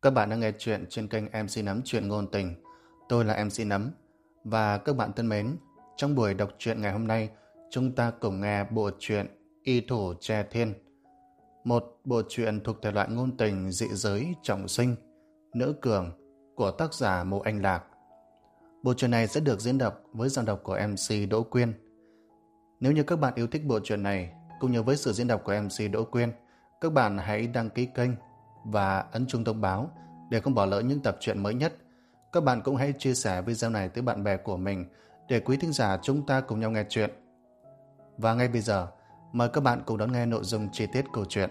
Các bạn đang nghe chuyện trên kênh MC Nấm Chuyện Ngôn Tình. Tôi là MC Nấm. Và các bạn thân mến, trong buổi đọc truyện ngày hôm nay, chúng ta cùng nghe bộ truyện Y Thủ Tre Thiên. Một bộ truyện thuộc thể loại ngôn tình dị giới trọng sinh, nữ cường của tác giả Mộ Anh Lạc. Bộ truyện này sẽ được diễn đọc với giọng đọc của MC Đỗ Quyên. Nếu như các bạn yêu thích bộ truyện này, cũng như với sự diễn đọc của MC Đỗ Quyên, các bạn hãy đăng ký kênh và ấn chuông thông báo để không bỏ lỡ những tập truyện mới nhất. Các bạn cũng hãy chia sẻ video này tới bạn bè của mình để quý thính giả chúng ta cùng nhau nghe chuyện. Và ngay bây giờ, mời các bạn cùng đón nghe nội dung chi tiết câu chuyện.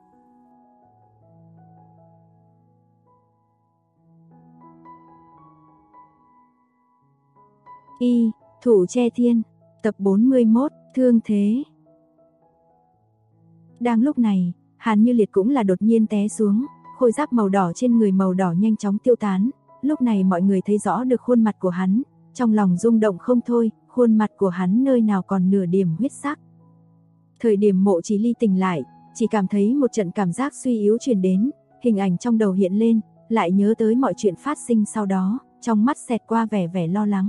Y Thủ Tre Thiên, tập 41, thương thế. Đang lúc này, Hàn Như Liệt cũng là đột nhiên té xuống, khôi giáp màu đỏ trên người màu đỏ nhanh chóng tiêu tán. Lúc này mọi người thấy rõ được khuôn mặt của hắn, trong lòng rung động không thôi, khuôn mặt của hắn nơi nào còn nửa điểm huyết sắc. Thời điểm Mộ Chỉ Ly tỉnh lại, chỉ cảm thấy một trận cảm giác suy yếu truyền đến, hình ảnh trong đầu hiện lên, lại nhớ tới mọi chuyện phát sinh sau đó, trong mắt xẹt qua vẻ lo lắng.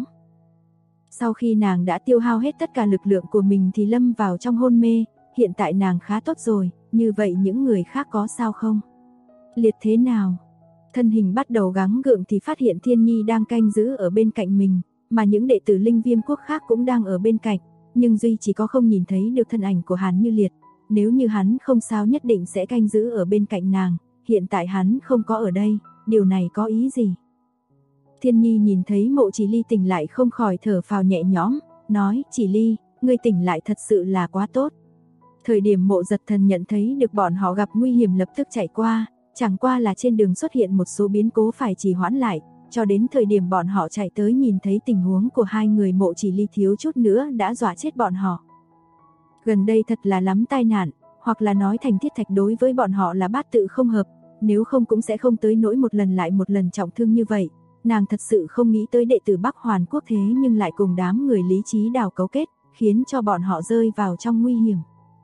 Sau khi nàng đã tiêu hao hết tất cả lực lượng của mình thì lâm vào trong hôn mê, hiện tại nàng khá tốt rồi, như vậy những người khác có sao không? Liệt thế nào? Thân hình bắt đầu gắng gượng thì phát hiện Thiên Nhi đang canh giữ ở bên cạnh mình, mà những đệ tử Linh Viêm Quốc khác cũng đang ở bên cạnh, nhưng duy chỉ có không nhìn thấy được thân ảnh của Hàn Như Liệt. Nếu như hắn không sao nhất định sẽ canh giữ ở bên cạnh nàng, hiện tại hắn không có ở đây, điều này có ý gì? Thiên Nhi nhìn thấy Mộ Chỉ Ly tỉnh lại không khỏi thở phào nhẹ nhõm, nói: Chỉ Ly, ngươi tỉnh lại thật sự là quá tốt. Thời điểm Mộ Giật Thần nhận thấy được bọn họ gặp nguy hiểm lập tức chạy qua, chẳng qua là trên đường xuất hiện một số biến cố phải trì hoãn lại, cho đến thời điểm bọn họ chạy tới nhìn thấy tình huống của hai người Mộ Chỉ Ly thiếu chút nữa đã dọa chết bọn họ. Gần đây thật là lắm tai nạn, hoặc là nói thành Thiết Thạch đối với bọn họ là bát tự không hợp, nếu không cũng sẽ không tới nỗi một lần lại một lần trọng thương như vậy. Nàng thật sự không nghĩ tới đệ tử Bắc Hoàn Quốc thế nhưng lại cùng đám người lý trí đào cấu kết, khiến cho bọn họ rơi vào trong nguy hiểm.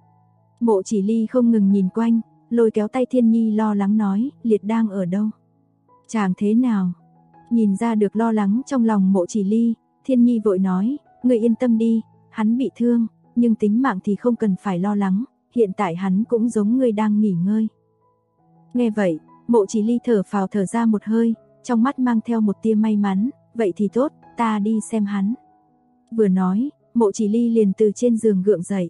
Mộ Chỉ Ly không ngừng nhìn quanh, lôi kéo tay Thiên Nhi lo lắng nói: Liệt đang ở đâu? Chàng thế nào? Nhìn ra được lo lắng trong lòng Mộ Chỉ Ly, Thiên Nhi vội nói: Ngươi yên tâm đi, hắn bị thương, nhưng tính mạng thì không cần phải lo lắng, hiện tại hắn cũng giống ngươi đang nghỉ ngơi. Nghe vậy, Mộ Chỉ Ly thở phào thở ra một hơi, trong mắt mang theo một tia may mắn, vậy thì tốt, ta đi xem hắn. Vừa nói, Mộ Chỉ Ly liền từ trên giường gượng dậy.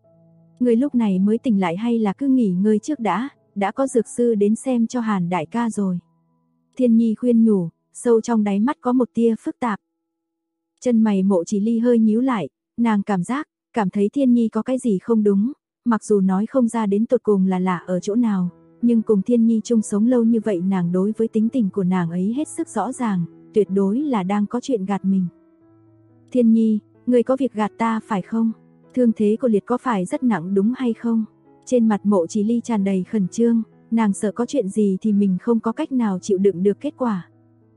Người lúc này mới tỉnh lại hay là cứ nghỉ ngơi trước đã có dược sư đến xem cho Hàn đại ca rồi. Thiên Nhi khuyên nhủ, sâu trong đáy mắt có một tia phức tạp. Chân mày Mộ Chỉ Ly hơi nhíu lại, nàng cảm thấy Thiên Nhi có cái gì không đúng, mặc dù nói không ra đến tột cùng là lạ ở chỗ nào. Nhưng cùng Thiên Nhi chung sống lâu như vậy nàng đối với tính tình của nàng ấy hết sức rõ ràng, tuyệt đối là đang có chuyện gạt mình. Thiên Nhi, ngươi có việc gạt ta phải không? Thương thế của Liệt có phải rất nặng đúng hay không? Trên mặt Mộ Chỉ Ly tràn đầy khẩn trương, nàng sợ có chuyện gì thì mình không có cách nào chịu đựng được kết quả.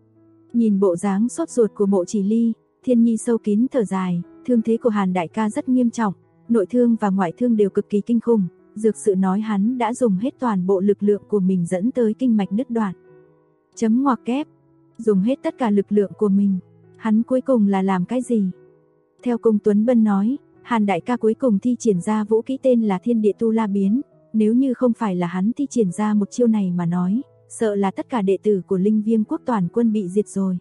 Nhìn bộ dáng sốt ruột của Mộ Chỉ Ly, Thiên Nhi sâu kín thở dài, thương thế của Hàn đại ca rất nghiêm trọng, nội thương và ngoại thương đều cực kỳ kinh khủng. Dược sự nói hắn đã dùng hết toàn bộ lực lượng của mình dẫn tới kinh mạch đứt đoạn. Chấm ngoặc kép, dùng hết tất cả lực lượng của mình, hắn cuối cùng là làm cái gì? Theo Cung Tuấn Bân nói, Hàn đại ca cuối cùng thi triển ra vũ kỹ tên là Thiên Địa Tu La Biến, nếu như không phải là hắn thi triển ra một chiêu này mà nói, sợ là tất cả đệ tử của Linh Viêm Quốc toàn quân bị diệt rồi.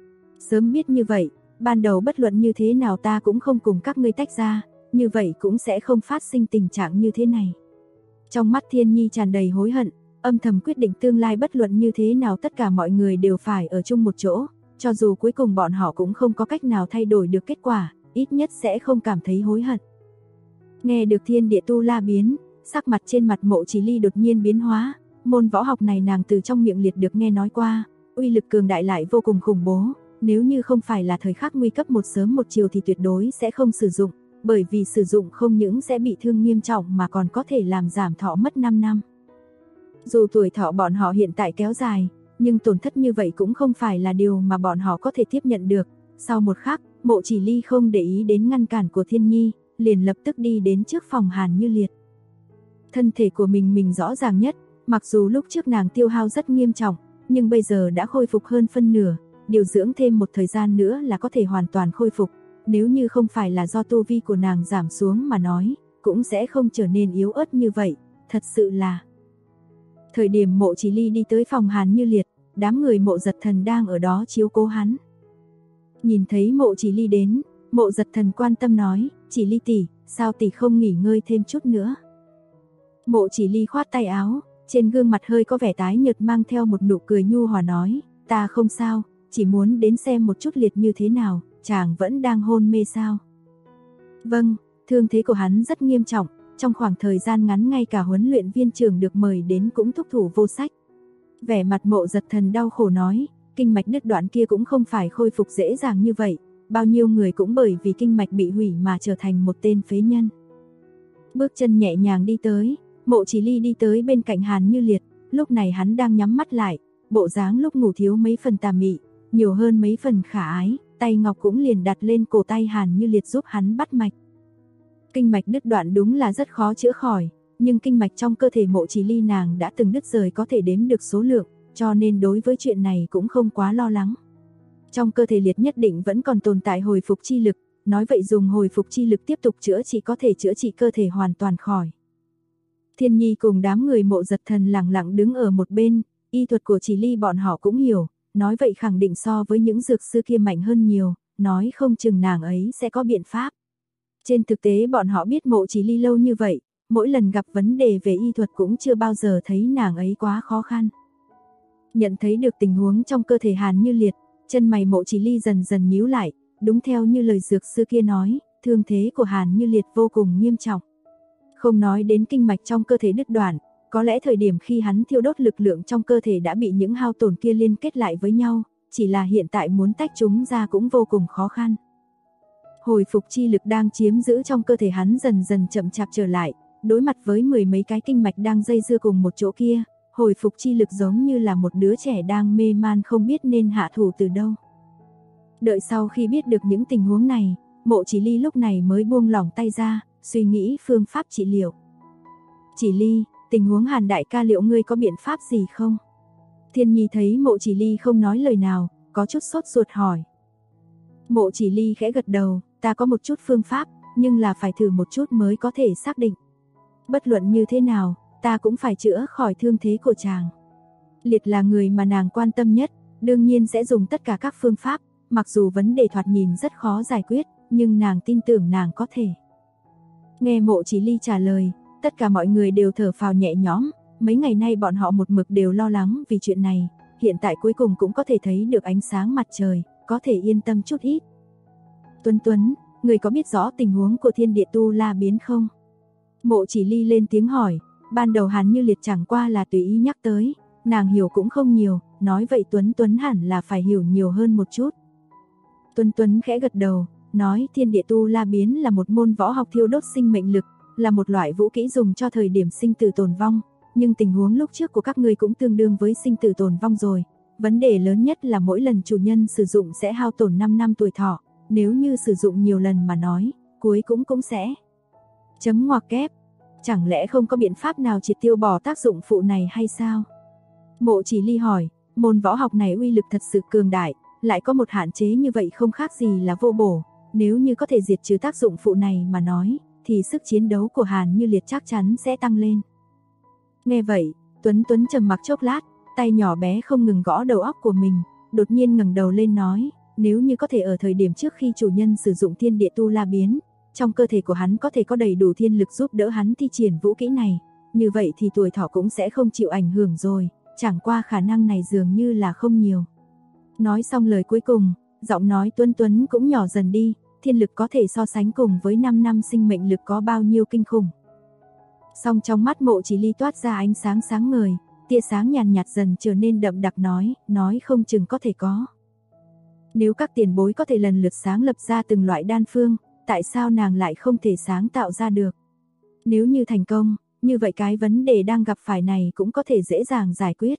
Sớm biết như vậy, ban đầu bất luận như thế nào ta cũng không cùng các ngươi tách ra, như vậy cũng sẽ không phát sinh tình trạng như thế này. Trong mắt Thiên Nhi tràn đầy hối hận, âm thầm quyết định tương lai bất luận như thế nào tất cả mọi người đều phải ở chung một chỗ, cho dù cuối cùng bọn họ cũng không có cách nào thay đổi được kết quả, ít nhất sẽ không cảm thấy hối hận. Nghe được Thiên Địa Tu La Biến, sắc mặt trên mặt Mộ Chỉ Ly đột nhiên biến hóa, môn võ học này nàng từ trong miệng Liệt được nghe nói qua, uy lực cường đại lại vô cùng khủng bố, nếu như không phải là thời khắc nguy cấp một sớm một chiều thì tuyệt đối sẽ không sử dụng. Bởi vì sử dụng không những sẽ bị thương nghiêm trọng mà còn có thể làm giảm thọ mất 5 năm. Dù tuổi thọ bọn họ hiện tại kéo dài, nhưng tổn thất như vậy cũng không phải là điều mà bọn họ có thể tiếp nhận được. Sau một khắc, Mộ Chỉ Ly không để ý đến ngăn cản của Thiên Nhi, liền lập tức đi đến trước phòng Hàn Như Liệt. Thân thể của mình rõ ràng nhất, mặc dù lúc trước nàng tiêu hao rất nghiêm trọng, nhưng bây giờ đã khôi phục hơn phân nửa, điều dưỡng thêm một thời gian nữa là có thể hoàn toàn khôi phục. Nếu như không phải là do tu vi của nàng giảm xuống mà nói, cũng sẽ không trở nên yếu ớt như vậy, thật sự là. Thời điểm Mộ Chỉ Ly đi tới phòng Hàn Như Liệt, đám người Mộ Giật Thần đang ở đó chiếu cố hắn. Nhìn thấy Mộ Chỉ Ly đến, Mộ Giật Thần quan tâm nói, Chỉ Ly tỷ, sao tỷ không nghỉ ngơi thêm chút nữa? Mộ Chỉ Ly khoát tay áo, trên gương mặt hơi có vẻ tái nhợt mang theo một nụ cười nhu hòa nói, ta không sao, chỉ muốn đến xem một chút Liệt như thế nào, chàng vẫn đang hôn mê sao? Vâng, thương thế của hắn rất nghiêm trọng, trong khoảng thời gian ngắn ngay cả huấn luyện viên trưởng được mời đến cũng thúc thủ vô sách. Vẻ mặt Mộ Giật Thần đau khổ nói, kinh mạch đứt đoạn kia cũng không phải khôi phục dễ dàng như vậy, bao nhiêu người cũng bởi vì kinh mạch bị hủy mà trở thành một tên phế nhân. Bước chân nhẹ nhàng đi tới, Mộ Chỉ Ly đi tới bên cạnh Hàn Như Liệt, lúc này hắn đang nhắm mắt lại, bộ dáng lúc ngủ thiếu mấy phần tà mị, nhiều hơn mấy phần khả ái, tay ngọc cũng liền đặt lên cổ tay Hàn Như Liệt giúp hắn bắt mạch. Kinh mạch đứt đoạn đúng là rất khó chữa khỏi, nhưng kinh mạch trong cơ thể Mộ Chỉ Ly nàng đã từng đứt rời có thể đếm được số lượng, cho nên đối với chuyện này cũng không quá lo lắng. Trong cơ thể Liệt nhất định vẫn còn tồn tại hồi phục chi lực, nói vậy dùng hồi phục chi lực tiếp tục chữa trị có thể chữa trị cơ thể hoàn toàn khỏi. Thiên Nhi cùng đám người Mộ Giật Thần lặng lặng đứng ở một bên, y thuật của Chỉ Ly bọn họ cũng hiểu, nói vậy khẳng định so với những dược sư kia mạnh hơn nhiều, nói không chừng nàng ấy sẽ có biện pháp. Trên thực tế bọn họ biết Mộ Chỉ Ly lâu như vậy, mỗi lần gặp vấn đề về y thuật cũng chưa bao giờ thấy nàng ấy quá khó khăn. Nhận thấy được tình huống trong cơ thể Hàn Như Liệt, chân mày Mộ Chỉ Ly dần dần nhíu lại, đúng theo như lời dược sư kia nói, thương thế của Hàn Như Liệt vô cùng nghiêm trọng. Không nói đến kinh mạch trong cơ thể đứt đoạn, có lẽ thời điểm khi hắn thiêu đốt lực lượng trong cơ thể đã bị những hao tổn kia liên kết lại với nhau, chỉ là hiện tại muốn tách chúng ra cũng vô cùng khó khăn. Hồi phục chi lực đang chiếm giữ trong cơ thể hắn dần dần chậm chạp trở lại, đối mặt với mười mấy cái kinh mạch đang dây dưa cùng một chỗ kia, hồi phục chi lực giống như là một đứa trẻ đang mê man không biết nên hạ thủ từ đâu. Đợi sau khi biết được những tình huống này, Mộ Chỉ Ly lúc này mới buông lỏng tay ra, suy nghĩ phương pháp trị liệu. Chỉ Ly, tình huống Hàn đại ca liệu ngươi có biện pháp gì không? Thiên Nhi thấy Mộ Chỉ Ly không nói lời nào, có chút sốt ruột hỏi. Mộ Chỉ Ly khẽ gật đầu, ta có một chút phương pháp, nhưng là phải thử một chút mới có thể xác định. Bất luận như thế nào, ta cũng phải chữa khỏi thương thế của chàng. Liệt là người mà nàng quan tâm nhất, đương nhiên sẽ dùng tất cả các phương pháp, mặc dù vấn đề thoạt nhìn rất khó giải quyết, nhưng nàng tin tưởng nàng có thể. Nghe Mộ Chỉ Ly trả lời, tất cả mọi người đều thở phào nhẹ nhõm, mấy ngày nay bọn họ một mực đều lo lắng vì chuyện này, hiện tại cuối cùng cũng có thể thấy được ánh sáng mặt trời, có thể yên tâm chút ít. Tuấn Tuấn, người có biết rõ tình huống của Thiên Địa Tu La Biến không? Mộ Chỉ Ly lên tiếng hỏi, ban đầu Hàn Như Liệt chẳng qua là tùy ý nhắc tới, nàng hiểu cũng không nhiều, nói vậy Tuấn Tuấn hẳn là phải hiểu nhiều hơn một chút. Tuấn Tuấn khẽ gật đầu, nói Thiên Địa Tu La Biến là một môn võ học thiêu đốt sinh mệnh lực, là một loại vũ kỹ dùng cho thời điểm sinh tử tồn vong, nhưng tình huống lúc trước của các ngươi cũng tương đương với sinh tử tồn vong rồi. Vấn đề lớn nhất là mỗi lần chủ nhân sử dụng sẽ hao tổn 5 năm tuổi thọ, nếu như sử dụng nhiều lần mà nói, cuối cũng sẽ chấm ngoặc kép. Chẳng lẽ không có biện pháp nào triệt tiêu bỏ tác dụng phụ này hay sao? Mộ Chỉ Ly hỏi, môn võ học này uy lực thật sự cường đại, lại có một hạn chế như vậy không khác gì là vô bổ, nếu như có thể diệt trừ tác dụng phụ này mà nói, thì sức chiến đấu của Hàn Như Liệt chắc chắn sẽ tăng lên. Nghe vậy, Tuấn Tuấn trầm mặc chốc lát, tay nhỏ bé không ngừng gõ đầu óc của mình, đột nhiên ngẩng đầu lên nói, nếu như có thể ở thời điểm trước khi chủ nhân sử dụng Thiên Địa Tu La Biến, trong cơ thể của hắn có thể có đầy đủ thiên lực giúp đỡ hắn thi triển vũ kỹ này, như vậy thì tuổi thọ cũng sẽ không chịu ảnh hưởng rồi, chẳng qua khả năng này dường như là không nhiều. Nói xong lời cuối cùng, giọng nói Tuấn Tuấn cũng nhỏ dần đi, thiên lực có thể so sánh cùng với 5 năm sinh mệnh lực có bao nhiêu kinh khủng. Song trong mắt Mộ Chỉ Ly toát ra ánh sáng sáng ngời, tia sáng nhàn nhạt dần trở nên đậm đặc nói không chừng có thể có. Nếu các tiền bối có thể lần lượt sáng lập ra từng loại đan phương, tại sao nàng lại không thể sáng tạo ra được? Nếu như thành công, như vậy cái vấn đề đang gặp phải này cũng có thể dễ dàng giải quyết.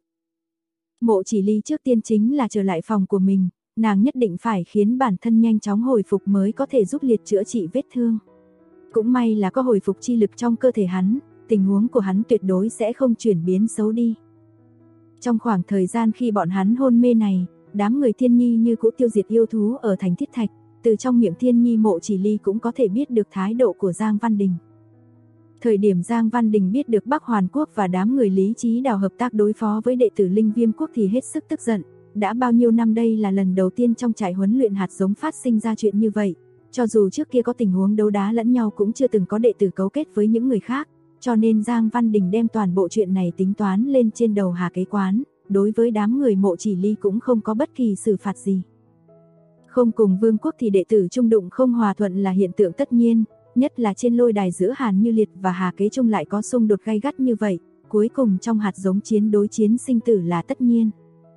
Mộ Chỉ Ly trước tiên chính là trở lại phòng của mình, nàng nhất định phải khiến bản thân nhanh chóng hồi phục mới có thể giúp Liệt chữa trị vết thương. Cũng may là có hồi phục chi lực trong cơ thể hắn, tình huống của hắn tuyệt đối sẽ không chuyển biến xấu đi. Trong khoảng thời gian khi bọn hắn hôn mê này, đám người Thiên Nhi như cũ tiêu diệt yêu thú ở thành Thiết Thạch, từ trong miệng Thiên Nhi Mộ Chỉ Ly cũng có thể biết được thái độ của Giang Văn Đình. Thời điểm Giang Văn Đình biết được Bắc Hoàn Quốc và đám người Lý Chí Đào hợp tác đối phó với đệ tử Linh Viêm Quốc thì hết sức tức giận. Đã bao nhiêu năm đây là lần đầu tiên trong trại huấn luyện hạt giống phát sinh ra chuyện như vậy. Cho dù trước kia có tình huống đấu đá lẫn nhau cũng chưa từng có đệ tử cấu kết với những người khác. Cho nên Giang Văn Đình đem toàn bộ chuyện này tính toán lên trên đầu Hà Kế Quán. Đối với đám người Mộ Chỉ Ly cũng không có bất kỳ xử phạt gì. Không cùng vương quốc thì đệ tử trung đụng không hòa thuận là hiện tượng tất nhiên. Nhất là trên lôi đài giữa Hàn Như Liệt và Hà Kế Trung lại có xung đột gay gắt như vậy. Cuối cùng trong hạt giống chiến đối chiến sinh tử là tất nhiên.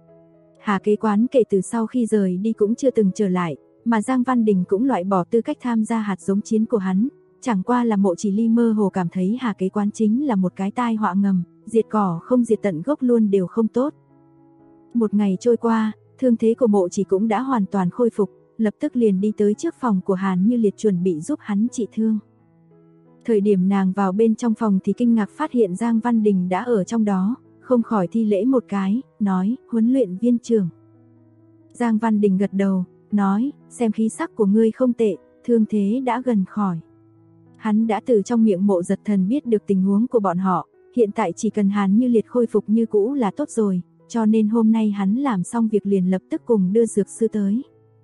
Hà Kế Quán kể từ sau khi rời đi cũng chưa từng trở lại, mà Giang Văn Đình cũng loại bỏ tư cách tham gia hạt giống chiến của hắn. Chẳng qua là Mộ Chỉ Ly mơ hồ cảm thấy Hà Kế Quán chính là một cái tai họa ngầm, diệt cỏ không diệt tận gốc luôn đều không tốt. Một ngày trôi qua, thương thế của Mộ Chỉ cũng đã hoàn toàn khôi phục, lập tức liền đi tới trước phòng của Hàn Như Liệt chuẩn bị giúp hắn trị thương. Thời điểm nàng vào bên trong phòng thì kinh ngạc phát hiện Giang Văn Đình đã ở trong đó, không khỏi thi lễ một cái, nói, huấn luyện viên trưởng. Giang Văn Đình gật đầu, nói, xem khí sắc của ngươi không tệ, thương thế đã gần khỏi. Hắn đã từ trong miệng Mộ Giật Thần biết được tình huống của bọn họ, hiện tại chỉ cần Hàn Như Liệt khôi phục như cũ là tốt rồi, cho nên hôm nay hắn làm xong việc liền lập tức cùng đưa dược sư tới.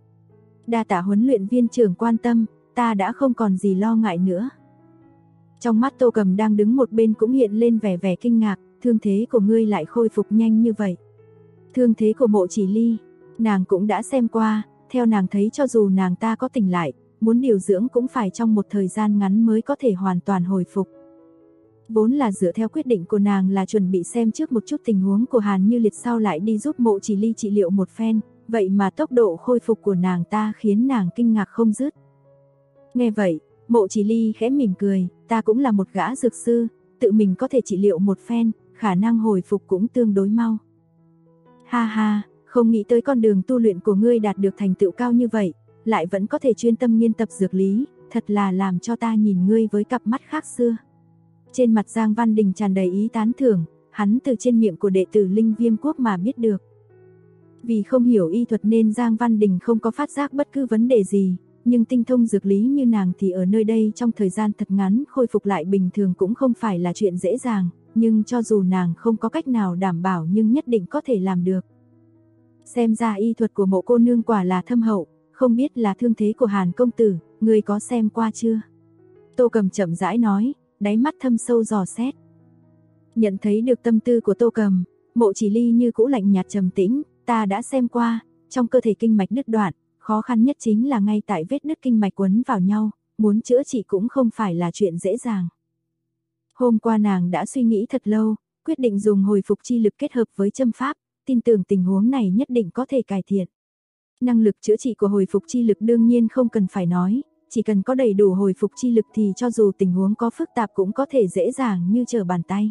Đa tạ huấn luyện viên trưởng quan tâm, ta đã không còn gì lo ngại nữa. Trong mắt Tô Cầm đang đứng một bên cũng hiện lên vẻ kinh ngạc, thương thế của ngươi lại khôi phục nhanh như vậy. Thương thế của Mộ Chỉ Ly, nàng cũng đã xem qua, theo nàng thấy cho dù nàng ta có tỉnh lại, muốn điều dưỡng cũng phải trong một thời gian ngắn mới có thể hoàn toàn hồi phục. Vốn là dựa theo quyết định của nàng là chuẩn bị xem trước một chút tình huống của Hàn Như Liệt sau lại đi giúp Mộ Chỉ Ly trị liệu một phen, vậy mà tốc độ khôi phục của nàng ta khiến nàng kinh ngạc không dứt. Nghe vậy, Mộ Chỉ Ly khẽ mỉm cười, ta cũng là một gã dược sư, tự mình có thể trị liệu một phen, khả năng hồi phục cũng tương đối mau. Ha ha, không nghĩ tới con đường tu luyện của ngươi đạt được thành tựu cao như vậy, lại vẫn có thể chuyên tâm nghiên tập dược lý, thật là làm cho ta nhìn ngươi với cặp mắt khác xưa. Trên mặt Giang Văn Đình tràn đầy ý tán thưởng, hắn từ trên miệng của đệ tử Linh Viêm Quốc mà biết được. Vì không hiểu y thuật nên Giang Văn Đình không có phát giác bất cứ vấn đề gì, nhưng tinh thông dược lý như nàng thì ở nơi đây trong thời gian thật ngắn khôi phục lại bình thường cũng không phải là chuyện dễ dàng, nhưng cho dù nàng không có cách nào đảm bảo nhưng nhất định có thể làm được. Xem ra y thuật của Mộ cô nương quả là thâm hậu, không biết là thương thế của Hàn công tử, người có xem qua chưa? Tô Cầm chậm rãi nói, đáy mắt thâm sâu dò xét. Nhận thấy được tâm tư của Tô Cầm, Mộ Chỉ Ly như cũ lạnh nhạt trầm tĩnh, ta đã xem qua, trong cơ thể kinh mạch đứt đoạn, khó khăn nhất chính là ngay tại vết đứt kinh mạch quấn vào nhau, muốn chữa trị cũng không phải là chuyện dễ dàng. Hôm qua nàng đã suy nghĩ thật lâu, quyết định dùng hồi phục chi lực kết hợp với châm pháp, tin tưởng tình huống này nhất định có thể cải thiện. Năng lực chữa trị của hồi phục chi lực đương nhiên không cần phải nói, chỉ cần có đầy đủ hồi phục chi lực thì cho dù tình huống có phức tạp cũng có thể dễ dàng như trở bàn tay.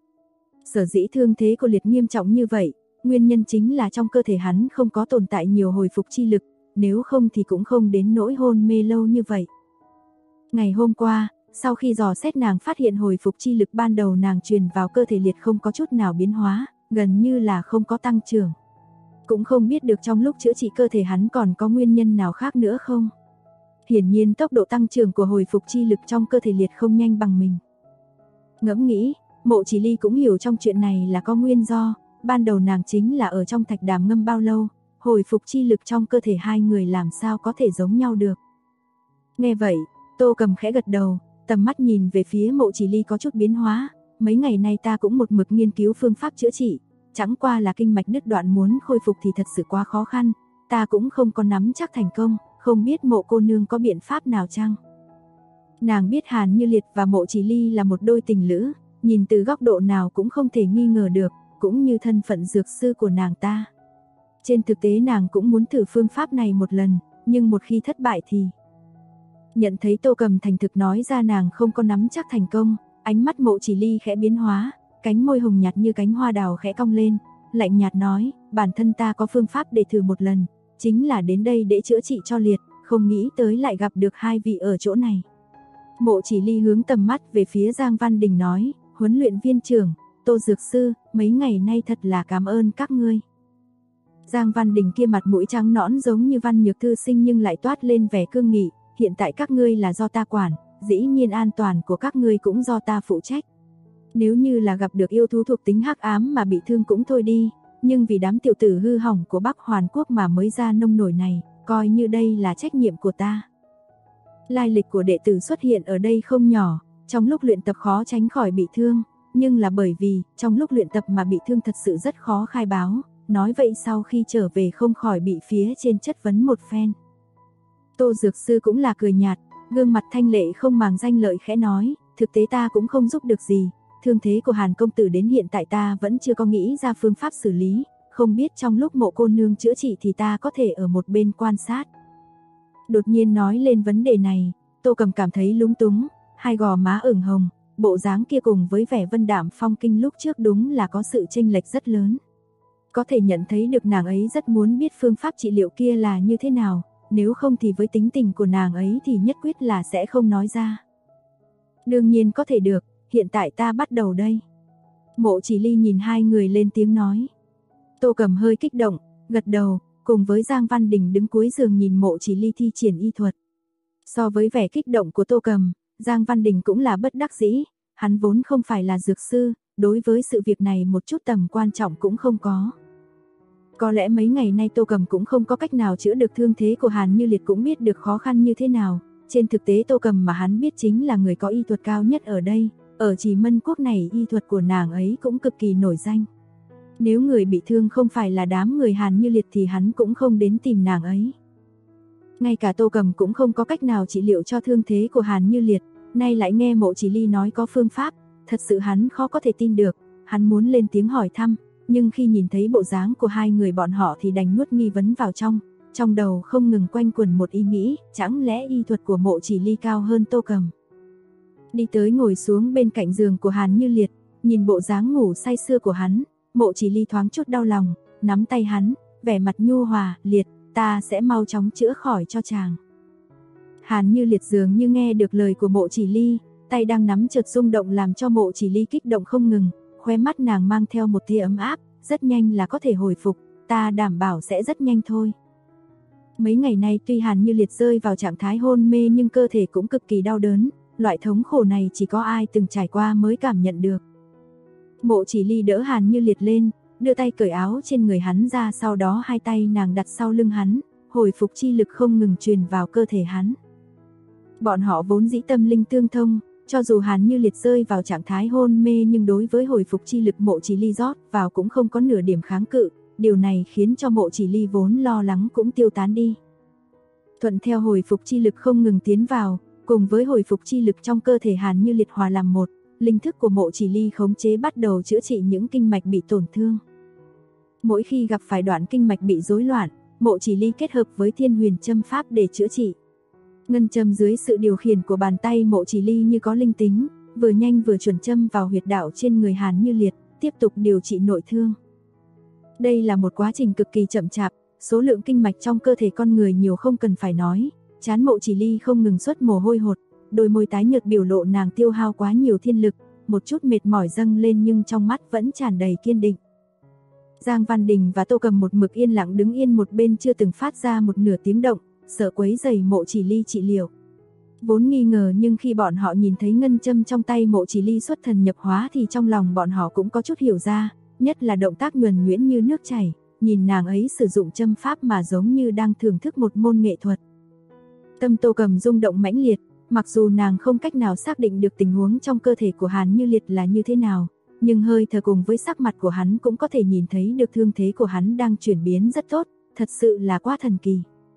Sở dĩ thương thế của Liệt nghiêm trọng như vậy, nguyên nhân chính là trong cơ thể hắn không có tồn tại nhiều hồi phục chi lực, nếu không thì cũng không đến nỗi hôn mê lâu như vậy. Ngày hôm qua, sau khi dò xét nàng phát hiện hồi phục chi lực ban đầu nàng truyền vào cơ thể Liệt không có chút nào biến hóa, gần như là không có tăng trưởng. Cũng không biết được trong lúc chữa trị cơ thể hắn còn có nguyên nhân nào khác nữa không. Hiển nhiên tốc độ tăng trưởng của hồi phục chi lực trong cơ thể Liệt không nhanh bằng mình. Ngẫm nghĩ, Mộ Chỉ Ly cũng hiểu trong chuyện này là có nguyên do, ban đầu nàng chính là ở trong thạch đàm ngâm bao lâu, hồi phục chi lực trong cơ thể hai người làm sao có thể giống nhau được. Nghe vậy, Tô Cầm khẽ gật đầu, tầm mắt nhìn về phía Mộ Chỉ Ly có chút biến hóa, mấy ngày nay ta cũng một mực nghiên cứu phương pháp chữa trị, chẳng qua là kinh mạch đứt đoạn muốn khôi phục thì thật sự quá khó khăn, ta cũng không có nắm chắc thành công, không biết Mộ cô nương có biện pháp nào chăng? Nàng biết Hàn Như Liệt và Mộ Chỉ Ly là một đôi tình lữ, nhìn từ góc độ nào cũng không thể nghi ngờ được, cũng như thân phận dược sư của nàng ta. Trên thực tế nàng cũng muốn thử phương pháp này một lần, nhưng một khi thất bại thì... Nhận thấy Tô Cầm thành thực nói ra nàng không có nắm chắc thành công, ánh mắt Mộ Chỉ Ly khẽ biến hóa, cánh môi hồng nhạt như cánh hoa đào khẽ cong lên, lạnh nhạt nói, bản thân ta có phương pháp để thử một lần, chính là đến đây để chữa trị cho Liệt, không nghĩ tới lại gặp được hai vị ở chỗ này. Mộ Chỉ Ly hướng tầm mắt về phía Giang Văn Đình nói, huấn luyện viên trưởng, Tô Dược Sư, mấy ngày nay thật là cảm ơn các ngươi. Giang Văn Đình kia mặt mũi trắng nõn giống như Văn Nhược Thư sinh nhưng lại toát lên vẻ cương nghị, hiện tại các ngươi là do ta quản, dĩ nhiên an toàn của các ngươi cũng do ta phụ trách. Nếu như là gặp được yêu thú thuộc tính hắc ám mà bị thương cũng thôi đi, nhưng vì đám tiểu tử hư hỏng của Bắc Hoàn Quốc mà mới ra nông nổi này, coi như đây là trách nhiệm của ta. Lai lịch của đệ tử xuất hiện ở đây không nhỏ, trong lúc luyện tập khó tránh khỏi bị thương, nhưng là bởi vì trong lúc luyện tập mà bị thương thật sự rất khó khai báo, nói vậy sau khi trở về không khỏi bị phía trên chất vấn một phen. Tô Dược Sư cũng là cười nhạt, gương mặt thanh lệ không màng danh lợi khẽ nói, thực tế ta cũng không giúp được gì, thương thế của Hàn công tử đến hiện tại ta vẫn chưa có nghĩ ra phương pháp xử lý, không biết trong lúc Mộ cô nương chữa trị thì ta có thể ở một bên quan sát. Đột nhiên nói lên vấn đề này, Tô Cầm cảm thấy lúng túng, hai gò má ửng hồng, bộ dáng kia cùng với vẻ vân đạm phong kinh lúc trước đúng là có sự chênh lệch rất lớn. Có thể nhận thấy được nàng ấy rất muốn biết phương pháp trị liệu kia là như thế nào, nếu không thì với tính tình của nàng ấy thì nhất quyết là sẽ không nói ra. Đương nhiên có thể được, hiện tại ta bắt đầu đây. Mộ Chỉ Ly nhìn hai người lên tiếng nói. Tô Cầm hơi kích động, gật đầu, cùng với Giang Văn Đình đứng cuối giường nhìn Mộ Chỉ Ly thi triển y thuật. So với vẻ kích động của Tô Cầm, Giang Văn Đình cũng là bất đắc dĩ, hắn vốn không phải là dược sư, đối với sự việc này một chút tầm quan trọng cũng không có. Có lẽ mấy ngày nay Tô Cầm cũng không có cách nào chữa được thương thế của Hàn Như Liệt cũng biết được khó khăn như thế nào. Trên thực tế Tô Cầm mà hắn biết chính là người có y thuật cao nhất ở đây, ở Trì Mân Quốc này y thuật của nàng ấy cũng cực kỳ nổi danh. Nếu người bị thương không phải là đám người Hàn Như Liệt thì hắn cũng không đến tìm nàng ấy. Ngay cả Tô Cầm cũng không có cách nào trị liệu cho thương thế của Hàn Như Liệt, nay lại nghe Mộ Chỉ Ly nói có phương pháp, thật sự hắn khó có thể tin được, hắn muốn lên tiếng hỏi thăm, nhưng khi nhìn thấy bộ dáng của hai người bọn họ thì đành nuốt nghi vấn vào trong đầu không ngừng quanh quẩn một ý nghĩ, chẳng lẽ y thuật của Mộ Chỉ Ly cao hơn Tô Cầm. Đi tới ngồi xuống bên cạnh giường của Hàn Như Liệt, nhìn bộ dáng ngủ say sưa của hắn, Mộ Chỉ Ly thoáng chút đau lòng, nắm tay hắn, vẻ mặt nhu hòa, Liệt, ta sẽ mau chóng chữa khỏi cho chàng. Hàn Như Liệt dường như nghe được lời của Mộ Chỉ Ly, tay đang nắm chợt rung động làm cho Mộ Chỉ Ly kích động không ngừng, khóe mắt nàng mang theo một tia ấm áp, rất nhanh là có thể hồi phục, ta đảm bảo sẽ rất nhanh thôi. Mấy ngày nay tuy Hàn Như Liệt rơi vào trạng thái hôn mê nhưng cơ thể cũng cực kỳ đau đớn, loại thống khổ này chỉ có ai từng trải qua mới cảm nhận được. Mộ Chỉ Ly đỡ Hàn Như Liệt lên, đưa tay cởi áo trên người hắn ra, sau đó hai tay nàng đặt sau lưng hắn, hồi phục chi lực không ngừng truyền vào cơ thể hắn. Bọn họ vốn dĩ tâm linh tương thông, cho dù Hàn Như Liệt rơi vào trạng thái hôn mê nhưng đối với hồi phục chi lực Mộ Chỉ Ly rót vào cũng không có nửa điểm kháng cự, điều này khiến cho Mộ Chỉ Ly vốn lo lắng cũng tiêu tán đi. Thuận theo hồi phục chi lực không ngừng tiến vào, cùng với hồi phục chi lực trong cơ thể Hàn Như Liệt hòa làm một, linh thức của Mộ Chỉ Ly khống chế bắt đầu chữa trị những kinh mạch bị tổn thương. Mỗi khi gặp phải đoạn kinh mạch bị rối loạn, Mộ Chỉ Ly kết hợp với Thiên Huyền Châm pháp để chữa trị. Ngân châm dưới sự điều khiển của bàn tay Mộ Chỉ Ly như có linh tính, vừa nhanh vừa chuẩn châm vào huyệt đạo trên người Hàn Như Liệt, tiếp tục điều trị nội thương. Đây là một quá trình cực kỳ chậm chạp, số lượng kinh mạch trong cơ thể con người nhiều không cần phải nói, trán Mộ Chỉ Ly không ngừng xuất mồ hôi hột, đôi môi tái nhợt biểu lộ nàng tiêu hao quá nhiều thiên lực, một chút mệt mỏi dâng lên nhưng trong mắt vẫn tràn đầy kiên định. Giang Văn Đình và Tô Cầm một mực yên lặng đứng yên một bên chưa từng phát ra một nửa tiếng động, sợ quấy rầy Mộ Chỉ Ly trị liệu. Vốn nghi ngờ nhưng khi bọn họ nhìn thấy ngân châm trong tay Mộ Chỉ Ly xuất thần nhập hóa thì trong lòng bọn họ cũng có chút hiểu ra, nhất là động tác nhuần nhuyễn như nước chảy, nhìn nàng ấy sử dụng châm pháp mà giống như đang thưởng thức một môn nghệ thuật. Tâm Tô Cầm rung động mãnh liệt, mặc dù nàng không cách nào xác định được tình huống trong cơ thể của Hàn Như Liệt là như thế nào, nhưng hơi thở cùng với sắc mặt của hắn cũng có thể nhìn thấy được thương thế của hắn đang chuyển biến rất tốt, thật sự là quá thần kỳ.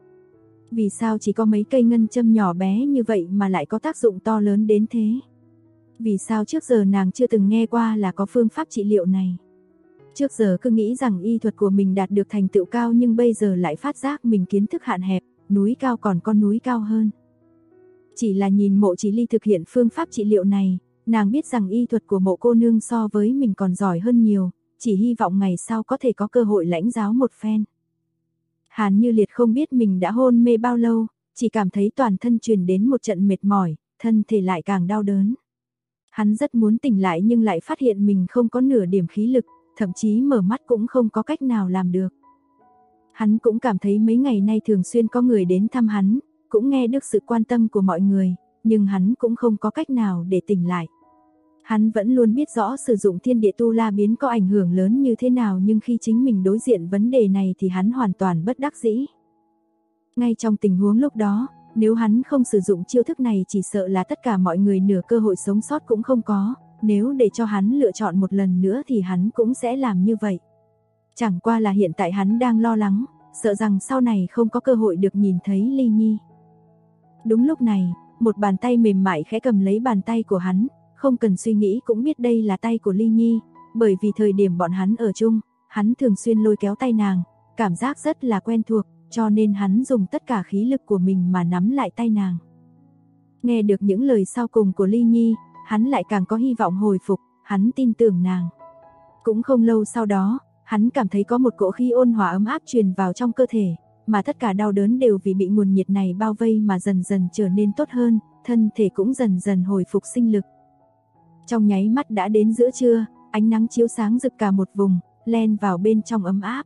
Vì sao chỉ có mấy cây ngân châm nhỏ bé như vậy mà lại có tác dụng to lớn đến thế? Vì sao trước giờ nàng chưa từng nghe qua là có phương pháp trị liệu này? Trước giờ cứ nghĩ rằng y thuật của mình đạt được thành tựu cao nhưng bây giờ lại phát giác mình kiến thức hạn hẹp, núi cao còn có núi cao hơn. Chỉ là nhìn Mộ Chỉ Ly thực hiện phương pháp trị liệu này, nàng biết rằng y thuật của Mộ cô nương so với mình còn giỏi hơn nhiều, chỉ hy vọng ngày sau có thể có cơ hội lãnh giáo một phen. Hàn Như Liệt không biết mình đã hôn mê bao lâu, chỉ cảm thấy toàn thân truyền đến một trận mệt mỏi, thân thể lại càng đau đớn. Hắn rất muốn tỉnh lại nhưng lại phát hiện mình không có nửa điểm khí lực, thậm chí mở mắt cũng không có cách nào làm được. Hắn cũng cảm thấy mấy ngày nay thường xuyên có người đến thăm hắn, cũng nghe được sự quan tâm của mọi người, nhưng hắn cũng không có cách nào để tỉnh lại. Hắn vẫn luôn biết rõ sử dụng thiên địa tu la biến có ảnh hưởng lớn như thế nào, nhưng khi chính mình đối diện vấn đề này thì hắn hoàn toàn bất đắc dĩ. Ngay trong tình huống lúc đó, nếu hắn không sử dụng chiêu thức này chỉ sợ là tất cả mọi người nửa cơ hội sống sót cũng không có, nếu để cho hắn lựa chọn một lần nữa thì hắn cũng sẽ làm như vậy. Chẳng qua là hiện tại hắn đang lo lắng, sợ rằng sau này không có cơ hội được nhìn thấy Ly Nhi. Đúng lúc này, một bàn tay mềm mại khẽ cầm lấy bàn tay của hắn, không cần suy nghĩ cũng biết đây là tay của Ly Nhi, bởi vì thời điểm bọn hắn ở chung, hắn thường xuyên lôi kéo tay nàng, cảm giác rất là quen thuộc, cho nên hắn dùng tất cả khí lực của mình mà nắm lại tay nàng. Nghe được những lời sau cùng của Ly Nhi, hắn lại càng có hy vọng hồi phục, hắn tin tưởng nàng. Cũng không lâu sau đó, hắn cảm thấy có một cỗ khí ôn hòa ấm áp truyền vào trong cơ thể, mà tất cả đau đớn đều vì bị nguồn nhiệt này bao vây mà dần dần trở nên tốt hơn, thân thể cũng dần dần hồi phục sinh lực. Trong nháy mắt đã đến giữa trưa, ánh nắng chiếu sáng rực cả một vùng, len vào bên trong ấm áp.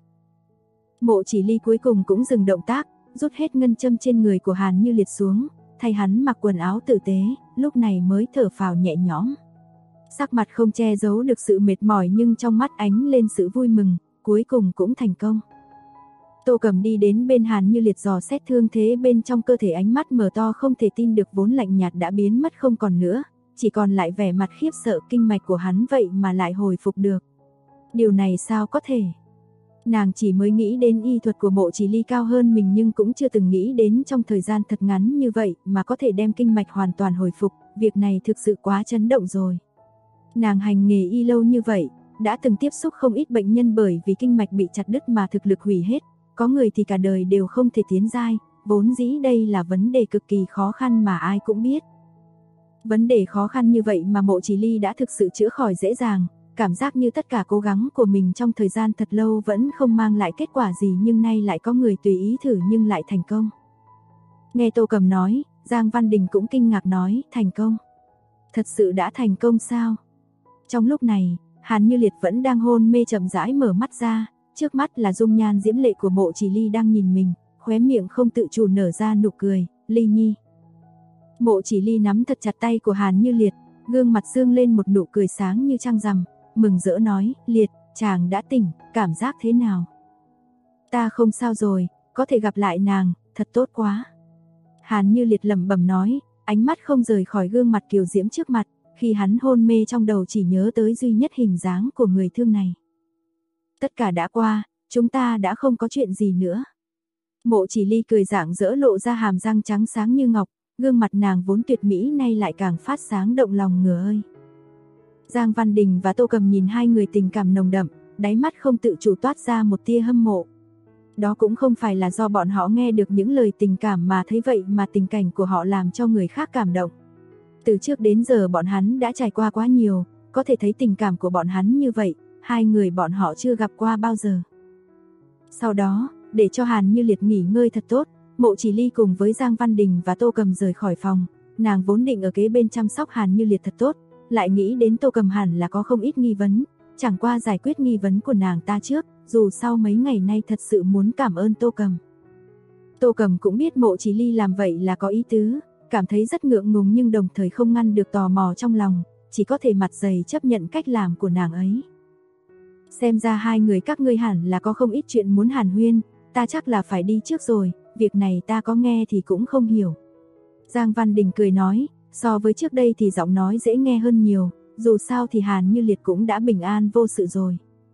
Mộ Chỉ Ly cuối cùng cũng dừng động tác, rút hết ngân châm trên người của Hàn Như Liệt xuống, thay hắn mặc quần áo tử tế, lúc này mới thở phào nhẹ nhõm. Sắc mặt không che giấu được sự mệt mỏi nhưng trong mắt ánh lên sự vui mừng, cuối cùng cũng thành công. Tô Cầm đi đến bên Hàn Như Liệt dò xét thương thế bên trong cơ thể, ánh mắt mở to không thể tin được, vốn lạnh nhạt đã biến mất không còn nữa, chỉ còn lại vẻ mặt khiếp sợ, kinh mạch của hắn vậy mà lại hồi phục được. Điều này sao có thể? Nàng chỉ mới nghĩ đến y thuật của Mộ Chỉ Ly cao hơn mình nhưng cũng chưa từng nghĩ đến trong thời gian thật ngắn như vậy mà có thể đem kinh mạch hoàn toàn hồi phục, việc này thực sự quá chấn động rồi. Nàng hành nghề y lâu như vậy, đã từng tiếp xúc không ít bệnh nhân bởi vì kinh mạch bị chặt đứt mà thực lực hủy hết, có người thì cả đời đều không thể tiến giai, vốn dĩ đây là vấn đề cực kỳ khó khăn mà ai cũng biết. Vấn đề khó khăn như vậy mà Mộ Chỉ Ly đã thực sự chữa khỏi dễ dàng, cảm giác như tất cả cố gắng của mình trong thời gian thật lâu vẫn không mang lại kết quả gì, nhưng nay lại có người tùy ý thử nhưng lại thành công. Nghe Tô Cầm nói, Giang Văn Đình cũng kinh ngạc nói, thành công. Thật sự đã thành công sao? Trong lúc này, Hàn Như Liệt vẫn đang hôn mê chậm rãi mở mắt ra, trước mắt là dung nhan diễm lệ của Mộ Chỉ Ly đang nhìn mình, khóe miệng không tự chủ nở ra nụ cười, Ly Nhi. Mộ Chỉ Ly nắm thật chặt tay của Hàn Như Liệt, gương mặt dương lên một nụ cười sáng như trăng rằm, mừng rỡ nói, Liệt, chàng đã tỉnh, cảm giác thế nào? Ta không sao rồi, có thể gặp lại nàng, thật tốt quá. Hàn Như Liệt lẩm bẩm nói, ánh mắt không rời khỏi gương mặt kiều diễm trước mặt, khi hắn hôn mê trong đầu chỉ nhớ tới duy nhất hình dáng của người thương này. Tất cả đã qua, chúng ta đã không có chuyện gì nữa. Mộ Chỉ Ly cười rạng rỡ lộ ra hàm răng trắng sáng như ngọc, gương mặt nàng vốn tuyệt mỹ nay lại càng phát sáng động lòng người ơi. Giang Văn Đình và Tô Cầm nhìn hai người tình cảm nồng đậm, đáy mắt không tự chủ toát ra một tia hâm mộ. Đó cũng không phải là do bọn họ nghe được những lời tình cảm mà thấy vậy, mà tình cảnh của họ làm cho người khác cảm động. Từ trước đến giờ bọn hắn đã trải qua quá nhiều, có thể thấy tình cảm của bọn hắn như vậy, hai người bọn họ chưa gặp qua bao giờ. Sau đó, để cho Hàn Như Liệt nghỉ ngơi thật tốt, Mộ Chỉ Ly cùng với Giang Văn Đình và Tô Cầm rời khỏi phòng, nàng vốn định ở kế bên chăm sóc Hàn Như Liệt thật tốt, lại nghĩ đến Tô Cầm hẳn là có không ít nghi vấn, chẳng qua giải quyết nghi vấn của nàng ta trước, dù sau mấy ngày nay thật sự muốn cảm ơn Tô Cầm. Tô Cầm cũng biết Mộ Chỉ Ly làm vậy là có ý tứ, cảm thấy rất ngượng ngùng nhưng đồng thời không ngăn được tò mò trong lòng, chỉ có thể mặt dày chấp nhận cách làm của nàng ấy. Xem ra hai người các ngươi hẳn là có không ít chuyện muốn hàn huyên, ta chắc là phải đi trước rồi, việc này ta có nghe thì cũng không hiểu. Giang Văn Đình cười nói, so với trước đây thì giọng nói dễ nghe hơn nhiều, dù sao thì Hàn Như Liệt cũng đã bình an vô sự rồi.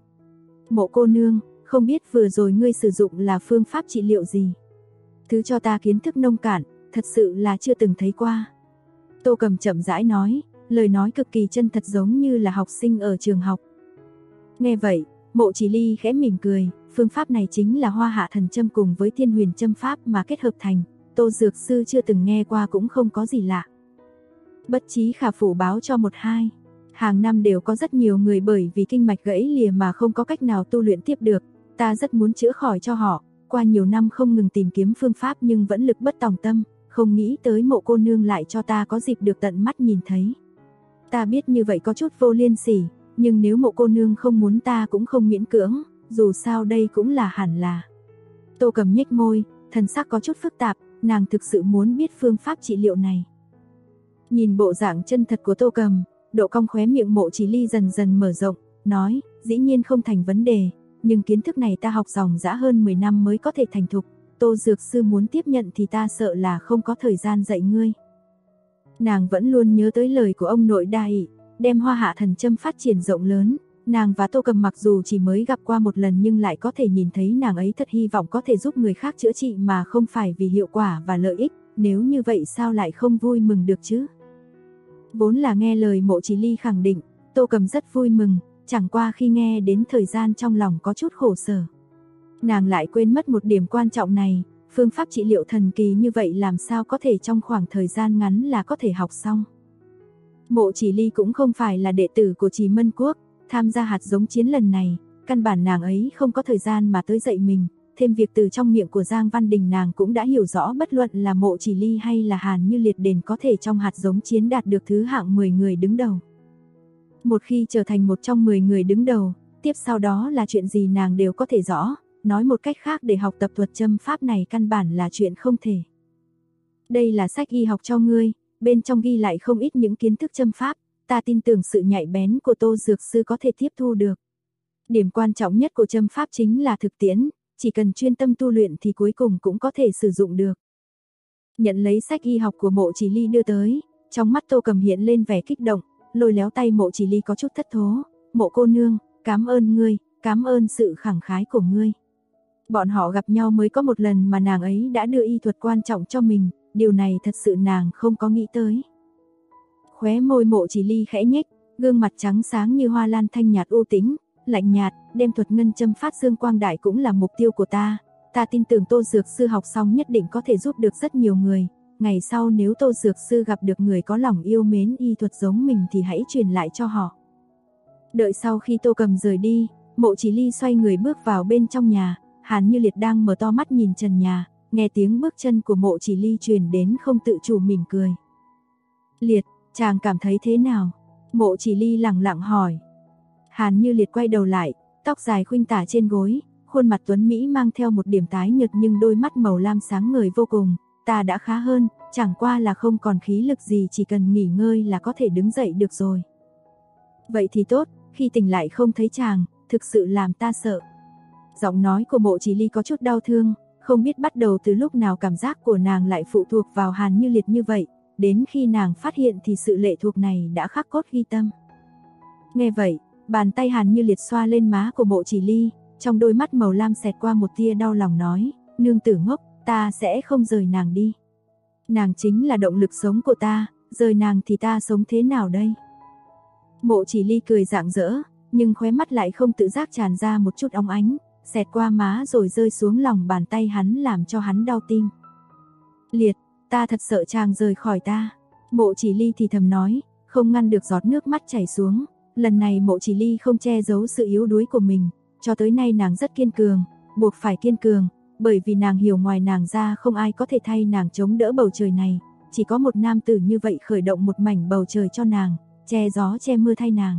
Mộ cô nương, không biết vừa rồi ngươi sử dụng là phương pháp trị liệu gì? Thứ cho ta kiến thức nông cạn, thật sự là chưa từng thấy qua. Tô Cầm chậm rãi nói, lời nói cực kỳ chân thật giống như là học sinh ở trường học. Nghe vậy, Mộ Chỉ Ly khẽ mỉm cười, phương pháp này chính là Hoa Hạ Thần Châm cùng với Thiên Huyền Châm pháp mà kết hợp thành, Tô Dược Sư chưa từng nghe qua cũng không có gì lạ. Bất chí khả phủ báo cho một hai, hàng năm đều có rất nhiều người bởi vì kinh mạch gãy lìa mà không có cách nào tu luyện tiếp được, ta rất muốn chữa khỏi cho họ, qua nhiều năm không ngừng tìm kiếm phương pháp nhưng vẫn lực bất tòng tâm, không nghĩ tới Mộ cô nương lại cho ta có dịp được tận mắt nhìn thấy. Ta biết như vậy có chút vô liêm sỉ, nhưng nếu Mộ cô nương không muốn ta cũng không miễn cưỡng, dù sao đây cũng là hẳn là. Tô Cầm nhếch môi, thần sắc có chút phức tạp, nàng thực sự muốn biết phương pháp trị liệu này. Nhìn bộ dạng chân thật của Tô Cầm, độ cong khóe miệng Mộ Chỉ Ly dần dần mở rộng, nói, dĩ nhiên không thành vấn đề, nhưng kiến thức này ta học dòng dã hơn 10 năm mới có thể thành thục, Tô dược sư muốn tiếp nhận thì ta sợ là không có thời gian dạy ngươi. Nàng vẫn luôn nhớ tới lời của ông nội Đa Ị, đem Hoa Hạ Thần Châm phát triển rộng lớn, nàng và Tô Cầm mặc dù chỉ mới gặp qua một lần nhưng lại có thể nhìn thấy nàng ấy thật hy vọng có thể giúp người khác chữa trị mà không phải vì hiệu quả và lợi ích, nếu như vậy sao lại không vui mừng được chứ? Vốn là nghe lời Mộ Chỉ Ly khẳng định, Tô Cầm rất vui mừng, chẳng qua khi nghe đến thời gian trong lòng có chút khổ sở. Nàng lại quên mất một điểm quan trọng này, phương pháp trị liệu thần kỳ như vậy làm sao có thể trong khoảng thời gian ngắn là có thể học xong. Mộ Chỉ Ly cũng không phải là đệ tử của Trì Mân Quốc, tham gia hạt giống chiến lần này, căn bản nàng ấy không có thời gian mà tới dạy mình, thêm việc từ trong miệng của Giang Văn Đình nàng cũng đã hiểu rõ bất luận là Mộ Chỉ Ly hay là Hàn Như Liệt Đền có thể trong hạt giống chiến đạt được thứ hạng 10 người đứng đầu. Một khi trở thành một trong 10 người đứng đầu, tiếp sau đó là chuyện gì nàng đều có thể rõ, nói một cách khác để học tập thuật châm pháp này căn bản là chuyện không thể. Đây là sách y học cho ngươi, bên trong ghi lại không ít những kiến thức châm pháp, ta tin tưởng sự nhạy bén của Tô dược sư có thể tiếp thu được. Điểm quan trọng nhất của châm pháp chính là thực tiễn, chỉ cần chuyên tâm tu luyện thì cuối cùng cũng có thể sử dụng được. Nhận lấy sách y học của Mộ Chỉ Ly đưa tới, trong mắt Tô Cầm hiện lên vẻ kích động, lôi léo tay Mộ Chỉ Ly có chút thất thố, Mộ cô nương, cảm ơn ngươi, cảm ơn sự khẳng khái của ngươi. Bọn họ gặp nhau mới có một lần mà nàng ấy đã đưa y thuật quan trọng cho mình, điều này thật sự nàng không có nghĩ tới. Khóe môi Mộ Chỉ Ly khẽ nhếch, gương mặt trắng sáng như hoa lan thanh nhạt u tĩnh, lạnh nhạt, đem thuật ngân châm phát dương quang đại cũng là mục tiêu của ta. Ta tin tưởng Tô dược sư học xong nhất định có thể giúp được rất nhiều người. Ngày sau nếu Tô dược sư gặp được người có lòng yêu mến y thuật giống mình thì hãy truyền lại cho họ. Đợi sau khi Tô Cầm rời đi, Mộ Chỉ Ly xoay người bước vào bên trong nhà. Hàn Như Liệt đang mở to mắt nhìn trần nhà, nghe tiếng bước chân của Mộ Chỉ Ly truyền đến không tự chủ mỉm cười. Liệt, chàng cảm thấy thế nào? Mộ Chỉ Ly lẳng lặng hỏi. Hàn Như Liệt quay đầu lại, tóc dài khuynh tả trên gối, khuôn mặt tuấn Mỹ mang theo một điểm tái nhợt nhưng đôi mắt màu lam sáng ngời vô cùng. Ta đã khá hơn, chẳng qua là không còn khí lực gì, chỉ cần nghỉ ngơi là có thể đứng dậy được rồi. Vậy thì tốt, khi tỉnh lại không thấy chàng, thực sự làm ta sợ. Giọng nói của Mộ Chỉ Ly có chút đau thương, không biết bắt đầu từ lúc nào cảm giác của nàng lại phụ thuộc vào Hàn Như Liệt như vậy, đến khi nàng phát hiện thì sự lệ thuộc này đã khắc cốt ghi tâm. Nghe vậy, bàn tay Hàn Như Liệt xoa lên má của Mộ Chỉ Ly, trong đôi mắt màu lam xẹt qua một tia đau lòng nói, nương tử ngốc, ta sẽ không rời nàng đi. Nàng chính là động lực sống của ta, rời nàng thì ta sống thế nào đây? Mộ Chỉ Ly cười rạng rỡ, nhưng khóe mắt lại không tự giác tràn ra một chút óng ánh, xẹt qua má rồi rơi xuống lòng bàn tay hắn làm cho hắn đau tim. Liệt, ta thật sợ chàng rời khỏi ta. Mộ Chỉ Ly thì thầm nói, không ngăn được giọt nước mắt chảy xuống. Lần này Mộ Chỉ Ly không che giấu sự yếu đuối của mình, cho tới nay nàng rất kiên cường, buộc phải kiên cường, bởi vì nàng hiểu ngoài nàng ra không ai có thể thay nàng chống đỡ bầu trời này, chỉ có một nam tử như vậy khởi động một mảnh bầu trời cho nàng, che gió che mưa thay nàng.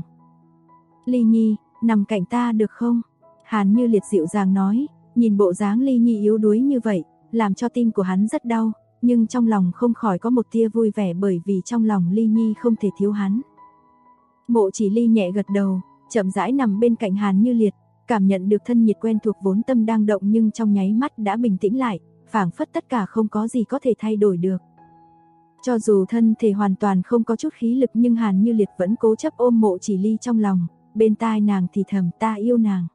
Ly Nhi, nằm cạnh ta được không? Hàn Như Liệt dịu dàng nói, nhìn bộ dáng Ly Nhi yếu đuối như vậy, làm cho tim của hắn rất đau, nhưng trong lòng không khỏi có một tia vui vẻ bởi vì trong lòng Ly Nhi không thể thiếu hắn. Mộ Chỉ Ly nhẹ gật đầu, chậm rãi nằm bên cạnh Hàn Như Liệt, cảm nhận được thân nhiệt quen thuộc vốn tâm đang động nhưng trong nháy mắt đã bình tĩnh lại, phảng phất tất cả không có gì có thể thay đổi được. Cho dù thân thể hoàn toàn không có chút khí lực nhưng Hàn Như Liệt vẫn cố chấp ôm Mộ Chỉ Ly trong lòng, bên tai nàng thì thầm ta yêu nàng.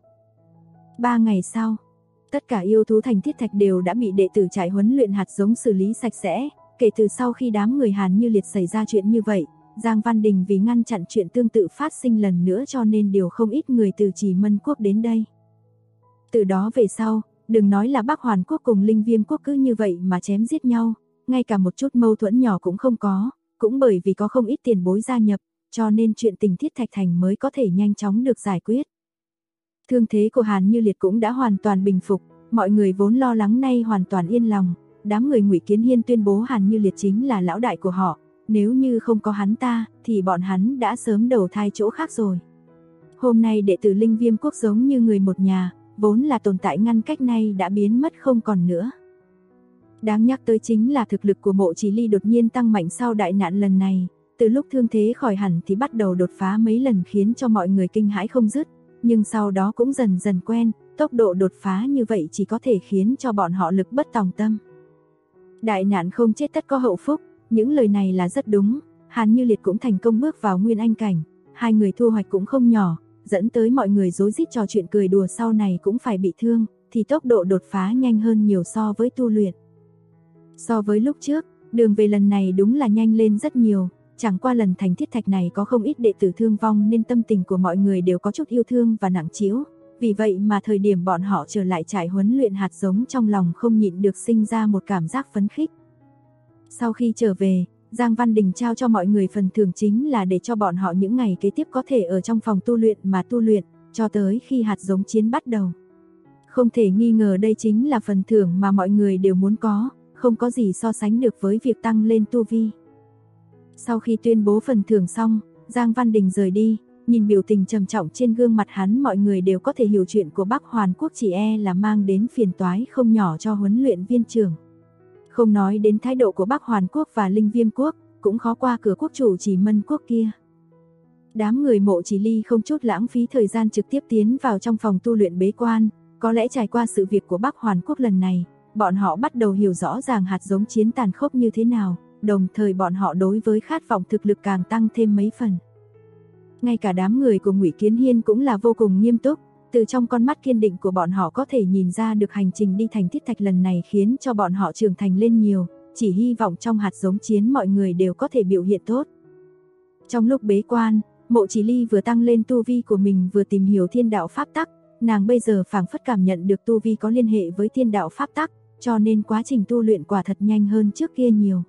3 ngày sau, tất cả yêu thú thành Thiết Thạch đều đã bị đệ tử trại huấn luyện hạt giống xử lý sạch sẽ, kể từ sau khi đám người Hàn Như Liệt xảy ra chuyện như vậy, Giang Văn Đình vì ngăn chặn chuyện tương tự phát sinh lần nữa cho nên điều không ít người từ Trì Mân Quốc đến đây. Từ đó về sau, đừng nói là Bắc Hoàn Quốc cùng Linh Viêm Quốc cứ như vậy mà chém giết nhau, ngay cả một chút mâu thuẫn nhỏ cũng không có, cũng bởi vì có không ít tiền bối gia nhập, cho nên chuyện tình Thiết Thạch Thành mới có thể nhanh chóng được giải quyết. Thương thế của Hàn Như Liệt cũng đã hoàn toàn bình phục, mọi người vốn lo lắng nay hoàn toàn yên lòng, đám người Ngụy Kiến Hiên tuyên bố Hàn Như Liệt chính là lão đại của họ, nếu như không có hắn ta, thì bọn hắn đã sớm đầu thai chỗ khác rồi. Hôm nay đệ tử Linh Viêm Quốc giống như người một nhà, vốn là tồn tại ngăn cách nay đã biến mất không còn nữa. Đáng nhắc tới chính là thực lực của Mộ Chỉ Ly đột nhiên tăng mạnh sau đại nạn lần này, từ lúc thương thế khỏi hẳn thì bắt đầu đột phá mấy lần khiến cho mọi người kinh hãi không dứt, nhưng sau đó cũng dần dần quen, tốc độ đột phá như vậy chỉ có thể khiến cho bọn họ lực bất tòng tâm. Đại nạn không chết tất có hậu phúc, những lời này là rất đúng, Hàn Như Liệt cũng thành công bước vào Nguyên Anh cảnh, hai người thu hoạch cũng không nhỏ, dẫn tới mọi người rối rít trò chuyện cười đùa sau này cũng phải bị thương, thì tốc độ đột phá nhanh hơn nhiều so với tu luyện. So với lúc trước, đường về lần này đúng là nhanh lên rất nhiều, chẳng qua lần thành thiết thạch này có không ít đệ tử thương vong nên tâm tình của mọi người đều có chút yêu thương và nặng trĩu, vì vậy mà thời điểm bọn họ trở lại trại huấn luyện hạt giống trong lòng không nhịn được sinh ra một cảm giác phấn khích. Sau khi trở về, Giang Văn Đình trao cho mọi người phần thưởng chính là để cho bọn họ những ngày kế tiếp có thể ở trong phòng tu luyện mà tu luyện, cho tới khi hạt giống chiến bắt đầu. Không thể nghi ngờ đây chính là phần thưởng mà mọi người đều muốn có, không có gì so sánh được với việc tăng lên tu vi. Sau khi tuyên bố phần thưởng xong, Giang Văn Đình rời đi, nhìn biểu tình trầm trọng trên gương mặt hắn mọi người đều có thể hiểu chuyện của Bắc Hoàn Quốc chỉ là mang đến phiền toái không nhỏ cho huấn luyện viên trưởng. Không nói đến thái độ của Bắc Hoàn Quốc và Linh Viêm Quốc, cũng khó qua cửa quốc chủ Chỉ Mân Quốc kia. Đám người Mộ Chỉ Ly không chút lãng phí thời gian trực tiếp tiến vào trong phòng tu luyện bế quan, có lẽ trải qua sự việc của Bắc Hoàn Quốc lần này, bọn họ bắt đầu hiểu rõ ràng hạt giống chiến tàn khốc như thế nào, đồng thời bọn họ đối với khát vọng thực lực càng tăng thêm mấy phần. Ngay cả đám người của Ngụy Kiến Hiên cũng là vô cùng nghiêm túc, từ trong con mắt kiên định của bọn họ có thể nhìn ra được hành trình đi thành thiết thạch lần này khiến cho bọn họ trưởng thành lên nhiều, chỉ hy vọng trong hạt giống chiến mọi người đều có thể biểu hiện tốt. Trong lúc bế quan, Mộ Chỉ Ly vừa tăng lên tu vi của mình vừa tìm hiểu thiên đạo pháp tắc, nàng bây giờ phảng phất cảm nhận được tu vi có liên hệ với thiên đạo pháp tắc, cho nên quá trình tu luyện quả thật nhanh hơn trước kia nhiều.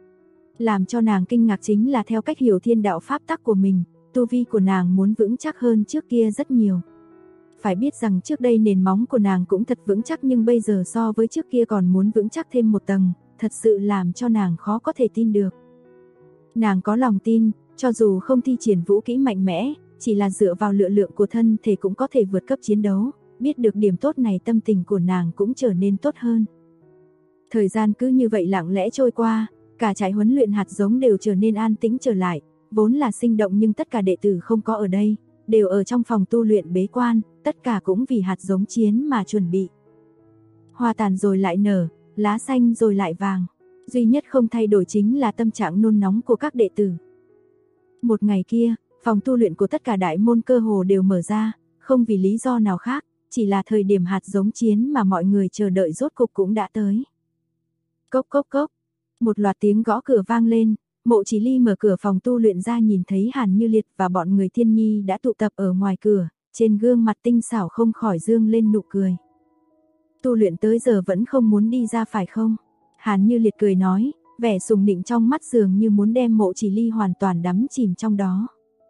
Làm cho nàng kinh ngạc chính là theo cách hiểu thiên đạo pháp tắc của mình, tu vi của nàng muốn vững chắc hơn trước kia rất nhiều. Phải biết rằng trước đây nền móng của nàng cũng thật vững chắc nhưng bây giờ so với trước kia còn muốn vững chắc thêm một tầng, thật sự làm cho nàng khó có thể tin được. Nàng có lòng tin, cho dù không thi triển vũ kỹ mạnh mẽ, chỉ là dựa vào lực lượng của thân thể cũng có thể vượt cấp chiến đấu, biết được điểm tốt này tâm tình của nàng cũng trở nên tốt hơn. Thời gian cứ như vậy lặng lẽ trôi qua, cả trại huấn luyện hạt giống đều trở nên an tĩnh trở lại, vốn là sinh động nhưng tất cả đệ tử không có ở đây, đều ở trong phòng tu luyện bế quan, tất cả cũng vì hạt giống chiến mà chuẩn bị. Hoa tàn rồi lại nở, lá xanh rồi lại vàng, duy nhất không thay đổi chính là tâm trạng nôn nóng của các đệ tử. Một ngày kia, phòng tu luyện của tất cả đại môn cơ hồ đều mở ra, không vì lý do nào khác, chỉ là thời điểm hạt giống chiến mà mọi người chờ đợi rốt cục cũng đã tới. Cốc cốc cốc, một loạt tiếng gõ cửa vang lên, Mộ Chỉ Ly mở cửa phòng tu luyện ra nhìn thấy Hàn Như Liệt và bọn người Thiên Nhi đã tụ tập ở ngoài cửa, trên gương mặt tinh xảo không khỏi dương lên nụ cười. Tu luyện tới giờ vẫn không muốn đi ra phải không? Hàn Như Liệt cười nói, vẻ sùng nịnh trong mắt dường như muốn đem Mộ Chỉ Ly hoàn toàn đắm chìm trong đó.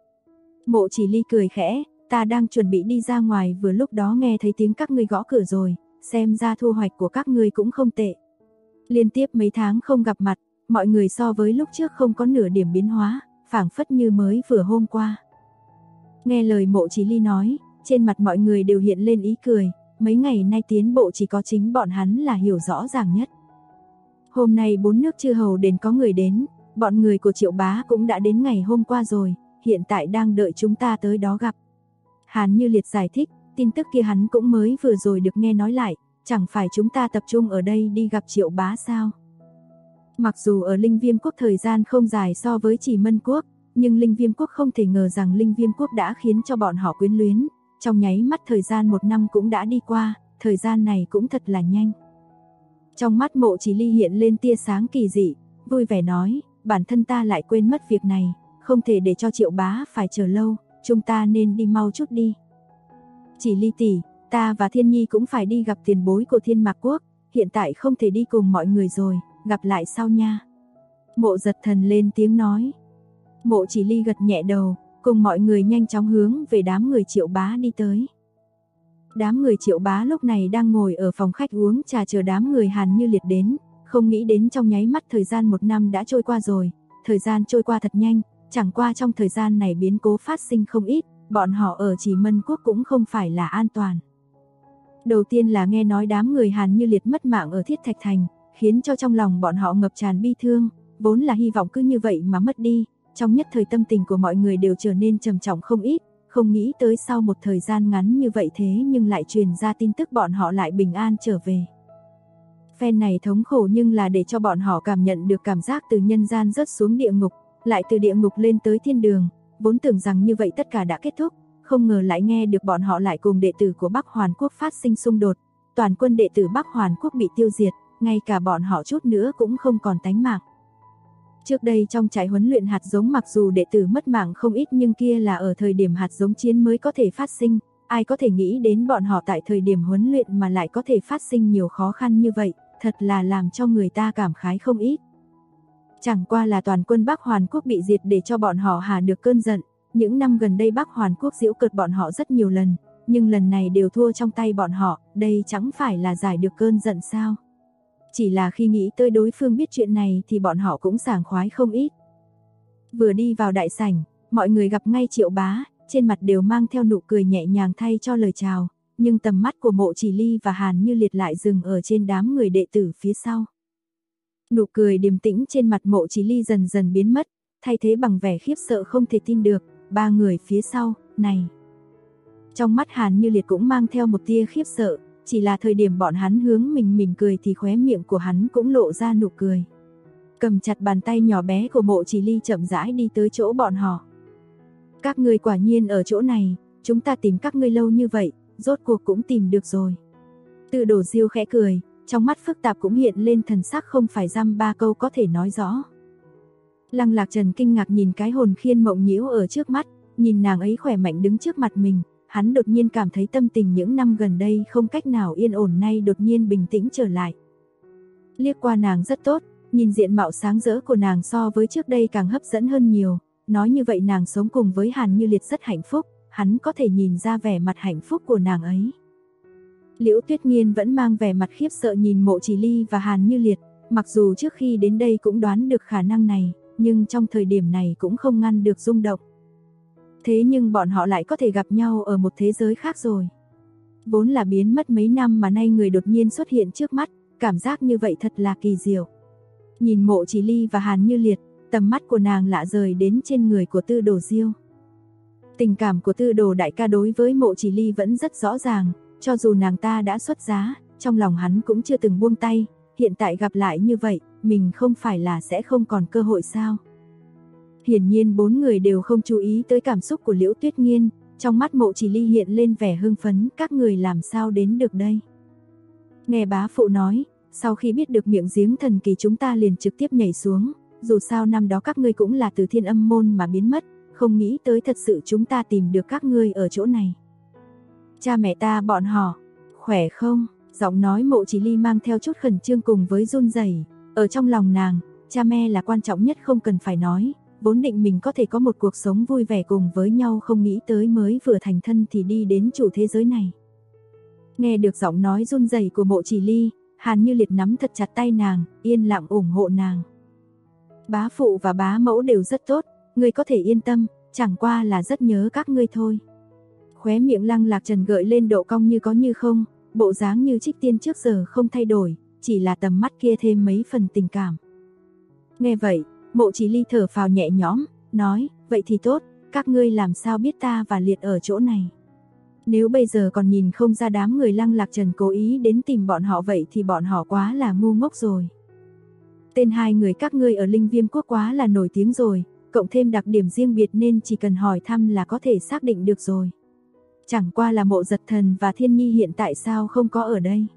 Mộ Chỉ Ly cười khẽ, ta đang chuẩn bị đi ra ngoài vừa lúc đó nghe thấy tiếng các ngươi gõ cửa rồi, xem ra thu hoạch của các ngươi cũng không tệ. Liên tiếp mấy tháng không gặp mặt, mọi người so với lúc trước không có nửa điểm biến hóa, phảng phất như mới vừa hôm qua. Nghe lời Mộ Chỉ Ly nói, trên mặt mọi người đều hiện lên ý cười, mấy ngày nay tiến bộ chỉ có chính bọn hắn là hiểu rõ ràng nhất. Hôm nay 4 nước chư hầu đến có người đến, bọn người của Triệu Bá cũng đã đến ngày hôm qua rồi, hiện tại đang đợi chúng ta tới đó gặp. Hàn Như Liệt giải thích, tin tức kia hắn cũng mới vừa rồi được nghe nói lại, chẳng phải chúng ta tập trung ở đây đi gặp Triệu Bá sao? Mặc dù ở Linh Viêm Quốc thời gian không dài so với Chỉ Mân Quốc, nhưng Linh Viêm Quốc không thể ngờ rằng Linh Viêm Quốc đã khiến cho bọn họ quyến luyến, trong nháy mắt thời gian 1 năm cũng đã đi qua, thời gian này cũng thật là nhanh. Trong mắt Mộ Chỉ Ly hiện lên tia sáng kỳ dị, vui vẻ nói, bản thân ta lại quên mất việc này, không thể để cho Triệu Bá phải chờ lâu, chúng ta nên đi mau chút đi. Chỉ Ly tỷ, ta và Thiên Nhi cũng phải đi gặp tiền bối của Thiên Mạc Quốc, hiện tại không thể đi cùng mọi người rồi, gặp lại sau nha. Mộ Giật Thần lên tiếng nói. Mộ Chỉ Ly gật nhẹ đầu, cùng mọi người nhanh chóng hướng về đám người Triệu Bá đi tới. Đám người Triệu Bá lúc này đang ngồi ở phòng khách uống trà chờ đám người Hàn Như Liệt đến, không nghĩ đến trong nháy mắt thời gian 1 năm đã trôi qua rồi, thời gian trôi qua thật nhanh, chẳng qua trong thời gian này biến cố phát sinh không ít, bọn họ ở Chỉ Mân Quốc cũng không phải là an toàn. Đầu tiên là nghe nói đám người Hàn Như Liệt mất mạng ở Thiết Thạch Thành, khiến cho trong lòng bọn họ ngập tràn bi thương, vốn là hy vọng cứ như vậy mà mất đi, trong nhất thời tâm tình của mọi người đều trở nên trầm trọng không ít, không nghĩ tới sau một thời gian ngắn như vậy thế nhưng lại truyền ra tin tức bọn họ lại bình an trở về. Phen này thống khổ nhưng là để cho bọn họ cảm nhận được cảm giác từ nhân gian rớt xuống địa ngục, lại từ địa ngục lên tới thiên đường, vốn tưởng rằng như vậy tất cả đã kết thúc, không ngờ lại nghe được bọn họ lại cùng đệ tử của Bắc Hoàn Quốc phát sinh xung đột, toàn quân đệ tử Bắc Hoàn Quốc bị tiêu diệt, ngay cả bọn họ chút nữa cũng không còn tánh mạng. Trước đây trong trại huấn luyện hạt giống mặc dù đệ tử mất mạng không ít nhưng kia là ở thời điểm hạt giống chiến mới có thể phát sinh, ai có thể nghĩ đến bọn họ tại thời điểm huấn luyện mà lại có thể phát sinh nhiều khó khăn như vậy, thật là làm cho người ta cảm khái không ít. Chẳng qua là toàn quân Bắc Hoàn Quốc bị diệt để cho bọn họ hạ được cơn giận, những năm gần đây Bắc Hoàn Quốc giễu cợt bọn họ rất nhiều lần, nhưng lần này đều thua trong tay bọn họ, đây chẳng phải là giải được cơn giận sao? Chỉ là khi nghĩ tới đối phương biết chuyện này thì bọn họ cũng sảng khoái không ít. Vừa đi vào đại sảnh, mọi người gặp ngay Triệu Bá, trên mặt đều mang theo nụ cười nhẹ nhàng thay cho lời chào, nhưng tầm mắt của Mộ Chỉ Ly và Hàn Như Liệt lại dừng ở trên đám người đệ tử phía sau. Nụ cười điềm tĩnh trên mặt Mộ Chỉ Ly dần dần biến mất, thay thế bằng vẻ khiếp sợ không thể tin được, ba người phía sau, này. Trong mắt Hàn Như Liệt cũng mang theo một tia khiếp sợ, chỉ là thời điểm bọn hắn hướng mình mỉm cười thì khóe miệng của hắn cũng lộ ra nụ cười. Cầm chặt bàn tay nhỏ bé của Mộ Chỉ Ly chậm rãi đi tới chỗ bọn họ. Các ngươi quả nhiên ở chỗ này, chúng ta tìm các ngươi lâu như vậy, rốt cuộc cũng tìm được rồi. Từ Đổ Diêu khẽ cười, trong mắt phức tạp cũng hiện lên thần sắc không phải dăm ba câu có thể nói rõ. Lăng Lạc Trần kinh ngạc nhìn cái hồn khiên mộng nhiễu ở trước mắt, nhìn nàng ấy khỏe mạnh đứng trước mặt mình, hắn đột nhiên cảm thấy tâm tình những năm gần đây không cách nào yên ổn nay đột nhiên bình tĩnh trở lại. Liếc qua nàng rất tốt, nhìn diện mạo sáng rỡ của nàng so với trước đây càng hấp dẫn hơn nhiều, nói như vậy nàng sống cùng với Hàn Như Liệt rất hạnh phúc, hắn có thể nhìn ra vẻ mặt hạnh phúc của nàng ấy. Liễu Tuyết Nghiên vẫn mang vẻ mặt khiếp sợ nhìn Mộ Chỉ Ly và Hàn Như Liệt, mặc dù trước khi đến đây cũng đoán được khả năng này, nhưng trong thời điểm này cũng không ngăn được rung động. Thế nhưng bọn họ lại có thể gặp nhau ở một thế giới khác rồi. Vốn là biến mất mấy năm mà nay người đột nhiên xuất hiện trước mắt, cảm giác như vậy thật là kỳ diệu. Nhìn Mộ Chỉ Ly và Hàn Như Liệt, tầm mắt của nàng lạ rời đến trên người của Tư Đồ Diêu. Tình cảm của Tư Đồ đại ca đối với Mộ Chỉ Ly vẫn rất rõ ràng, cho dù nàng ta đã xuất giá, trong lòng hắn cũng chưa từng buông tay, hiện tại gặp lại như vậy, mình không phải là sẽ không còn cơ hội sao? Hiển nhiên bốn người đều không chú ý tới cảm xúc của Liễu Tuyết Nghiên, trong mắt Mộ Chỉ Ly hiện lên vẻ hưng phấn, các người làm sao đến được đây? Nghe bá phụ nói, sau khi biết được miệng giếng thần kỳ chúng ta liền trực tiếp nhảy xuống, dù sao năm đó các ngươi cũng là từ Thiên Âm môn mà biến mất, không nghĩ tới thật sự chúng ta tìm được các ngươi ở chỗ này. Cha mẹ ta bọn họ, khỏe không? Giọng nói Mộ Chỉ Ly mang theo chút khẩn trương cùng với run rẩy. Ở trong lòng nàng, cha mẹ là quan trọng nhất không cần phải nói, vốn định mình có thể có một cuộc sống vui vẻ cùng với nhau không nghĩ tới mới vừa thành thân thì đi đến chủ thế giới này. Nghe được giọng nói run rẩy của Mộ Chỉ Ly, Hàn Như Liệt nắm thật chặt tay nàng, yên lặng ủng hộ nàng. Bá phụ và bá mẫu đều rất tốt, ngươi có thể yên tâm, chẳng qua là rất nhớ các ngươi thôi. Khóe miệng Lăng Lạc Trần gợi lên độ cong như có như không, bộ dáng như Trích Tiên trước giờ không thay đổi, chỉ là tầm mắt kia thêm mấy phần tình cảm. Nghe vậy, Mộ Chỉ Ly thở phào nhẹ nhõm, nói, vậy thì tốt, các ngươi làm sao biết ta và Liệt ở chỗ này. Nếu bây giờ còn nhìn không ra đám người Lăng Lạc Trần cố ý đến tìm bọn họ vậy thì bọn họ quá là ngu ngốc rồi. Tên hai người các ngươi ở Linh Viêm Quốc quá là nổi tiếng rồi, cộng thêm đặc điểm riêng biệt nên chỉ cần hỏi thăm là có thể xác định được rồi. Chẳng qua là Mộ Giật Thần và Thiên Nhi hiện tại sao không có ở đây.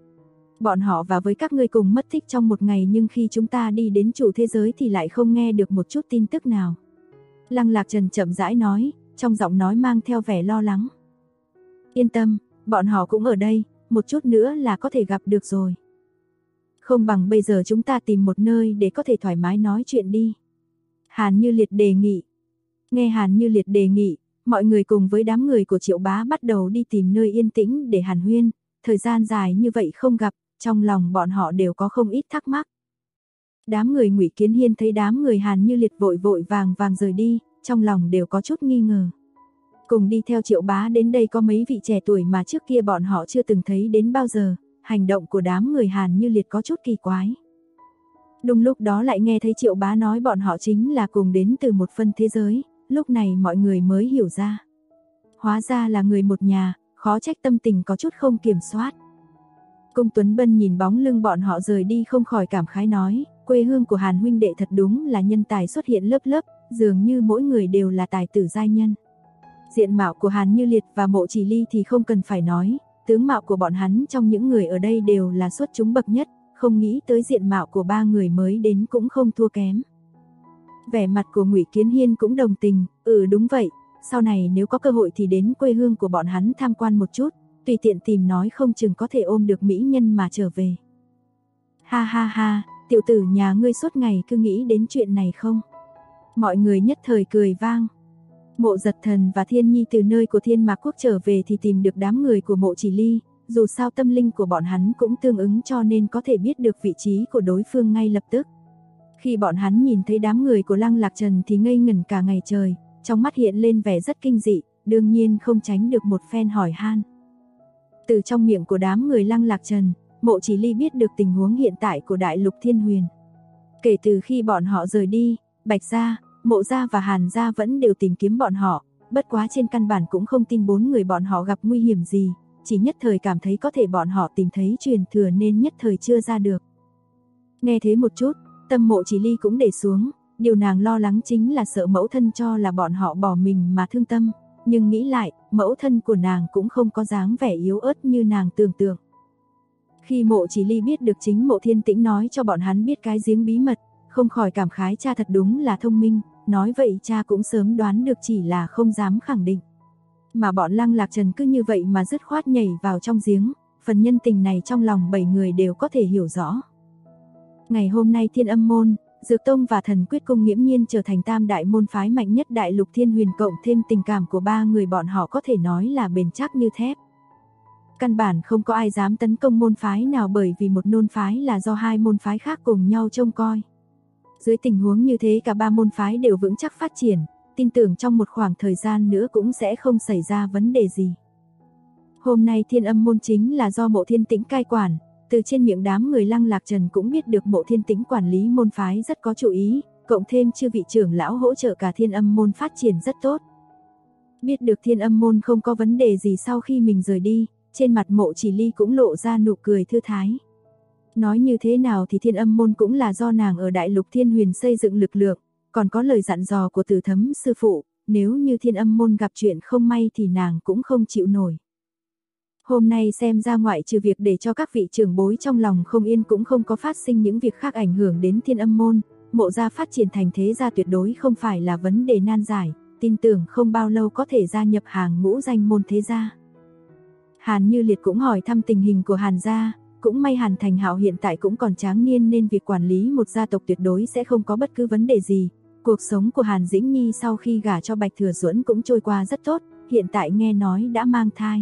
Bọn họ và với các ngươi cùng mất tích trong một ngày nhưng khi chúng ta đi đến chủ thế giới thì lại không nghe được một chút tin tức nào. Lăng Lạc Trần chậm rãi nói, trong giọng nói mang theo vẻ lo lắng. Yên tâm, bọn họ cũng ở đây, một chút nữa là có thể gặp được rồi. Không bằng bây giờ chúng ta tìm một nơi để có thể thoải mái nói chuyện đi. Hàn Như Liệt đề nghị. Nghe Hàn Như Liệt đề nghị, mọi người cùng với đám người của Triệu Bá bắt đầu đi tìm nơi yên tĩnh để hàn huyên, thời gian dài như vậy không gặp, trong lòng bọn họ đều có không ít thắc mắc. Đám người Ngụy Kiến Hiên thấy đám người Hàn Như Liệt vội vội vàng vàng rời đi, trong lòng đều có chút nghi ngờ. Cùng đi theo Triệu Bá đến đây có mấy vị trẻ tuổi mà trước kia bọn họ chưa từng thấy đến bao giờ, hành động của đám người Hàn Như Liệt có chút kỳ quái. Đúng lúc đó lại nghe thấy Triệu Bá nói bọn họ chính là cùng đến từ một phân thế giới, lúc này mọi người mới hiểu ra. Hóa ra là người một nhà, khó trách tâm tình có chút không kiểm soát. Cung Tuấn Bân nhìn bóng lưng bọn họ rời đi không khỏi cảm khái nói, quê hương của Hàn huynh đệ thật đúng là nhân tài xuất hiện lớp lớp, dường như mỗi người đều là tài tử giai nhân. Diện mạo của Hàn Như Liệt và Mộ Chỉ Ly thì không cần phải nói, tướng mạo của bọn hắn trong những người ở đây đều là xuất chúng bậc nhất, không nghĩ tới diện mạo của ba người mới đến cũng không thua kém. Vẻ mặt của Ngụy Kiến Hiên cũng đồng tình, đúng vậy, sau này nếu có cơ hội thì đến quê hương của bọn hắn tham quan một chút, tùy tiện tìm nói không chừng có thể ôm được mỹ nhân mà trở về. Ha ha ha, tiểu tử nhà ngươi suốt ngày cứ nghĩ đến chuyện này không? Mọi người nhất thời cười vang. Mộ Giật Thần và Thiên Nhi từ nơi của Thiên Mạc Quốc trở về thì tìm được đám người của Mộ Chỉ Ly, dù sao tâm linh của bọn hắn cũng tương ứng cho nên có thể biết được vị trí của đối phương ngay lập tức. Khi bọn hắn nhìn thấy đám người của Lăng Lạc Trần thì ngây ngẩn cả ngày trời, trong mắt hiện lên vẻ rất kinh dị, đương nhiên không tránh được một phen hỏi han. Từ trong miệng của đám người Lăng Lạc Trần, Mộ Chỉ Ly biết được tình huống hiện tại của Đại Lục Thiên Huyền. Kể từ khi bọn họ rời đi, Bạch Gia, Mộ Gia và Hàn Gia vẫn đều tìm kiếm bọn họ, bất quá trên căn bản cũng không tin bốn người bọn họ gặp nguy hiểm gì, chỉ nhất thời cảm thấy có thể bọn họ tìm thấy truyền thừa nên nhất thời chưa ra được. Nghe thế một chút, tâm Mộ Chỉ Ly cũng để xuống, điều nàng lo lắng chính là sợ mẫu thân cho là bọn họ bỏ mình mà thương tâm, nhưng nghĩ lại, mẫu thân của nàng cũng không có dáng vẻ yếu ớt như nàng tưởng tượng. Khi Mộ Chỉ Ly biết được chính Mộ Thiên Tĩnh nói cho bọn hắn biết cái giếng bí mật, không khỏi cảm khái cha thật đúng là thông minh, nói vậy cha cũng sớm đoán được chỉ là không dám khẳng định. Mà bọn Lăng Lạc Trần cứ như vậy mà dứt khoát nhảy vào trong giếng, phần nhân tình này trong lòng 7 người đều có thể hiểu rõ. Ngày hôm nay Thiên Âm Môn, Dược Tông và Thần Quyết Cung nghiễm nhiên trở thành tam đại môn phái mạnh nhất Đại Lục Thiên Huyền, cộng thêm tình cảm của ba người bọn họ có thể nói là bền chắc như thép. Căn bản không có ai dám tấn công môn phái nào bởi vì một môn phái là do hai môn phái khác cùng nhau trông coi. Dưới tình huống như thế cả ba môn phái đều vững chắc phát triển, tin tưởng trong một khoảng thời gian nữa cũng sẽ không xảy ra vấn đề gì. Hôm nay Thiên Âm Môn chính là do Mộ Thiên Tĩnh cai quản, từ trên miệng đám người Lăng Lạc Trần cũng biết được Mộ Thiên Tĩnh quản lý môn phái rất có chủ ý, cộng thêm chư vị trưởng lão hỗ trợ cả Thiên Âm Môn phát triển rất tốt. Biết được Thiên Âm Môn không có vấn đề gì sau khi mình rời đi, trên mặt Mộ Chỉ Ly cũng lộ ra nụ cười thư thái. Nói như thế nào thì Thiên Âm Môn cũng là do nàng ở Đại Lục Thiên Huyền xây dựng lực lượng, còn có lời dặn dò của Từ Thấm sư phụ, nếu như Thiên Âm Môn gặp chuyện không may thì nàng cũng không chịu nổi. Hôm nay xem ra ngoại trừ việc để cho các vị trưởng bối trong lòng không yên cũng không có phát sinh những việc khác ảnh hưởng đến Thiên Âm Môn, Mộ gia phát triển thành thế gia tuyệt đối không phải là vấn đề nan giải, tin tưởng không bao lâu có thể gia nhập hàng ngũ danh môn thế gia. Hàn Như Liệt cũng hỏi thăm tình hình của Hàn gia, cũng may Hàn Thành Hạo hiện tại cũng còn tráng niên nên việc quản lý một gia tộc tuyệt đối sẽ không có bất cứ vấn đề gì. Cuộc sống của Hàn Dĩnh Nhi sau khi gả cho Bạch Thừa Duẫn cũng trôi qua rất tốt, hiện tại nghe nói đã mang thai.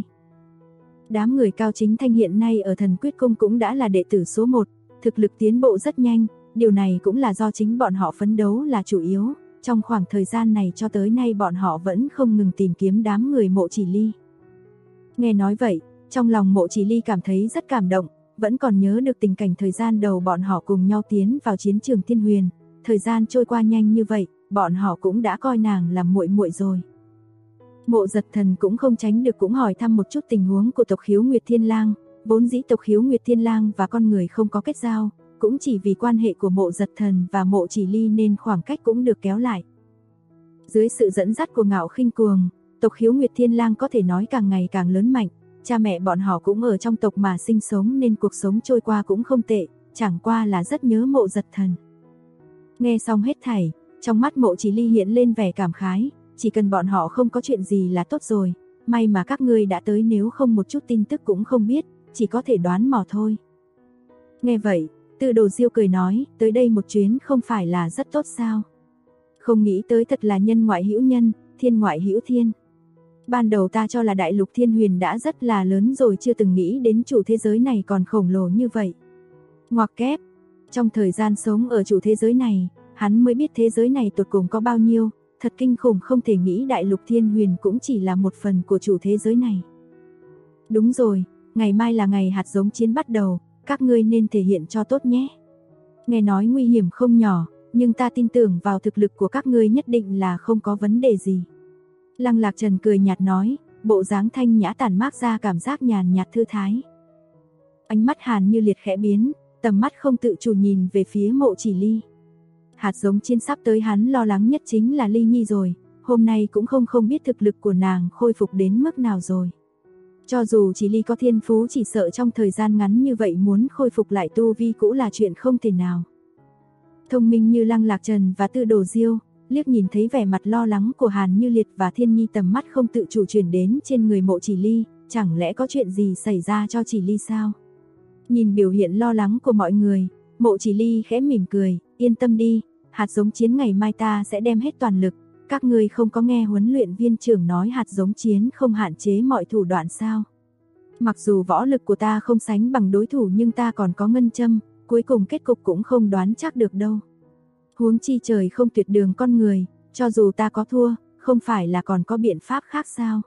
Đám người Cao Chính Thanh hiện nay ở Thần Quyết Cung cũng đã là đệ tử số 1, thực lực tiến bộ rất nhanh, điều này cũng là do chính bọn họ phấn đấu là chủ yếu, trong khoảng thời gian này cho tới nay bọn họ vẫn không ngừng tìm kiếm đám người Mộ Chỉ Ly. Nghe nói vậy, trong lòng Mộ Chỉ Ly cảm thấy rất cảm động, vẫn còn nhớ được tình cảnh thời gian đầu bọn họ cùng nhau tiến vào chiến trường Thiên Huyền, thời gian trôi qua nhanh như vậy, bọn họ cũng đã coi nàng là muội muội rồi. Mộ Giật Thần cũng không tránh được cũng hỏi thăm một chút tình huống của tộc Khiếu Nguyệt Thiên Lang, vốn dĩ tộc Khiếu Nguyệt Thiên Lang và con người không có kết giao, cũng chỉ vì quan hệ của Mộ Giật Thần và Mộ Chỉ Ly nên khoảng cách cũng được kéo lại. Dưới sự dẫn dắt của Ngạo Khinh Cuồng, tộc Khiếu Nguyệt Thiên Lang có thể nói càng ngày càng lớn mạnh, cha mẹ bọn họ cũng ở trong tộc mà sinh sống nên cuộc sống trôi qua cũng không tệ, chẳng qua là rất nhớ Mộ Giật Thần. Nghe xong hết thảy, trong mắt Mộ Chỉ Ly hiện lên vẻ cảm khái, chỉ cần bọn họ không có chuyện gì là tốt rồi, may mà các ngươi đã tới, nếu không một chút tin tức cũng không biết, chỉ có thể đoán mò thôi. Nghe vậy, Từ Đồ Diêu cười nói, tới đây một chuyến không phải là rất tốt sao? Không nghĩ tới thật là nhân ngoại hữu nhân, thiên ngoại hữu thiên. Ban đầu ta cho là Đại Lục Thiên Huyền đã rất là lớn rồi, chưa từng nghĩ đến chủ thế giới này còn khổng lồ như vậy. Ngoặc kép, Trong thời gian sống ở chủ thế giới này, hắn mới biết thế giới này tột cùng có bao nhiêu, thật kinh khủng, không thể nghĩ đại lục Thiên Huyền cũng chỉ là một phần của chủ thế giới này. Đúng rồi, ngày mai là ngày hạt giống chiến bắt đầu, các ngươi nên thể hiện cho tốt nhé. Nghe nói nguy hiểm không nhỏ, nhưng ta tin tưởng vào thực lực của các ngươi nhất định là không có vấn đề gì. Lăng Lạc Trần cười nhạt nói, bộ dáng thanh nhã tản mát ra cảm giác nhàn nhạt thư thái. Ánh mắt Hàn Như Liệt khẽ biến, tầm mắt không tự chủ nhìn về phía Mộ Chỉ Ly. Hạt giống chiến sắp tới, hắn lo lắng nhất chính là Ly Nhi rồi, hôm nay cũng không biết thực lực của nàng khôi phục đến mức nào rồi. Cho dù Chỉ Ly có thiên phú, chỉ sợ trong thời gian ngắn như vậy muốn khôi phục lại tu vi cũ là chuyện không thể nào. Thông minh như Lăng Lạc Trần và Tư Đồ Diêu, liếc nhìn thấy vẻ mặt lo lắng của Hàn Như Liệt và Thiên Nhi, tầm mắt không tự chủ chuyển đến trên người Mộ Chỉ Ly, chẳng lẽ có chuyện gì xảy ra cho Chỉ Ly sao? Nhìn biểu hiện lo lắng của mọi người, Mộ Chỉ Ly khẽ mỉm cười, yên tâm đi, hạt giống chiến ngày mai ta sẽ đem hết toàn lực. Các ngươi không có nghe huấn luyện viên trưởng nói hạt giống chiến không hạn chế mọi thủ đoạn sao? Mặc dù võ lực của ta không sánh bằng đối thủ nhưng ta còn có ngân châm, cuối cùng kết cục cũng không đoán chắc được đâu. Huống chi trời không tuyệt đường con người, cho dù ta có thua, không phải là còn có biện pháp khác sao?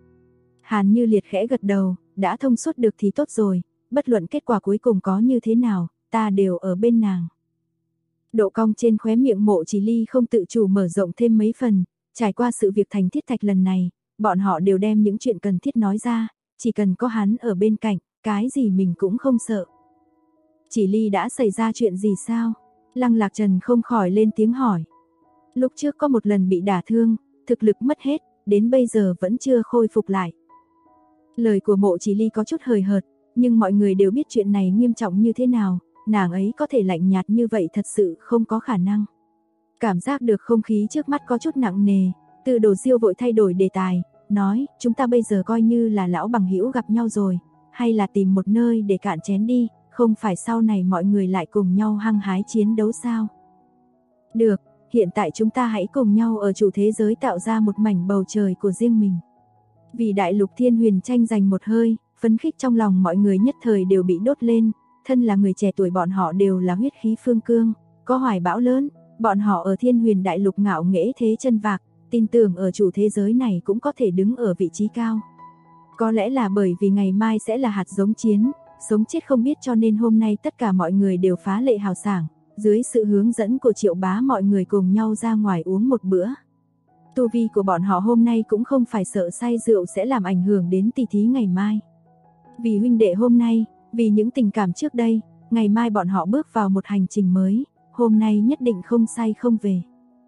Hàn Như Liệt khẽ gật đầu, đã thông suốt được thì tốt rồi, bất luận kết quả cuối cùng có như thế nào, ta đều ở bên nàng. Độ cong trên khóe miệng Mộ Chỉ Ly không tự chủ mở rộng thêm mấy phần, trải qua sự việc thành thiết thạch lần này, bọn họ đều đem những chuyện cần thiết nói ra, chỉ cần có hắn ở bên cạnh, cái gì mình cũng không sợ. Chỉ Ly đã xảy ra chuyện gì sao? Lăng Lạc Trần không khỏi lên tiếng hỏi. Lúc trước có một lần bị đả thương, thực lực mất hết, đến bây giờ vẫn chưa khôi phục lại. Lời của Mộ Chỉ Ly có chút hời hợt, nhưng mọi người đều biết chuyện này nghiêm trọng như thế nào, nàng ấy có thể lạnh nhạt như vậy thật sự không có khả năng. Cảm giác được không khí trước mắt có chút nặng nề, Tư Đồ Diêu vội thay đổi đề tài, nói, chúng ta bây giờ coi như là lão bằng hữu gặp nhau rồi, hay là tìm một nơi để cạn chén đi, không phải sau này mọi người lại cùng nhau hăng hái chiến đấu sao? Được, hiện tại chúng ta hãy cùng nhau ở chủ thế giới tạo ra một mảnh bầu trời của riêng mình. Vì đại lục Thiên Huyền tranh giành một hơi, phấn khích trong lòng mọi người nhất thời đều bị đốt lên, thân là người trẻ tuổi bọn họ đều là huyết khí phương cương, có hoài bão lớn, bọn họ ở Thiên Huyền đại lục ngạo nghễ thế chân vạc, tin tưởng ở chủ thế giới này cũng có thể đứng ở vị trí cao. Có lẽ là bởi vì ngày mai sẽ là hạt giống chiến, sống chết không biết cho nên hôm nay tất cả mọi người đều phá lệ hào sảng, dưới sự hướng dẫn của Triệu Bá mọi người cùng nhau ra ngoài uống một bữa. Tu vi của bọn họ hôm nay cũng không phải sợ say rượu sẽ làm ảnh hưởng đến tỷ thí ngày mai. Vì huynh đệ hôm nay, vì những tình cảm trước đây, ngày mai bọn họ bước vào một hành trình mới, hôm nay nhất định không say không về.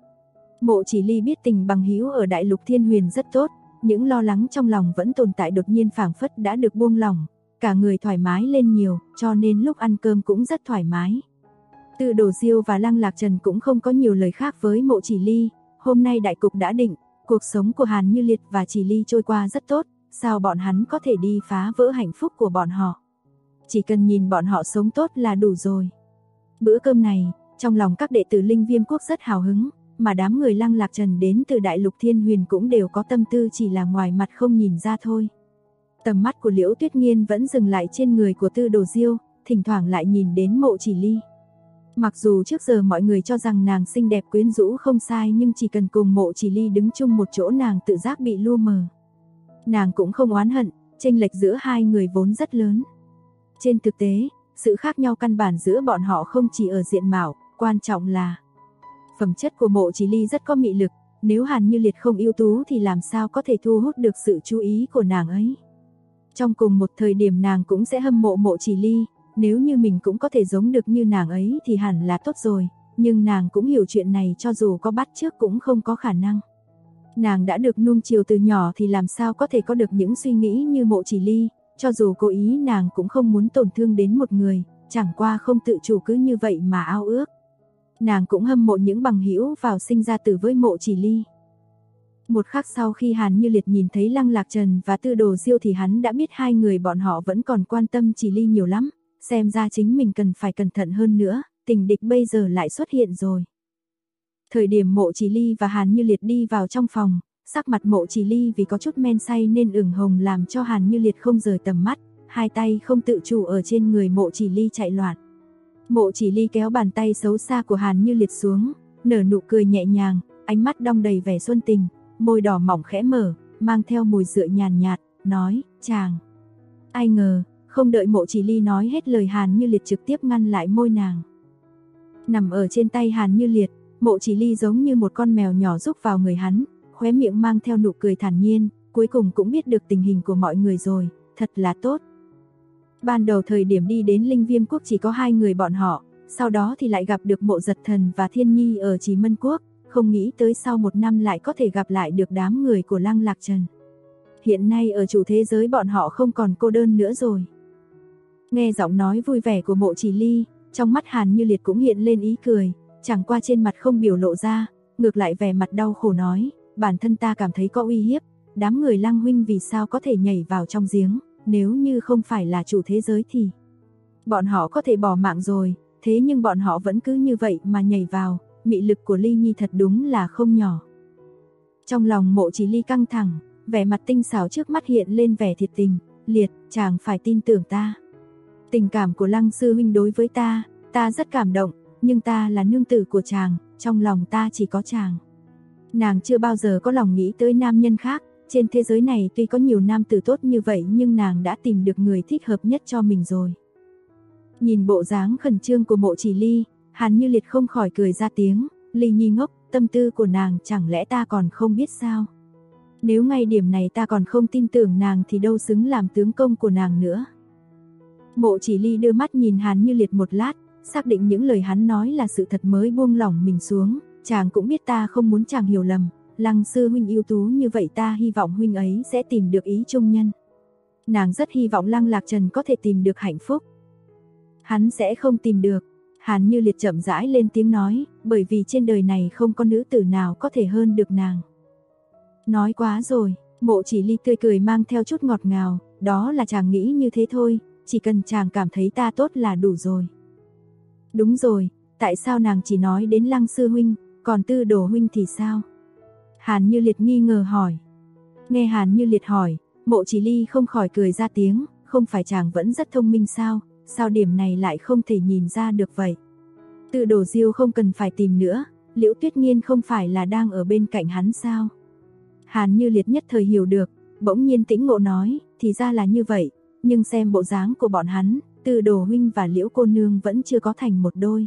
Mộ Chỉ Ly biết tình bằng hữu ở đại lục Thiên Huyền rất tốt, những lo lắng trong lòng vẫn tồn tại đột nhiên phảng phất đã được buông lỏng, cả người thoải mái lên nhiều, cho nên lúc ăn cơm cũng rất thoải mái. Tư Đồ Diêu và Lăng Lạc Trần cũng không có nhiều lời khác với Mộ Chỉ Ly, hôm nay đại cục đã định, cuộc sống của Hàn Như Liệt và Chỉ Ly trôi qua rất tốt, sao bọn hắn có thể đi phá vỡ hạnh phúc của bọn họ. Chỉ cần nhìn bọn họ sống tốt là đủ rồi. Bữa cơm này, trong lòng các đệ tử Linh Viêm Quốc rất hào hứng, mà đám người Lăng Lạc Trần đến từ đại lục Thiên Huyền cũng đều có tâm tư, chỉ là ngoài mặt không nhìn ra thôi. Tầm mắt của Liễu Tuyết Nghiên vẫn dừng lại trên người của Tư Đồ Diêu, thỉnh thoảng lại nhìn đến Mộ Chỉ Ly. Mặc dù trước giờ mọi người cho rằng nàng xinh đẹp quyến rũ không sai, nhưng chỉ cần cùng Mộ Chỉ Ly đứng chung một chỗ nàng tự giác bị lu mờ. Nàng cũng không oán hận, chênh lệch giữa hai người vốn rất lớn. Trên thực tế, sự khác nhau căn bản giữa bọn họ không chỉ ở diện mạo, quan trọng là phẩm chất của Mộ Chỉ Ly rất có mị lực, nếu Hàn Như Liệt không ưu tú thì làm sao có thể thu hút được sự chú ý của nàng ấy. Trong cùng một thời điểm nàng cũng sẽ hâm mộ Mộ Chỉ Ly, nếu như mình cũng có thể giống được như nàng ấy thì hẳn là tốt rồi, nhưng nàng cũng hiểu chuyện này, cho dù có bắt chước cũng không có khả năng. Nàng đã được nuông chiều từ nhỏ thì làm sao có thể có được những suy nghĩ như Mộ Chỉ Ly, cho dù cố ý nàng cũng không muốn tổn thương đến một người, chẳng qua không tự chủ cứ như vậy mà ao ước. Nàng cũng hâm mộ những bằng hữu vào sinh ra tử với Mộ Chỉ Ly. Một khắc sau khi Hàn Như Liệt nhìn thấy Lăng Lạc Trần và Tư Đồ Diêu thì hắn đã biết hai người bọn họ vẫn còn quan tâm Chỉ Ly nhiều lắm, xem ra chính mình cần phải cẩn thận hơn nữa, tình địch bây giờ lại xuất hiện rồi. Thời điểm Mộ Chỉ Ly và Hàn Như Liệt đi vào trong phòng, sắc mặt Mộ Chỉ Ly vì có chút men say nên ửng hồng làm cho Hàn Như Liệt không rời tầm mắt, hai tay không tự chủ ở trên người Mộ Chỉ Ly chạy loạn. Mộ Chỉ Ly kéo bàn tay xấu xa của Hàn Như Liệt xuống, nở nụ cười nhẹ nhàng, ánh mắt đong đầy vẻ xuân tình, môi đỏ mỏng khẽ mở, mang theo mùi rượu nhàn nhạt, nói, chàng. Ai ngờ, không đợi Mộ Chỉ Ly nói hết lời, Hàn Như Liệt trực tiếp ngăn lại môi nàng. Nằm ở trên tay Hàn Như Liệt, Mộ Chỉ Ly giống như một con mèo nhỏ rúc vào người hắn, khóe miệng mang theo nụ cười thản nhiên, cuối cùng cũng biết được tình hình của mọi người rồi, thật là tốt. Ban đầu thời điểm đi đến Linh Viêm Quốc chỉ có 2 người bọn họ, sau đó thì lại gặp được Mộ Giật Thần và Thiên Nhi ở Trì Mân Quốc, không nghĩ tới sau 1 năm lại có thể gặp lại được đám người của Lăng Lạc Trần. Hiện nay ở chủ thế giới bọn họ không còn cô đơn nữa rồi. Nghe giọng nói vui vẻ của Mộ Chỉ Ly, trong mắt Hàn Như Liệt cũng hiện lên ý cười, chẳng qua trên mặt không biểu lộ ra, ngược lại vẻ mặt đau khổ nói, bản thân ta cảm thấy có uy hiếp, đám người Lăng huynh vì sao có thể nhảy vào trong giếng, nếu như không phải là chủ thế giới thì bọn họ có thể bỏ mạng rồi, thế nhưng bọn họ vẫn cứ như vậy mà nhảy vào, mị lực của Ly Nhi thật đúng là không nhỏ. Trong lòng Mộ Chỉ Ly căng thẳng, vẻ mặt tinh xảo trước mắt hiện lên vẻ thiệt tình, Liệt, chàng phải tin tưởng ta. Tình cảm của Lăng sư huynh đối với ta rất cảm động, nhưng ta là nương tử của chàng, trong lòng ta chỉ có chàng. Nàng chưa bao giờ có lòng nghĩ tới nam nhân khác, trên thế giới này tuy có nhiều nam tử tốt như vậy nhưng nàng đã tìm được người thích hợp nhất cho mình rồi. Nhìn bộ dáng khẩn trương của Mộ Chỉ Ly, Hàn Như Liệt không khỏi cười ra tiếng, Ly Nhi ngốc, tâm tư của nàng chẳng lẽ ta còn không biết sao? Nếu ngay điểm này ta còn không tin tưởng nàng thì đâu xứng làm tướng công của nàng nữa. Mộ Chỉ Ly đưa mắt nhìn Hàn Như Liệt một lát, xác định những lời hắn nói là sự thật mới buông lỏng mình xuống, chàng cũng biết ta không muốn chàng hiểu lầm, Lăng sư huynh ưu tú như vậy ta hy vọng huynh ấy sẽ tìm được ý chung nhân. Nàng rất hy vọng Lăng Lạc Trần có thể tìm được hạnh phúc. Hắn sẽ không tìm được. Hàn Như Liệt chậm rãi lên tiếng nói, bởi vì trên đời này không có nữ tử nào có thể hơn được nàng. Nói quá rồi, Mộ Chỉ Ly tươi cười mang theo chút ngọt ngào, đó là chàng nghĩ như thế thôi, chỉ cần chàng cảm thấy ta tốt là đủ rồi. Đúng rồi, tại sao nàng chỉ nói đến Lăng sư huynh, còn Tư Đồ huynh thì sao? Hàn Như Liệt nghi ngờ hỏi. Nghe Hàn Như Liệt hỏi, Mộ Chỉ Ly không khỏi cười ra tiếng, không phải chàng vẫn rất thông minh sao, sao điểm này lại không thể nhìn ra được vậy? Tư Đồ Diêu không cần phải tìm nữa, Liễu Tuyết Nghiên không phải là đang ở bên cạnh hắn sao? Hàn Như Liệt nhất thời hiểu được, bỗng nhiên tĩnh ngộ nói, thì ra là như vậy, nhưng xem bộ dáng của bọn hắn, Tư Đồ huynh và Liễu cô nương vẫn chưa có thành một đôi.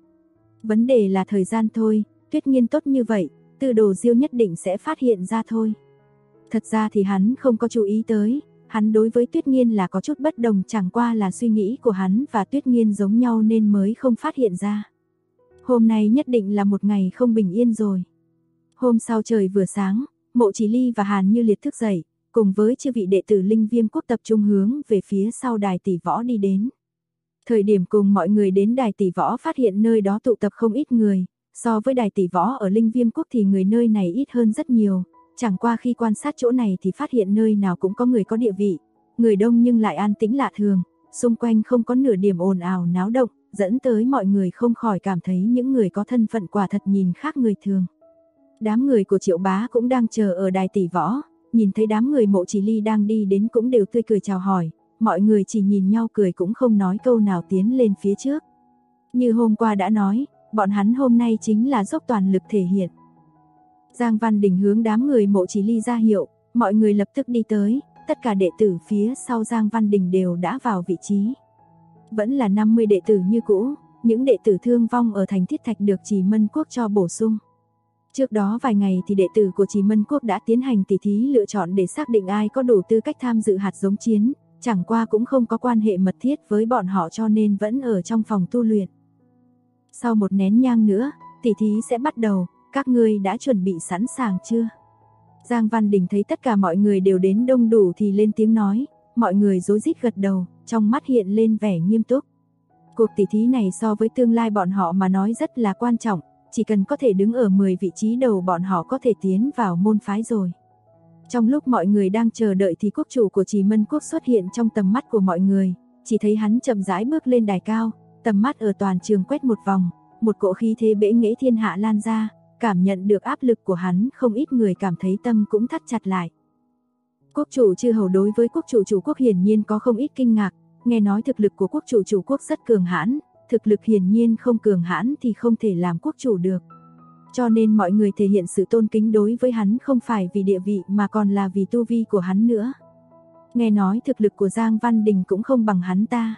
Vấn đề là thời gian thôi, Tuyết Nghiên tốt như vậy, Tư Đồ Diêu nhất định sẽ phát hiện ra thôi. Thật ra thì hắn không có chú ý tới, hắn đối với Tuyết Nghiên là có chút bất đồng, chẳng qua là suy nghĩ của hắn và Tuyết Nghiên giống nhau nên mới không phát hiện ra. Hôm nay nhất định là một ngày không bình yên rồi. Hôm sau trời vừa sáng, Mộ Chỉ Ly và Hàn Như Liệt thức dậy, cùng với chư vị đệ tử Linh Viêm Quốc tập trung hướng về phía sau đài tỷ võ đi đến. Thời điểm cùng mọi người đến đài tỷ võ phát hiện nơi đó tụ tập không ít người, so với đài tỷ võ ở Linh Viêm Quốc thì người nơi này ít hơn rất nhiều, chẳng qua khi quan sát chỗ này thì phát hiện nơi nào cũng có người có địa vị, người đông nhưng lại an tĩnh lạ thường, xung quanh không có nửa điểm ồn ào náo động, dẫn tới mọi người không khỏi cảm thấy những người có thân phận quả thật nhìn khác người thường. Đám người của Triệu Bá cũng đang chờ ở đài tỷ võ, nhìn thấy đám người Mộ Chỉ Ly đang đi đến cũng đều tươi cười chào hỏi, mọi người chỉ nhìn nhau cười cũng không nói câu nào tiến lên phía trước. Như hôm qua đã nói, bọn hắn hôm nay chính là dốc toàn lực thể hiện. Giang Văn Đình hướng đám người Mộ Chỉ Ly ra hiệu, mọi người lập tức đi tới, tất cả đệ tử phía sau Giang Văn Đình đều đã vào vị trí. Vẫn là 50 đệ tử như cũ, những đệ tử thương vong ở thành Thiết Thạch được Trì Mân Quốc cho bổ sung. Trước đó vài ngày thì đệ tử của Trì Mân Quốc đã tiến hành tỷ thí lựa chọn để xác định ai có đủ tư cách tham dự hạt giống chiến, chẳng qua cũng không có quan hệ mật thiết với bọn họ cho nên vẫn ở trong phòng tu luyện. Sau một nén nhang nữa, tỷ thí sẽ bắt đầu, các ngươi đã chuẩn bị sẵn sàng chưa? Giang Văn Đình thấy tất cả mọi người đều đến đông đủ thì lên tiếng nói, mọi người rối rít gật đầu, trong mắt hiện lên vẻ nghiêm túc. Cuộc tỷ thí này so với tương lai bọn họ mà nói rất là quan trọng, chỉ cần có thể đứng ở 10 vị trí đầu bọn họ có thể tiến vào môn phái rồi. Trong lúc mọi người đang chờ đợi thì quốc chủ của Trì Mân Quốc xuất hiện trong tầm mắt của mọi người, chỉ thấy hắn chậm rãi bước lên đài cao, tầm mắt ở toàn trường quét một vòng, một cỗ khí thế bẽ nghễ thiên hạ lan ra, cảm nhận được áp lực của hắn không ít người cảm thấy tâm cũng thắt chặt lại. Quốc chủ Chư Hầu đối với quốc chủ chủ quốc hiển nhiên có không ít kinh ngạc, nghe nói thực lực của quốc chủ chủ quốc rất cường hãn, thực lực hiển nhiên không cường hãn thì không thể làm quốc chủ được. Cho nên mọi người thể hiện sự tôn kính đối với hắn không phải vì địa vị mà còn là vì tu vi của hắn nữa. Nghe nói thực lực của Giang Văn Đình cũng không bằng hắn ta.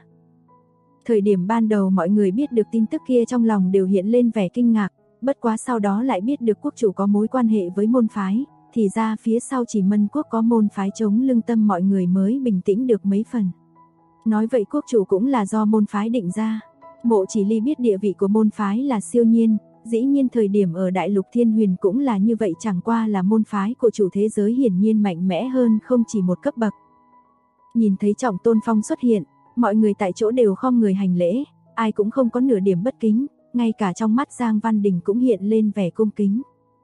Thời điểm ban đầu mọi người biết được tin tức kia trong lòng đều hiện lên vẻ kinh ngạc, bất quá sau đó lại biết được quốc chủ có mối quan hệ với môn phái, thì ra phía sau Chỉ Mân quốc có môn phái chống lưng, tâm mọi người mới bình tĩnh được mấy phần. Nói vậy quốc chủ cũng là do môn phái định ra. Mộ Chỉ Ly biết địa vị của môn phái là siêu nhiên, dĩ nhiên thời điểm ở Đại Lục Thiên Huyền cũng là như vậy, chẳng qua là môn phái của chủ thế giới hiển nhiên mạnh mẽ hơn không chỉ một cấp bậc. Nhìn thấy Trọng Tôn Phong xuất hiện, mọi người tại chỗ đều khom người hành lễ, ai cũng không có nửa điểm bất kính, ngay cả trong mắt Giang Văn Đình cũng hiện lên vẻ cung kính.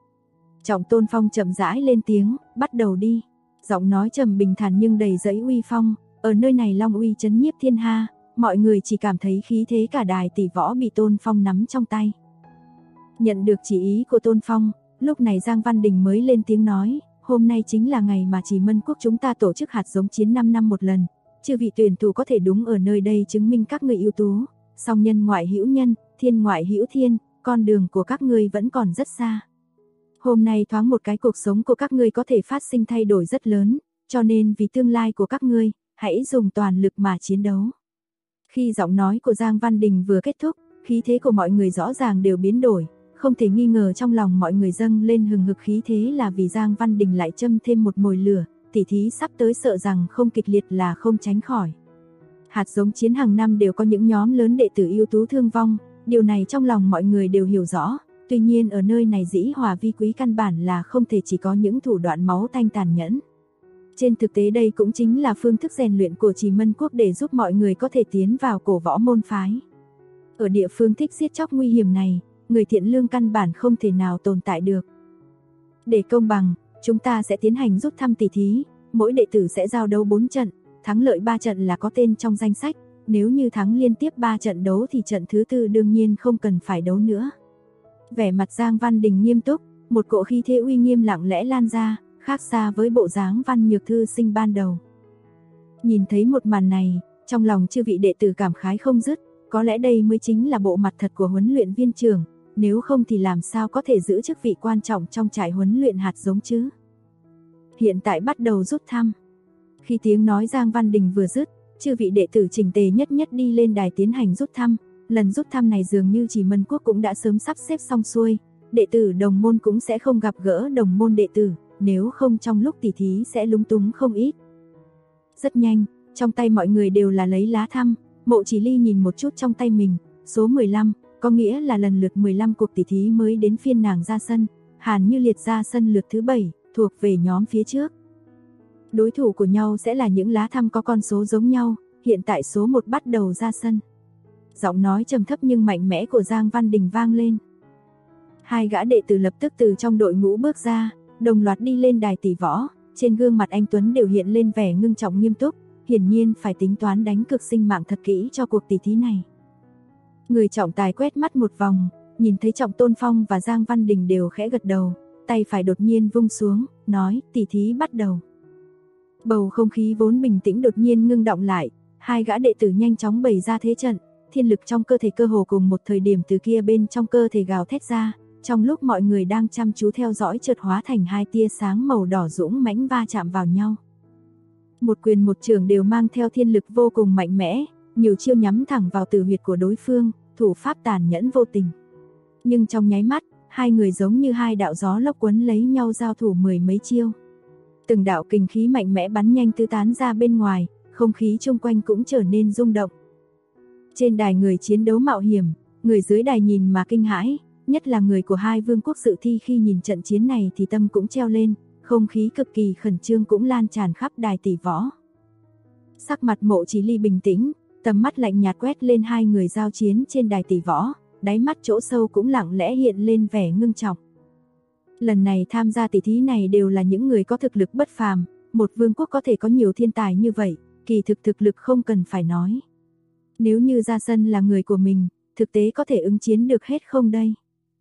Trọng Tôn Phong chậm rãi lên tiếng, bắt đầu đi. Giọng nói trầm bình thản nhưng đầy dẫy uy phong, ở nơi này long uy chấn nhiếp thiên hạ, mọi người chỉ cảm thấy khí thế cả đài tỷ võ bị Tôn Phong nắm trong tay. Nhận được chỉ ý của Tôn Phong, lúc này Giang Văn Đình mới lên tiếng nói, hôm nay chính là ngày mà Chỉ Mân quốc chúng ta tổ chức hạt giống chiến 5 năm một lần, chư vị tuyển thủ có thể đúng ở nơi đây chứng minh các người ưu tú, song nhân ngoại hữu nhân, thiên ngoại hữu thiên, con đường của các ngươi vẫn còn rất xa. Hôm nay thoáng một cái cuộc sống của các ngươi có thể phát sinh thay đổi rất lớn, cho nên vì tương lai của các ngươi, hãy dùng toàn lực mà chiến đấu. Khi giọng nói của Giang Văn Đình vừa kết thúc, khí thế của mọi người rõ ràng đều biến đổi, không thể nghi ngờ trong lòng mọi người dâng lên hừng hực khí thế là vì Giang Văn Đình lại châm thêm một mồi lửa, tỉ thí sắp tới sợ rằng không kịch liệt là không tránh khỏi. Hạt giống chiến hàng năm đều có những nhóm lớn đệ tử ưu tú thương vong, điều này trong lòng mọi người đều hiểu rõ, tuy nhiên ở nơi này dĩ hòa vi quý căn bản là không thể chỉ có những thủ đoạn máu tanh tàn nhẫn. Trên thực tế đây cũng chính là phương thức rèn luyện của Chỉ Mân quốc để giúp mọi người có thể tiến vào cổ võ môn phái. Ở địa phương thích giết chóc nguy hiểm này, người thiện lương căn bản không thể nào tồn tại được. Để công bằng, chúng ta sẽ tiến hành rút thăm tỷ thí, mỗi đệ tử sẽ giao đấu 4 trận, thắng lợi 3 trận là có tên trong danh sách, nếu như thắng liên tiếp 3 trận đấu thì trận thứ 4 đương nhiên không cần phải đấu nữa. Vẻ mặt Giang Văn Đình nghiêm túc, một cỗ khí thế uy nghiêm lặng lẽ lan ra, khác xa với bộ dáng Văn Nhược thư sinh ban đầu. Nhìn thấy một màn này, trong lòng chư vị đệ tử cảm khái không dứt, có lẽ đây mới chính là bộ mặt thật của huấn luyện viên trưởng, nếu không thì làm sao có thể giữ chức vị quan trọng trong trại huấn luyện hạt giống chứ. Hiện tại bắt đầu rút thăm. Khi tiếng nói Giang Văn Đình vừa dứt, chư vị đệ tử chỉnh tề nhất nhất đi lên đài tiến hành rút thăm. Lần rút thăm này dường như Chỉ Mân quốc cũng đã sớm sắp xếp xong xuôi, đệ tử đồng môn cũng sẽ không gặp gỡ đồng môn đệ tử, nếu không trong lúc tỉ thí sẽ lúng túng không ít. Rất nhanh, trong tay mọi người đều là lấy lá thăm, Mộ Chỉ Ly nhìn một chút trong tay mình, số 15, có nghĩa là lần lượt 15 cuộc tỉ thí mới đến phiên nàng ra sân, Hàn Như Liệt ra sân lượt thứ 7, thuộc về nhóm phía trước. Đối thủ của nhau sẽ là những lá thăm có con số giống nhau, hiện tại số 1 bắt đầu ra sân. Giọng nói trầm thấp nhưng mạnh mẽ của Giang Văn Đình vang lên. Hai gã đệ tử lập tức từ trong đội ngũ bước ra, đồng loạt đi lên đài tỷ võ, trên gương mặt anh Tuấn đều hiện lên vẻ ngưng trọng nghiêm túc, hiển nhiên phải tính toán đánh cược sinh mạng thật kỹ cho cuộc tỷ thí này. Người trọng tài quét mắt một vòng, nhìn thấy Trọng Tôn Phong và Giang Văn Đình đều khẽ gật đầu, tay phải đột nhiên vung xuống, nói tỷ thí bắt đầu. Bầu không khí vốn bình tĩnh đột nhiên ngưng động lại, hai gã đệ tử nhanh chóng bày ra thế trận, thiên lực trong cơ thể cơ hồ cùng một thời điểm từ kia bên trong cơ thể gào thét ra, trong lúc mọi người đang chăm chú theo dõi chợt hóa thành hai tia sáng màu đỏ dũng mãnh va chạm vào nhau. Một quyền một chưởng đều mang theo thiên lực vô cùng mạnh mẽ, nhiều chiêu nhắm thẳng vào tử huyệt của đối phương, thủ pháp tàn nhẫn vô tình. Nhưng trong nháy mắt, hai người giống như hai đạo gió lốc quấn lấy nhau giao thủ mười mấy chiêu. Từng đạo kình khí mạnh mẽ bắn nhanh tứ tán ra bên ngoài, không khí xung quanh cũng trở nên rung động. Trên đài người chiến đấu mạo hiểm, người dưới đài nhìn mà kinh hãi, nhất là người của hai vương quốc dự thi khi nhìn trận chiến này thì tâm cũng treo lên, không khí cực kỳ khẩn trương cũng lan tràn khắp đài tỷ võ. Sắc mặt Mộ Chỉ Ly bình tĩnh, tầm mắt lạnh nhạt quét lên hai người giao chiến trên đài tỷ võ, đáy mắt chỗ sâu cũng lặng lẽ hiện lên vẻ ngưng trọng. Lần này tham gia tỷ thí này đều là những người có thực lực bất phàm, một vương quốc có thể có nhiều thiên tài như vậy, kỳ thực lực không cần phải nói. Nếu như ra sân là người của mình, thực tế có thể ứng chiến được hết không đây?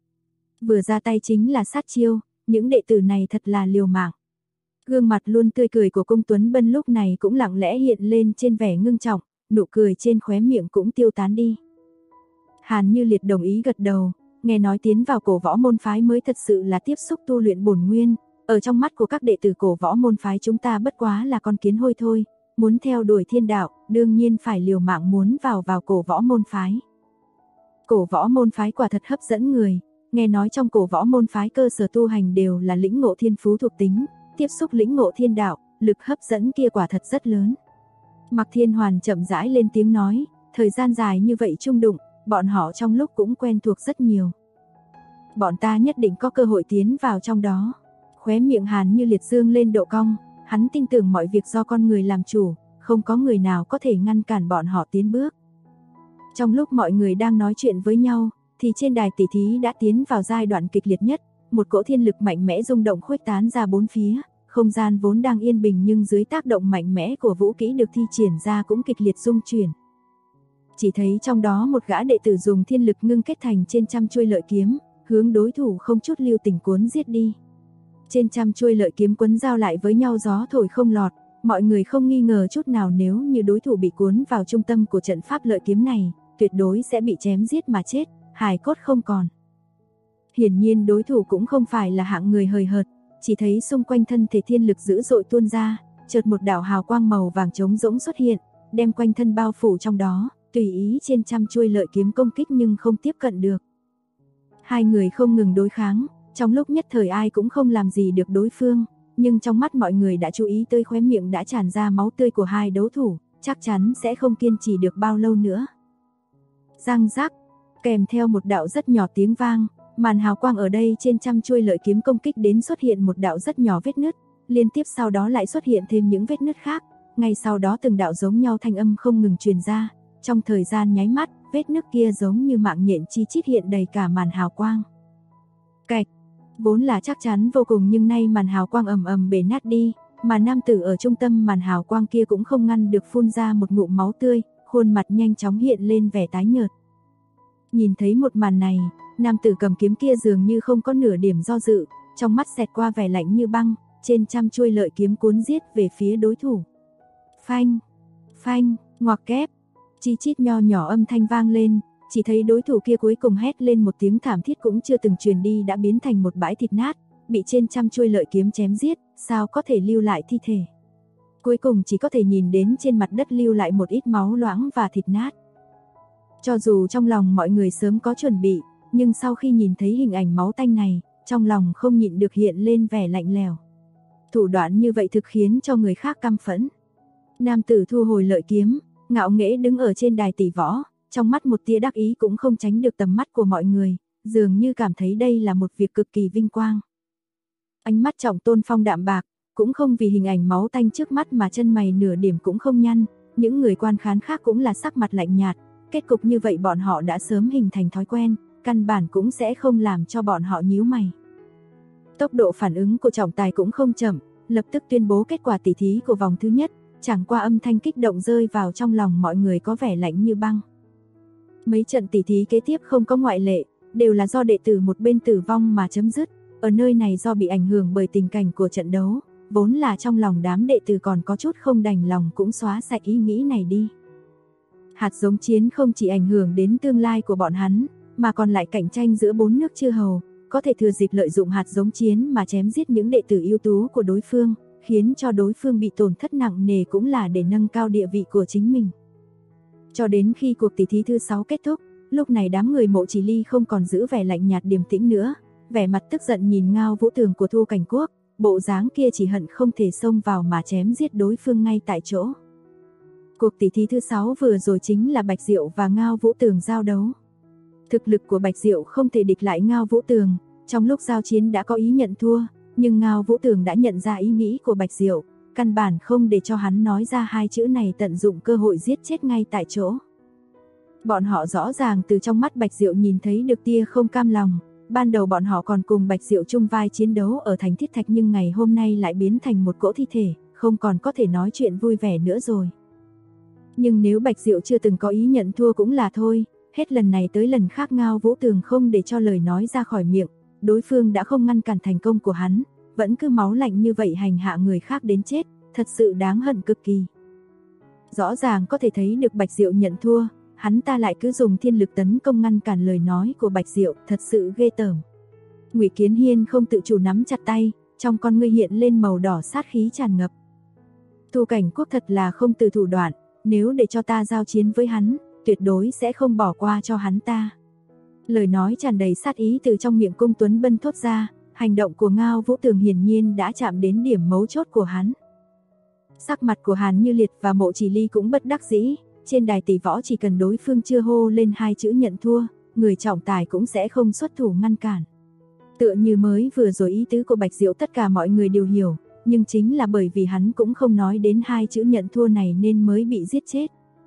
Vừa ra tay chính là sát chiêu, những đệ tử này thật là liều mạng. Gương mặt luôn tươi cười của Cung Tuấn Bân lúc này cũng lặng lẽ hiện lên trên vẻ ngưng trọng, nụ cười trên khóe miệng cũng tiêu tán đi. Hàn Như Liệt đồng ý gật đầu, nghe nói tiến vào cổ võ môn phái mới thật sự là tiếp xúc tu luyện bổn nguyên, ở trong mắt của các đệ tử cổ võ môn phái chúng ta bất quá là con kiến hôi thôi, muốn theo đuổi thiên đạo, đương nhiên phải liều mạng muốn vào cổ võ môn phái. Cổ võ môn phái quả thật hấp dẫn người, nghe nói trong cổ võ môn phái cơ sở tu hành đều là lĩnh ngộ thiên phú thuộc tính, tiếp xúc lĩnh ngộ thiên đạo, lực hấp dẫn kia quả thật rất lớn. Mạc Thiên Hoàn chậm rãi lên tiếng nói, thời gian dài như vậy chung đụng, bọn họ trong lúc cũng quen thuộc rất nhiều. Bọn ta nhất định có cơ hội tiến vào trong đó. Khóe miệng Hàn Như Liệt dương lên độ cong, hắn tin tưởng mọi việc do con người làm chủ, không có người nào có thể ngăn cản bọn họ tiến bước. Trong lúc mọi người đang nói chuyện với nhau, thì trên đài tỷ thí đã tiến vào giai đoạn kịch liệt nhất, một cỗ thiên lực mạnh mẽ rung động khuếch tán ra bốn phía, không gian vốn đang yên bình nhưng dưới tác động mạnh mẽ của vũ kỹ được thi triển ra cũng kịch liệt rung chuyển. Chỉ thấy trong đó một gã đệ tử dùng thiên lực ngưng kết thành trên trăm chuôi lợi kiếm, hướng đối thủ không chút lưu tình cuốn giết đi. Trên trăm chuôi lợi kiếm quấn giao lại với nhau gió thổi không lọt, mọi người không nghi ngờ chút nào nếu như đối thủ bị cuốn vào trung tâm của trận pháp lợi kiếm này, tuyệt đối sẽ bị chém giết mà chết, hài cốt không còn. Hiển nhiên đối thủ cũng không phải là hạng người hời hợt, chỉ thấy xung quanh thân thể thiên lực dữ dội tuôn ra, chợt một đạo hào quang màu vàng trống rỗng xuất hiện, đem quanh thân bao phủ trong đó, tùy ý trên trăm chuôi lợi kiếm công kích nhưng không tiếp cận được. Hai người không ngừng đối kháng, trong lúc nhất thời ai cũng không làm gì được đối phương, nhưng trong mắt mọi người đã chú ý tới khóe miệng đã tràn ra máu tươi của hai đấu thủ, chắc chắn sẽ không kiên trì được bao lâu nữa. Răng rắc, kèm theo một đạo rất nhỏ tiếng vang, màn hào quang ở đây trên trăm chuôi lợi kiếm công kích đến xuất hiện một đạo rất nhỏ vết nứt, liên tiếp sau đó lại xuất hiện thêm những vết nứt khác, ngay sau đó từng đạo giống nhau thanh âm không ngừng truyền ra, trong thời gian nháy mắt, vết nứt kia giống như mạng nhện chi chít hiện đầy cả màn hào quang. Cạch, vốn là chắc chắn vô cùng nhưng nay màn hào quang ầm ầm bể nát đi, mà nam tử ở trung tâm màn hào quang kia cũng không ngăn được phun ra một ngụm máu tươi, khuôn mặt nhanh chóng hiện lên vẻ tái nhợt. Nhìn thấy một màn này, nam tử cầm kiếm kia dường như không có nửa điểm do dự, trong mắt xẹt qua vẻ lạnh như băng, trên trăm chuôi lợi kiếm cuốn giết về phía đối thủ. Phanh, phanh, ngoặc kép, chi chít nho nhỏ âm thanh vang lên, chỉ thấy đối thủ kia cuối cùng hét lên một tiếng thảm thiết cũng chưa từng truyền đi đã biến thành một bãi thịt nát, bị trên trăm chuôi lợi kiếm chém giết, sao có thể lưu lại thi thể. Cuối cùng chỉ có thể nhìn đến trên mặt đất lưu lại một ít máu loãng và thịt nát. Cho dù trong lòng mọi người sớm có chuẩn bị, nhưng sau khi nhìn thấy hình ảnh máu tanh này, trong lòng không nhịn được hiện lên vẻ lạnh lẽo. Thủ đoạn như vậy thực khiến cho người khác căm phẫn. Nam tử thu hồi lợi kiếm, ngạo nghễ đứng ở trên đài tỷ võ, trong mắt một tia đắc ý cũng không tránh được tầm mắt của mọi người, dường như cảm thấy đây là một việc cực kỳ vinh quang. Ánh mắt Trọng Tôn Phong đạm bạc, cũng không vì hình ảnh máu tanh trước mắt mà chân mày nửa điểm cũng không nhăn, những người quan khán khác cũng là sắc mặt lạnh nhạt, kết cục như vậy bọn họ đã sớm hình thành thói quen, căn bản cũng sẽ không làm cho bọn họ nhíu mày. Tốc độ phản ứng của trọng tài cũng không chậm, lập tức tuyên bố kết quả tỷ thí của vòng thứ nhất, chẳng qua âm thanh kích động rơi vào trong lòng mọi người có vẻ lạnh như băng. Mấy trận tỷ thí kế tiếp không có ngoại lệ, đều là do đệ tử một bên tử vong mà chấm dứt, ở nơi này do bị ảnh hưởng bởi tình cảnh của trận đấu, vốn là trong lòng đám đệ tử còn có chút không đành lòng cũng xóa sạch ý nghĩ này đi. Hạt giống chiến không chỉ ảnh hưởng đến tương lai của bọn hắn, mà còn lại cạnh tranh giữa bốn nước chư hầu, có thể thừa dịp lợi dụng hạt giống chiến mà chém giết những đệ tử ưu tú của đối phương, khiến cho đối phương bị tổn thất nặng nề cũng là để nâng cao địa vị của chính mình. Cho đến khi cuộc tỷ thí thứ 6 kết thúc, lúc này đám người Mộ Chỉ Ly không còn giữ vẻ lạnh nhạt điềm tĩnh nữa, vẻ mặt tức giận nhìn Ngao Vũ Tường của Thu Cảnh Quốc, bộ dáng kia chỉ hận không thể xông vào mà chém giết đối phương ngay tại chỗ. Cuộc tỷ thí thứ 6 vừa rồi chính là Bạch Diệu và Ngao Vũ Tường giao đấu. Thực lực của Bạch Diệu không thể địch lại Ngao Vũ Tường, trong lúc giao chiến đã có ý nhận thua, nhưng Ngao Vũ Tường đã nhận ra ý nghĩ của Bạch Diệu, căn bản không để cho hắn nói ra hai chữ này, tận dụng cơ hội giết chết ngay tại chỗ. Bọn họ rõ ràng từ trong mắt Bạch Diệu nhìn thấy được tia không cam lòng, ban đầu bọn họ còn cùng Bạch Diệu chung vai chiến đấu ở thành Thiết Thạch nhưng ngày hôm nay lại biến thành một cỗ thi thể, không còn có thể nói chuyện vui vẻ nữa rồi. Nhưng nếu Bạch Diệu chưa từng có ý nhận thua cũng là thôi, hết lần này tới lần khác Ngao Vũ Tường không để cho lời nói ra khỏi miệng, đối phương đã không ngăn cản thành công của hắn, vẫn cứ máu lạnh như vậy hành hạ người khác đến chết, thật sự đáng hận cực kỳ. Rõ ràng có thể thấy được Bạch Diệu nhận thua, hắn ta lại cứ dùng thiên lực tấn công ngăn cản lời nói của Bạch Diệu, thật sự ghê tởm. Ngụy Kiến Hiên không tự chủ nắm chặt tay, trong con ngươi hiện lên màu đỏ sát khí tràn ngập. Thu Cảnh Quốc thật là không từ thủ đoạn, nếu để cho ta giao chiến với hắn, tuyệt đối sẽ không bỏ qua cho hắn ta. Lời nói tràn đầy sát ý từ trong miệng Cung Tuấn Bân thốt ra, hành động của Ngao Vũ Tường hiển nhiên đã chạm đến điểm mấu chốt của hắn. Sắc mặt của Hàn Như Liệt và Mộ Chỉ Ly cũng bất đắc dĩ, trên đài tỷ võ chỉ cần đối phương chưa hô lên 2 chữ nhận thua, người trọng tài cũng sẽ không xuất thủ ngăn cản. Tựa như mới vừa rồi ý tứ của Bạch Diệu tất cả mọi người đều hiểu, nhưng chính là bởi vì hắn cũng không nói đến 2 chữ nhận thua này nên mới bị giết chết.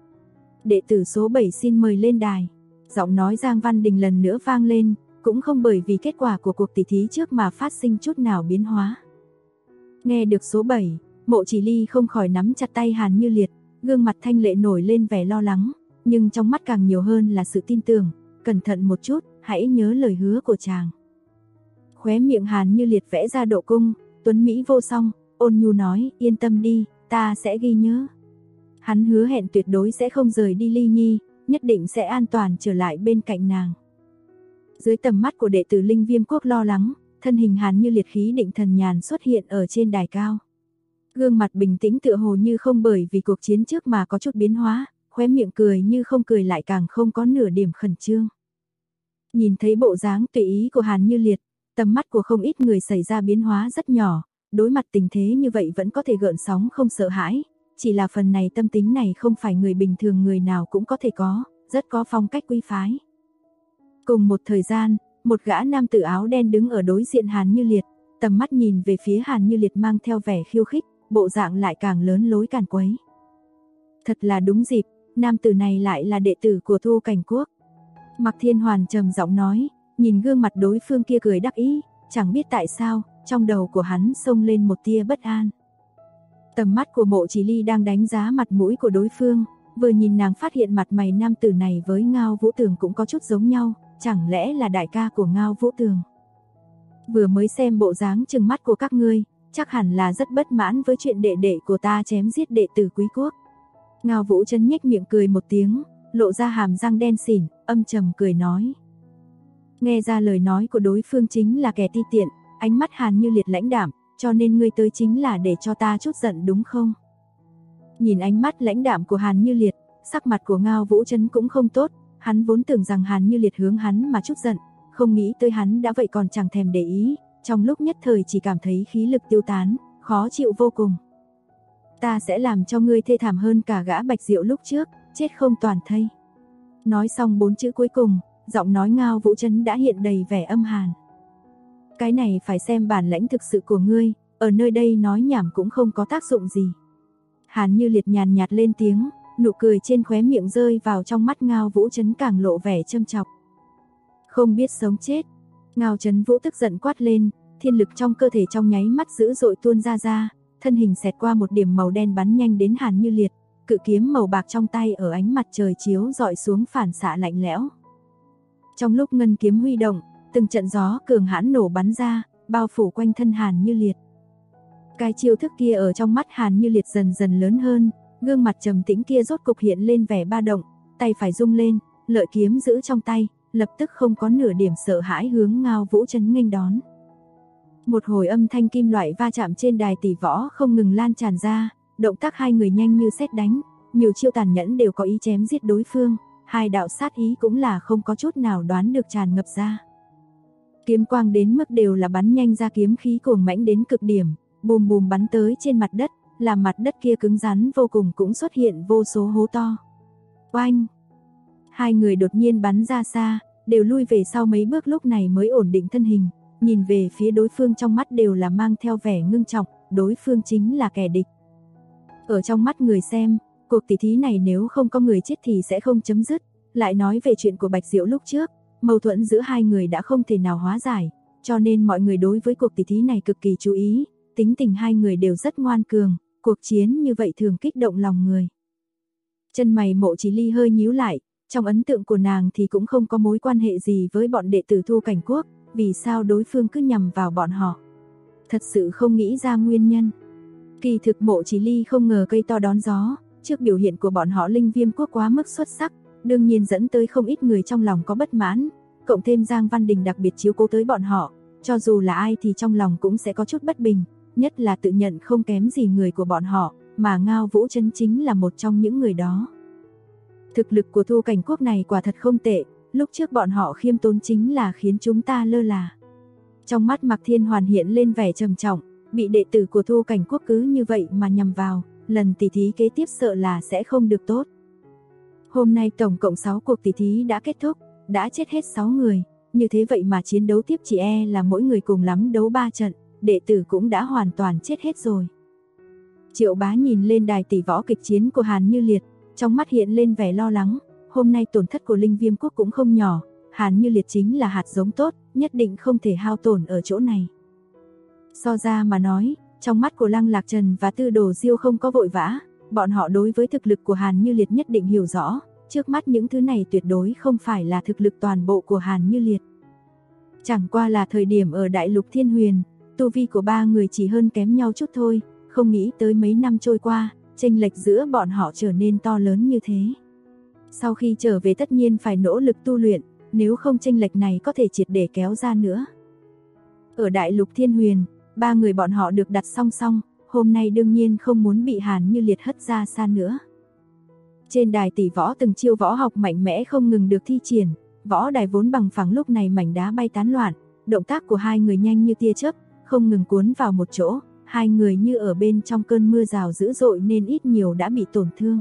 Đệ tử số 7 xin mời lên đài. Giọng nói Giang Văn Đình lần nữa vang lên, cũng không bởi vì kết quả của cuộc tỷ thí trước mà phát sinh chút nào biến hóa. Nghe được số 7, Mộ Chỉ Ly không khỏi nắm chặt tay Hàn Như Liệt, gương mặt thanh lệ nổi lên vẻ lo lắng, nhưng trong mắt càng nhiều hơn là sự tin tưởng, cẩn thận một chút, hãy nhớ lời hứa của chàng. Khóe miệng Hàn Như Liệt vẽ ra độ cung, tuấn mỹ vô song, ôn nhu nói, yên tâm đi, ta sẽ ghi nhớ. Hắn hứa hẹn tuyệt đối sẽ không rời đi Ly Nhi, nhất định sẽ an toàn trở lại bên cạnh nàng. Dưới tầm mắt của đệ tử Linh Viêm Quốc lo lắng, thân hình Hàn Như Liệt khí định thần nhàn xuất hiện ở trên đài cao. Gương mặt bình tĩnh tựa hồ như không bởi vì cuộc chiến trước mà có chút biến hóa, khóe miệng cười như không cười lại càng không có nửa điểm khẩn trương. Nhìn thấy bộ dáng tùy ý của Hàn Như Liệt, tầm mắt của không ít người xảy ra biến hóa rất nhỏ, đối mặt tình thế như vậy vẫn có thể gợn sóng không sợ hãi, chỉ là phần này tâm tính này không phải người bình thường người nào cũng có thể có, rất có phong cách quý phái. Cùng một thời gian, một gã nam tử áo đen đứng ở đối diện Hàn Như Liệt, tầm mắt nhìn về phía Hàn Như Liệt mang theo vẻ khiêu khích, bộ dạng lại càng lớn lối càn quấy. Thật là đúng dịp, nam tử này lại là đệ tử của Thu Cảnh Quốc. Mạc Thiên Hoàn trầm giọng nói, nhìn gương mặt đối phương kia cười đắc ý, chẳng biết tại sao, trong đầu của hắn xông lên một tia bất an. Tầm mắt của Mộ Chỉ Ly đang đánh giá mặt mũi của đối phương, vừa nhìn nàng phát hiện mặt mày nam tử này với Ngao Vũ Tường cũng có chút giống nhau, chẳng lẽ là đại ca của Ngao Vũ Tường. Vừa mới xem bộ dáng trừng mắt của các ngươi, chắc hẳn là rất bất mãn với chuyện đệ đệ của ta chém giết đệ tử Quý Quốc. Ngao Vũ Trấn nhếch miệng cười một tiếng, lộ ra hàm răng đen xỉn, âm trầm cười nói. Nghe ra lời nói của đối phương chính là kẻ ti tiện, ánh mắt Hàn Như Liệt lãnh đạm, cho nên ngươi tới chính là để cho ta chút giận đúng không? Nhìn ánh mắt lãnh đạm của Hàn Như Liệt, sắc mặt của Ngao Vũ Trấn cũng không tốt, hắn vốn tưởng rằng Hàn Như Liệt hướng hắn mà chút giận, không nghĩ tới hắn đã vậy còn chẳng thèm để ý, trong lúc nhất thời chỉ cảm thấy khí lực tiêu tán, khó chịu vô cùng. Ta sẽ làm cho ngươi thê thảm hơn cả gã Bạch Diệu lúc trước, chết không toàn thây. Nói xong 4 chữ cuối cùng, giọng nói Ngao Vũ Trấn đã hiện đầy vẻ âm hàn. Cái này phải xem bản lãnh thực sự của ngươi, ở nơi đây nói nhảm cũng không có tác dụng gì. Hàn Như Liệt nhàn nhạt lên tiếng, nụ cười trên khóe miệng rơi vào trong mắt Ngao Vũ Trấn càng lộ vẻ châm chọc. Không biết sống chết. Ngao Trấn Vũ tức giận quát lên, thiên lực trong cơ thể trong nháy mắt dữ dội tuôn ra, thân hình xẹt qua một điểm màu đen bắn nhanh đến Hàn Như Liệt, cự kiếm màu bạc trong tay ở ánh mặt trời chiếu rọi xuống phản xạ lạnh lẽo. Trong lúc ngân kiếm huy động, từng trận gió cường hãn nổ bắn ra, bao phủ quanh thân Hàn Như Liệt. Cái chiêu thức kia ở trong mắt Hàn Như Liệt dần dần lớn hơn, gương mặt trầm tĩnh kia rốt cục hiện lên vẻ ba động, tay phải rung lên, lợi kiếm giữ trong tay, lập tức không có nửa điểm sợ hãi hướng Ngao Vũ Trấn nghênh đón. Một hồi âm thanh kim loại va chạm trên đài tỷ võ không ngừng lan tràn ra, động tác hai người nhanh như sét đánh, nhiều chiêu tàn nhẫn đều có ý chém giết đối phương, hai đạo sát ý cũng là không có chút nào đoán được tràn ngập ra. Kiếm quang đến mức đều là bắn nhanh ra, kiếm khí cuồng mãnh đến cực điểm, bùm bùm bắn tới trên mặt đất, làm mặt đất kia cứng rắn vô cùng cũng xuất hiện vô số hố to. Oanh! Hai người đột nhiên bắn ra xa, đều lui về sau mấy bước lúc này mới ổn định thân hình, nhìn về phía đối phương trong mắt đều là mang theo vẻ ngưng trọng, đối phương chính là kẻ địch. Ở trong mắt người xem, cuộc tỷ thí này nếu không có người chết thì sẽ không chấm dứt, lại nói về chuyện của Bạch Diệu lúc trước, mâu thuẫn giữa hai người đã không thể nào hóa giải, cho nên mọi người đối với cuộc tỷ thí này cực kỳ chú ý, tính tình hai người đều rất ngoan cường, cuộc chiến như vậy thường kích động lòng người. Chân mày Mộ Chỉ Ly hơi nhíu lại, trong ấn tượng của nàng thì cũng không có mối quan hệ gì với bọn đệ tử Thu Cảnh Quốc, vì sao đối phương cứ nhằm vào bọn họ. Thật sự không nghĩ ra nguyên nhân. Kỳ thực Mộ Chỉ Ly không ngờ cây to đón gió, trước biểu hiện của bọn họ Linh Viêm Quốc quá mức xuất sắc, đương nhiên dẫn tới không ít người trong lòng có bất mãn, cộng thêm Giang Văn Đình đặc biệt chiếu cố tới bọn họ, cho dù là ai thì trong lòng cũng sẽ có chút bất bình, nhất là tự nhận không kém gì người của bọn họ, mà Ngao Vũ Trấn chính là một trong những người đó. Thực lực của Thu Cảnh Quốc này quả thật không tệ, lúc trước bọn họ khiêm tốn chính là khiến chúng ta lơ là. Trong mắt Mạc Thiên Hoàn hiện lên vẻ trầm trọng, bị đệ tử của Thu Cảnh Quốc cứ như vậy mà nhằm vào, lần tỷ thí kế tiếp sợ là sẽ không được tốt. Hôm nay tổng cộng 6 cuộc tỷ thí đã kết thúc, đã chết hết 6 người, như thế vậy mà chiến đấu tiếp chỉ là mỗi người cùng lắm đấu 3 trận, đệ tử cũng đã hoàn toàn chết hết rồi. Triệu Bá nhìn lên đài tỷ võ kịch chiến của Hàn Như Liệt, trong mắt hiện lên vẻ lo lắng, hôm nay tổn thất của Linh Viêm Quốc cũng không nhỏ, Hàn Như Liệt chính là hạt giống tốt, nhất định không thể hao tổn ở chỗ này. So ra mà nói, trong mắt của Lăng Lạc Trần và Tư Đồ Diêu không có vội vã, bọn họ đối với thực lực của Hàn Như Liệt nhất định hiểu rõ, trước mắt những thứ này tuyệt đối không phải là thực lực toàn bộ của Hàn Như Liệt. Chẳng qua là thời điểm ở Đại Lục Thiên Huyền, tu vi của ba người chỉ hơn kém nhau chút thôi, không nghĩ tới mấy năm trôi qua, chênh lệch giữa bọn họ trở nên to lớn như thế. Sau khi trở về tất nhiên phải nỗ lực tu luyện, nếu không chênh lệch này có thể triệt để kéo ra nữa. Ở Đại Lục Thiên Huyền, ba người bọn họ được đặt song song, hôm nay đương nhiên không muốn bị Hàn Như Liệt hất ra xa nữa. Trên đài tỷ võ từng chiêu võ học mạnh mẽ không ngừng được thi triển, võ đài vốn bằng phẳng lúc này mảnh đá bay tán loạn, động tác của hai người nhanh như tia chớp, không ngừng cuốn vào một chỗ, hai người như ở bên trong cơn mưa rào dữ dội nên ít nhiều đã bị tổn thương.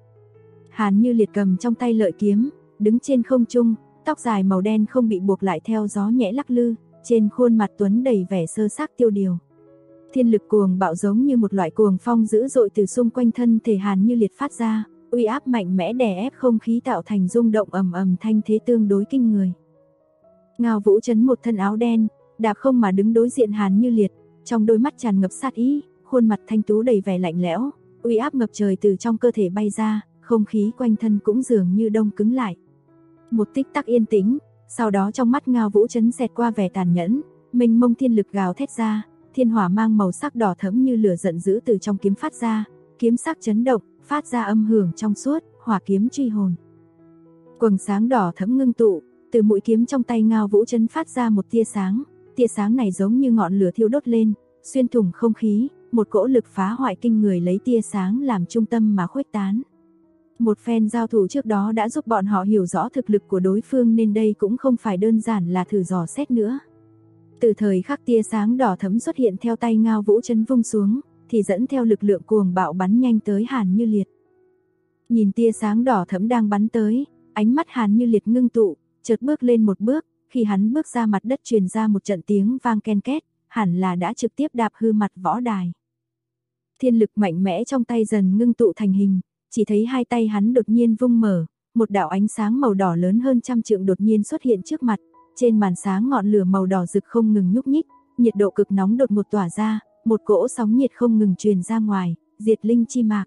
Hàn Như Liệt cầm trong tay lợi kiếm, đứng trên không trung, tóc dài màu đen không bị buộc lại theo gió nhẹ lắc lư, trên khuôn mặt tuấn đầy vẻ sơ xác tiêu điều. Thiên lực cuồng bạo giống như một loại cuồng phong dữ dội từ xung quanh thân thể Hàn Như Liệt phát ra, uy áp mạnh mẽ đè ép không khí tạo thành rung động ầm ầm thanh thế tương đối kinh người. Ngao Vũ Trấn một thân áo đen, đạp không mà đứng đối diện Hàn Như Liệt, trong đôi mắt tràn ngập sát ý, khuôn mặt thanh tú đầy vẻ lạnh lẽo, uy áp ngập trời từ trong cơ thể bay ra, không khí quanh thân cũng dường như đông cứng lại. Một tích tắc yên tĩnh, sau đó trong mắt Ngao Vũ Trấn xẹt qua vẻ tàn nhẫn, mênh mông thiên lực gào thét ra, thiên hỏa mang màu sắc đỏ thẫm như lửa giận dữ từ trong kiếm phát ra, kiếm sắc chấn động, phát ra âm hưởng trong suốt, hỏa kiếm truy hồn. Quầng sáng đỏ thẫm ngưng tụ, từ mũi kiếm trong tay Ngao Vũ Trấn phát ra một tia sáng này giống như ngọn lửa thiêu đốt lên, xuyên thủng không khí, một cỗ lực phá hoại kinh người lấy tia sáng làm trung tâm mà khuếch tán. Một phen giao thủ trước đó đã giúp bọn họ hiểu rõ thực lực của đối phương nên đây cũng không phải đơn giản là thử dò xét nữa. Từ thời khắc tia sáng đỏ thẫm xuất hiện theo tay Ngao Vũ Trấn vung xuống, thì dẫn theo lực lượng cuồng bạo bắn nhanh tới Hàn Như Liệt. Nhìn tia sáng đỏ thẫm đang bắn tới, ánh mắt Hàn Như Liệt ngưng tụ, chợt bước lên một bước, khi hắn bước ra mặt đất truyền ra một trận tiếng vang ken két, hẳn là đã trực tiếp đạp hư mặt võ đài. Thiên lực mạnh mẽ trong tay dần ngưng tụ thành hình, chỉ thấy hai tay hắn đột nhiên vung mở, một đạo ánh sáng màu đỏ lớn hơn trăm trượng đột nhiên xuất hiện trước mặt, trên màn sáng ngọn lửa màu đỏ rực không ngừng nhúc nhích, nhiệt độ cực nóng đột ngột tỏa ra, một cỗ sóng nhiệt không ngừng truyền ra ngoài, diệt linh chi mạc.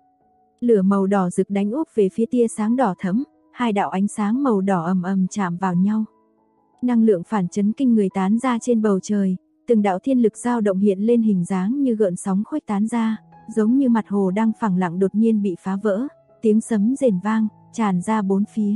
Lửa màu đỏ rực đánh úp về phía tia sáng đỏ thẫm, hai đạo ánh sáng màu đỏ ầm ầm chạm vào nhau. Năng lượng phản chấn kinh người tán ra trên bầu trời, từng đạo thiên lực dao động hiện lên hình dáng như gợn sóng khuếch tán ra, giống như mặt hồ đang phẳng lặng đột nhiên bị phá vỡ, tiếng sấm rền vang, tràn ra bốn phía.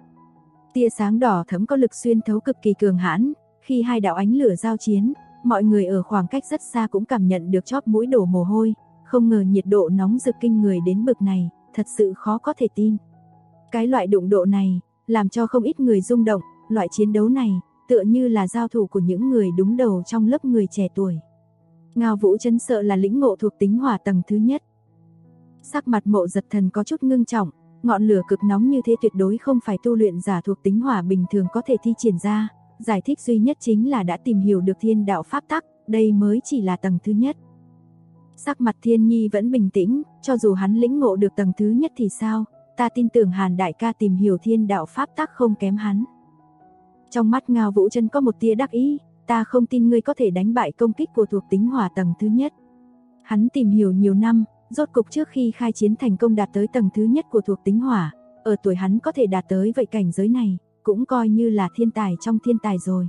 Tia sáng đỏ thẫm có lực xuyên thấu cực kỳ cường hãn, khi hai đạo ánh lửa giao chiến, mọi người ở khoảng cách rất xa cũng cảm nhận được chóp mũi đổ mồ hôi, không ngờ nhiệt độ nóng rực kinh người đến bực này, thật sự khó có thể tin. Cái loại đụng độ này, làm cho không ít người rung động, loại chiến đấu này, tựa như là giao thủ của những người đúng đầu trong lớp người trẻ tuổi. Ngao Vũ Trấn sợ là lĩnh ngộ thuộc tính hỏa tầng thứ nhất. Sắc mặt Mộ Giật Thần có chút ngưng trọng, ngọn lửa cực nóng như thế tuyệt đối không phải tu luyện giả thuộc tính hỏa bình thường có thể thi triển ra, giải thích duy nhất chính là đã tìm hiểu được thiên đạo pháp tắc, đây mới chỉ là tầng thứ nhất. Sắc mặt Thiên Nhi vẫn bình tĩnh, cho dù hắn lĩnh ngộ được tầng thứ nhất thì sao, ta tin tưởng Hàn đại ca tìm hiểu thiên đạo pháp tắc không kém hắn. Trong mắt Ngao Vũ Trấn có một tia đắc ý, ta không tin ngươi có thể đánh bại công kích của thuộc tính hỏa tầng thứ nhất. Hắn tìm hiểu nhiều năm, rốt cục trước khi khai chiến thành công đạt tới tầng thứ nhất của thuộc tính hỏa, ở tuổi hắn có thể đạt tới vậy cảnh giới này, cũng coi như là thiên tài trong thiên tài rồi.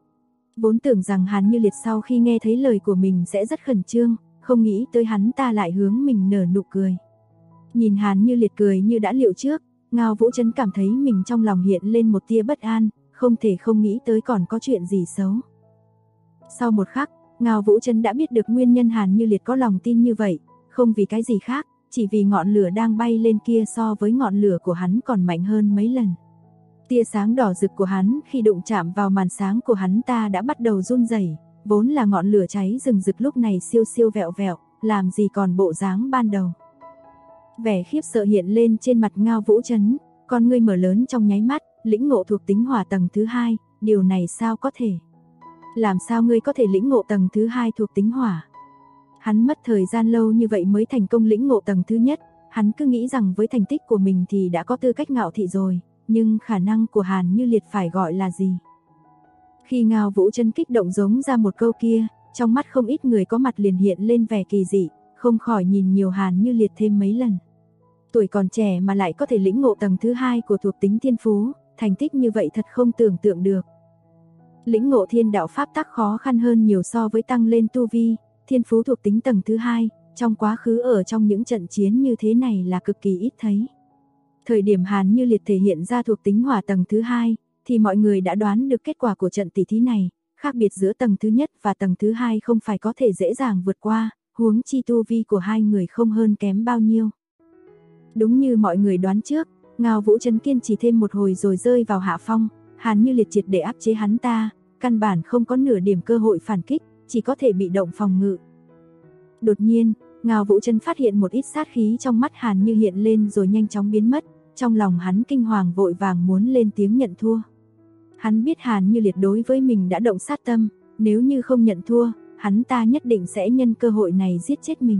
Vốn tưởng rằng Hàn Như Liệt sau khi nghe thấy lời của mình sẽ rất khẩn trương, không nghĩ tới hắn ta lại hướng mình nở nụ cười. Nhìn Hàn Như Liệt cười như đã liệu trước, Ngao Vũ Trấn cảm thấy mình trong lòng hiện lên một tia bất an, không thể không nghĩ tới còn có chuyện gì xấu. Sau một khắc, Ngao Vũ Trấn đã biết được nguyên nhân Hàn Như Liệt có lòng tin như vậy, không vì cái gì khác, chỉ vì ngọn lửa đang bay lên kia so với ngọn lửa của hắn còn mạnh hơn mấy lần. Tia sáng đỏ rực của hắn khi đụng chạm vào màn sáng của hắn ta đã bắt đầu run rẩy, vốn là ngọn lửa cháy rừng rực lúc này siêu siêu vẹo vẹo, làm gì còn bộ dáng ban đầu. Vẻ khiếp sợ hiện lên trên mặt Ngao Vũ Trấn, con ngươi mở lớn trong nháy mắt, lĩnh ngộ thuộc tính hỏa tầng thứ 2, điều này sao có thể? Làm sao ngươi có thể lĩnh ngộ tầng thứ 2 thuộc tính hỏa? Hắn mất thời gian lâu như vậy mới thành công lĩnh ngộ tầng thứ nhất, hắn cứ nghĩ rằng với thành tích của mình thì đã có tư cách ngạo thị rồi, nhưng khả năng của Hàn Như Liệt phải gọi là gì? Khi Ngao Vũ Trấn kích động giống ra một câu kia, trong mắt không ít người có mặt liền hiện lên vẻ kỳ dị, không khỏi nhìn nhiều Hàn Như Liệt thêm mấy lần. Tuổi còn trẻ mà lại có thể lĩnh ngộ tầng thứ 2 của thuộc tính thiên phú, thành tích như vậy thật không tưởng tượng được. Lĩnh ngộ thiên đạo pháp tắc khó khăn hơn nhiều so với tăng lên tu vi, thiên phú thuộc tính tầng thứ 2, trong quá khứ ở trong những trận chiến như thế này là cực kỳ ít thấy. Thời điểm Hàn Như Liệt thể hiện ra thuộc tính hỏa tầng thứ 2, thì mọi người đã đoán được kết quả của trận tỷ thí này, khác biệt giữa tầng thứ nhất và tầng thứ 2 không phải có thể dễ dàng vượt qua, huống chi tu vi của hai người không hơn kém bao nhiêu. Đúng như mọi người đoán trước, Ngao Vũ Trấn kiên trì thêm một hồi rồi rơi vào hạ phong, Hàn Như Liệt triệt để áp chế hắn ta, căn bản không có nửa điểm cơ hội phản kích, chỉ có thể bị động phòng ngự. Đột nhiên, Ngao Vũ Trấn phát hiện một ít sát khí trong mắt Hàn Như hiện lên rồi nhanh chóng biến mất, trong lòng hắn kinh hoàng vội vàng muốn lên tiếng nhận thua. Hắn biết Hàn Như Liệt đối với mình đã động sát tâm, nếu như không nhận thua, hắn ta nhất định sẽ nhân cơ hội này giết chết mình.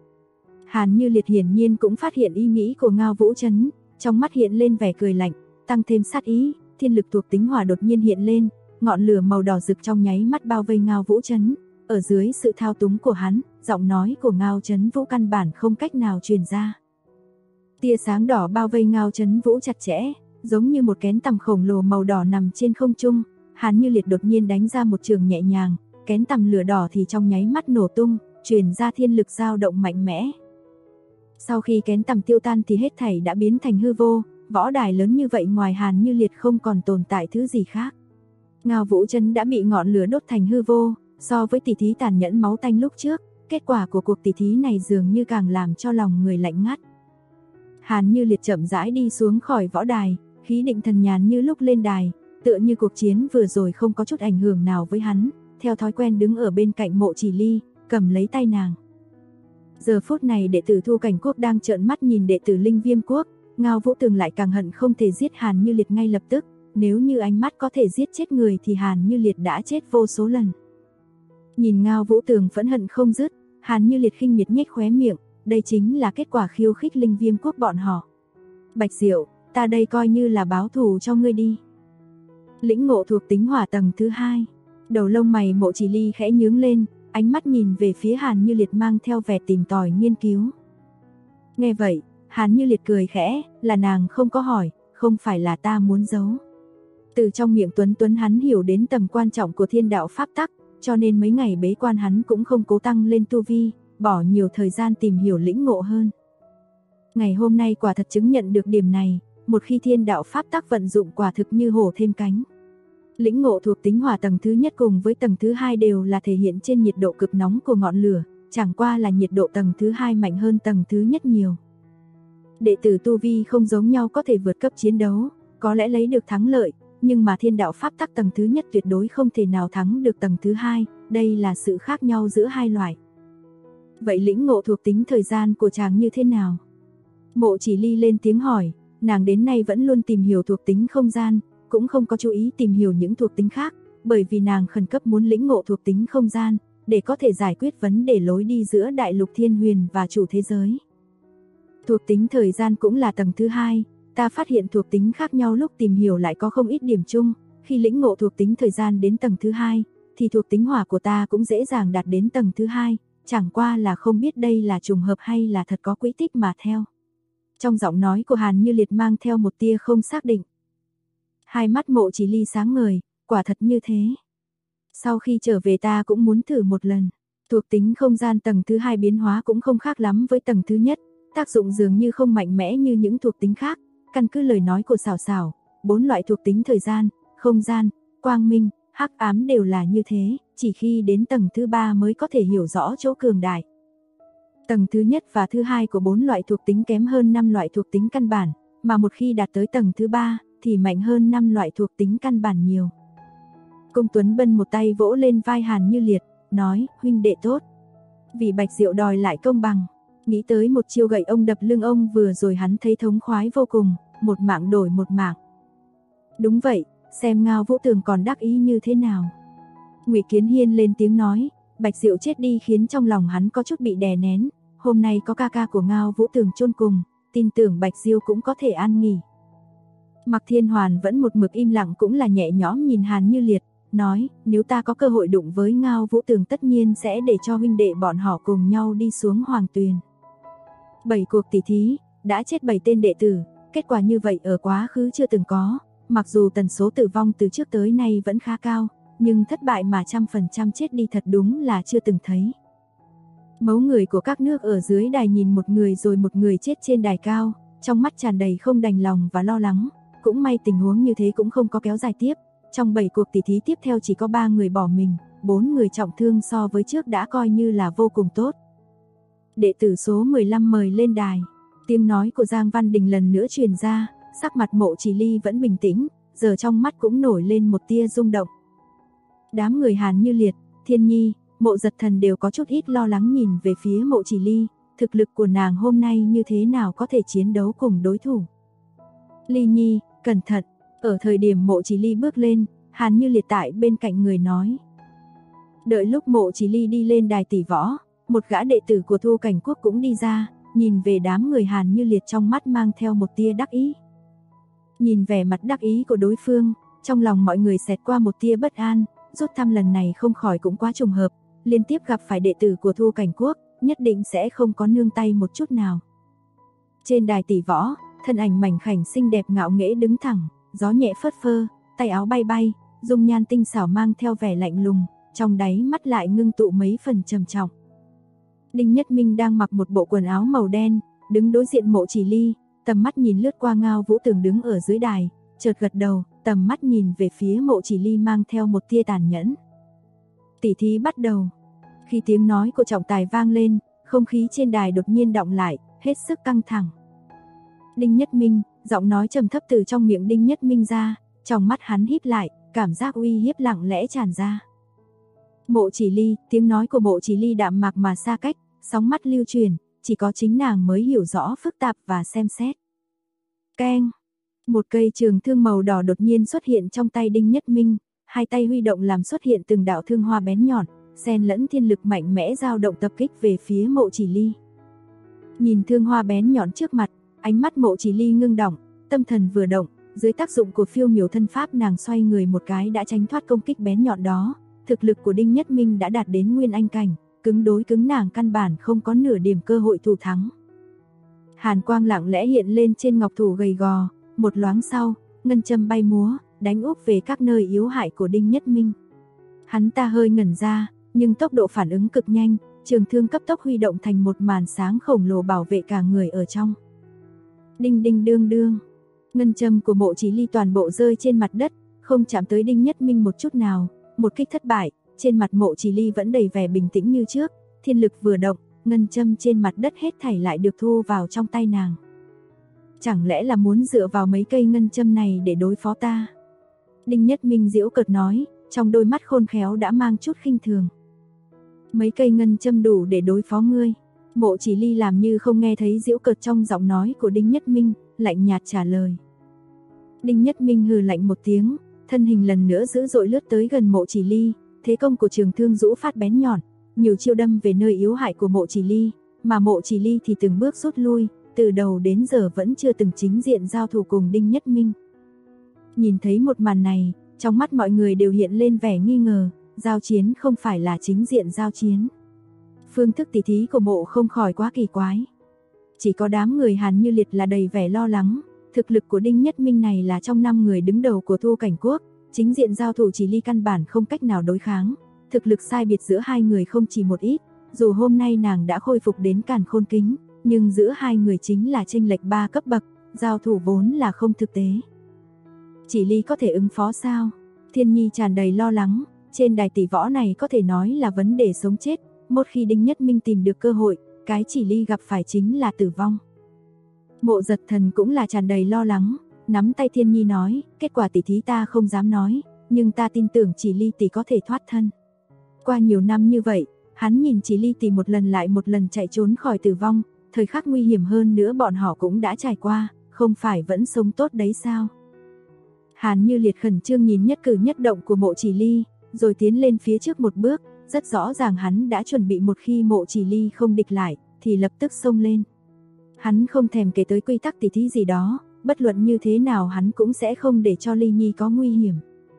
Hàn Như Liệt hiển nhiên cũng phát hiện ý nghĩ của Ngao Vũ Trấn, trong mắt hiện lên vẻ cười lạnh, tăng thêm sát ý, thiên lực thuộc tính hỏa đột nhiên hiện lên, ngọn lửa màu đỏ rực trong nháy mắt bao vây Ngao Vũ Trấn, ở dưới sự thao túng của hắn, giọng nói của Ngao Trấn Vũ căn bản không cách nào truyền ra. Tia sáng đỏ bao vây Ngao Trấn Vũ chặt chẽ, giống như một kén tằm khổng lồ màu đỏ nằm trên không trung, Hàn Như Liệt đột nhiên đánh ra một trường nhẹ nhàng, kén tằm lửa đỏ thì trong nháy mắt nổ tung, truyền ra thiên lực dao động mạnh mẽ. Sau khi kén tằm tiêu tan thì hết thảy đã biến thành hư vô, võ đài lớn như vậy ngoài Hàn Như Liệt không còn tồn tại thứ gì khác. Ngao Vũ Trấn đã bị ngọn lửa đốt thành hư vô, so với tỷ thí tàn nhẫn máu tanh lúc trước, kết quả của cuộc tỷ thí này dường như càng làm cho lòng người lạnh ngắt. Hàn Như Liệt chậm rãi đi xuống khỏi võ đài, khí định thần nhàn như lúc lên đài, tựa như cuộc chiến vừa rồi không có chút ảnh hưởng nào với hắn, theo thói quen đứng ở bên cạnh Mộ Chỉ Ly, cầm lấy tay nàng. Giờ phút này đệ tử Thu Cảnh Quốc đang trợn mắt nhìn đệ tử Linh Viêm Quốc, Ngao Vũ Tường lại càng hận không thể giết Hàn Như Liệt ngay lập tức, nếu như ánh mắt có thể giết chết người thì Hàn Như Liệt đã chết vô số lần. Nhìn Ngao Vũ Tường phẫn hận không dứt, Hàn Như Liệt khinh miệt nhếch khóe miệng, đây chính là kết quả khiêu khích Linh Viêm Quốc bọn họ. Bạch Diệu, ta đây coi như là báo thù cho ngươi đi. Lĩnh ngộ thuộc tính hỏa tầng thứ 2, đầu lông mày Mộ Chỉ Ly khẽ nhướng lên, ánh mắt nhìn về phía Hàn Như Liệt mang theo vẻ tìm tòi nghiên cứu. Nghe vậy, Hàn Như Liệt cười khẽ, là nàng không có hỏi, không phải là ta muốn giấu. Từ trong miệng Tuấn Tuấn hắn hiểu đến tầm quan trọng của thiên đạo pháp tắc, cho nên mấy ngày bế quan hắn cũng không cố tăng lên tu vi, bỏ nhiều thời gian tìm hiểu lĩnh ngộ hơn. Ngày hôm nay quả thật chứng nhận được điểm này, một khi thiên đạo pháp tắc vận dụng quả thực như hổ thêm cánh. Lĩnh ngộ thuộc tính hỏa tầng thứ nhất cùng với tầng thứ 2 đều là thể hiện trên nhiệt độ cực nóng của ngọn lửa, chẳng qua là nhiệt độ tầng thứ 2 mạnh hơn tầng thứ nhất nhiều. Đệ tử tu vi không giống nhau có thể vượt cấp chiến đấu, có lẽ lấy được thắng lợi, nhưng mà thiên đạo pháp tắc tầng thứ nhất tuyệt đối không thể nào thắng được tầng thứ 2, đây là sự khác nhau giữa hai loại. Vậy lĩnh ngộ thuộc tính thời gian của chàng như thế nào? Mộ Chỉ Ly lên tiếng hỏi, nàng đến nay vẫn luôn tìm hiểu thuộc tính không gian, cũng không có chú ý tìm hiểu những thuộc tính khác, bởi vì nàng khẩn cấp muốn lĩnh ngộ thuộc tính không gian, để có thể giải quyết vấn đề lối đi giữa đại lục thiên huyền và chủ thế giới. Thuộc tính thời gian cũng là tầng thứ 2, ta phát hiện thuộc tính khác nhau lúc tìm hiểu lại có không ít điểm chung, khi lĩnh ngộ thuộc tính thời gian đến tầng thứ 2, thì thuộc tính hỏa của ta cũng dễ dàng đạt đến tầng thứ 2, chẳng qua là không biết đây là trùng hợp hay là thật có quỹ tích mà theo. Trong giọng nói của Hàn Như Liệt mang theo một tia không xác định. Hai mắt Mộ Chỉ Ly sáng ngời, quả thật như thế. Sau khi trở về ta cũng muốn thử một lần. Thuộc tính không gian tầng thứ 2 biến hóa cũng không khác lắm với tầng thứ nhất, tác dụng dường như không mạnh mẽ như những thuộc tính khác, căn cứ lời nói của Sảo Sảo, 4 loại thuộc tính thời gian, không gian, quang minh, hắc ám đều là như thế, chỉ khi đến tầng thứ 3 mới có thể hiểu rõ chỗ cường đại. Tầng thứ nhất và thứ hai của 4 loại thuộc tính kém hơn 5 loại thuộc tính căn bản, mà một khi đạt tới tầng thứ 3 thì mạnh hơn 5 loại thuộc tính căn bản nhiều. Cung Tuấn Bân một tay vỗ lên vai Hàn Như Liệt, nói, huynh đệ tốt. Vì Bạch Diệu đòi lại công bằng, nghĩ tới một chiêu gậy ông đập lưng ông vừa rồi hắn thấy thống khoái vô cùng, một mạng đổi một mạng. Đúng vậy, xem Ngao Vũ Tường còn đắc ý như thế nào. Ngụy Kiến Hiên lên tiếng nói, Bạch Diệu chết đi khiến trong lòng hắn có chút bị đè nén, hôm nay có ca ca của Ngao Vũ Tường chôn cùng, tin tưởng Bạch Diêu cũng có thể an nghỉ. Mạc Thiên Hoàn vẫn một mực im lặng cũng là nhẹ nhõm nhìn Hàn Như Liệt, nói, nếu ta có cơ hội đụng với Ngao Vũ Tường tất nhiên sẽ để cho huynh đệ bọn họ cùng nhau đi xuống Hoàng Tuyền. 7 cuộc tỷ thí, đã chết 7 tên đệ tử, kết quả như vậy ở quá khứ chưa từng có, mặc dù tần số tử vong từ trước tới nay vẫn khá cao, nhưng thất bại mà 100% chết đi thật đúng là chưa từng thấy. Mấu người của các nước ở dưới đài nhìn một người rồi một người chết trên đài cao, trong mắt tràn đầy không đành lòng và lo lắng, cũng may tình huống như thế cũng không có kéo dài tiếp. Trong 7 cuộc tỷ thí tiếp theo chỉ có 3 người bỏ mình, 4 người trọng thương so với trước đã coi như là vô cùng tốt. Đệ tử số 15 mời lên đài. Tiếng nói của Giang Văn Đình lần nữa truyền ra, sắc mặt Mộ Chỉ Ly vẫn bình tĩnh, giờ trong mắt cũng nổi lên một tia rung động. Đám người Hàn Như Liệt, Thiên Nhi, Mộ Giật Thần đều có chút ít lo lắng nhìn về phía Mộ Chỉ Ly, thực lực của nàng hôm nay như thế nào có thể chiến đấu cùng đối thủ. Ly Nhi, cẩn thận. Ở thời điểm Mộ Chỉ Ly bước lên, Hàn Như Liệt tại bên cạnh người nói. Đợi lúc Mộ Chỉ Ly đi lên đài tỷ võ, một gã đệ tử của Thu Cảnh Quốc cũng đi ra, nhìn về đám người Hàn Như Liệt trong mắt mang theo một tia đắc ý. Nhìn vẻ mặt đắc ý của đối phương, trong lòng mọi người xẹt qua một tia bất an, rút thăm lần này không khỏi cũng quá trùng hợp, liên tiếp gặp phải đệ tử của Thu Cảnh Quốc, nhất định sẽ không có nương tay một chút nào. Trên đài tỷ võ, thân ảnh mảnh khảnh xinh đẹp ngạo nghễ đứng thẳng, gió nhẹ phất phơ, tay áo bay bay, dung nhan tinh xảo mang theo vẻ lạnh lùng, trong đáy mắt lại ngưng tụ mấy phần trầm trọng. Đinh Nhất Minh đang mặc một bộ quần áo màu đen, đứng đối diện Mộ Chỉ Ly, tầm mắt nhìn lướt qua Ngao Vũ Tường đứng ở dưới đài, chợt gật đầu, tầm mắt nhìn về phía Mộ Chỉ Ly mang theo một tia tàn nhẫn. Tỷ thí bắt đầu. Khi tiếng nói của trọng tài vang lên, không khí trên đài đột nhiên đọng lại, hết sức căng thẳng. Đinh Nhất Minh, giọng nói trầm thấp từ trong miệng Đinh Nhất Minh ra, trong mắt hắn híp lại, cảm giác uy hiếp lặng lẽ tràn ra. Mộ Chỉ Ly, tiếng nói của Mộ Chỉ Ly đạm mạc mà xa cách, sóng mắt lưu truyền, chỉ có chính nàng mới hiểu rõ phức tạp và xem xét. Keng, một cây trường thương màu đỏ đột nhiên xuất hiện trong tay Đinh Nhất Minh, hai tay huy động làm xuất hiện từng đạo thương hoa bén nhọn, xen lẫn thiên lực mạnh mẽ dao động tập kích về phía Mộ Chỉ Ly. Nhìn thương hoa bén nhọn trước mặt, ánh mắt Mộ Chỉ Ly ngưng động, tâm thần vừa động, dưới tác dụng của phiêu miểu thân pháp nàng xoay người một cái đã tránh thoát công kích bén nhọn đó. Thực lực của Đinh Nhất Minh đã đạt đến nguyên anh cảnh, cứng đối cứng nàng căn bản không có nửa điểm cơ hội thủ thắng. Hàn quang lặng lẽ hiện lên trên ngọc thủ gầy gò, một loáng sau, ngân châm bay múa, đánh úp về các nơi yếu hại của Đinh Nhất Minh. Hắn ta hơi ngẩn ra, nhưng tốc độ phản ứng cực nhanh, trường thương cấp tốc huy động thành một màn sáng khổng lồ bảo vệ cả người ở trong. Đinh đinh đương đương, ngân châm của Mộ Chỉ Ly toàn bộ rơi trên mặt đất, không chạm tới Đinh Nhất Minh một chút nào. Một kích thất bại, trên mặt Mộ Chỉ Ly vẫn đầy vẻ bình tĩnh như trước, thiên lực vừa động, ngân châm trên mặt đất hết thảy lại được thu vào trong tay nàng. Chẳng lẽ là muốn dựa vào mấy cây ngân châm này để đối phó ta? Đinh Nhất Minh giễu cợt nói, trong đôi mắt khôn khéo đã mang chút khinh thường. Mấy cây ngân châm đủ để đối phó ngươi? Mộ Chỉ Ly làm như không nghe thấy giễu cợt trong giọng nói của Đinh Nhất Minh, lạnh nhạt trả lời. Đinh Nhất Minh hừ lạnh một tiếng, thân hình lần nữa dữ dội lướt tới gần Mộ Chỉ Ly, thế công của trường thương rũ phát bén nhọn, nhiều chiêu đâm về nơi yếu hại của Mộ Chỉ Ly, mà Mộ Chỉ Ly thì từng bước rút lui, từ đầu đến giờ vẫn chưa từng chính diện giao thủ cùng Đinh Nhất Minh. Nhìn thấy một màn này, trong mắt mọi người đều hiện lên vẻ nghi ngờ, giao chiến không phải là chính diện giao chiến. Phương thức tỷ thí của Mộ không khỏi quá kỳ quái. Chỉ có đám người Hàn Như Liệt là đầy vẻ lo lắng. Thực lực của Đinh Nhất Minh này là trong 5 người đứng đầu của Thu Cảnh Quốc, chính diện giao thủ Chỉ Ly căn bản không cách nào đối kháng, thực lực sai biệt giữa hai người không chỉ một ít, dù hôm nay nàng đã khôi phục đến Càn Khôn Kính, nhưng giữa hai người chính là chênh lệch 3 cấp bậc, giao thủ vốn là không thực tế. Chỉ Ly có thể ứng phó sao? Thiên Nhi tràn đầy lo lắng, trên đài tỷ võ này có thể nói là vấn đề sống chết, một khi Đinh Nhất Minh tìm được cơ hội, cái Chỉ Ly gặp phải chính là tử vong. Mộ Giật Thần cũng là tràn đầy lo lắng, nắm tay Thiên Nhi nói, kết quả tỷ thí ta không dám nói, nhưng ta tin tưởng Chỉ Ly tỷ có thể thoát thân. Qua nhiều năm như vậy, hắn nhìn Chỉ Ly tỷ một lần lại một lần chạy trốn khỏi tử vong, thời khắc nguy hiểm hơn nữa bọn họ cũng đã trải qua, không phải vẫn sống tốt đấy sao? Hàn Như Liệt khẩn trương nhìn nhất cử nhất động của Mộ Chỉ Ly, rồi tiến lên phía trước một bước, rất rõ ràng hắn đã chuẩn bị một khi Mộ Chỉ Ly không địch lại, thì lập tức xông lên. Hắn không thèm kể tới quy tắc tỷ thí gì đó, bất luận như thế nào hắn cũng sẽ không để cho Ly Nhi có nguy hiểm.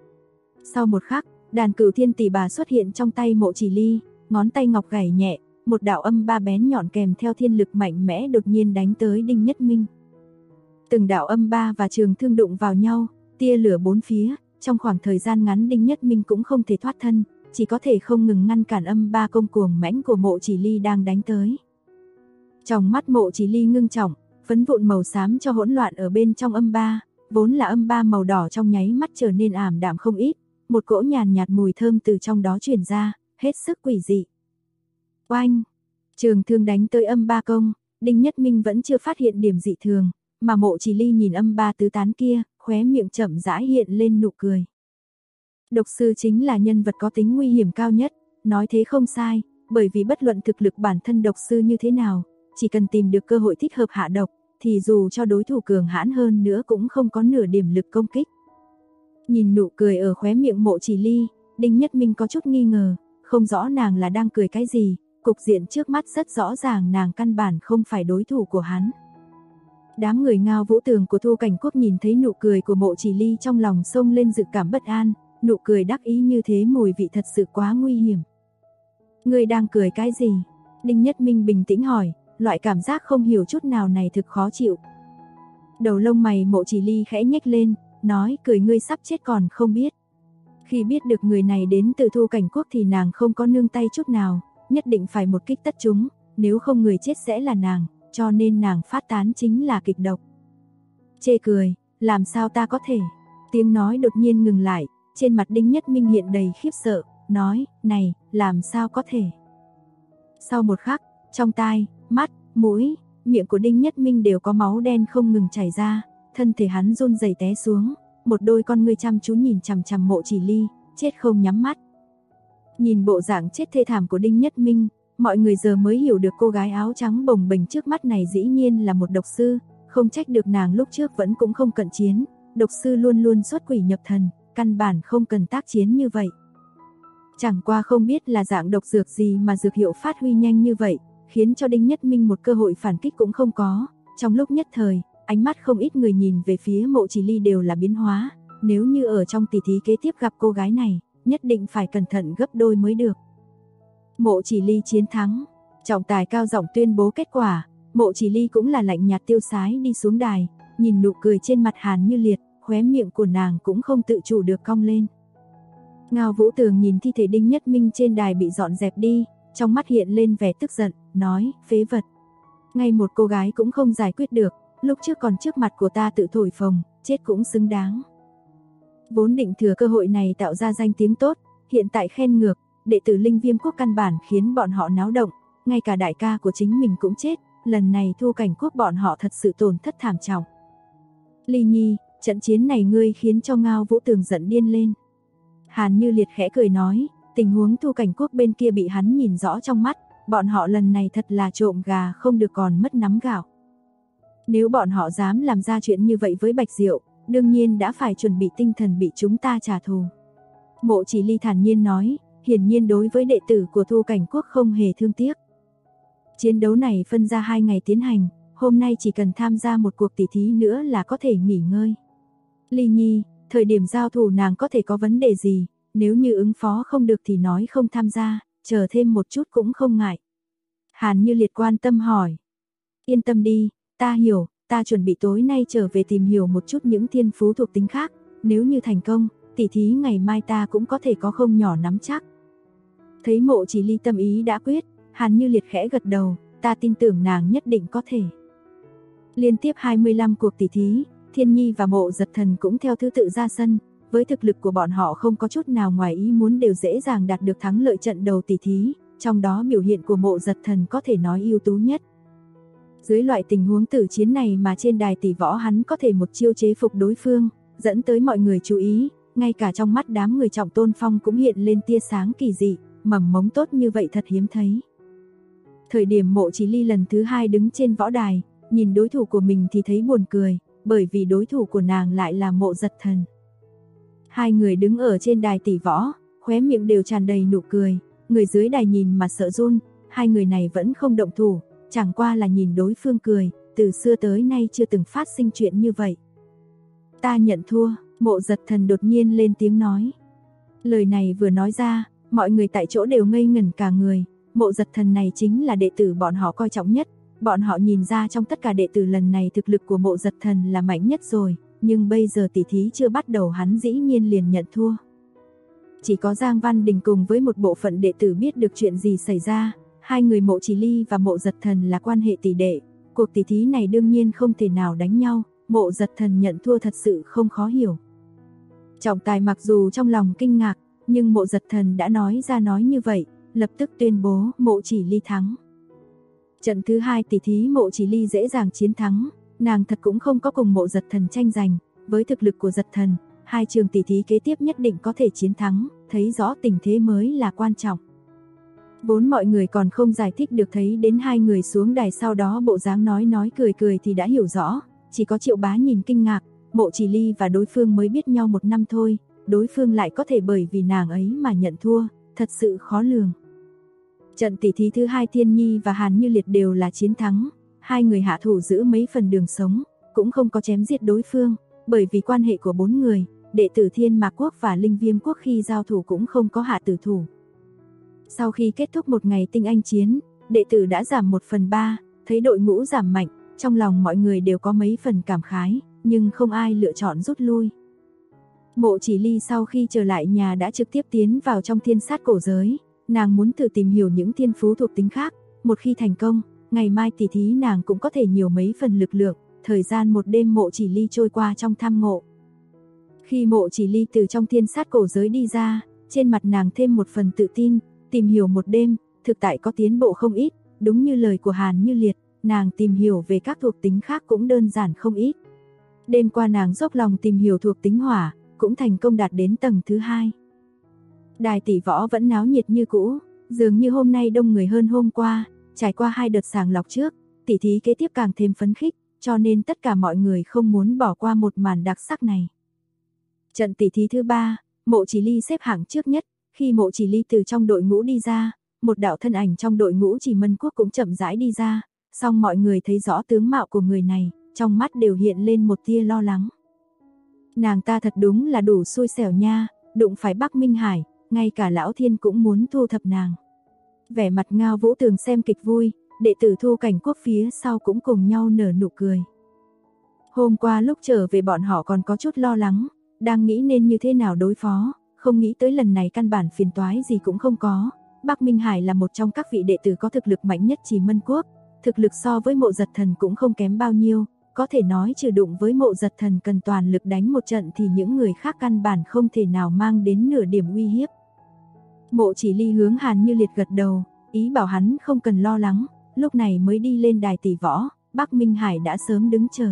Sau một khắc, đàn Cửu Thiên tỷ bà xuất hiện trong tay Mộ Chỉ Ly, ngón tay ngọc gảy nhẹ, một đạo âm ba bén nhọn kèm theo thiên lực mạnh mẽ đột nhiên đánh tới Đinh Nhất Minh. Từng đạo âm ba và trường thương đụng vào nhau, tia lửa bốn phía, trong khoảng thời gian ngắn Đinh Nhất Minh cũng không thể thoát thân, chỉ có thể không ngừng ngăn cản âm ba công cuồng mãnh của Mộ Chỉ Ly đang đánh tới. Trong mắt Mộ Chỉ Ly ngưng trọng, phấn vụn màu xám cho hỗn loạn ở bên trong âm ba, vốn là âm ba màu đỏ trong nháy mắt trở nên ảm đạm không ít, một cỗ nhàn nhạt mùi thơm từ trong đó truyền ra, hết sức quỷ dị. Oanh! Trường thương đánh tới âm ba công, Đinh Nhất Minh vẫn chưa phát hiện điểm dị thường, mà Mộ Chỉ Ly nhìn âm ba tứ tán kia, khóe miệng chậm rãi hiện lên nụ cười. Độc sư chính là nhân vật có tính nguy hiểm cao nhất, nói thế không sai, bởi vì bất luận thực lực bản thân độc sư như thế nào, chỉ cần tìm được cơ hội thích hợp hạ độc, thì dù cho đối thủ cường hãn hơn nữa cũng không có nửa điểm lực công kích. Nhìn nụ cười ở khóe miệng Mộ Chỉ Ly, Đinh Nhất Minh có chút nghi ngờ, không rõ nàng là đang cười cái gì, cục diện trước mắt rất rõ ràng nàng căn bản không phải đối thủ của hắn. Đám người Ngao Vũ Tường của Thu Cảnh Quốc nhìn thấy nụ cười của Mộ Chỉ Ly trong lòng xông lên dự cảm bất an, nụ cười đắc ý như thế mùi vị thật sự quá nguy hiểm. Ngươi đang cười cái gì? Đinh Nhất Minh bình tĩnh hỏi, loại cảm giác không hiểu chút nào này thực khó chịu. Đầu lông mày Mộ Chỉ Ly khẽ nhếch lên, nói cười ngươi sắp chết còn không biết. Khi biết được người này đến từ Thu Cảnh Quốc thì nàng không có nương tay chút nào, nhất định phải một kích tất chúng, nếu không người chết sẽ là nàng, cho nên nàng phát tán chính là kịch độc. Chê cười, làm sao ta có thể? Tiếng nói đột nhiên ngừng lại, trên mặt Đinh Nhất Minh hiện đầy khiếp sợ, nói, này, làm sao có thể? Sau một khắc, trong tai, mắt, mũi, miệng của Đinh Nhất Minh đều có máu đen không ngừng chảy ra, thân thể hắn run rẩy té xuống, một đôi con ngươi chăm chú nhìn chằm chằm Mộ Chỉ Ly, chết không nhắm mắt. Nhìn bộ dạng chết thê thảm của Đinh Nhất Minh, mọi người giờ mới hiểu được cô gái áo trắng bồng bềnh trước mắt này dĩ nhiên là một độc sư, không trách được nàng lúc trước vẫn cũng không cận chiến, độc sư luôn luôn xuất quỷ nhập thần, căn bản không cần tác chiến như vậy. Chẳng qua không biết là dạng độc dược gì mà dược hiệu phát huy nhanh như vậy, khiến cho Đinh Nhất Minh một cơ hội phản kích cũng không có. Trong lúc nhất thời, ánh mắt không ít người nhìn về phía Mộ Chỉ Ly đều là biến hóa, nếu như ở trong tỷ thí kế tiếp gặp cô gái này, nhất định phải cẩn thận gấp đôi mới được. Mộ Chỉ Ly chiến thắng, trọng tài cao giọng tuyên bố kết quả, Mộ Chỉ Ly cũng là lạnh nhạt tiêu sái đi xuống đài, nhìn nụ cười trên mặt Hàn Như Liệt, khóe miệng của nàng cũng không tự chủ được cong lên. Ngao Vũ Tường nhìn thi thể Đinh Nhất Minh trên đài bị dọn dẹp đi, trong mắt hiện lên vẻ tức giận, nói, phế vật. Ngay một cô gái cũng không giải quyết được, lúc trước còn trước mặt của ta tự thổi phồng, chết cũng xứng đáng. Vốn định thừa cơ hội này tạo ra danh tiếng tốt, hiện tại khen ngược, đệ tử Linh Viêm Quốc căn bản khiến bọn họ náo động, ngay cả đại ca của chính mình cũng chết, lần này Thu Cảnh Quốc bọn họ thật sự tổn thất thảm trọng. Ly Nhi, trận chiến này ngươi khiến cho Ngao Vũ Tường giận điên lên. Hàn Như Liệt khẽ cười nói, tình huống Thu Cảnh Quốc bên kia bị hắn nhìn rõ trong mắt, bọn họ lần này thật là trộm gà không được còn mất nắm gạo. Nếu bọn họ dám làm ra chuyện như vậy với Bạch Diệu, đương nhiên đã phải chuẩn bị tinh thần bị chúng ta trả thù. Mộ Chỉ Ly thản nhiên nói, hiển nhiên đối với đệ tử của Thu Cảnh Quốc không hề thương tiếc. Chiến đấu này phân ra 2 ngày tiến hành, hôm nay chỉ cần tham gia một cuộc tỷ thí nữa là có thể nghỉ ngơi. Ly Nhi, thời điểm giao thủ nàng có thể có vấn đề gì, nếu như ứng phó không được thì nói không tham gia, chờ thêm một chút cũng không ngại. Hàn Như Liệt quan tâm hỏi. Yên tâm đi, ta hiểu, ta chuẩn bị tối nay trở về tìm hiểu một chút những thiên phú thuộc tính khác, nếu như thành công, tỷ thí ngày mai ta cũng có thể có không nhỏ nắm chắc. Thấy Mộ Chỉ Ly tâm ý đã quyết, Hàn Như Liệt khẽ gật đầu, ta tin tưởng nàng nhất định có thể. Liên tiếp 25 cuộc tỷ thí, Thiên Nhi và Mộ Giật Thần cũng theo thứ tự ra sân, với thực lực của bọn họ không có chút nào ngoài ý muốn đều dễ dàng đạt được thắng lợi trận đầu tỷ thí, trong đó biểu hiện của Mộ Giật Thần có thể nói ưu tú nhất. Dưới loại tình huống tử chiến này mà trên đài tỷ võ hắn có thể một chiêu chế phục đối phương, dẫn tới mọi người chú ý, ngay cả trong mắt đám người Trọng Tôn Phong cũng hiện lên tia sáng kỳ dị, mầm mống tốt như vậy thật hiếm thấy. Thời điểm Mộ Chỉ Ly lần thứ 2 đứng trên võ đài, nhìn đối thủ của mình thì thấy buồn cười, bởi vì đối thủ của nàng lại là Mộ Giật Thần. Hai người đứng ở trên đài tỷ võ, khóe miệng đều tràn đầy nụ cười, người dưới đài nhìn mà sợ run, hai người này vẫn không động thủ, chẳng qua là nhìn đối phương cười, từ xưa tới nay chưa từng phát sinh chuyện như vậy. Ta nhận thua, Mộ Giật Thần đột nhiên lên tiếng nói. Lời này vừa nói ra, mọi người tại chỗ đều ngây ngẩn cả người, Mộ Giật Thần này chính là đệ tử bọn họ coi trọng nhất, bọn họ nhìn ra trong tất cả đệ tử lần này thực lực của Mộ Giật Thần là mạnh nhất rồi, nhưng bây giờ tỷ thí chưa bắt đầu hắn dĩ nhiên liền nhận thua. Chỉ có Giang Văn Đình cùng với một bộ phận đệ tử biết được chuyện gì xảy ra, hai người Mộ Chỉ Ly và Mộ Giật Thần là quan hệ tỷ đệ, cuộc tỷ thí này đương nhiên không thể nào đánh nhau, Mộ Giật Thần nhận thua thật sự không khó hiểu. Trọng tài mặc dù trong lòng kinh ngạc, nhưng Mộ Giật Thần đã nói ra nói như vậy, lập tức tuyên bố Mộ Chỉ Ly thắng. Trận thứ 2 tỷ thí Mộ Chỉ Ly dễ dàng chiến thắng, nàng thật cũng không có cùng Mộ Giật Thần tranh giành, với thực lực của Giật Thần, hai trường tỷ thí kế tiếp nhất định có thể chiến thắng, thấy rõ tình thế mới là quan trọng. Vốn mọi người còn không giải thích được, thấy đến hai người xuống đài sau đó bộ dáng nói cười cười thì đã hiểu rõ, chỉ có Triệu Bá nhìn kinh ngạc, Mộ Chỉ Ly và đối phương mới biết nhau 1 năm thôi, đối phương lại có thể bởi vì nàng ấy mà nhận thua, thật sự khó lường. Trận tỷ thí thứ 2 Thiên Nhi và Hàn Như Liệt đều là chiến thắng, hai người hạ thủ giữ mấy phần đường sống, cũng không có chém giết đối phương, bởi vì quan hệ của 4 người, đệ tử Thiên Mạc Quốc và Linh Viêm Quốc khi giao thủ cũng không có hạ tử thủ. Sau khi kết thúc một ngày tinh anh chiến, đệ tử đã giảm 1/3, thấy đội ngũ giảm mạnh, trong lòng mọi người đều có mấy phần cảm khái, nhưng không ai lựa chọn rút lui. Mộ Chỉ Ly sau khi trở lại nhà đã trực tiếp tiến vào trong thiên sát cổ giới, nàng muốn thử tìm hiểu những thiên phú thuộc tính khác, một khi thành công, ngày mai tỷ thí nàng cũng có thể nhiều mấy phần lực lượng, thời gian một đêm Mộ Chỉ Ly trôi qua trong tham ngộ. Khi Mộ Chỉ Ly từ trong thiên sát cổ giới đi ra, trên mặt nàng thêm một phần tự tin, tìm hiểu một đêm, thực tại có tiến bộ không ít, đúng như lời của Hàn Như Liệt, nàng tìm hiểu về các thuộc tính khác cũng đơn giản không ít. Đêm qua nàng dốc lòng tìm hiểu thuộc tính hỏa, cũng thành công đạt đến tầng thứ 2. Đài tỷ võ vẫn náo nhiệt như cũ, dường như hôm nay đông người hơn hôm qua, trải qua 2 đợt sàng lọc trước, tỷ thí kế tiếp càng thêm phấn khích, cho nên tất cả mọi người không muốn bỏ qua một màn đặc sắc này. Trận tỷ thí thứ 3, Mộ Chỉ Ly xếp hạng trước nhất, khi Mộ Chỉ Ly từ trong đội ngũ đi ra, một đạo thân ảnh trong đội ngũ Chỉ Mân Quốc cũng chậm rãi đi ra, song mọi người thấy rõ tướng mạo của người này, trong mắt đều hiện lên một tia lo lắng. Nàng ta thật đúng là đủ xui xẻo nha, đụng phải Bắc Minh Hải, ngay cả Lão Thiên cũng muốn thu thập nàng. Vẻ mặt Ngao Vũ Tường xem kịch vui, đệ tử Thu Cảnh Quốc phía sau cũng cùng nhau nở nụ cười. Hôm qua lúc trở về bọn họ còn có chút lo lắng, đang nghĩ nên như thế nào đối phó, không nghĩ tới lần này căn bản phiền toái gì cũng không có. Bắc Minh Hải là một trong các vị đệ tử có thực lực mạnh nhất Chỉ Mân Quốc, thực lực so với Mộ Giật Thần cũng không kém bao nhiêu, có thể nói trừ đụng với Mộ Giật Thần cần toàn lực đánh một trận thì những người khác căn bản không thể nào mang đến nửa điểm uy hiếp. Mộ Chỉ Ly hướng Hàn Như Liệt gật đầu, ý bảo hắn không cần lo lắng, lúc này mới đi lên đài tỷ võ, Bắc Minh Hải đã sớm đứng chờ.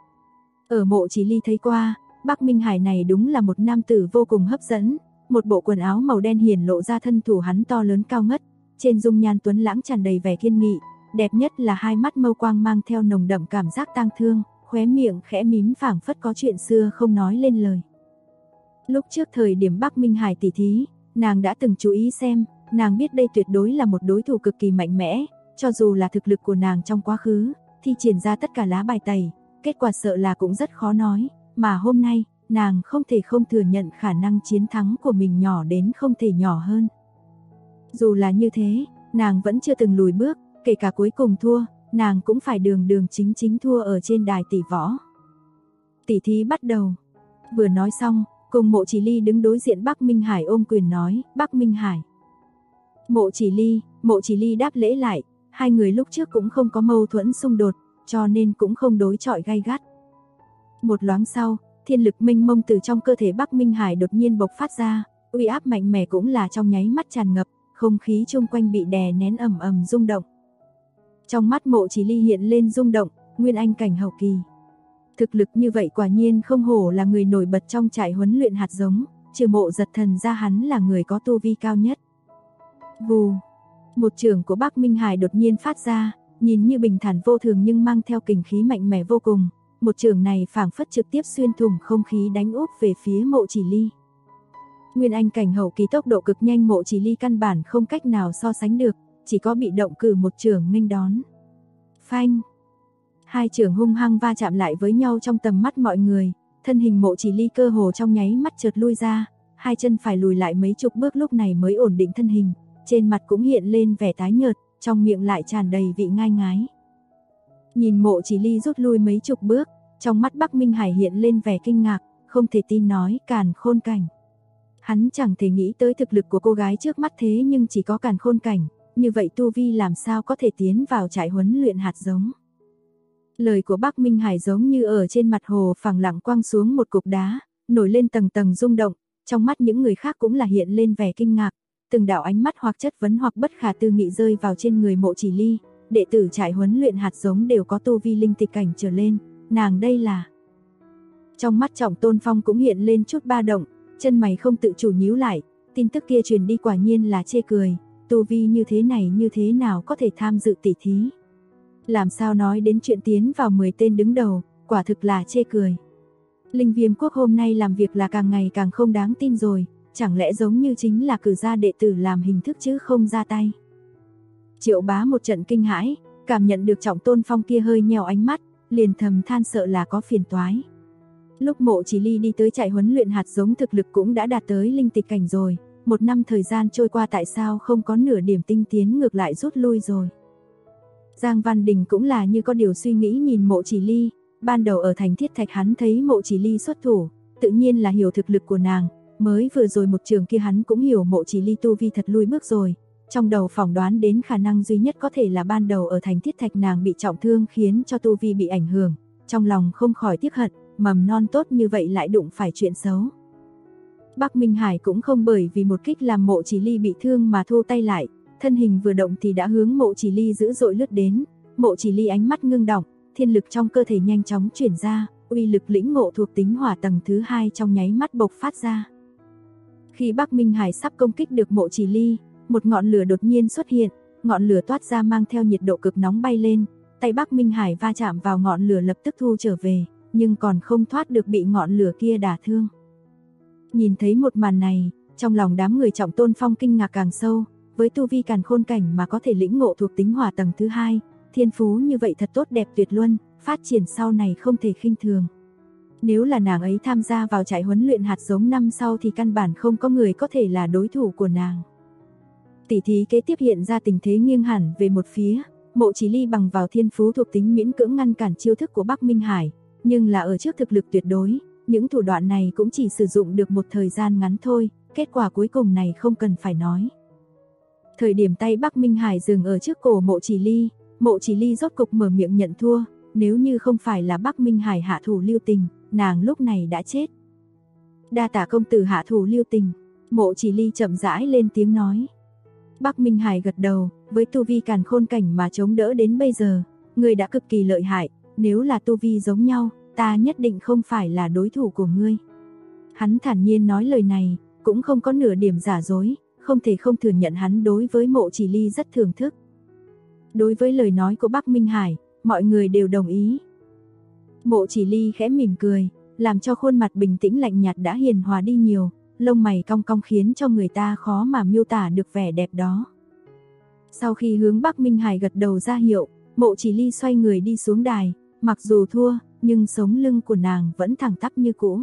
Ở Mộ Chỉ Ly thấy qua, Bắc Minh Hải này đúng là một nam tử vô cùng hấp dẫn, một bộ quần áo màu đen hiển lộ ra thân thủ hắn to lớn cao ngất, trên dung nhan tuấn lãng tràn đầy vẻ kiên nghị, đẹp nhất là hai mắt mâu quang mang theo nồng đậm cảm giác tang thương, khóe miệng khẽ mím phảng phất có chuyện xưa không nói lên lời. Lúc trước thời điểm Bắc Minh Hải tỷ thí, nàng đã từng chú ý xem, nàng biết đây tuyệt đối là một đối thủ cực kỳ mạnh mẽ, cho dù là thực lực của nàng trong quá khứ, thi triển ra tất cả lá bài tẩy, kết quả sợ là cũng rất khó nói, mà hôm nay, nàng không thể không thừa nhận khả năng chiến thắng của mình nhỏ đến không thể nhỏ hơn. Dù là như thế, nàng vẫn chưa từng lùi bước, kể cả cuối cùng thua, nàng cũng phải đường đường chính chính thua ở trên đài tỷ võ. Tỷ thí bắt đầu. Vừa nói xong, cùng Mộ Chỉ Ly đứng đối diện Bắc Minh Hải ôm quyền nói, Bắc Minh Hải. Mộ Chỉ Ly đáp lễ lại, hai người lúc trước cũng không có mâu thuẫn xung đột, cho nên cũng không đối chọi gay gắt. Một loáng sau, thiên lực mênh mông từ trong cơ thể Bắc Minh Hải đột nhiên bộc phát ra, uy áp mạnh mẽ cũng là trong nháy mắt tràn ngập, không khí chung quanh bị đè nén ầm ầm rung động. Trong mắt Mộ Chỉ Ly hiện lên rung động, nguyên anh cảnh hậu kỳ. Thực lực như vậy quả nhiên không hổ là người nổi bật trong trại huấn luyện hạt giống, trừ Mộ Giật Thần ra hắn là người có tu vi cao nhất. Vù, một chưởng của Bắc Minh Hải đột nhiên phát ra, nhìn như bình thản vô thường nhưng mang theo kình khí mạnh mẽ vô cùng. Một chưởng này phảng phất trực tiếp xuyên thủng không khí đánh úp về phía Mộ Chỉ Ly. Nguyên anh cảnh hậu kỳ tốc độ cực nhanh, Mộ Chỉ Ly căn bản không cách nào so sánh được, chỉ có bị động cử một chưởng nghênh đón. Phanh! Hai chưởng hung hăng va chạm lại với nhau trong tầm mắt mọi người, thân hình Mộ Chỉ Ly cơ hồ trong nháy mắt chợt lui ra, hai chân phải lùi lại mấy chục bước lúc này mới ổn định thân hình, trên mặt cũng hiện lên vẻ tái nhợt, trong miệng lại tràn đầy vị ngai ngái. Nhìn Mộ Chỉ Ly rút lui mấy chục bước, trong mắt Bắc Minh Hải hiện lên vẻ kinh ngạc, không thể tin nói càn khôn cảnh. Hắn chẳng thể nghĩ tới thực lực của cô gái trước mắt thế nhưng chỉ có càn khôn cảnh, như vậy tu vi làm sao có thể tiến vào trại huấn luyện hạt giống. Lời của Bắc Minh Hải giống như ở trên mặt hồ phẳng lặng quăng xuống một cục đá, nổi lên tầng tầng rung động, trong mắt những người khác cũng là hiện lên vẻ kinh ngạc, từng đạo ánh mắt hoặc chất vấn hoặc bất khả tư nghị rơi vào trên người Mộ Chỉ Ly, đệ tử trại huấn luyện hạt giống đều có tu vi linh tịch cảnh trở lên, nàng đây là... Trong mắt Trọng Tôn Phong cũng hiện lên chút ba động, chân mày không tự chủ nhíu lại, tin tức kia truyền đi quả nhiên là chê cười, tu vi như thế này như thế nào có thể tham dự tỷ thí. Làm sao nói đến chuyện tiến vào 10 tên đứng đầu, quả thực là chê cười. Linh Viêm Quốc hôm nay làm việc là càng ngày càng không đáng tin rồi, chẳng lẽ giống như chính là cử ra đệ tử làm hình thức chứ không ra tay. Triệu Bá một trận kinh hãi, cảm nhận được Trọng Tôn Phong kia hơi nheo ánh mắt, liền thầm than sợ là có phiền toái. Lúc Mộ Chỉ Ly đi tới trại huấn luyện hạt giống thực lực cũng đã đạt tới linh tịch cảnh rồi, 1 năm thời gian trôi qua tại sao không có nửa điểm tinh tiến ngược lại rút lui rồi. Giang Văn Đình cũng là như có điều suy nghĩ nhìn Mộ Chỉ Ly, ban đầu ở thành Thiết Thạch hắn thấy Mộ Chỉ Ly xuất thủ, tự nhiên là hiểu thực lực của nàng, mới vừa rồi một trường kia hắn cũng hiểu Mộ Chỉ Ly tu vi thật lui bước rồi, trong đầu phỏng đoán đến khả năng duy nhất có thể là ban đầu ở thành Thiết Thạch nàng bị trọng thương khiến cho tu vi bị ảnh hưởng, trong lòng không khỏi tiếc hận, mầm non tốt như vậy lại đụng phải chuyện xấu. Bắc Minh Hải cũng không bởi vì một kích làm Mộ Chỉ Ly bị thương mà thu tay lại, thân hình vừa động thì đã hướng Mộ Chỉ Ly dữ dội lướt đến, Mộ Chỉ Ly ánh mắt ngưng đọng, thiên lực trong cơ thể nhanh chóng chuyển ra, uy lực lĩnh ngộ thuộc tính hỏa tầng thứ 2 trong nháy mắt bộc phát ra. Khi Bắc Minh Hải sắp công kích được Mộ Chỉ Ly, một ngọn lửa đột nhiên xuất hiện, ngọn lửa toát ra mang theo nhiệt độ cực nóng bay lên, tay Bắc Minh Hải va chạm vào ngọn lửa lập tức thu trở về, nhưng còn không thoát được bị ngọn lửa kia đả thương. Nhìn thấy một màn này, trong lòng đám người Trọng Tôn Phong kinh ngạc càng sâu, với tu vi càn khôn cảnh mà có thể lĩnh ngộ thuộc tính hỏa tầng thứ 2, thiên phú như vậy thật tốt đẹp tuyệt luân, phát triển sau này không thể khinh thường. Nếu là nàng ấy tham gia vào trại huấn luyện hạt giống năm sau thì căn bản không có người có thể là đối thủ của nàng. Tỷ thí kế tiếp hiện ra tình thế nghiêng hẳn về một phía, Mộ Chỉ Ly bằng vào thiên phú thuộc tính miễn cưỡng ngăn cản chiêu thức của Bắc Minh Hải, nhưng là ở trước thực lực tuyệt đối, những thủ đoạn này cũng chỉ sử dụng được một thời gian ngắn thôi, kết quả cuối cùng này không cần phải nói. Thời điểm tay Bắc Minh Hải dừng ở trước cổ Mộ Chỉ Ly rốt cục mở miệng nhận thua, nếu như không phải là Bắc Minh Hải hạ thủ lưu tình, nàng lúc này đã chết. Đa tạ công tử hạ thủ lưu tình, Mộ Chỉ Ly chậm rãi lên tiếng nói. Bắc Minh Hải gật đầu, với tu vi càn khôn cảnh mà chống đỡ đến bây giờ, ngươi đã cực kỳ lợi hại, nếu là tu vi giống nhau, ta nhất định không phải là đối thủ của ngươi. Hắn thản nhiên nói lời này, cũng không có nửa điểm giả dối, không thể không thừa nhận hắn đối với Mộ Chỉ Ly rất thưởng thức. Đối với lời nói của Bắc Minh Hải, mọi người đều đồng ý. Mộ Chỉ Ly khẽ mỉm cười, làm cho khuôn mặt bình tĩnh lạnh nhạt đã hiền hòa đi nhiều, lông mày cong cong khiến cho người ta khó mà miêu tả được vẻ đẹp đó. Sau khi hướng Bắc Minh Hải gật đầu ra hiệu, Mộ Chỉ Ly xoay người đi xuống đài, mặc dù thua, nhưng sống lưng của nàng vẫn thẳng tắp như cũ.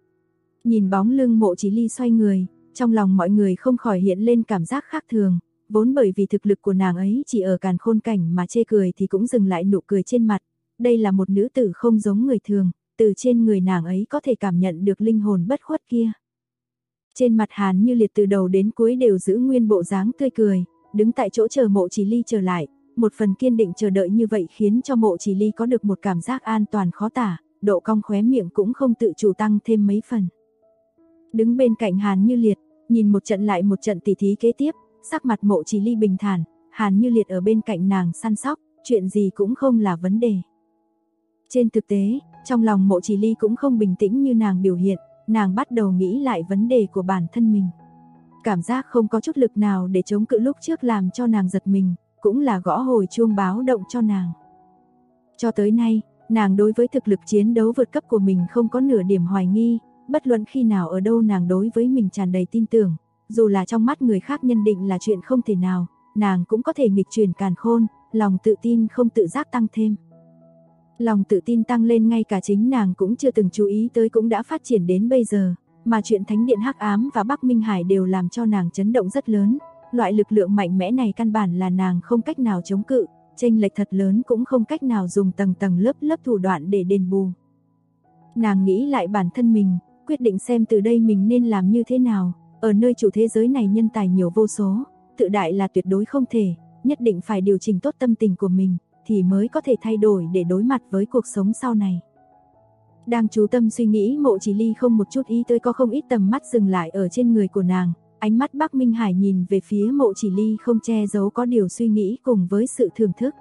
Nhìn bóng lưng Mộ Chỉ Ly xoay người, trong lòng mọi người không khỏi hiện lên cảm giác khác thường, vốn bởi vì thực lực của nàng ấy chỉ ở càn khôn cảnh mà chê cười thì cũng dừng lại nụ cười trên mặt. Đây là một nữ tử không giống người thường, từ trên người nàng ấy có thể cảm nhận được linh hồn bất khuất kia. Trên mặt Hàn Như Liệt từ đầu đến cuối đều giữ nguyên bộ dáng tươi cười, đứng tại chỗ chờ Mộ Chỉ Ly trở lại, Một phần kiên định chờ đợi như vậy khiến cho Mộ Chỉ Ly có được một cảm giác an toàn khó tả, độ cong khóe miệng cũng không tự chủ tăng thêm mấy phần. Đứng bên cạnh Hàn Như Liệt, nhìn một trận lại một trận tỉ thí kế tiếp, sắc mặt Mộ Chỉ Ly bình thản, Hàn Như Liệt ở bên cạnh nàng săn sóc, chuyện gì cũng không là vấn đề. Trên thực tế, trong lòng Mộ Chỉ Ly cũng không bình tĩnh như nàng biểu hiện, nàng bắt đầu nghĩ lại vấn đề của bản thân mình. Cảm giác không có chút lực nào để chống cự lúc trước làm cho nàng giật mình, cũng là gõ hồi chuông báo động cho nàng. Cho tới nay, nàng đối với thực lực chiến đấu vượt cấp của mình không có nửa điểm hoài nghi, bất luận khi nào ở đâu nàng đối với mình tràn đầy tin tưởng, dù là trong mắt người khác nhận định là chuyện không thể nào, nàng cũng có thể nghịch chuyển càn khôn, lòng tự tin không tự giác tăng thêm. Lòng tự tin tăng lên ngay cả chính nàng cũng chưa từng chú ý tới cũng đã phát triển đến bây giờ, mà chuyện Thánh điện Hắc Ám và Bắc Minh Hải đều làm cho nàng chấn động rất lớn, loại lực lượng mạnh mẽ này căn bản là nàng không cách nào chống cự, chênh lệch thật lớn cũng không cách nào dùng tầng tầng lớp lớp thủ đoạn để đền bù. Nàng nghĩ lại bản thân mình, quyết định xem từ đây mình nên làm như thế nào, ở nơi chủ thế giới này nhân tài nhiều vô số, tự đại là tuyệt đối không thể, nhất định phải điều chỉnh tốt tâm tình của mình, thì mới có thể thay đổi để đối mặt với cuộc sống sau này. Đang chú tâm suy nghĩ, Mộ Chỉ Ly không một chút ý tới có không ít tầm mắt dừng lại ở trên người của nàng, ánh mắt Bắc Minh Hải nhìn về phía Mộ Chỉ Ly không che giấu có điều suy nghĩ cùng với sự thưởng thức.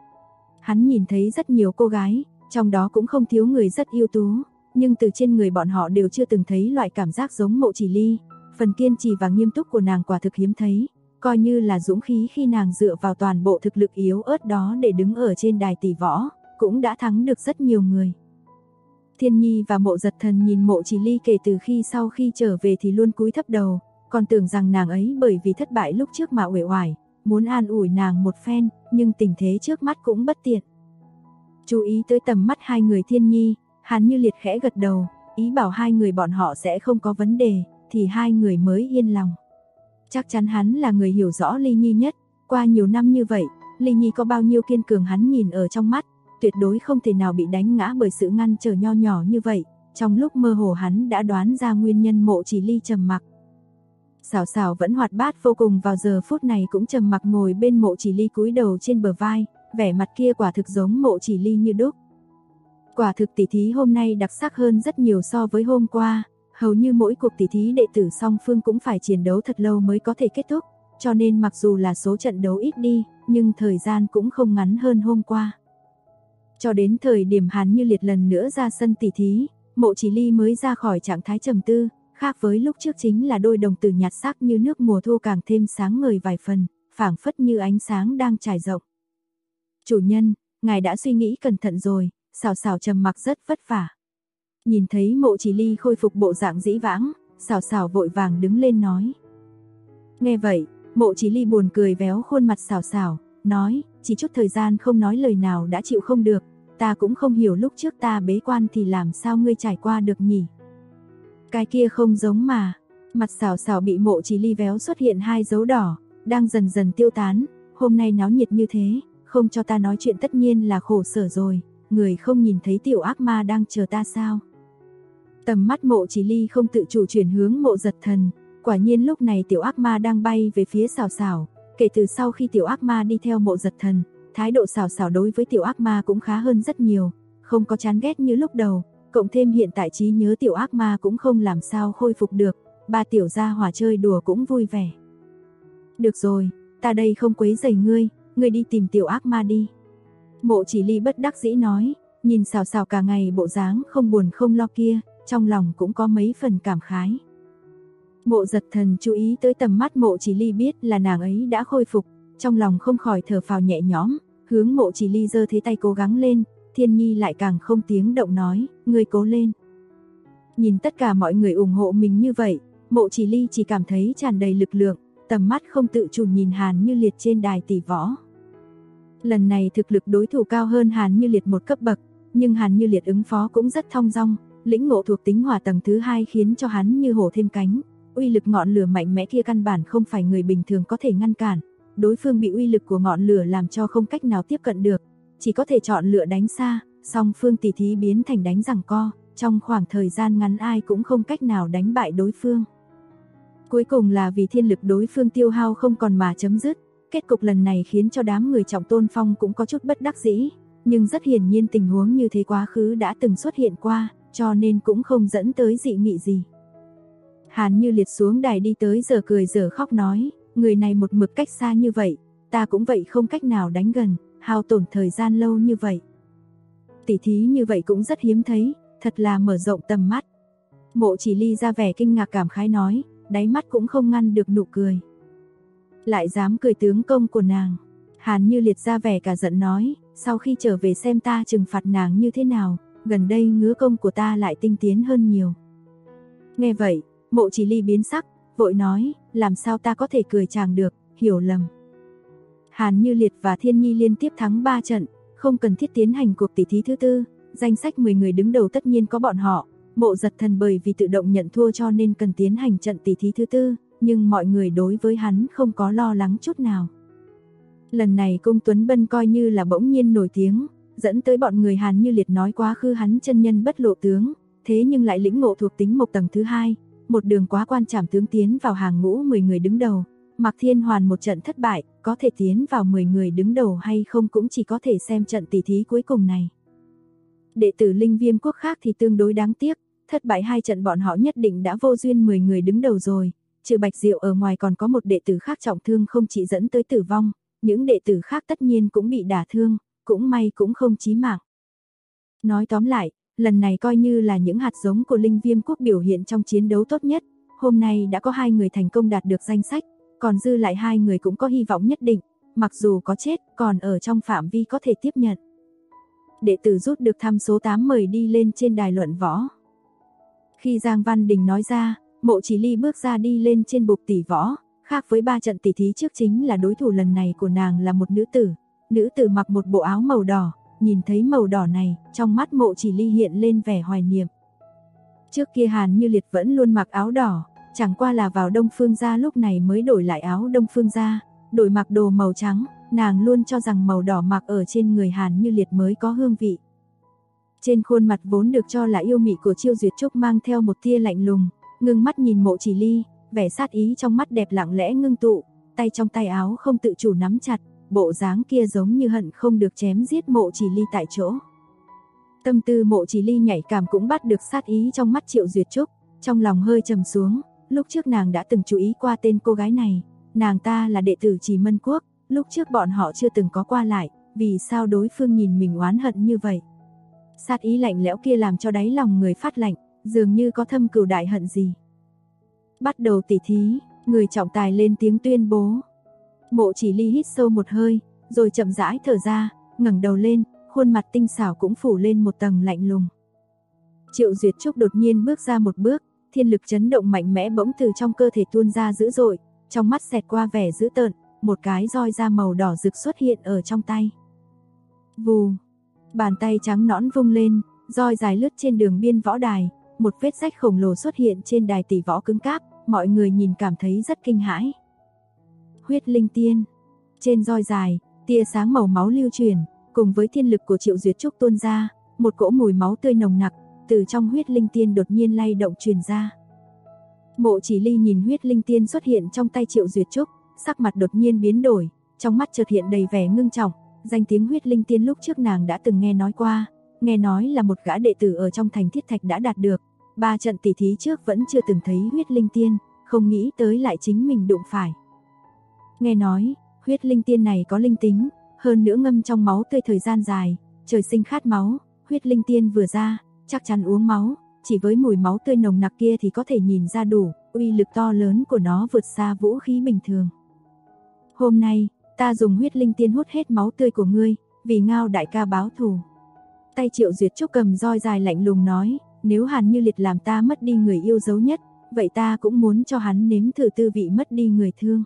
Hắn nhìn thấy rất nhiều cô gái, trong đó cũng không thiếu người rất ưu tú, nhưng từ trên người bọn họ đều chưa từng thấy loại cảm giác giống Mộ Chỉ Ly, phần kiên trì và nghiêm túc của nàng quả thực hiếm thấy, coi như là dũng khí khi nàng dựa vào toàn bộ thực lực yếu ớt đó để đứng ở trên đài tỷ võ, cũng đã thắng được rất nhiều người. Thiên Nhi và Mộ Giật Thần nhìn Mộ Chỉ Ly kể từ sau khi trở về thì luôn cúi thấp đầu, còn tưởng rằng nàng ấy bởi vì thất bại lúc trước mà uể oải, muốn an ủi nàng một phen, nhưng tình thế trước mắt cũng bất tiện. Chú ý tới tầm mắt hai người Thiên Nhi, Hàn Như Liệt khẽ gật đầu, ý bảo hai người bọn họ sẽ không có vấn đề, thì hai người mới yên lòng. Chắc chắn hắn là người hiểu rõ Ly Nhi nhất, qua nhiều năm như vậy, Ly Nhi có bao nhiêu kiên cường hắn nhìn ở trong mắt, tuyệt đối không thể nào bị đánh ngã bởi sự ngăn trở nho nhỏ như vậy. Trong lúc mơ hồ hắn đã đoán ra nguyên nhân Mộ Chỉ Ly trầm mặc. Sảo Sảo vẫn hoạt bát vô cùng, vào giờ phút này cũng trầm mặc ngồi bên Mộ Chỉ Ly cúi đầu trên bờ vai, vẻ mặt kia quả thực giống Mộ Chỉ Ly như đúc. Quả thực tỷ thí hôm nay đặc sắc hơn rất nhiều so với hôm qua, hầu như mỗi cuộc tỷ thí đệ tử song phương cũng phải chiến đấu thật lâu mới có thể kết thúc, cho nên mặc dù là số trận đấu ít đi, nhưng thời gian cũng không ngắn hơn hôm qua. Cho đến thời điểm Hàn Như Liệt lần nữa ra sân tỷ thí, Mộ Chỉ Ly mới ra khỏi trạng thái trầm tư, khác với lúc trước chính là đôi đồng tử nhạt sắc như nước mùa thu càng thêm sáng ngời vài phần, phảng phất như ánh sáng đang trải rộng. Chủ nhân, ngài đã suy nghĩ cẩn thận rồi, Sảo Sảo trầm mặc rất vất vả. Nhìn thấy Mộ Chỉ Ly khôi phục bộ dạng dĩ vãng, Sảo Sảo vội vàng đứng lên nói. Nghe vậy, Mộ Chỉ Ly buồn cười véo khuôn mặt Sảo Sảo, nói, chỉ chút thời gian không nói lời nào đã chịu không được, ta cũng không hiểu lúc trước ta bế quan thì làm sao ngươi trải qua được nhỉ. Cái kia không giống mà, mặt Sảo Sảo bị Mộ Chỉ Ly véo xuất hiện hai dấu đỏ, đang dần dần tiêu tán, hôm nay náo nhiệt như thế, không cho ta nói chuyện tất nhiên là khổ sở rồi, người không nhìn thấy tiểu ác ma đang chờ ta sao. Tầm mắt Mộ Chỉ Ly không tự chủ chuyển hướng Mộ Giật Thần, quả nhiên lúc này tiểu ác ma đang bay về phía Sảo Sảo, kể từ sau khi tiểu ác ma đi theo Mộ Giật Thần, thái độ Sảo Sảo đối với tiểu ác ma cũng khá hơn rất nhiều, không có chán ghét như lúc đầu, cộng thêm hiện tại trí nhớ tiểu ác ma cũng không làm sao khôi phục được, ba tiểu gia hỏa chơi đùa cũng vui vẻ. Được rồi, ta đây không quấy rầy ngươi, ngươi đi tìm tiểu ác ma đi. Mộ Chỉ Ly bất đắc dĩ nói, nhìn Sảo Sảo cả ngày bộ dáng không buồn không lo kia, trong lòng cũng có mấy phần cảm khái. Mộ Giật Thần chú ý tới tầm mắt Mộ Chỉ Ly biết là nàng ấy đã khôi phục, trong lòng không khỏi thở phào nhẹ nhõm, hướng Mộ Chỉ Ly giơ thế tay cố gắng lên, Thiên Nhi lại càng không tiếng động nói, ngươi cố lên. Nhìn tất cả mọi người ủng hộ mình như vậy, Mộ Chỉ Ly chỉ cảm thấy tràn đầy lực lượng, tầm mắt không tự chủ nhìn Hàn Như Liệt trên đài tỷ võ. Lần này thực lực đối thủ cao hơn Hàn Như Liệt một cấp bậc, nhưng Hàn Như Liệt ứng phó cũng rất thong dong, lĩnh ngộ thuộc tính hỏa tầng thứ 2 khiến cho hắn như hổ thêm cánh, uy lực ngọn lửa mạnh mẽ kia căn bản không phải người bình thường có thể ngăn cản, đối phương bị uy lực của ngọn lửa làm cho không cách nào tiếp cận được, chỉ có thể chọn lựa đánh xa, song phương tỷ thí biến thành đánh giằng co, trong khoảng thời gian ngắn ai cũng không cách nào đánh bại đối phương. Cuối cùng là vì thiên lực đối phương tiêu hao không còn mà chấm dứt, Kết cục lần này khiến cho đám người Trọng Tôn Phong cũng có chút bất đắc dĩ, nhưng rất hiển nhiên tình huống như thế quá khứ đã từng xuất hiện qua, cho nên cũng không dẫn tới dị nghị gì. Hàn Như Liệt xuống đài đi tới giờ cười giờ khóc nói, người này một mực cách xa như vậy, ta cũng vậy không cách nào đánh gần, hao tổn thời gian lâu như vậy. Tỉ thí như vậy cũng rất hiếm thấy, thật là mở rộng tầm mắt. Mộ Chỉ Ly ra vẻ kinh ngạc cảm khái nói, đáy mắt cũng không ngăn được nụ cười. Lại dám cười tướng công của nàng. Hàn Như Liệt ra vẻ cả giận nói, sau khi trở về xem ta trừng phạt nàng như thế nào, gần đây ngứa công của ta lại tinh tiến hơn nhiều. Nghe vậy, Mộ Chỉ Ly biến sắc, vội nói, làm sao ta có thể cười chàng được, hiểu lầm. Hàn Như Liệt và Thiên Nhi liên tiếp thắng 3 trận, không cần thiết tiến hành cuộc tỷ thí thứ tư, danh sách 10 người đứng đầu tất nhiên có bọn họ. Mộ Giật Thần bởi vì tự động nhận thua cho nên cần tiến hành trận tỷ thí thứ tư, nhưng mọi người đối với hắn không có lo lắng chút nào. Lần này Cung Tuấn Bân coi như là bỗng nhiên nổi tiếng, dẫn tới bọn người Hàn Như Liệt nói quá khứ hắn chân nhân bất lộ tướng, thế nhưng lại lĩnh ngộ thuộc tính mộc tầng thứ 2, một đường quá quan trảm tướng tiến vào hàng ngũ 10 người đứng đầu. Mạc Thiên Hoàn một trận thất bại, có thể tiến vào 10 người đứng đầu hay không cũng chỉ có thể xem trận tỷ thí cuối cùng này. Đệ tử Linh Viêm quốc khác thì tương đối đáng tiếc, thất bại 2 trận bọn họ nhất định đã vô duyên 10 người đứng đầu rồi, trừ Bạch Diệu ở ngoài còn có một đệ tử khác trọng thương không chỉ dẫn tới tử vong, những đệ tử khác tất nhiên cũng bị đả thương, cũng may cũng không chí mạng. Nói tóm lại, lần này coi như là những hạt giống của Linh Viêm quốc biểu hiện trong chiến đấu tốt nhất, hôm nay đã có 2 người thành công đạt được danh sách, còn dư lại 2 người cũng có hy vọng nhất định, mặc dù có chết, còn ở trong phạm vi có thể tiếp nhận. Đệ tử rút được thăm số 8 mời đi lên trên đài luận võ. Khi Giang Văn Đình nói ra, Mộ Chỉ Ly bước ra đi lên trên bục tỷ võ, khác với 3 trận tỷ thí trước chính là đối thủ lần này của nàng là một nữ tử mặc một bộ áo màu đỏ, nhìn thấy màu đỏ này, trong mắt Mộ Chỉ Ly hiện lên vẻ hoài niệm. Trước kia Hàn Như Liệt vẫn luôn mặc áo đỏ, chẳng qua là vào Đông Phương gia lúc này mới đổi lại áo Đông Phương gia, đổi mặc đồ màu trắng, nàng luôn cho rằng màu đỏ mặc ở trên người Hàn Như Liệt mới có hương vị. Trên khuôn mặt vốn được cho là yêu mị của Chiêu Duyệt Trúc mang theo một tia lạnh lùng, ngưng mắt nhìn Mộ Chỉ Ly, vẻ sát ý trong mắt đẹp lặng lẽ ngưng tụ, tay trong tay áo không tự chủ nắm chặt, bộ dáng kia giống như hận không được chém giết Mộ Chỉ Ly tại chỗ. Tâm tư Mộ Chỉ Ly nhạy cảm cũng bắt được sát ý trong mắt Triệu Duyệt Trúc, trong lòng hơi trầm xuống, lúc trước nàng đã từng chú ý qua tên cô gái này, nàng ta là đệ tử Trì Mân Quốc, lúc trước bọn họ chưa từng có qua lại, vì sao đối phương nhìn mình oán hận như vậy? Sát ý lạnh lẽo kia làm cho đáy lòng người phát lạnh, dường như có thâm cừu đại hận gì. Bắt đầu tỷ thí, người trọng tài lên tiếng tuyên bố. Mộ Chỉ Ly hít sâu một hơi, rồi chậm rãi thở ra, ngẩng đầu lên, khuôn mặt tinh xảo cũng phủ lên một tầng lạnh lùng. Triệu Duyệt Trúc đột nhiên bước ra một bước, thiên lực chấn động mạnh mẽ bỗng từ trong cơ thể tuôn ra dữ dội, trong mắt xẹt qua vẻ dữ tợn, một cái roi da màu đỏ rực xuất hiện ở trong tay. Vù, bàn tay trắng nõn vung lên, roi dài lướt trên đường biên võ đài, một vết rách khổng lồ xuất hiện trên đài tỷ võ cứng cáp, mọi người nhìn cảm thấy rất kinh hãi. Huyết linh tiên, trên roi dài, tia sáng màu máu lưu chuyển, cùng với thiên lực của Triệu Duyệt Trúc tuôn ra, một cỗ mùi máu tươi nồng nặc từ trong huyết linh tiên đột nhiên lay động truyền ra. Mộ Chỉ Ly nhìn huyết linh tiên xuất hiện trong tay Triệu Duyệt Trúc, sắc mặt đột nhiên biến đổi, trong mắt chợt hiện đầy vẻ ngưng trọng, danh tiếng huyết linh tiên lúc trước nàng đã từng nghe nói qua, nghe nói là một gã đệ tử ở trong thành Thiết Thạch đã đạt được, 3 trận tỷ thí trước vẫn chưa từng thấy huyết linh tiên, không nghĩ tới lại chính mình đụng phải. Nghe nói, huyết linh tiên này có linh tính, hơn nữa ngâm trong máu tươi thời gian dài, trời sinh khát máu, huyết linh tiên vừa ra, chắc chắn uống máu, chỉ với mùi máu tươi nồng nặc kia thì có thể nhìn ra đủ, uy lực to lớn của nó vượt xa vũ khí bình thường. Hôm nay, ta dùng huyết linh tiên hút hết máu tươi của ngươi, vì Ngao đại ca báo thù. Tay Triệu Duyệt Trúc cầm roi dài lạnh lùng nói, nếu Hàn Như Liệt làm ta mất đi người yêu dấu nhất, vậy ta cũng muốn cho hắn nếm thử tư vị mất đi người thương.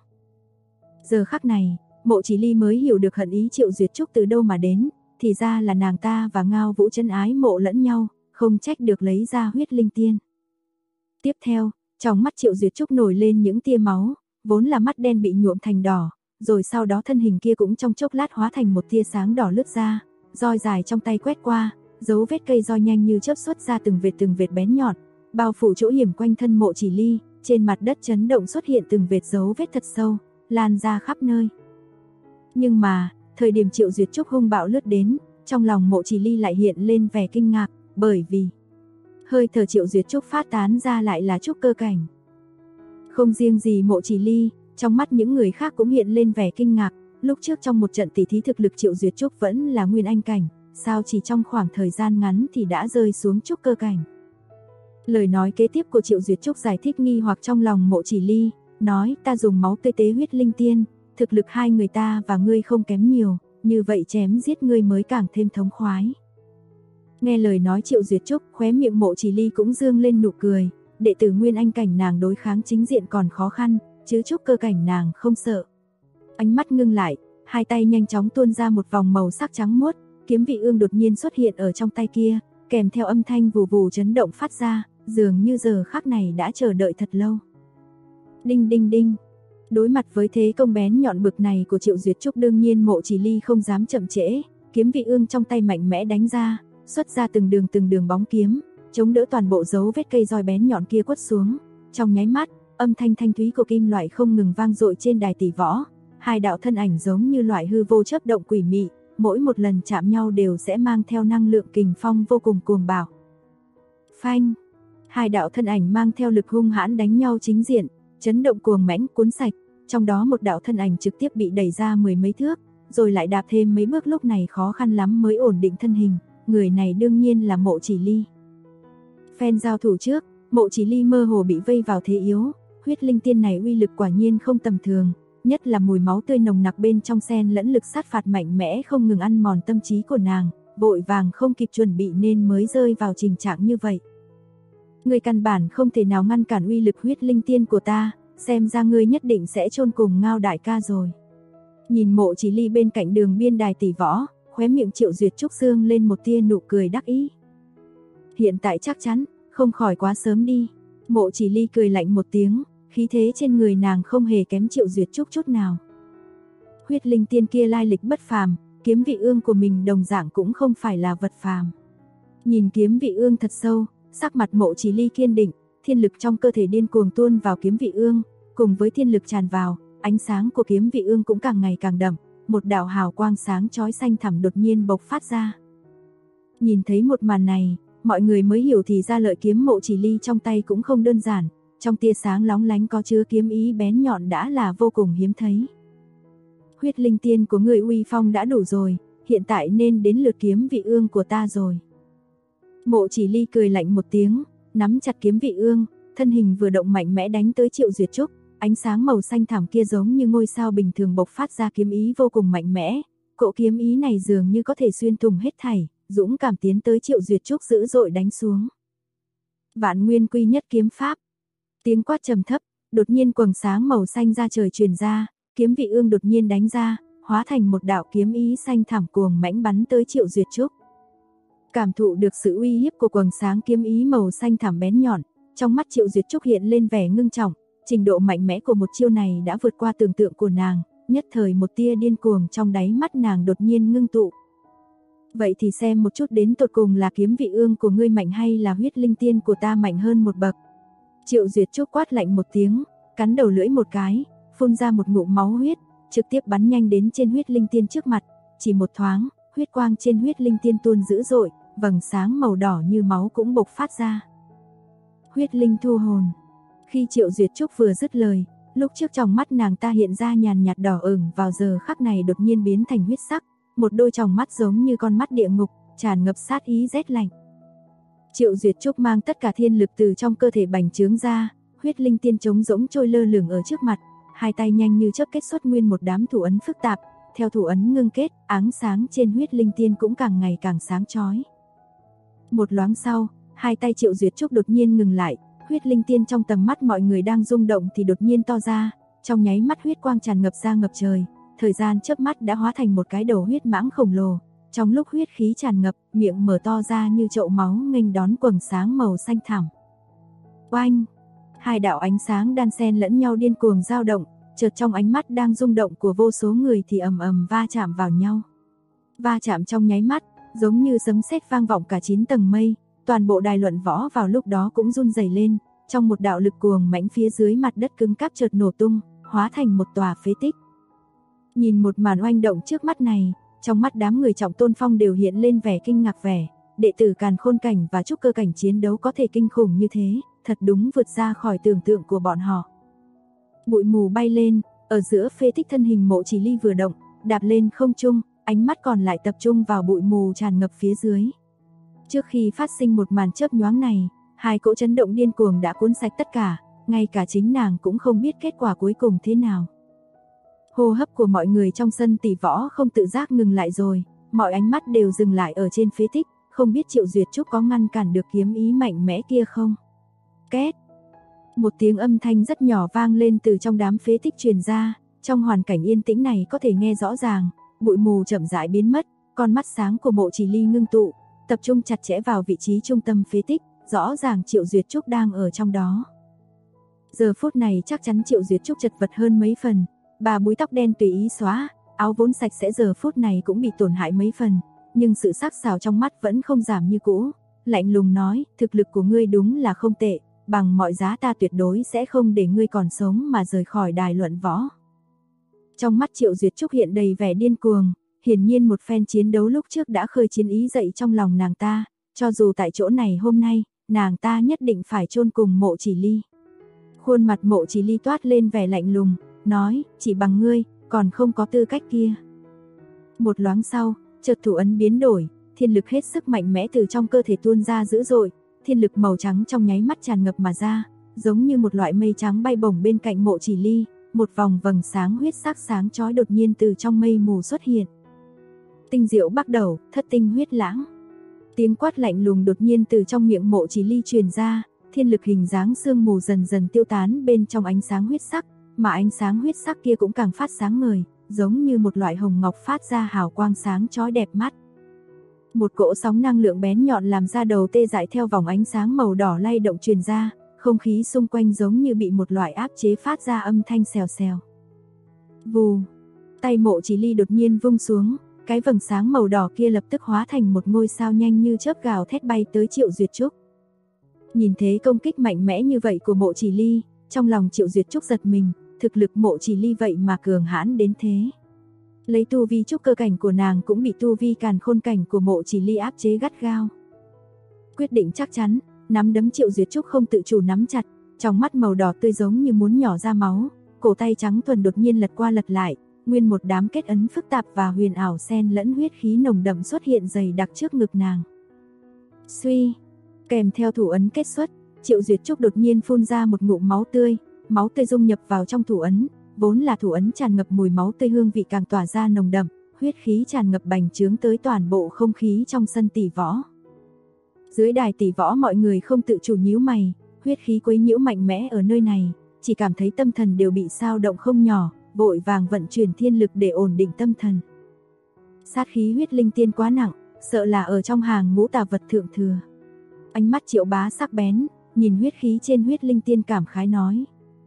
Giờ khắc này, Mộ Chỉ Ly mới hiểu được hận ý Triệu Duyệt Trúc từ đâu mà đến, thì ra là nàng ta và Ngao Vũ chân ái mộ lẫn nhau, không trách được lấy ra huyết linh tiên. Tiếp theo, trong mắt Triệu Duyệt Trúc nổi lên những tia máu, vốn là mắt đen bị nhuộm thành đỏ, rồi sau đó thân hình kia cũng trong chốc lát hóa thành một tia sáng đỏ lướt ra, roi dài trong tay quét qua, dấu vết cây roi nhanh như chớp xuất ra từng vệt bén nhọn, bao phủ chỗ hiểm quanh thân Mộ Chỉ Ly, trên mặt đất chấn động xuất hiện từng vết dấu vết thật sâu, lan ra khắp nơi. Nhưng mà, thời điểm Triệu Duyệt Trúc hung bạo lướt đến, trong lòng Mộ Chỉ Ly lại hiện lên vẻ kinh ngạc, bởi vì hơi thở Triệu Duyệt Trúc phát tán ra lại là trúc cơ cảnh. Không riêng gì Mộ Chỉ Ly, trong mắt những người khác cũng hiện lên vẻ kinh ngạc, lúc trước trong một trận tỷ thí thực lực Triệu Duyệt Trúc vẫn là nguyên anh cảnh, sao chỉ trong khoảng thời gian ngắn thì đã rơi xuống trúc cơ cảnh. Lời nói kế tiếp của Triệu Duyệt Trúc giải thích nghi hoặc trong lòng Mộ Chỉ Ly, nói ta dùng máu tươi tế huyết linh tiên, thực lực hai người ta và ngươi không kém nhiều, như vậy chém giết ngươi mới càng thêm thống khoái. Nghe lời nói Triệu Duyệt Trúc, khóe miệng Mộ Chỉ Ly cũng dương lên nụ cười, đệ tử nguyên anh cảnh nàng đối kháng chính diện còn khó khăn, chứ trúc cơ cảnh nàng không sợ. Ánh mắt ngưng lại, hai tay nhanh chóng tuôn ra một vòng màu sắc trắng muốt, kiếm vị ương đột nhiên xuất hiện ở trong tay kia, kèm theo âm thanh vù vù chấn động phát ra, dường như giờ khắc này đã chờ đợi thật lâu. Đinh đinh đinh. Đối mặt với thế công bén nhọn bực này của Triệu Duyệt Trúc, đương nhiên Mộ Chỉ Ly không dám chậm trễ, kiếm vị ương trong tay mạnh mẽ đánh ra, xuất ra từng đường bóng kiếm, chống đỡ toàn bộ dấu vết cây roi bén nhọn kia quất xuống. Trong nháy mắt, âm thanh thanh thúy của kim loại không ngừng vang dội trên đài tỷ võ, hai đạo thân ảnh giống như loại hư vô chớp động quỷ mị, mỗi một lần chạm nhau đều sẽ mang theo năng lượng kình phong vô cùng cuồng bạo. Phanh, hai đạo thân ảnh mang theo lực hung hãn đánh nhau chính diện, chấn động cuồng mãnh cuốn sạch, trong đó một đạo thân ảnh trực tiếp bị đẩy ra mười mấy thước, rồi lại đạp thêm mấy bước, lúc này khó khăn lắm mới ổn định thân hình, người này đương nhiên là Mộ Chỉ Ly. Phen giao thủ trước, Mộ Chỉ Ly mơ hồ bị vây vào thế yếu, huyết linh tiên này uy lực quả nhiên không tầm thường, nhất là mùi máu tươi nồng nặc bên trong xen lẫn lực sát phạt mạnh mẽ không ngừng ăn mòn tâm trí của nàng, vội vàng không kịp chuẩn bị nên mới rơi vào tình trạng như vậy. Ngươi căn bản không thể nào ngăn cản uy lực huyết linh tiên của ta, xem ra ngươi nhất định sẽ chôn cùng Ngao đại ca rồi. Nhìn Mộ Chỉ Ly bên cạnh đường biên đài tỷ võ, khóe miệng Triệu Duyệt Trúc dương lên một tia nụ cười đắc ý. Hiện tại chắc chắn, không khỏi quá sớm đi. Mộ Chỉ Ly cười lạnh một tiếng, khí thế trên người nàng không hề kém Triệu Duyệt Trúc chút nào. Huyết linh tiên kia lai lịch bất phàm, kiếm vị ương của mình đồng dạng cũng không phải là vật phàm. Nhìn kiếm vị ương thật sâu, sắc mặt Mộ Chỉ Ly kiên định, thiên lực trong cơ thể điên cuồng tuôn vào kiếm vị ương, cùng với thiên lực tràn vào, ánh sáng của kiếm vị ương cũng càng ngày càng đậm, một đạo hào quang sáng chói xanh thẳm đột nhiên bộc phát ra. Nhìn thấy một màn này, mọi người mới hiểu thì ra lợi kiếm Mộ Chỉ Ly trong tay cũng không đơn giản, trong tia sáng lóng lánh có chứa kiếm ý bén nhọn đã là vô cùng hiếm thấy. Huyết linh tiên của người uy phong đã đủ rồi, hiện tại nên đến lượt kiếm vị ương của ta rồi. Mộ Chỉ Ly cười lạnh một tiếng, nắm chặt kiếm vị ương, thân hình vừa động mạnh mẽ đánh tới Triệu Duyệt Trúc, ánh sáng màu xanh thẳm kia giống như ngôi sao bình thường bộc phát ra kiếm ý vô cùng mạnh mẽ, cỗ kiếm ý này dường như có thể xuyên thủng hết thảy, dũng cảm tiến tới Triệu Duyệt Trúc dữ dội đánh xuống. Vạn Nguyên Quy Nhất Kiếm Pháp. Tiếng quát trầm thấp, đột nhiên quầng sáng màu xanh ra trời truyền ra, kiếm vị ương đột nhiên đánh ra, hóa thành một đạo kiếm ý xanh thẳm cuồng mãnh bắn tới Triệu Duyệt Trúc. Cảm thụ được sự uy hiếp của quầng sáng kiếm ý màu xanh thẳm bén nhọn, trong mắt Triệu Duyệt Trúc hiện lên vẻ ngưng trọng, trình độ mạnh mẽ của một chiêu này đã vượt qua tưởng tượng của nàng, nhất thời một tia điên cuồng trong đáy mắt nàng đột nhiên ngưng tụ. Vậy thì xem một chút đến tột cùng là kiếm vị ương của ngươi mạnh hay là huyết linh tiên của ta mạnh hơn một bậc. Triệu Duyệt Trúc quát lạnh một tiếng, cắn đầu lưỡi một cái, phun ra một ngụm máu huyết, trực tiếp bắn nhanh đến trên huyết linh tiên trước mặt, chỉ một thoáng, huyết quang trên huyết linh tiên tuôn dữ dội, vầng sáng màu đỏ như máu cũng bộc phát ra. Huyết linh thu hồn. Khi Triệu Duyệt Trúc vừa dứt lời, lúc trước trong mắt nàng ta hiện ra nhàn nhạt đỏ ửng vào giờ khắc này đột nhiên biến thành huyết sắc, một đôi tròng mắt giống như con mắt địa ngục, tràn ngập sát ý rét lạnh. Triệu Duyệt Trúc mang tất cả thiên lực từ trong cơ thể bành trướng ra, huyết linh tiên trống rỗng trôi lơ lửng ở trước mặt, hai tay nhanh như chớp kết xuất nguyên một đám thủ ấn phức tạp, theo thủ ấn ngưng kết, áng sáng trên huyết linh tiên cũng càng ngày càng sáng chói. Một loáng sau, hai tay Triệu Duyệt Trúc đột nhiên ngừng lại, huyết linh tiên trong tầm mắt mọi người đang rung động thì đột nhiên to ra, trong nháy mắt huyết quang tràn ngập ra ngập trời, thời gian chớp mắt đã hóa thành một cái đầu huyết mãng khổng lồ. Trong lúc huyết khí tràn ngập, miệng mở to ra như chậu máu nghênh đón quầng sáng màu xanh thẳm. Oanh! Hai đạo ánh sáng đan xen lẫn nhau điên cuồng dao động, chợt trong ánh mắt đang rung động của vô số người thì ầm ầm va chạm vào nhau. Va chạm trong nháy mắt, giống như sấm sét vang vọng cả 9 tầng mây, toàn bộ đài luận võ vào lúc đó cũng run rẩy lên, trong một đạo lực cuồng mãnh phía dưới mặt đất cứng cáp chợt nổ tung, hóa thành một tòa phế tích. Nhìn một màn oanh động trước mắt này, trong mắt đám người Trọng Tôn Phong đều hiện lên vẻ kinh ngạc vẻ, đệ tử Càn Khôn cảnh và trúc cơ cảnh chiến đấu có thể kinh khủng như thế, thật đúng vượt ra khỏi tưởng tượng của bọn họ. Bụi mù bay lên, ở giữa phế tích thân hình Mộ Chỉ Ly vừa động, đạp lên không trung, ánh mắt còn lại tập trung vào bụi mù tràn ngập phía dưới. Trước khi phát sinh một màn chớp nhoáng này, hai cỗ chấn động điên cuồng đã cuốn sạch tất cả, ngay cả chính nàng cũng không biết kết quả cuối cùng thế nào. Hô hấp của mọi người trong sân tỷ võ không tự giác ngừng lại rồi, mọi ánh mắt đều dừng lại ở trên phế tích, không biết Triệu Duyệt Trúc có ngăn cản được kiếm ý mạnh mẽ kia không. Két. Một tiếng âm thanh rất nhỏ vang lên từ trong đám phế tích truyền ra, trong hoàn cảnh yên tĩnh này có thể nghe rõ ràng, bụi mù chậm rãi biến mất, con mắt sáng của Mộ Chỉ Ly ngưng tụ, tập trung chặt chẽ vào vị trí trung tâm phế tích, rõ ràng Triệu Duyệt Trúc đang ở trong đó. Giờ phút này chắc chắn Triệu Duyệt Trúc chật vật hơn mấy phần, bà búi tóc đen tùy ý xóa, áo vốn sạch sẽ giờ phút này cũng bị tổn hại mấy phần, nhưng sự sắc sảo trong mắt vẫn không giảm như cũ, lạnh lùng nói, thực lực của ngươi đúng là không tệ, bằng mọi giá ta tuyệt đối sẽ không để ngươi còn sống mà rời khỏi đài luận võ. Trong mắt Triệu Duyệt Trúc hiện đầy vẻ điên cuồng, hiển nhiên một phen chiến đấu lúc trước đã khơi chiến ý dậy trong lòng nàng ta, cho dù tại chỗ này hôm nay, nàng ta nhất định phải chôn cùng Mộ Chỉ Ly. Khuôn mặt Mộ Chỉ Ly toát lên vẻ lạnh lùng, nói, chỉ bằng ngươi, còn không có tư cách kia. Một loáng sau, chợt thủ ấn biến đổi, thiên lực hết sức mạnh mẽ từ trong cơ thể tuôn ra dữ dội, thiên lực màu trắng trong nháy mắt tràn ngập mà ra, giống như một loại mây trắng bay bổng bên cạnh Mộ Chỉ Ly, một vòng vầng sáng huyết sắc sáng chói đột nhiên từ trong mây mù xuất hiện. Tinh diệu bắt đầu, thất tinh huyết lãng. Tiếng quát lạnh lùng đột nhiên từ trong miệng Mộ Chỉ Ly truyền ra, thiên lực hình dáng sương mù dần dần tiêu tán bên trong ánh sáng huyết sắc, mà ánh sáng huyết sắc kia cũng càng phát sáng ngời, giống như một loại hồng ngọc phát ra hào quang sáng chói đẹp mắt. Một cỗ sóng năng lượng bén nhọn làm da đầu tê dại theo vòng ánh sáng màu đỏ lay động truyền ra, không khí xung quanh giống như bị một loại áp chế phát ra âm thanh xèo xèo. Vù, tay Mộ Chỉ Ly đột nhiên vung xuống, cái vầng sáng màu đỏ kia lập tức hóa thành một ngôi sao nhanh như chớp gào thét bay tới Triệu Duyệt Trúc. Nhìn thế công kích mạnh mẽ như vậy của Mộ Chỉ Ly, trong lòng Triệu Duyệt Trúc giật mình, thực lực Mộ Chỉ Ly vậy mà cường hãn đến thế. Lấy tu vi trúc cơ cảnh của nàng cũng bị tu vi Càn Khôn cảnh của Mộ Chỉ Ly áp chế gắt gao. Quyết định chắc chắn, nắm đấm Triệu Duyệt Trúc không tự chủ nắm chặt, trong mắt màu đỏ tươi giống như muốn nhỏ ra máu, cổ tay trắng thuần đột nhiên lật qua lật lại, nguyên một đám kết ấn phức tạp và huyền ảo xen lẫn huyết khí nồng đậm xuất hiện dày đặc trước ngực nàng. Suy, kèm theo thủ ấn kết xuất, Triệu Duyệt Trúc đột nhiên phun ra một ngụm máu tươi dung nhập vào trong thủ ấn, vốn là thủ ấn tràn ngập mùi máu tươi hương vị càng tỏa ra nồng đậm, huyết khí tràn ngập bành trướng tới toàn bộ không khí trong sân tỷ võ. Dưới đài tỷ võ mọi người không tự chủ nhíu mày, huyết khí quấy nhiễu mạnh mẽ ở nơi này, chỉ cảm thấy tâm thần đều bị xao động không nhỏ, vội vàng vận chuyển thiên lực để ổn định tâm thần. Sát khí huyết linh tiên quá nặng, sợ là ở trong hàng ngũ tà vật thượng thừa. Ánh mắt Triệu Bá sắc bén, nhìn huyết khí trên huyết linh tiên cảm khái nói.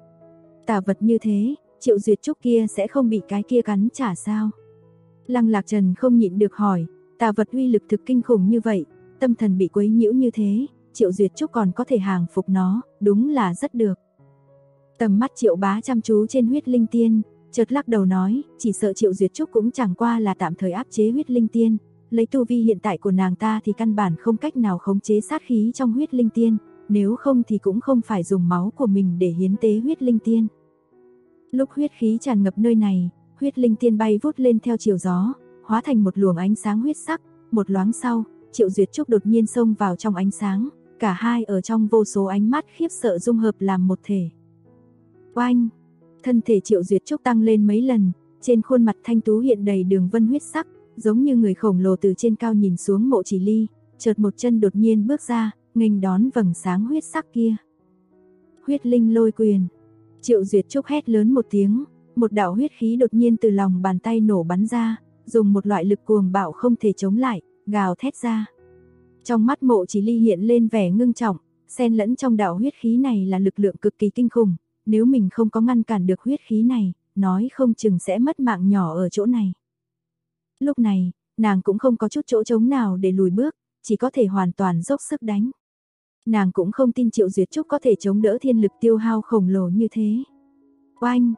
Tà vật như thế, Triệu Duyệt Trúc kia sẽ không bị cái kia cắn trả sao? Lăng Lạc Trần không nhịn được hỏi, tà vật uy lực thực kinh khủng như vậy, tâm thần bị quấy nhiễu như thế, Triệu Duyệt Trúc còn có thể hàng phục nó, đúng là rất được. Tầm mắt Triệu Bá chăm chú trên huyết linh tiên, chợt lắc đầu nói, chỉ sợ Triệu Duyệt Trúc cũng chẳng qua là tạm thời áp chế huyết linh tiên, lấy tu vi hiện tại của nàng ta thì căn bản không cách nào khống chế sát khí trong huyết linh tiên, nếu không thì cũng không phải dùng máu của mình để hiến tế huyết linh tiên. Lúc huyết khí tràn ngập nơi này, huyết linh tiên bay vút lên theo chiều gió, hóa thành một luồng ánh sáng huyết sắc, một loáng sau, Triệu Duyệt Trúc đột nhiên xông vào trong ánh sáng, cả hai ở trong vô số ánh mắt khiếp sợ dung hợp làm một thể. Oanh! Thân thể Triệu Duyệt Trúc tăng lên mấy lần, trên khuôn mặt thanh tú hiện đầy đường vân huyết sắc, giống như người khổng lồ từ trên cao nhìn xuống Mộ Chỉ Ly, chợt một chân đột nhiên bước ra, nghênh đón vầng sáng huyết sắc kia. Huyết linh lôi quyền. Triệu Duyệt Trúc hét lớn một tiếng, một đạo huyết khí đột nhiên từ lòng bàn tay nổ bắn ra, dùng một loại lực cuồng bạo không thể chống lại, gào thét ra. Trong mắt Mộ Chỉ Ly hiện lên vẻ ngưng trọng, xen lẫn trong đạo huyết khí này là lực lượng cực kỳ kinh khủng, nếu mình không có ngăn cản được huyết khí này, nói không chừng sẽ mất mạng nhỏ ở chỗ này. Lúc này, nàng cũng không có chút chỗ trống nào để lùi bước, chỉ có thể hoàn toàn dốc sức đánh. Nàng cũng không tin Triệu Duyệt Trúc có thể chống đỡ thiên lực tiêu hao khổng lồ như thế. Oanh!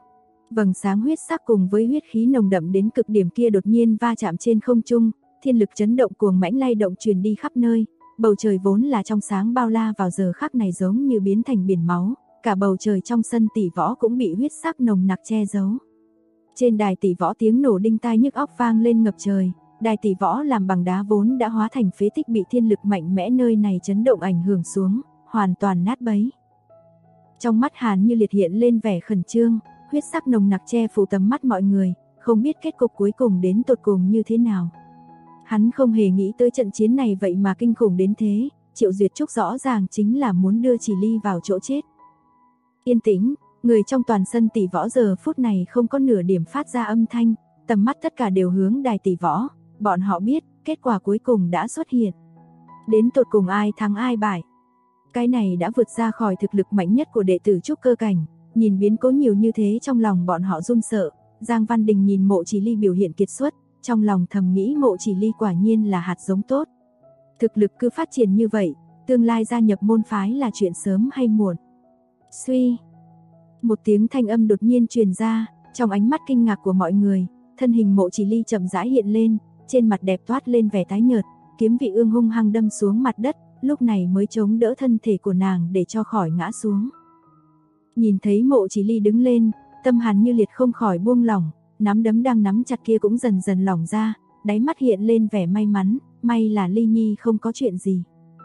Vầng sáng huyết sắc cùng với huyết khí nồng đậm đến cực điểm kia đột nhiên va chạm trên không trung, thiên lực chấn động cuồng mãnh lay động truyền đi khắp nơi, bầu trời vốn là trong sáng bao la vào giờ khắc này giống như biến thành biển máu, cả bầu trời trong sân tỷ võ cũng bị huyết sắc nồng nặc che giấu. Trên đài tỷ võ tiếng nổ đinh tai nhức óc vang lên ngập trời, đài tỷ võ làm bằng đá vốn đã hóa thành phế tích bị thiên lực mạnh mẽ nơi này chấn động ảnh hưởng xuống, hoàn toàn nát bấy. Trong mắt Hàn Như Liệt hiện lên vẻ khẩn trương, huyết sắc nồng nặc che phủ tầm mắt mọi người, không biết kết cục cuối cùng đến tột cùng như thế nào. Hắn không hề nghĩ tới trận chiến này vậy mà kinh khủng đến thế, Triệu Duyệt Trúc rõ ràng chính là muốn đưa Chỉ Ly vào chỗ chết. Yên tĩnh, người trong toàn sân tỷ võ giờ phút này không có nửa điểm phát ra âm thanh, tầm mắt tất cả đều hướng đài tỷ võ, bọn họ biết, kết quả cuối cùng đã xuất hiện. Đến tột cùng ai thắng ai bại. Cái này đã vượt ra khỏi thực lực mạnh nhất của đệ tử trúc cơ cảnh, nhìn biến cố nhiều như thế trong lòng bọn họ run sợ. Giang Văn Đình nhìn Mộ Chỉ Ly biểu hiện kiệt xuất, trong lòng thầm nghĩ Mộ Chỉ Ly quả nhiên là hạt giống tốt. Thực lực cứ phát triển như vậy, tương lai gia nhập môn phái là chuyện sớm hay muộn. Suy, một tiếng thanh âm đột nhiên truyền ra, trong ánh mắt kinh ngạc của mọi người, thân hình Mộ Chỉ Ly chậm rãi hiện lên, trên mặt đẹp toát lên vẻ tái nhợt, kiếm vị ương hung hăng đâm xuống mặt đất, lúc này mới chống đỡ thân thể của nàng để cho khỏi ngã xuống. Nhìn thấy Mộ Chỉ Ly đứng lên, tâm Hàn Như Liệt không khỏi buông lỏng, nắm đấm đang nắm chặt kia cũng dần dần lỏng ra, đáy mắt hiện lên vẻ may mắn, may là Ly Nhi không có chuyện gì.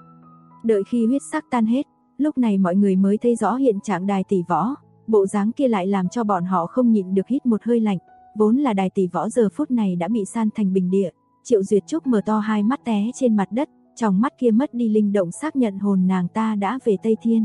Đợi khi huyết sắc tan hết, lúc này mọi người mới thấy rõ hiện trạng đài tỷ võ, bộ dáng kia lại làm cho bọn họ không nhịn được hít một hơi lạnh, vốn là đài tỷ võ giờ phút này đã bị san thành bình địa. Triệu Duyệt Trúc mở to hai mắt té trên mặt đất, trong mắt kia mất đi linh động xác nhận hồn nàng ta đã về Tây Thiên.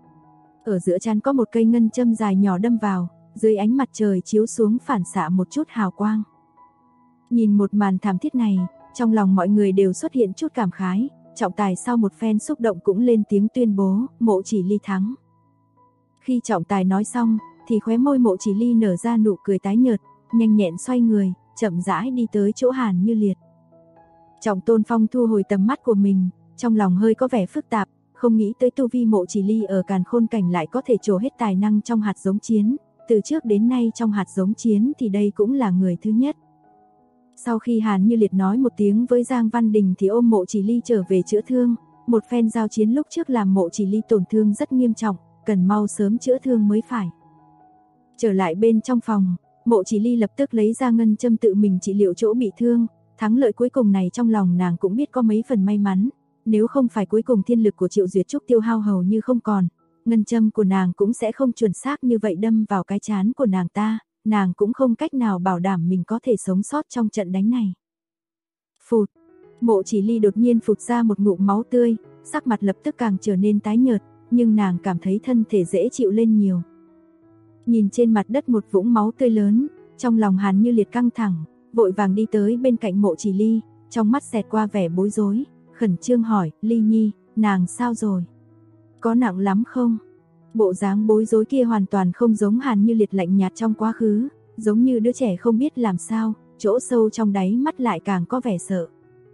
Ở giữa trán có một cây ngân châm dài nhỏ đâm vào, dưới ánh mặt trời chiếu xuống phản xạ một chút hào quang. Nhìn một màn thảm thiết này, trong lòng mọi người đều xuất hiện chút cảm khái, trọng tài sau một phen xúc động cũng lên tiếng tuyên bố, Mộ Chỉ Ly thắng. Khi trọng tài nói xong, thì khóe môi Mộ Chỉ Ly nở ra nụ cười tái nhợt, nhanh nhẹn xoay người, chậm rãi đi tới chỗ Hàn Như Liệt. Trọng Tôn Phong thu hồi tầm mắt của mình, trong lòng hơi có vẻ phức tạp, không nghĩ tới tu vi Mộ Chỉ Ly ở Càn Khôn cảnh lại có thể trổ hết tài năng trong hạt giống chiến, từ trước đến nay trong hạt giống chiến thì đây cũng là người thứ nhất. Sau khi Hàn Như Liệt nói một tiếng với Giang Văn Đình thì ôm Mộ Chỉ Ly trở về chữa thương, một phen giao chiến lúc trước làm Mộ Chỉ Ly tổn thương rất nghiêm trọng, cần mau sớm chữa thương mới phải. Trở lại bên trong phòng, Mộ Chỉ Ly lập tức lấy ra ngân châm tự mình trị liệu chỗ bị thương, thắng lợi cuối cùng này trong lòng nàng cũng biết có mấy phần may mắn, nếu không phải cuối cùng thiên lực của Triệu Duyệt Trúc tiêu hao hầu như không còn, ngân châm của nàng cũng sẽ không chuẩn xác như vậy đâm vào cái trán của nàng ta, nàng cũng không cách nào bảo đảm mình có thể sống sót trong trận đánh này. Phụt, Mộ Chỉ Ly đột nhiên phụt ra một ngụm máu tươi, sắc mặt lập tức càng trở nên tái nhợt, nhưng nàng cảm thấy thân thể dễ chịu lên nhiều. Nhìn trên mặt đất một vũng máu tươi lớn, trong lòng Hàn Như Liệt căng thẳng, vội vàng đi tới bên cạnh Mộ Chỉ Ly, trong mắt xẹt qua vẻ bối rối, khẩn trương hỏi, Ly Nhi, nàng sao rồi? Có nặng lắm không? Bộ dáng bối rối kia hoàn toàn không giống Hàn Như Liệt lạnh nhạt trong quá khứ, giống như đứa trẻ không biết làm sao, chỗ sâu trong đáy mắt lại càng có vẻ sợ.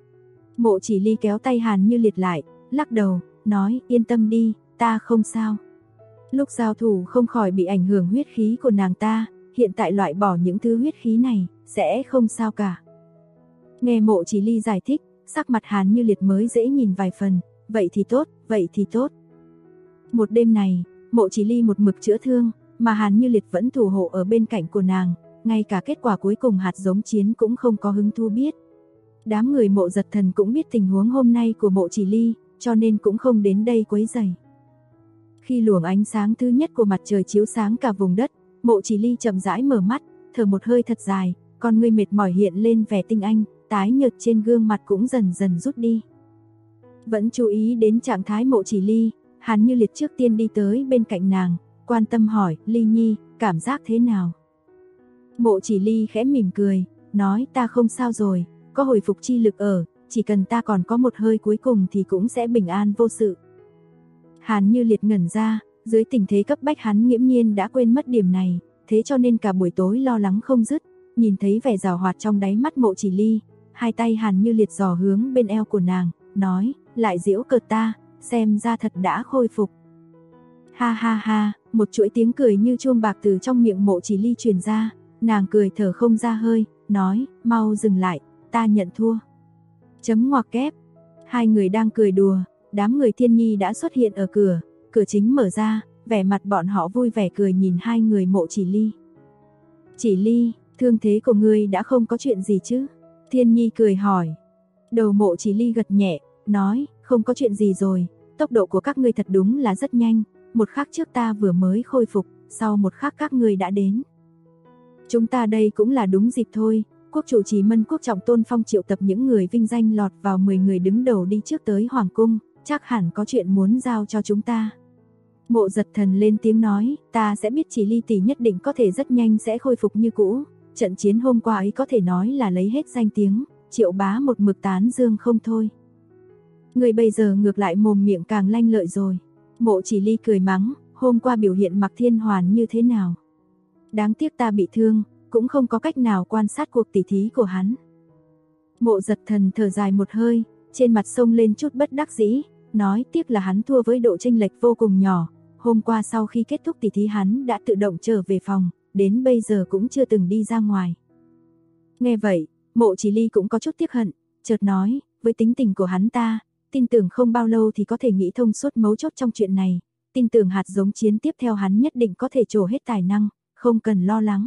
Mộ Chỉ Ly kéo tay Hàn Như Liệt lại, lắc đầu, nói, yên tâm đi, ta không sao. Lúc giao thủ không khỏi bị ảnh hưởng huyết khí của nàng ta, hiện tại loại bỏ những thứ huyết khí này, sẽ không sao cả. Nghe Mộ Chỉ Ly giải thích, sắc mặt Hàn Như Liệt mới dễ nhìn vài phần, vậy thì tốt, vậy thì tốt. Một đêm này, Mộ Chỉ Ly một mực chữa thương, mà Hàn Như Liệt vẫn thủ hộ ở bên cạnh của nàng, ngay cả kết quả cuối cùng hạt giống chiến cũng không có hứng thú biết. Đám người Mộ Giật Thần cũng biết tình huống hôm nay của Mộ Chỉ Ly, cho nên cũng không đến đây quấy rầy. Khi luồng ánh sáng thứ nhất của mặt trời chiếu sáng cả vùng đất, Mộ Chỉ Ly chậm rãi mở mắt, thở một hơi thật dài, con ngươi mệt mỏi hiện lên vẻ tinh anh, tái nhợt trên gương mặt cũng dần dần rút đi. Vẫn chú ý đến trạng thái Mộ Chỉ Ly, Hàn Như Liệt trước tiên đi tới bên cạnh nàng, quan tâm hỏi, Ly Nhi, cảm giác thế nào? Mộ Chỉ Ly khẽ mỉm cười, nói ta không sao rồi, có hồi phục chi lực ở, chỉ cần ta còn có một hơi cuối cùng thì cũng sẽ bình an vô sự. Hàn Như Liệt ngẩn ra, dưới tình thế cấp bách hắn nghiễm nhiên đã quên mất điểm này, thế cho nên cả buổi tối lo lắng không dứt, nhìn thấy vẻ giảo hoạt trong đáy mắt Mộ Chỉ Ly, hai tay Hàn Như Liệt dò hướng bên eo của nàng, nói, lại giễu cợt ta, xem ra thật đã khôi phục. Ha ha ha, Một chuỗi tiếng cười như chuông bạc từ trong miệng Mộ Chỉ Ly truyền ra, nàng cười thở không ra hơi, nói, mau dừng lại, ta nhận thua. Chấm ngoặc kép, hai người đang cười đùa, đám người Thiên Nhi đã xuất hiện ở cửa, cửa chính mở ra, vẻ mặt bọn họ vui vẻ cười nhìn hai người Mộ Chỉ Ly. Chỉ Ly, thương thế của ngươi đã không có chuyện gì chứ? Thiên Nhi cười hỏi. Đầu Mộ Chỉ Ly gật nhẹ, nói, không có chuyện gì rồi, tốc độ của các ngươi thật đúng là rất nhanh, một khắc trước ta vừa mới khôi phục, sau một khắc các ngươi đã đến. Chúng ta đây cũng là đúng dịp thôi, quốc chủ Chỉ Mân Quốc Trọng Tôn Phong triệu tập những người vinh danh lọt vào 10 người đứng đầu đi trước tới Hoàng Cung, chắc hẳn có chuyện muốn giao cho chúng ta. Mộ Giật Thần lên tiếng nói, ta sẽ biết Chỉ Ly tỷ nhất định có thể rất nhanh sẽ khôi phục như cũ, trận chiến hôm qua ấy có thể nói là lấy hết danh tiếng, Triệu Bá một mực tán dương không thôi. Người bây giờ ngược lại mồm miệng càng lanh lợi rồi. Mộ Chỉ Ly cười mắng, hôm qua biểu hiện Mạc Thiên Hoàn như thế nào? Đáng tiếc ta bị thương, cũng không có cách nào quan sát cuộc tỉ thí của hắn. Mộ Giật Thần thở dài một hơi, trên mặt sông lên chút bất đắc dĩ, nói tiếc là hắn thua với độ chênh lệch vô cùng nhỏ. Hôm qua sau khi kết thúc tỉ thí hắn đã tự động trở về phòng, đến bây giờ cũng chưa từng đi ra ngoài. Nghe vậy, Mộ Chỉ Ly cũng có chút tiếc hận, chợt nói, với tính tình của hắn ta, tin tưởng không bao lâu thì có thể nghĩ thông suốt mấu chốt trong chuyện này, tin tưởng hạt giống chiến tiếp theo hắn nhất định có thể trổ hết tài năng, không cần lo lắng.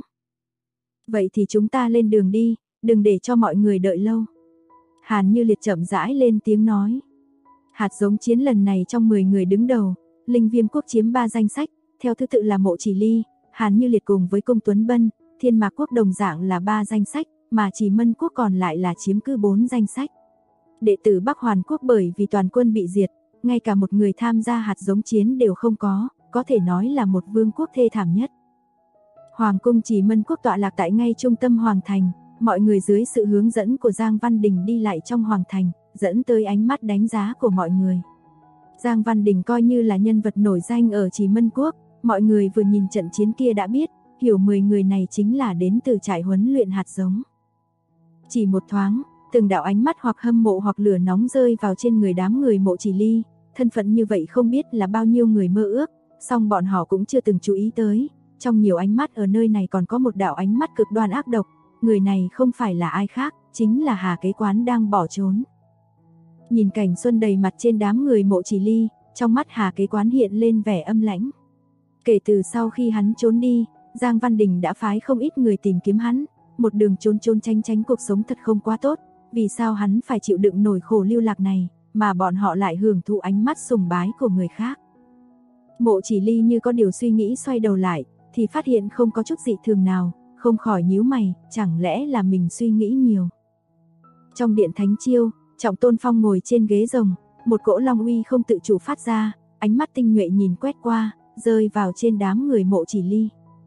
Vậy thì chúng ta lên đường đi, đừng để cho mọi người đợi lâu. Hàn Như Liệt chậm rãi lên tiếng nói. Hạt giống chiến lần này trong 10 người đứng đầu, Linh Viêm Quốc chiếm 3 danh sách, theo thứ tự là Mộ Chỉ Ly, Hàn Như Liệt cùng với Công Tuấn Bân, Thiên Mạc Quốc đồng dạng là 3 danh sách, mà Chỉ Mân Quốc còn lại là chiếm cứ 4 danh sách. Đệ tử Bắc Hoàn Quốc bởi vì toàn quân bị diệt, ngay cả một người tham gia hạt giống chiến đều không có thể nói là một vương quốc thê thảm nhất. Hoàng cung Chỉ Mân Quốc tọa lạc tại ngay trung tâm Hoàng Thành, mọi người dưới sự hướng dẫn của Giang Văn Đình đi lại trong Hoàng Thành, dẫn tới ánh mắt đánh giá của mọi người. Giang Văn Đình coi như là nhân vật nổi danh ở Chỉ Mân Quốc, mọi người vừa nhìn trận chiến kia đã biết, hiểu 10 người này chính là đến từ trại huấn luyện hạt giống. Chỉ một thoáng, từng đạo ánh mắt hoặc hâm mộ hoặc lửa nóng rơi vào trên người đám người Mộ Chỉ Ly, thân phận như vậy không biết là bao nhiêu người mơ ước, song bọn họ cũng chưa từng chú ý tới, trong nhiều ánh mắt ở nơi này còn có một đạo ánh mắt cực đoan ác độc, người này không phải là ai khác, chính là Hà Kế Quán đang bỏ trốn. Nhìn cảnh xuân đầy mặt trên đám người Mộ Chỉ Ly, trong mắt Hà Kế Quán hiện lên vẻ âm lãnh. Kể từ sau khi hắn trốn đi, Giang Văn Đình đã phái không ít người tìm kiếm hắn, một đường trốn tránh cuộc sống thật không quá tốt, vì sao hắn phải chịu đựng nỗi khổ lưu lạc này, mà bọn họ lại hưởng thụ ánh mắt sùng bái của người khác. Mộ Chỉ Ly như có điều suy nghĩ xoay đầu lại, thì phát hiện không có chút dị thường nào, không khỏi nhíu mày, chẳng lẽ là mình suy nghĩ nhiều. Trong điện Thánh Chiêu, Trọng Tôn Phong ngồi trên ghế rồng, một cỗ long uy không tự chủ phát ra, ánh mắt tinh nhuệ nhìn quét qua, rơi vào trên đám người Mộ Chỉ Ly.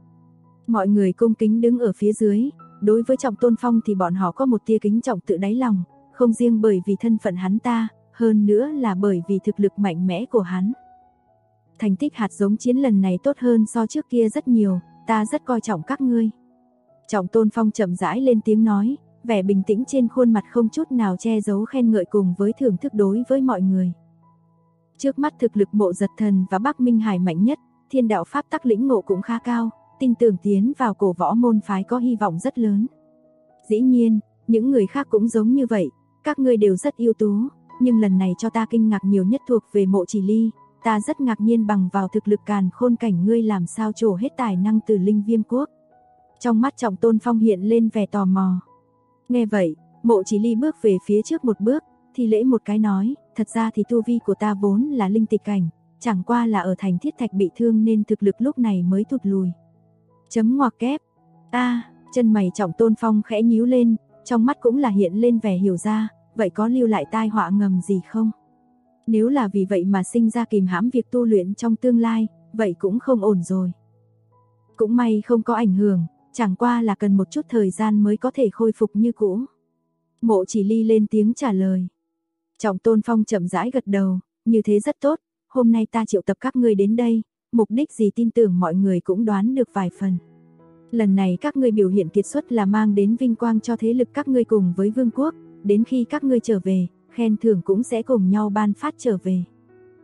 Mọi người cung kính đứng ở phía dưới, đối với Trọng Tôn Phong thì bọn họ có một tia kính trọng tự đáy lòng, không riêng bởi vì thân phận hắn ta, hơn nữa là bởi vì thực lực mạnh mẽ của hắn. Thành tích hạt giống chiến lần này tốt hơn so trước kia rất nhiều, ta rất coi trọng các ngươi. Trọng Tôn Phong chậm rãi lên tiếng nói, vẻ bình tĩnh trên khuôn mặt không chút nào che giấu khen ngợi cùng với thưởng thức đối với mọi người. Trước mắt thực lực Mộ Giật Thần và Bắc Minh Hải mạnh nhất, thiên đạo pháp tắc lĩnh ngộ cũng khá cao, tin tưởng tiến vào cổ võ môn phái có hy vọng rất lớn. Dĩ nhiên, những người khác cũng giống như vậy, các ngươi đều rất ưu tú, nhưng lần này cho ta kinh ngạc nhiều nhất thuộc về Mộ Chỉ Ly, ta rất ngạc nhiên bằng vào thực lực càn khôn cảnh ngươi làm sao trổ hết tài năng từ Linh Viêm Quốc. Trong mắt Trọng Tôn Phong hiện lên vẻ tò mò. Nghe vậy, Mộ Chỉ Ly bước về phía trước một bước, thì lễ một cái nói, thật ra thì tu vi của ta vốn là linh tịch cảnh, chẳng qua là ở thành Thiết Thạch bị thương nên thực lực lúc này mới thụt lùi. Chấm ngoặc kép. Chân mày Trọng Tôn Phong khẽ nhíu lên, trong mắt cũng là hiện lên vẻ hiểu ra, vậy có lưu lại tai họa ngầm gì không? Nếu là vì vậy mà sinh ra kìm hãm việc tu luyện trong tương lai, vậy cũng không ổn rồi. Cũng may không có ảnh hưởng, chẳng qua là cần một chút thời gian mới có thể khôi phục như cũ. Mộ Chỉ Ly lên tiếng trả lời. Trọng Tôn Phong chậm rãi gật đầu, như thế rất tốt, hôm nay ta triệu tập các ngươi đến đây, mục đích gì tin tưởng mọi người cũng đoán được vài phần. Lần này các ngươi biểu hiện kiệt xuất là mang đến vinh quang cho thế lực các ngươi cùng với vương quốc, đến khi các ngươi trở về, khen thưởng cũng sẽ cùng nhau ban phát trở về.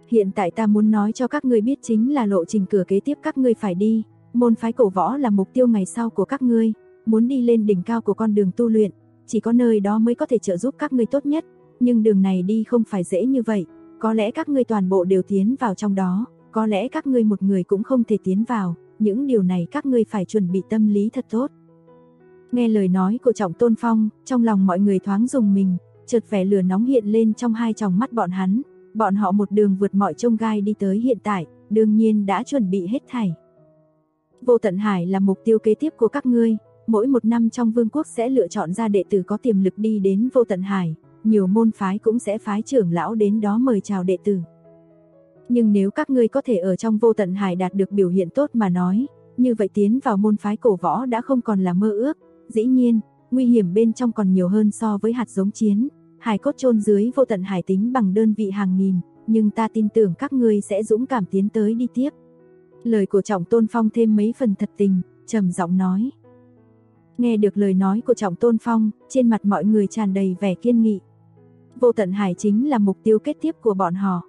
Hiện tại ta muốn nói cho các ngươi biết chính là lộ trình cửa kế tiếp các ngươi phải đi. Môn phái cổ võ là mục tiêu ngày sau của các ngươi, muốn đi lên đỉnh cao của con đường tu luyện, chỉ có nơi đó mới có thể trợ giúp các ngươi tốt nhất, nhưng đường này đi không phải dễ như vậy, có lẽ các ngươi toàn bộ đều tiến vào trong đó, có lẽ các ngươi một người cũng không thể tiến vào, những điều này các ngươi phải chuẩn bị tâm lý thật tốt. Nghe lời nói của Trọng Tôn Phong, trong lòng mọi người thoáng rùng mình, chợt vẻ lửa nóng hiện lên trong hai tròng mắt bọn hắn, bọn họ một đường vượt mọi chông gai đi tới hiện tại, đương nhiên đã chuẩn bị hết thảy. Vô Tận Hải là mục tiêu kế tiếp của các ngươi, mỗi một năm trong vương quốc sẽ lựa chọn ra đệ tử có tiềm lực đi đến Vô Tận Hải, nhiều môn phái cũng sẽ phái trưởng lão đến đó mời chào đệ tử. Nhưng nếu các ngươi có thể ở trong Vô Tận Hải đạt được biểu hiện tốt mà nói, như vậy tiến vào môn phái cổ võ đã không còn là mơ ước, dĩ nhiên, nguy hiểm bên trong còn nhiều hơn so với hạt giống chiến, hài cốt chôn dưới Vô Tận Hải tính bằng đơn vị hàng nghìn, nhưng ta tin tưởng các ngươi sẽ dũng cảm tiến tới đi tiếp. Lời của Trọng Tôn Phong thêm mấy phần thật tình, trầm giọng nói. Nghe được lời nói của Trọng Tôn Phong, trên mặt mọi người tràn đầy vẻ kiên nghị. Vô Tận Hải chính là mục tiêu kết tiếp của bọn họ.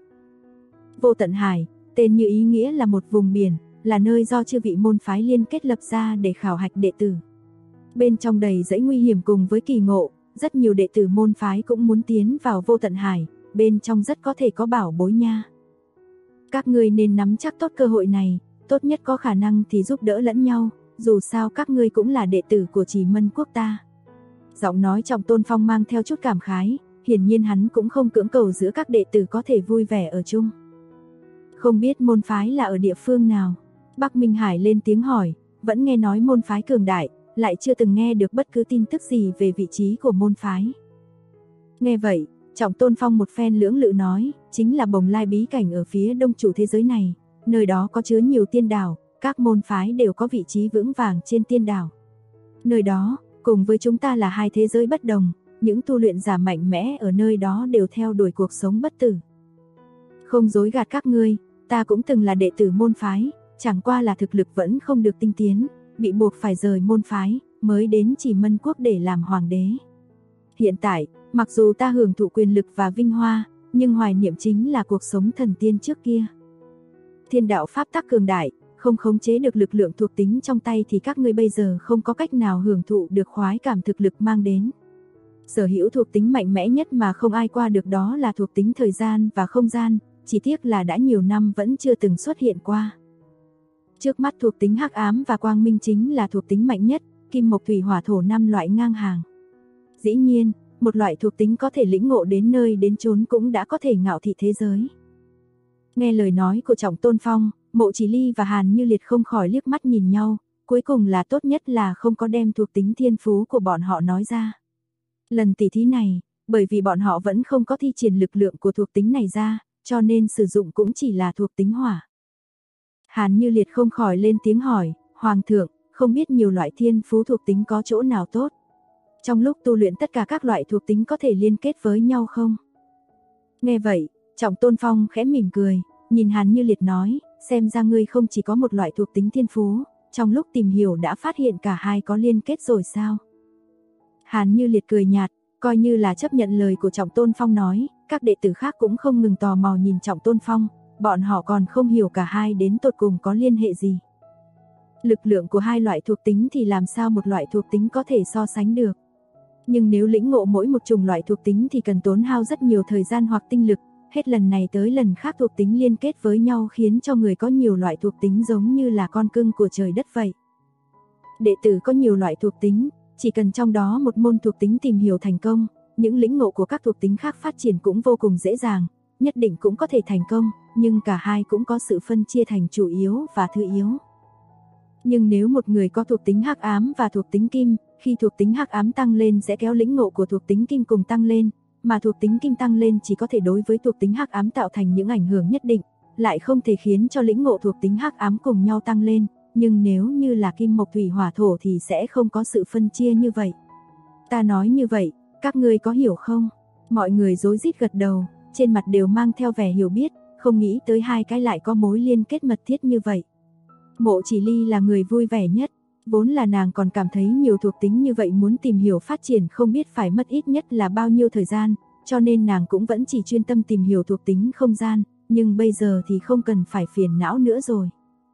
Vô Tận Hải, tên như ý nghĩa là một vùng biển, là nơi do chư vị môn phái liên kết lập ra để khảo hạch đệ tử. Bên trong đầy dẫy nguy hiểm cùng với kỳ ngộ, rất nhiều đệ tử môn phái cũng muốn tiến vào Vô Tận Hải, bên trong rất có thể có bảo bối nha. Các ngươi nên nắm chắc tốt cơ hội này, tốt nhất có khả năng thì giúp đỡ lẫn nhau, dù sao các ngươi cũng là đệ tử của Chỉ Mân quốc ta. Giọng nói Trọng Tôn Phong mang theo chút cảm khái, hiển nhiên hắn cũng không cưỡng cầu giữa các đệ tử có thể vui vẻ ở chung. Không biết môn phái là ở địa phương nào? Bắc Minh Hải lên tiếng hỏi, vẫn nghe nói môn phái cường đại, lại chưa từng nghe được bất cứ tin tức gì về vị trí của môn phái. Nghe vậy, Trọng Tôn Phong một phen lưỡng lự nói, chính là Bồng Lai bí cảnh ở phía đông chủ thế giới này, nơi đó có chứa nhiều tiên đảo, các môn phái đều có vị trí vững vàng trên tiên đảo. Nơi đó, cùng với chúng ta là hai thế giới bất đồng, những tu luyện giả mạnh mẽ ở nơi đó đều theo đuổi cuộc sống bất tử. Không dối gạt các ngươi, ta cũng từng là đệ tử môn phái, chẳng qua là thực lực vẫn không được tinh tiến, bị buộc phải rời môn phái, mới đến Chỉ Mân quốc để làm hoàng đế. Hiện tại, mặc dù ta hưởng thụ quyền lực và vinh hoa, nhưng hoài niệm chính là cuộc sống thần tiên trước kia. Thiên đạo pháp tắc cường đại, không khống chế được lực lượng thuộc tính trong tay thì các ngươi bây giờ không có cách nào hưởng thụ được khoái cảm thực lực mang đến. Sở hữu thuộc tính mạnh mẽ nhất mà không ai qua được đó là thuộc tính thời gian và không gian, chỉ tiếc là đã nhiều năm vẫn chưa từng xuất hiện qua. Trước mắt thuộc tính hắc ám và quang minh chính là thuộc tính mạnh nhất, kim mộc thủy hỏa thổ 5 loại ngang hàng. Dĩ nhiên, một loại thuộc tính có thể lĩnh ngộ đến nơi đến chốn cũng đã có thể ngạo thị thế giới. Nghe lời nói của Trọng Tôn Phong, Mộ Chỉ Ly và Hàn Như Liệt không khỏi liếc mắt nhìn nhau, cuối cùng là tốt nhất là không có đem thuộc tính thiên phú của bọn họ nói ra. Lần tỉ thí này, bởi vì bọn họ vẫn không có thi triển lực lượng của thuộc tính này ra, cho nên sử dụng cũng chỉ là thuộc tính hỏa. Hàn Như Liệt không khỏi lên tiếng hỏi, Hoàng thượng, không biết nhiều loại thiên phú thuộc tính có chỗ nào tốt? Trong lúc tu luyện tất cả các loại thuộc tính có thể liên kết với nhau không? Nghe vậy, Trọng Tôn Phong khẽ mỉm cười, nhìn Hàn Như Liệt nói, xem ra ngươi không chỉ có một loại thuộc tính thiên phú, trong lúc tìm hiểu đã phát hiện cả hai có liên kết rồi sao? Hàn Như Liệt cười nhạt, coi như là chấp nhận lời của Trọng Tôn Phong nói, các đệ tử khác cũng không ngừng tò mò nhìn Trọng Tôn Phong, bọn họ còn không hiểu cả hai đến tột cùng có liên hệ gì. Lực lượng của hai loại thuộc tính thì làm sao một loại thuộc tính có thể so sánh được. Nhưng nếu lĩnh ngộ mỗi một chủng loại thuộc tính thì cần tốn hao rất nhiều thời gian hoặc tinh lực, hết lần này tới lần khác thuộc tính liên kết với nhau khiến cho người có nhiều loại thuộc tính giống như là con cưng của trời đất vậy. Đệ tử có nhiều loại thuộc tính, chỉ cần trong đó một môn thuộc tính tìm hiểu thành công, những lĩnh ngộ của các thuộc tính khác phát triển cũng vô cùng dễ dàng, nhất định cũng có thể thành công, nhưng cả hai cũng có sự phân chia thành chủ yếu và thứ yếu. Nhưng nếu một người có thuộc tính hắc ám và thuộc tính kim, khi thuộc tính hắc ám tăng lên sẽ kéo lĩnh ngộ của thuộc tính kim cùng tăng lên, mà thuộc tính kim tăng lên chỉ có thể đối với thuộc tính hắc ám tạo thành những ảnh hưởng nhất định, lại không thể khiến cho lĩnh ngộ thuộc tính hắc ám cùng nhau tăng lên, nhưng nếu như là kim mộc thủy hỏa thổ thì sẽ không có sự phân chia như vậy. Ta nói như vậy, các ngươi có hiểu không? Mọi người rối rít gật đầu, trên mặt đều mang theo vẻ hiểu biết, không nghĩ tới hai cái lại có mối liên kết mật thiết như vậy. Mộ Chỉ Ly là người vui vẻ nhất, vốn là nàng còn cảm thấy nhiều thuộc tính như vậy muốn tìm hiểu phát triển không biết phải mất ít nhất là bao nhiêu thời gian, cho nên nàng cũng vẫn chỉ chuyên tâm tìm hiểu thuộc tính không gian, nhưng bây giờ thì không cần phải phiền não nữa rồi.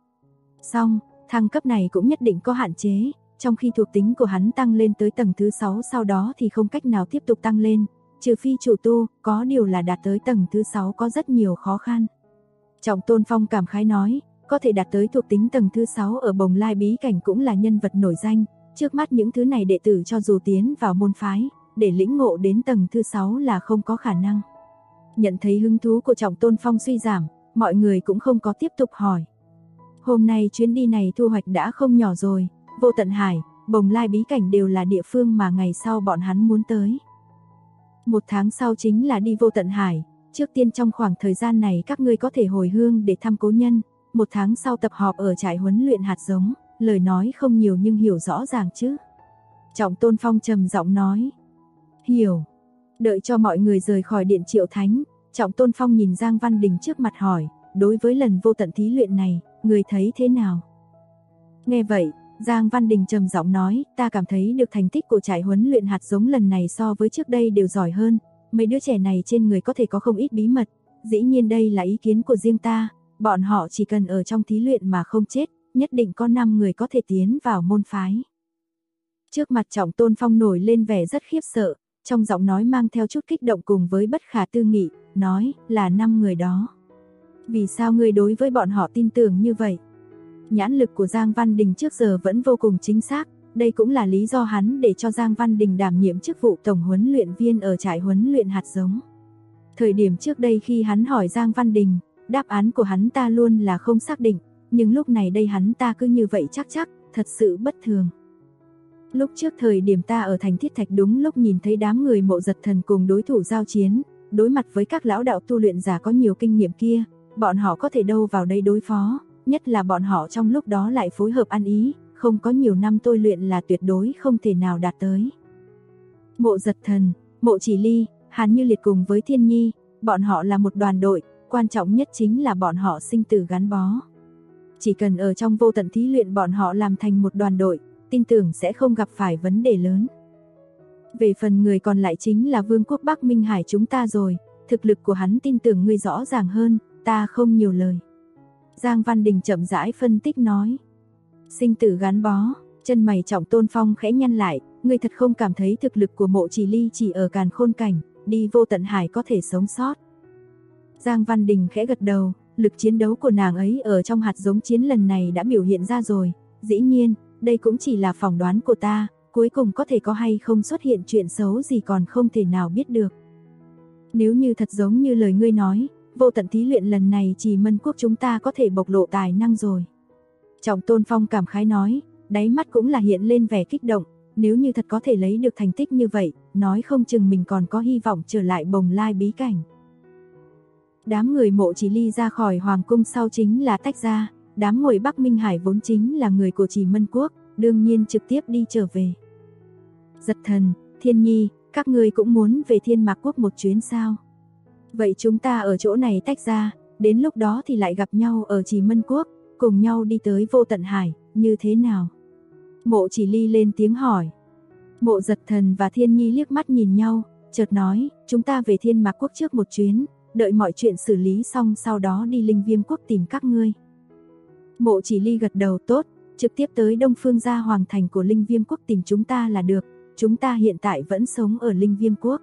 Xong, thăng cấp này cũng nhất định có hạn chế, trong khi thuộc tính của hắn tăng lên tới tầng thứ 6 sau đó thì không cách nào tiếp tục tăng lên, trừ phi chủ tu, có điều là đạt tới tầng thứ 6 có rất nhiều khó khăn. Trọng Tôn Phong cảm khái nói, có thể đạt tới thuộc tính tầng thứ 6 ở Bồng Lai bí cảnh cũng là nhân vật nổi danh, trước mắt những thứ này đệ tử cho dù tiến vào môn phái, để lĩnh ngộ đến tầng thứ 6 là không có khả năng. Nhận thấy hứng thú của Trọng Tôn Phong suy giảm, mọi người cũng không có tiếp tục hỏi. Hôm nay chuyến đi này thu hoạch đã không nhỏ rồi, Vô Tận Hải, Bồng Lai bí cảnh đều là địa phương mà ngày sau bọn hắn muốn tới. 1 tháng sau chính là đi Vô Tận Hải, trước tiên trong khoảng thời gian này các ngươi có thể hồi hương để thăm cố nhân, 1 tháng sau tập họp ở trại huấn luyện hạt giống, lời nói không nhiều nhưng hiểu rõ ràng chứ. Trọng Tôn Phong trầm giọng nói. Hiểu. Đợi cho mọi người rời khỏi điện Triệu Thánh, Trọng Tôn Phong nhìn Giang Văn Đình trước mặt hỏi, đối với lần vô tận thí luyện này, người thấy thế nào? Nghe vậy, Giang Văn Đình trầm giọng nói, ta cảm thấy được thành tích của trại huấn luyện hạt giống lần này so với trước đây đều giỏi hơn, mấy đứa trẻ này trên người có thể có không ít bí mật, dĩ nhiên đây là ý kiến của riêng ta, bọn họ chỉ cần ở trong thí luyện mà không chết, nhất định có 5 người có thể tiến vào môn phái. Trước mặt Trọng Tôn Phong nổi lên vẻ rất khiếp sợ, trong giọng nói mang theo chút kích động cùng với bất khả tư nghị, nói là 5 người đó. Vì sao ngươi đối với bọn họ tin tưởng như vậy? Nhãn lực của Giang Văn Đình trước giờ vẫn vô cùng chính xác, đây cũng là lý do hắn để cho Giang Văn Đình đảm nhiệm chức vụ tổng huấn luyện viên ở trại huấn luyện hạt giống. Thời điểm trước đây khi hắn hỏi Giang Văn Đình, đáp án của hắn ta luôn là không xác định, nhưng lúc này đây hắn ta cứ như vậy chắc, thật sự bất thường. Lúc trước thời điểm ta ở thành Thiết Thạch đúng lúc nhìn thấy đám người Mộ Giật Thần cùng đối thủ giao chiến, đối mặt với các lão đạo tu luyện giả có nhiều kinh nghiệm kia, bọn họ có thể đâu vào đây đối phó, nhất là bọn họ trong lúc đó lại phối hợp ăn ý, không có nhiều năm tôi luyện là tuyệt đối không thể nào đạt tới. Mộ Giật Thần, Mộ Chỉ Ly, Hàn Như Liệt cùng với Thiên Nhi, bọn họ là một đoàn đội, quan trọng nhất chính là bọn họ sinh tử gắn bó. Chỉ cần ở trong vô tận thí luyện bọn họ làm thành một đoàn đội, tin tưởng sẽ không gặp phải vấn đề lớn. Về phần người còn lại chính là Vương quốc Bắc Minh Hải chúng ta rồi, thực lực của hắn tin tưởng ngươi rõ ràng hơn, ta không nhiều lời. Giang Văn Đình chậm rãi phân tích nói. Sinh tử gắn bó, chân mày Trọng Tôn Phong khẽ nhăn lại, ngươi thật không cảm thấy thực lực của Mộ Chỉ Ly chỉ ở Càn Khôn cảnh, đi Vô Tận Hải có thể sống sót. Giang Văn Đình khẽ gật đầu, lực chiến đấu của nàng ấy ở trong hạt giống chiến lần này đã biểu hiện ra rồi, dĩ nhiên, đây cũng chỉ là phỏng đoán của ta, cuối cùng có thể có hay không xuất hiện chuyện xấu gì còn không thể nào biết được. Nếu như thật giống như lời ngươi nói, vô tận thí luyện lần này chỉ Mân quốc chúng ta có thể bộc lộ tài năng rồi. Trọng Tôn Phong cảm khái nói, đáy mắt cũng là hiện lên vẻ kích động, nếu như thật có thể lấy được thành tích như vậy, nói không chừng mình còn có hy vọng trở lại Bồng Lai bí cảnh. Đám người Mộ Chỉ Ly ra khỏi hoàng cung sau chính là tách ra, đám người Bắc Minh Hải vốn chính là người của Chỉ Mân quốc, đương nhiên trực tiếp đi trở về. Giật Thần, Thiên Nhi, các ngươi cũng muốn về Thiên Mạc quốc một chuyến sao? Vậy chúng ta ở chỗ này tách ra, đến lúc đó thì lại gặp nhau ở Chỉ Mân quốc, cùng nhau đi tới Vô Tận Hải, như thế nào? Mộ Chỉ Ly lên tiếng hỏi. Mộ Giật Thần và Thiên Nhi liếc mắt nhìn nhau, chợt nói, chúng ta về Thiên Mạc quốc trước một chuyến, đợi mọi chuyện xử lý xong sau đó đi Linh Viêm quốc tìm các ngươi. Mộ Chỉ Ly gật đầu tốt, trực tiếp tới Đông Phương Gia Hoàng thành của Linh Viêm quốc tìm chúng ta là được, chúng ta hiện tại vẫn sống ở Linh Viêm quốc.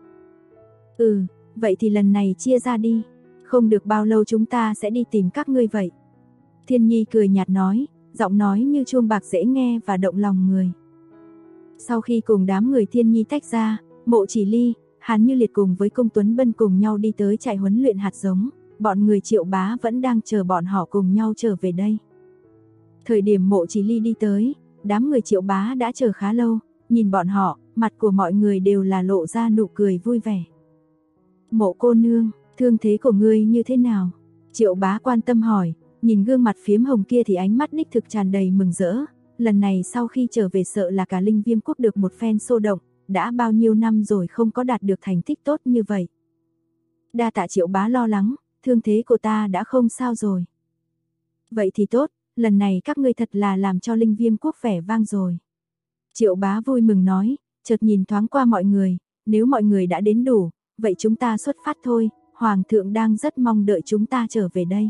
Vậy thì lần này chia ra đi, không được bao lâu chúng ta sẽ đi tìm các ngươi vậy. Thiên Nhi cười nhạt nói, giọng nói như chuông bạc dễ nghe và động lòng người. Sau khi cùng đám người Thiên Nhi tách ra, Mộ Chỉ Ly, Hàn Như Liệt cùng với Công Tuấn Bân cùng nhau đi tới trại huấn luyện hạt giống, bọn người Triệu Bá vẫn đang chờ bọn họ cùng nhau trở về đây. Thời điểm Mộ Chỉ Ly đi tới, đám người Triệu Bá đã chờ khá lâu, nhìn bọn họ, mặt của mọi người đều là lộ ra nụ cười vui vẻ. Mộ cô nương, thương thế của ngươi như thế nào? Triệu Bá quan tâm hỏi, nhìn gương mặt phiếm hồng kia thì ánh mắt đích thực tràn đầy mừng rỡ, lần này sau khi trở về sợ là cả Linh Viêm quốc được một phen sôi động, đã bao nhiêu năm rồi không có đạt được thành tích tốt như vậy. Đa tạ Triệu Bá lo lắng, thương thế của ta đã không sao rồi. Vậy thì tốt, lần này các ngươi thật là làm cho Linh Viêm quốc vẻ vang rồi. Triệu Bá vui mừng nói, chợt nhìn thoáng qua mọi người, nếu mọi người đã đến đủ, vậy chúng ta xuất phát thôi, Hoàng thượng đang rất mong đợi chúng ta trở về đây.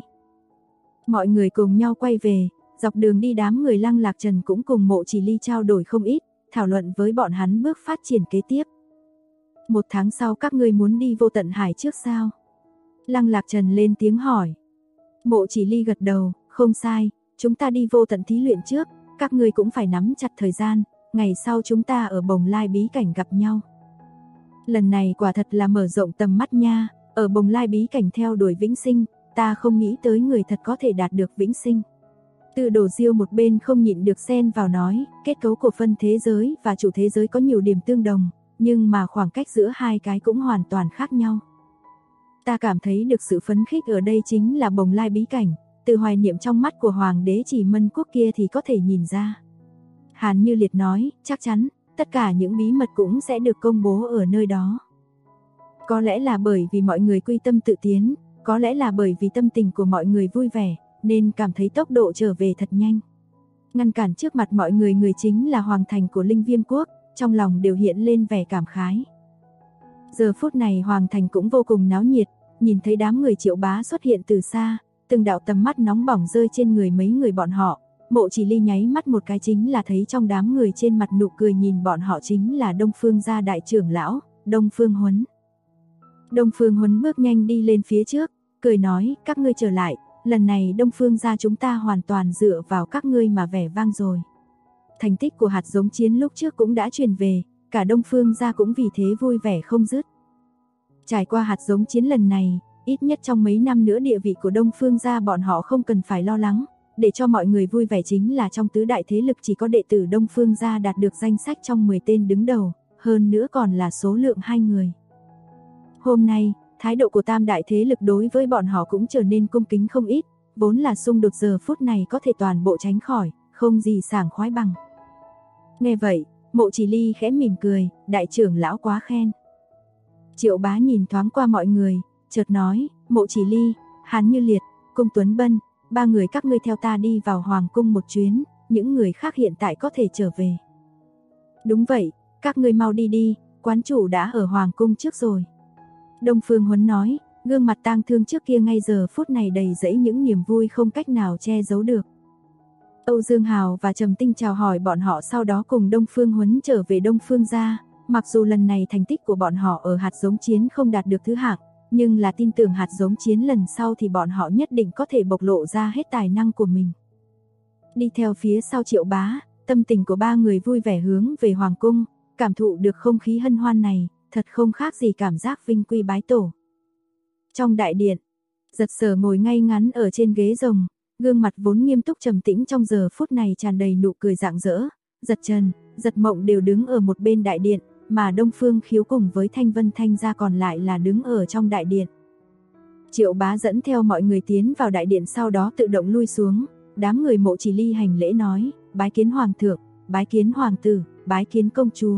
Mọi người cùng nhau quay về, dọc đường đi đám người Lăng Lạc Trần cũng cùng Mộ Chỉ Ly trao đổi không ít, thảo luận với bọn hắn bước phát triển kế tiếp. 1 tháng sau các ngươi muốn đi Vô Tận Hải trước sao? Lăng Lạc Trần lên tiếng hỏi. Mộ Chỉ Ly gật đầu, không sai, chúng ta đi Vô Tận thí luyện trước, các ngươi cũng phải nắm chặt thời gian, ngày sau chúng ta ở Bồng Lai bí cảnh gặp nhau. Lần này quả thật là mở rộng tầm mắt nha, ở Bồng Lai bí cảnh theo đuổi vĩnh sinh, ta không nghĩ tới người thật có thể đạt được vĩnh sinh. Từ Đồ Diêu một bên không nhịn được xen vào nói, kết cấu của phân thế giới và chủ thế giới có nhiều điểm tương đồng, nhưng mà khoảng cách giữa hai cái cũng hoàn toàn khác nhau. Ta cảm thấy được sự phấn khích ở đây chính là Bồng Lai bí cảnh, từ hoài niệm trong mắt của Hoàng đế Chỉ Mân Quốc kia thì có thể nhìn ra. Hàn Như Liệt nói, chắc chắn, tất cả những bí mật cũng sẽ được công bố ở nơi đó. Có lẽ là bởi vì mọi người quy tâm tự tiến, có lẽ là bởi vì tâm tình của mọi người vui vẻ, nên cảm thấy tốc độ trở về thật nhanh. Ngăn cản trước mặt mọi người người chính là Hoàng thành của Linh Viêm Quốc, trong lòng đều hiện lên vẻ cảm khái. Giờ phút này Hoàng thành cũng vô cùng náo nhiệt, nhìn thấy đám người Triệu Bá xuất hiện từ xa, từng đạo tầm mắt nóng bỏng rơi trên người mấy người bọn họ. Mộ Chỉ Ly nháy mắt một cái chính là thấy trong đám người trên mặt nụ cười nhìn bọn họ chính là Đông Phương gia đại trưởng lão, Đông Phương Huấn. Đông Phương Huấn bước nhanh đi lên phía trước, cười nói, các ngươi trở lại, lần này Đông Phương gia chúng ta hoàn toàn dựa vào các ngươi mà vẻ vang rồi. Thành tích của hạt giống chiến lúc trước cũng đã truyền về, cả Đông Phương gia cũng vì thế vui vẻ không dứt. Trải qua hạt giống chiến lần này, ít nhất trong mấy năm nữa địa vị của Đông Phương gia bọn họ không cần phải lo lắng. Để cho mọi người vui vẻ chính là trong tứ đại thế lực chỉ có đệ tử Đông Phương gia đạt được danh sách trong 10 tên đứng đầu, hơn nữa còn là số lượng 2 người. Hôm nay, thái độ của tam đại thế lực đối với bọn họ cũng trở nên cung kính không ít, vốn là xung đột giờ phút này có thể toàn bộ tránh khỏi, không gì sảng khoái bằng. Nghe vậy, Mộ Chỉ Ly khẽ mỉm cười, đại trưởng lão quá khen. Triệu Bá nhìn thoáng qua mọi người, chợt nói, Mộ Chỉ Ly, Hàn Như Liệt, Cung Tuấn Bân, 3 người các ngươi theo ta đi vào Hoàng cung một chuyến, những người khác hiện tại có thể trở về. Đúng vậy, các ngươi mau đi đi, quán chủ đã ở Hoàng cung trước rồi. Đông Phương Huấn nói, gương mặt tang thương trước kia ngay giờ phút này đầy dẫy những niềm vui không cách nào che giấu được. Âu Dương Hào và Trầm Tinh chào hỏi bọn họ sau đó cùng Đông Phương Huấn trở về Đông Phương gia, mặc dù lần này thành tích của bọn họ ở hạt giống chiến không đạt được thứ hạng, nhưng là tin tưởng hạt giống chiến lần sau thì bọn họ nhất định có thể bộc lộ ra hết tài năng của mình. Đi theo phía sau Triệu Bá, tâm tình của 3 người vui vẻ hướng về Hoàng cung, cảm thụ được không khí hân hoan này, thật không khác gì cảm giác vinh quy bái tổ. Trong đại điện, Giật Sở ngồi ngay ngắn ở trên ghế rồng, gương mặt vốn nghiêm túc trầm tĩnh trong giờ phút này tràn đầy nụ cười rạng rỡ. Giật Trần, Giật Mộng đều đứng ở một bên đại điện, mà Đông Phương Khiếu cùng với Thanh Vân Thanh gia còn lại là đứng ở trong đại điện. Triệu Bá dẫn theo mọi người tiến vào đại điện sau đó tự động lui xuống, đám người Mộ Chỉ Ly hành lễ nói, bái kiến hoàng thượng, bái kiến hoàng tử, bái kiến công chúa.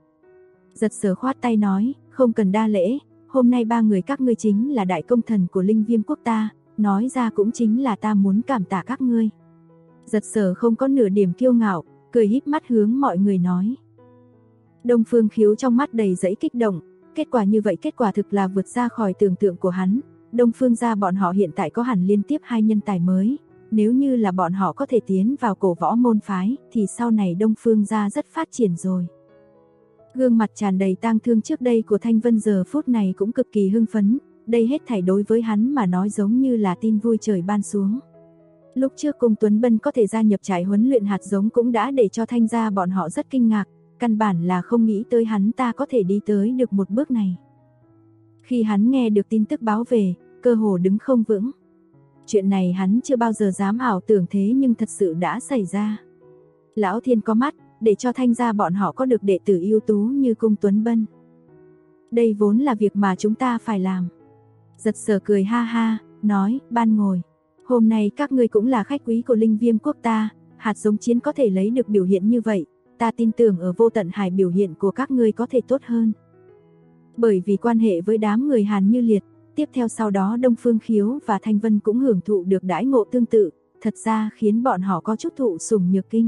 Giật Sở khoát tay nói, không cần đa lễ, hôm nay 3 người các ngươi chính là đại công thần của Linh Viêm quốc ta, nói ra cũng chính là ta muốn cảm tạ các ngươi. Giật Sở không có nửa điểm kiêu ngạo, cười híp mắt hướng mọi người nói. Đông Phương Khiếu trong mắt đầy dẫy kích động, kết quả như vậy kết quả thực là vượt ra khỏi tưởng tượng của hắn. Đông Phương gia bọn họ hiện tại có hẳn liên tiếp 2 nhân tài mới, nếu như là bọn họ có thể tiến vào cổ võ môn phái thì sau này Đông Phương gia rất phát triển rồi. Gương mặt tràn đầy tang thương trước đây của Thanh Vân giờ phút này cũng cực kỳ hưng phấn, đây hết thảy đối với hắn mà nói giống như là tin vui trời ban xuống. Lúc trước Cung Tuấn Bân có thể gia nhập trại huấn luyện hạt giống cũng đã để cho Thanh gia bọn họ rất kinh ngạc, căn bản là không nghĩ tới hắn ta có thể đi tới được một bước này. Khi hắn nghe được tin tức báo về, cơ hồ đứng không vững. Chuyện này hắn chưa bao giờ dám ảo tưởng thế nhưng thật sự đã xảy ra. Lão Thiên có mắt, để cho Thanh gia bọn họ có được đệ tử ưu tú như Cung Tuấn Bân. Đây vốn là việc mà chúng ta phải làm. Giật Sở cười ha ha, nói, ban ngồi. Hôm nay các ngươi cũng là khách quý của Linh Viêm quốc ta, hạt giống chiến có thể lấy được biểu hiện như vậy, ta tin tưởng ở Vô Tận Hải biểu hiện của các ngươi có thể tốt hơn. Bởi vì quan hệ với đám người Hàn Như Liệt, tiếp theo sau đó Đông Phương Khiếu và Thanh Vân cũng hưởng thụ được đãi ngộ tương tự, thật ra khiến bọn họ có chút thụ sủng nhược kinh.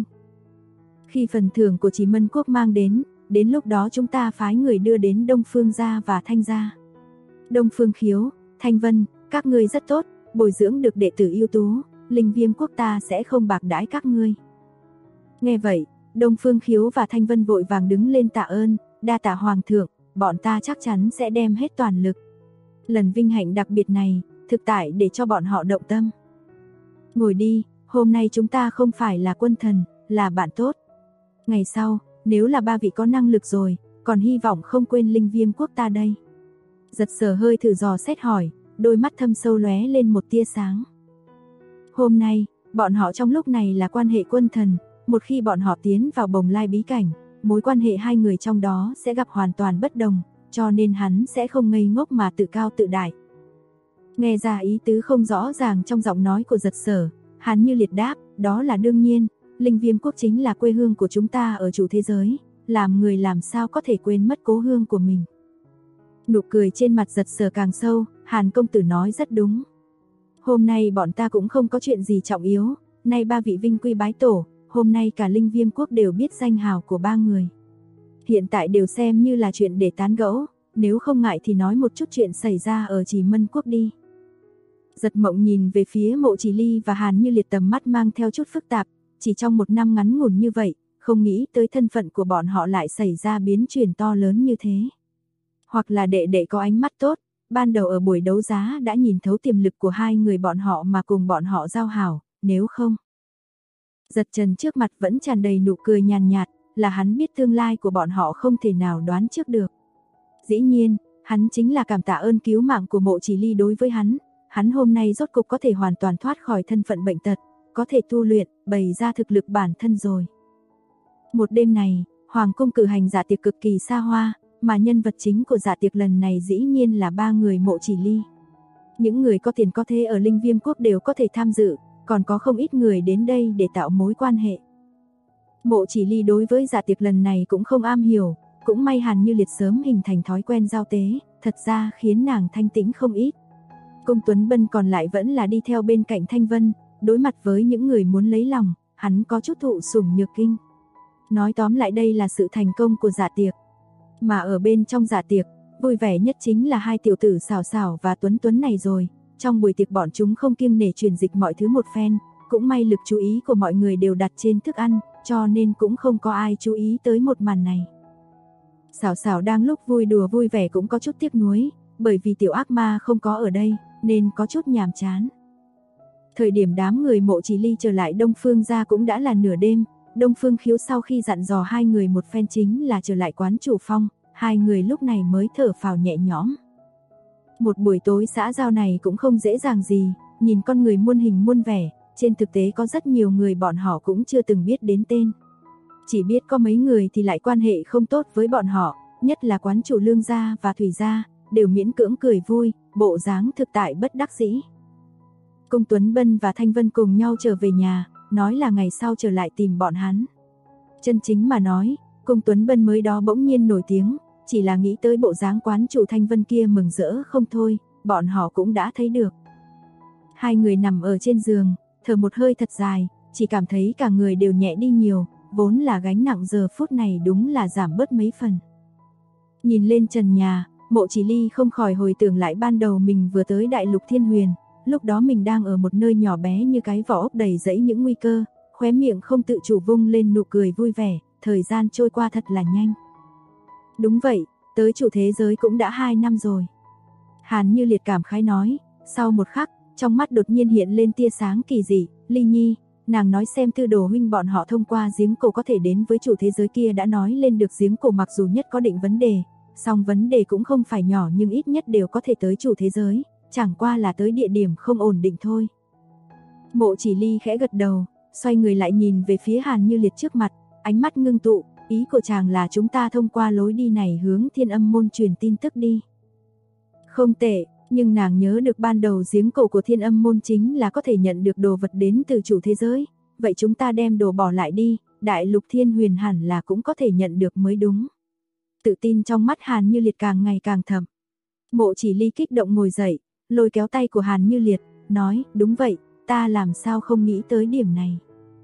Khi phần thưởng của Chỉ Mân quốc mang đến lúc đó chúng ta phái người đưa đến Đông Phương gia và Thanh gia. Đông Phương Khiếu, Thanh Vân, các ngươi rất tốt, bồi dưỡng được đệ tử ưu tú, Linh Viêm quốc ta sẽ không bạc đãi các ngươi. Nghe vậy, Đông Phương Khiếu và Thanh Vân vội vàng đứng lên tạ ơn, đa tạ hoàng thượng, bọn ta chắc chắn sẽ đem hết toàn lực. Lần vinh hạnh đặc biệt này, thực tại để cho bọn họ động tâm. Ngồi đi, hôm nay chúng ta không phải là quân thần, là bạn tốt. Ngày sau, nếu là ba vị có năng lực rồi, còn hy vọng không quên Linh Viêm quốc ta đây. Giật Sở hơi thử dò xét hỏi, đôi mắt thâm sâu lóe lên một tia sáng. Hôm nay, bọn họ trong lúc này là quan hệ quân thần, một khi bọn họ tiến vào Bồng Lai bí cảnh, mối quan hệ hai người trong đó sẽ gặp hoàn toàn bất đồng, cho nên hắn sẽ không ngây ngốc mà tự cao tự đại. Nghe ra ý tứ không rõ ràng trong giọng nói của Giật Sở, Hàn Như Liệt đáp, đó là đương nhiên, Linh Viêm quốc chính là quê hương của chúng ta ở chủ thế giới, làm người làm sao có thể quên mất cố hương của mình. Nụ cười trên mặt Giật Sở càng sâu, Hàn công tử nói rất đúng. Hôm nay bọn ta cũng không có chuyện gì trọng yếu, nay ba vị vinh quy bái tổ, hôm nay cả Linh Viêm quốc đều biết danh hào của ba người. Hiện tại đều xem như là chuyện để tán gẫu, nếu không ngại thì nói một chút chuyện xảy ra ở Chỉ Mân quốc đi. Giật Mộng nhìn về phía Mộ Chỉ Ly và Hàn Như Liệt, tầm mắt mang theo chút phức tạp, chỉ trong một năm ngắn ngủn như vậy, không nghĩ tới thân phận của bọn họ lại xảy ra biến chuyển to lớn như thế. Hoặc là đệ đệ có ánh mắt tốt, ban đầu ở buổi đấu giá đã nhìn thấu tiềm lực của hai người bọn họ mà cùng bọn họ giao hảo, nếu không. Giật Trần trước mặt vẫn tràn đầy nụ cười nhàn nhạt, là hắn biết tương lai của bọn họ không thể nào đoán trước được. Dĩ nhiên, hắn chính là cảm tạ ơn cứu mạng của Mộ Chỉ Ly đối với hắn hôm nay rốt cục có thể hoàn toàn thoát khỏi thân phận bệnh tật, có thể tu luyện, bày ra thực lực bản thân rồi. Một đêm này, Hoàng cung cử hành dạ tiệc cực kỳ xa hoa, mà nhân vật chính của dạ tiệc lần này dĩ nhiên là ba người Mộ Chỉ Ly. Những người có tiền có thế ở Linh Viêm quốc đều có thể tham dự, còn có không ít người đến đây để tạo mối quan hệ. Mộ Chỉ Ly đối với dạ tiệc lần này cũng không am hiểu, cũng may Hàn Như Liệt sớm hình thành thói quen giao tế, thật ra khiến nàng thanh tĩnh không ít. Cung Tuấn Bân còn lại vẫn là đi theo bên cạnh Thanh Vân, đối mặt với những người muốn lấy lòng, hắn có chút thụ sủng nhược kinh. Nói tóm lại đây là sự thành công của dạ tiệc. Mà ở bên trong dạ tiệc, vui vẻ nhất chính là hai tiểu tử Xảo Xảo và Tuấn Tuấn này rồi. Trong buổi tiệc bọn chúng không kiêng nể truyền dịch mọi thứ một phen, cũng may lực chú ý của mọi người đều đặt trên thức ăn, cho nên cũng không có ai chú ý tới một màn này. Xảo Xảo đang lúc vui đùa vui vẻ cũng có chút tiếc nuối, bởi vì tiểu ác ma không có ở đây, nên có chút nhàm chán. Thời điểm đám người Mộ Chỉ Ly trở lại Đông Phương gia cũng đã là nửa đêm, Đông Phương Khiếu sau khi dặn dò hai người một phen chính là trở lại quán chủ phong, hai người lúc này mới thở phào nhẹ nhõm. Một buổi tối xã giao này cũng không dễ dàng gì, nhìn con người muôn hình muôn vẻ, trên thực tế có rất nhiều người bọn họ cũng chưa từng biết đến tên. Chỉ biết có mấy người thì lại quan hệ không tốt với bọn họ, nhất là quán chủ Lương gia và Thủy gia, đều miễn cưỡng cười vui, bộ dáng thực tại bất đắc dĩ. Cung Tuấn Bân và Thanh Vân cùng nhau trở về nhà, nói là ngày sau trở lại tìm bọn hắn. Chân chính mà nói, Cung Tuấn Bân mới đó bỗng nhiên nổi tiếng, chỉ là nghĩ tới bộ dáng quán chủ Thanh Vân kia mừng rỡ không thôi, bọn họ cũng đã thấy được. Hai người nằm ở trên giường, thở một hơi thật dài, chỉ cảm thấy cả người đều nhẹ đi nhiều, vốn là gánh nặng giờ phút này đúng là giảm bớt mấy phần. Nhìn lên trần nhà, Mộ Chỉ Ly không khỏi hồi tưởng lại ban đầu mình vừa tới Đại Lục Thiên Huyền, lúc đó mình đang ở một nơi nhỏ bé như cái vỏ ốc đầy rẫy những nguy cơ, khóe miệng không tự chủ vung lên nụ cười vui vẻ, thời gian trôi qua thật là nhanh. Đúng vậy, tới chủ thế giới cũng đã 2 năm rồi. Hàn Như Liệt cảm khái nói, sau một khắc, trong mắt đột nhiên hiện lên tia sáng kỳ dị, Ly Nhi, nàng nói xem Tư Đồ huynh bọn họ thông qua giếng cổ có thể đến với chủ thế giới kia đã nói lên được giếng cổ mặc dù nhất có định vấn đề, song vấn đề cũng không phải nhỏ nhưng ít nhất đều có thể tới chủ thế giới, chẳng qua là tới địa điểm không ổn định thôi. Mộ Chỉ Ly khẽ gật đầu, xoay người lại nhìn về phía Hàn Như Liệt trước mặt, ánh mắt ngưng tụ, ý của chàng là chúng ta thông qua lối đi này hướng Thiên Âm môn truyền tin tức đi. Không tệ, nhưng nàng nhớ được ban đầu giếng cổ của Thiên Âm môn chính là có thể nhận được đồ vật đến từ chủ thế giới, vậy chúng ta đem đồ bỏ lại đi, Đại Lục Thiên Huyền hẳn là cũng có thể nhận được mới đúng. Tự tin trong mắt Hàn Như Liệt càng ngày càng thầm. Mộ Chỉ Ly kích động ngồi dậy, lôi kéo tay của Hàn Như Liệt, nói, đúng vậy, ta làm sao không nghĩ tới điểm này.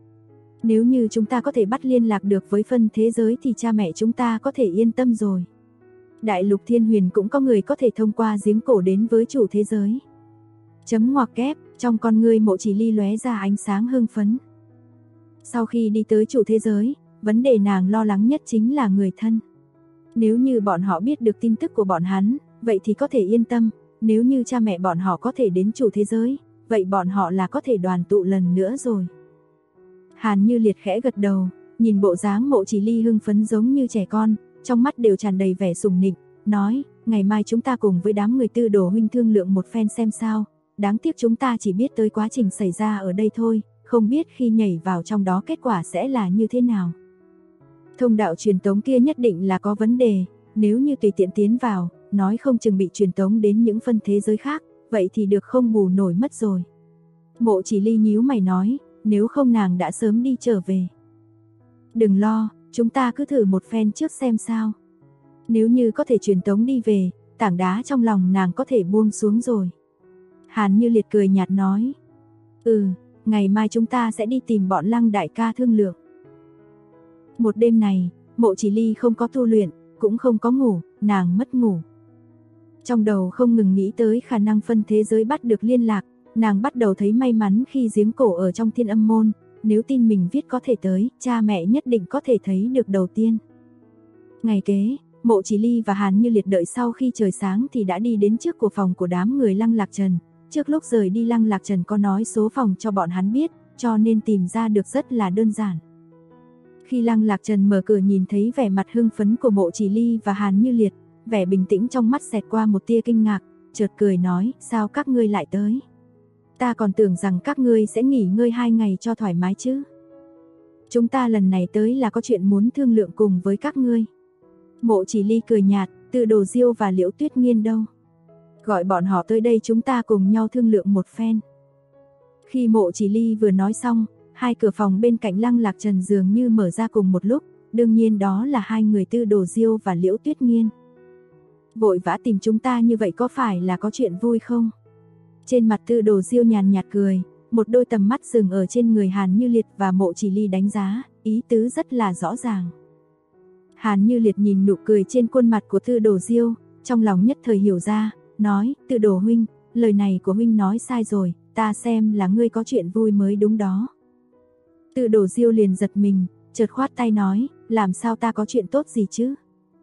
Nếu như chúng ta có thể bắt liên lạc được với phân thế giới thì cha mẹ chúng ta có thể yên tâm rồi. Đại lục Thiên Huyền cũng có người có thể thông qua giếng cổ đến với chủ thế giới. Chấm ngoặc kép, trong con ngươi Mộ Chỉ Ly lóe ra ánh sáng hưng phấn. Sau khi đi tới chủ thế giới, vấn đề nàng lo lắng nhất chính là người thân. Nếu như bọn họ biết được tin tức của bọn hắn, vậy thì có thể yên tâm, nếu như cha mẹ bọn họ có thể đến chủ thế giới, vậy bọn họ là có thể đoàn tụ lần nữa rồi. Hàn Như Liệt khẽ gật đầu, nhìn bộ dáng Mộ Chỉ Ly hưng phấn giống như trẻ con, trong mắt đều tràn đầy vẻ sùng nịnh, nói, ngày mai chúng ta cùng với đám người Tư Đồ huynh thương lượng một phen xem sao, đáng tiếc chúng ta chỉ biết tới quá trình xảy ra ở đây thôi, không biết khi nhảy vào trong đó kết quả sẽ là như thế nào. Thông đạo truyền tống kia nhất định là có vấn đề, nếu như tùy tiện tiến vào, nói không chừng bị truyền tống đến những phân thế giới khác, vậy thì được không bù nổi mất rồi. Mộ Chỉ Ly nhíu mày nói, nếu không nàng đã sớm đi trở về. Đừng lo, chúng ta cứ thử một phen trước xem sao. Nếu như có thể truyền tống đi về, tảng đá trong lòng nàng có thể buông xuống rồi. Hàn Như Liệt cười nhạt nói, ngày mai chúng ta sẽ đi tìm bọn Lăng đại ca thương lượng. Một đêm này, Mộ Chỉ Ly không có tu luyện, cũng không có ngủ, nàng mất ngủ. Trong đầu không ngừng nghĩ tới khả năng phân thế giới bắt được liên lạc, nàng bắt đầu thấy may mắn khi giếng cổ ở trong Thiên Âm môn, nếu tin mình viết có thể tới, cha mẹ nhất định có thể thấy được đầu tiên. Ngày kế, Mộ Chỉ Ly và Hàn Như Liệt đợi sau khi trời sáng thì đã đi đến trước của phòng của đám người Lăng Lạc Trần. Trước lúc rời đi Lăng Lạc Trần có nói số phòng cho bọn hắn biết, cho nên tìm ra được rất là đơn giản. Khi Lăng Lạc Trần mở cửa nhìn thấy vẻ mặt hưng phấn của Mộ Chỉ Ly và Hàn Như Liệt, vẻ bình tĩnh trong mắt xẹt qua một tia kinh ngạc, chợt cười nói, sao các ngươi lại tới? Ta còn tưởng rằng các ngươi sẽ nghỉ ngơi 2 ngày cho thoải mái chứ. Chúng ta lần này tới là có chuyện muốn thương lượng cùng với các ngươi. Mộ Chỉ Ly cười nhạt, Tư Đồ Diêu và Liễu Tuyết Nghiên đâu? Gọi bọn họ tới đây chúng ta cùng nhau thương lượng một phen. Khi Mộ Chỉ Ly vừa nói xong, hai cửa phòng bên cạnh Lăng Lạc Trần dường như mở ra cùng một lúc, đương nhiên đó là hai người Tư Đồ Diêu và Liễu Tuyết Nghiên. Vội vã tìm chúng ta như vậy có phải là có chuyện vui không? Trên mặt Tư Đồ Diêu nhàn nhạt cười, một đôi tầm mắt dừng ở trên người Hàn Như Liệt và Mộ Chỉ Ly đánh giá, ý tứ rất là rõ ràng. Hàn Như Liệt nhìn nụ cười trên khuôn mặt của Tư Đồ Diêu, trong lòng nhất thời hiểu ra, nói, Tư Đồ huynh, lời này của huynh nói sai rồi, ta xem là ngươi có chuyện vui mới đúng đó. Tư Đồ Diêu liền giật mình, chợt khoát tay nói, làm sao ta có chuyện tốt gì chứ?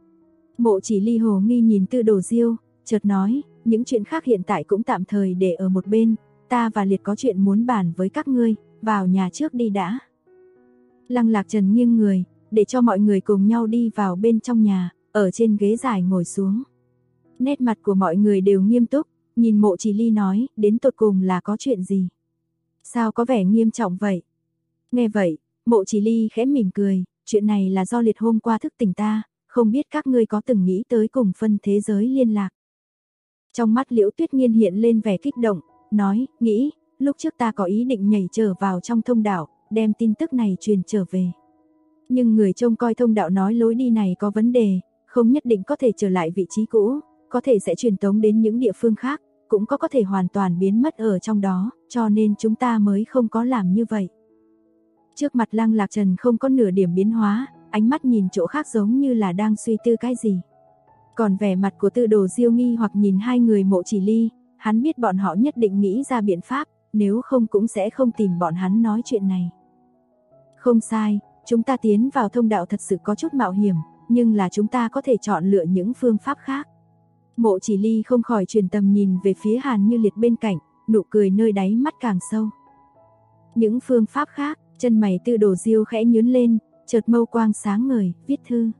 Mộ Chỉ Ly hồ nghi nhìn Tư Đồ Diêu, chợt nói, những chuyện khác hiện tại cũng tạm thời để ở một bên, ta và Liệt có chuyện muốn bàn với các ngươi, vào nhà trước đi đã. Lăng Lạc Trần nghiêng người, để cho mọi người cùng nhau đi vào bên trong nhà, ở trên ghế dài ngồi xuống. Nét mặt của mọi người đều nghiêm túc, nhìn Mộ Chỉ Ly nói, đến tột cùng là có chuyện gì? Sao có vẻ nghiêm trọng vậy? Nghe vậy, Mộ Chỉ Ly khẽ mỉm cười, chuyện này là do Liệt hôm qua thức tỉnh ta, không biết các ngươi có từng nghĩ tới cùng phân thế giới liên lạc. Trong mắt Liễu Tuyết Nghiên hiện lên vẻ kích động, nói, nghĩ, lúc trước ta có ý định nhảy trở vào trong thông đạo, đem tin tức này truyền trở về. Nhưng người trông coi thông đạo nói lối đi này có vấn đề, không nhất định có thể trở lại vị trí cũ, có thể sẽ truyền tống đến những địa phương khác, cũng có thể hoàn toàn biến mất ở trong đó, cho nên chúng ta mới không có làm như vậy. Trước mặt Lăng Lạc Trần không có nửa điểm biến hóa, ánh mắt nhìn chỗ khác giống như là đang suy tư cái gì. Còn vẻ mặt của Tư Đồ Diêu nghi hoặc nhìn hai người Mộ Chỉ Ly, hắn biết bọn họ nhất định nghĩ ra biện pháp, nếu không cũng sẽ không tìm bọn hắn nói chuyện này. Không sai, chúng ta tiến vào thông đạo thật sự có chút mạo hiểm, nhưng là chúng ta có thể chọn lựa những phương pháp khác. Mộ Chỉ Ly không khỏi chuyển tầm nhìn về phía Hàn Như Liệt bên cạnh, nụ cười nơi đáy mắt càng sâu. Những phương pháp khác, chân mày Tư Đồ Diêu khẽ nhướng lên, chợt mâu quang sáng ngời, viết thư.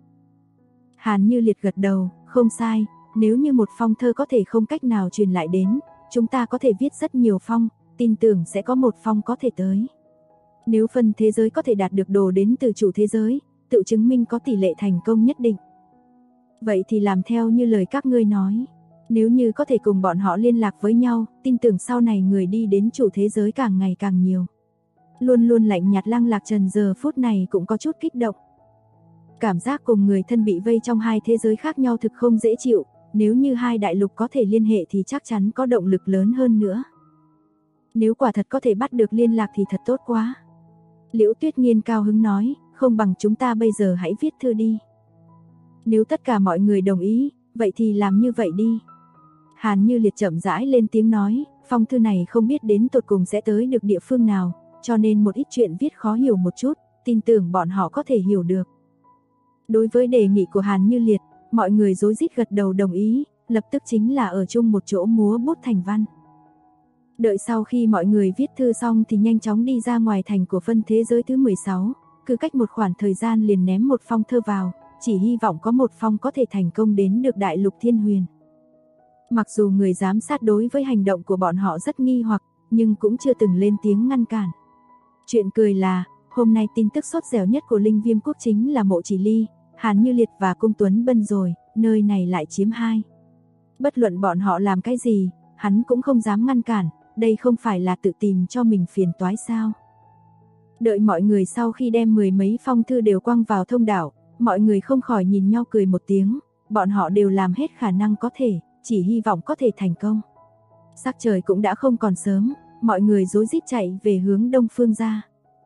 Hàn Như Liệt gật đầu, không sai, nếu như một phong thơ có thể không cách nào truyền lại đến, chúng ta có thể viết rất nhiều phong, tin tưởng sẽ có một phong có thể tới. Nếu phân thế giới có thể đạt được đồ đến từ chủ thế giới, tự chứng minh có tỷ lệ thành công nhất định. Vậy thì làm theo như lời các ngươi nói, nếu như có thể cùng bọn họ liên lạc với nhau, tin tưởng sau này người đi đến chủ thế giới càng ngày càng nhiều. Luôn luôn lạnh nhạt Lăng Lạc Trần giờ phút này cũng có chút kích động. Cảm giác cùng người thân bị vây trong hai thế giới khác nhau thực không dễ chịu, nếu như hai đại lục có thể liên hệ thì chắc chắn có động lực lớn hơn nữa. Nếu quả thật có thể bắt được liên lạc thì thật tốt quá. Liễu Tuyết Nghiên cao hứng nói, không bằng chúng ta bây giờ hãy viết thư đi. Nếu tất cả mọi người đồng ý, vậy thì làm như vậy đi. Hàn Như Liệt chậm rãi lên tiếng nói, phong thư này không biết đến tột cùng sẽ tới được địa phương nào, cho nên một ít chuyện viết khó hiểu một chút, tin tưởng bọn họ có thể hiểu được. Đối với đề nghị của Hàn Như Liệt, mọi người rối rít gật đầu đồng ý, lập tức chính là ở chung một chỗ múa bút thành văn. Đợi sau khi mọi người viết thư xong thì nhanh chóng đi ra ngoài thành của phân thế giới thứ 16, cứ cách một khoảng thời gian liền ném một phong thơ vào, chỉ hy vọng có một phong có thể thành công đến được Đại Lục Thiên Huyền. Mặc dù người giám sát đối với hành động của bọn họ rất nghi hoặc, nhưng cũng chưa từng lên tiếng ngăn cản. Chuyện cười là, hôm nay tin tức sốt dẻo nhất của Linh Viêm Quốc chính là Mộ Chỉ Ly, Hàn Như Liệt và Cung Tuấn Bân rồi, nơi này lại chiếm 2. Bất luận bọn họ làm cái gì, hắn cũng không dám ngăn cản, đây không phải là tự tìm cho mình phiền toái sao. Đợi mọi người sau khi đem 10 mấy phong thư đều quăng vào thông đạo, mọi người không khỏi nhìn nhau cười một tiếng, bọn họ đều làm hết khả năng có thể, chỉ hy vọng có thể thành công. Sắc trời cũng đã không còn sớm, mọi người rối rít chạy về hướng Đông Phương gia.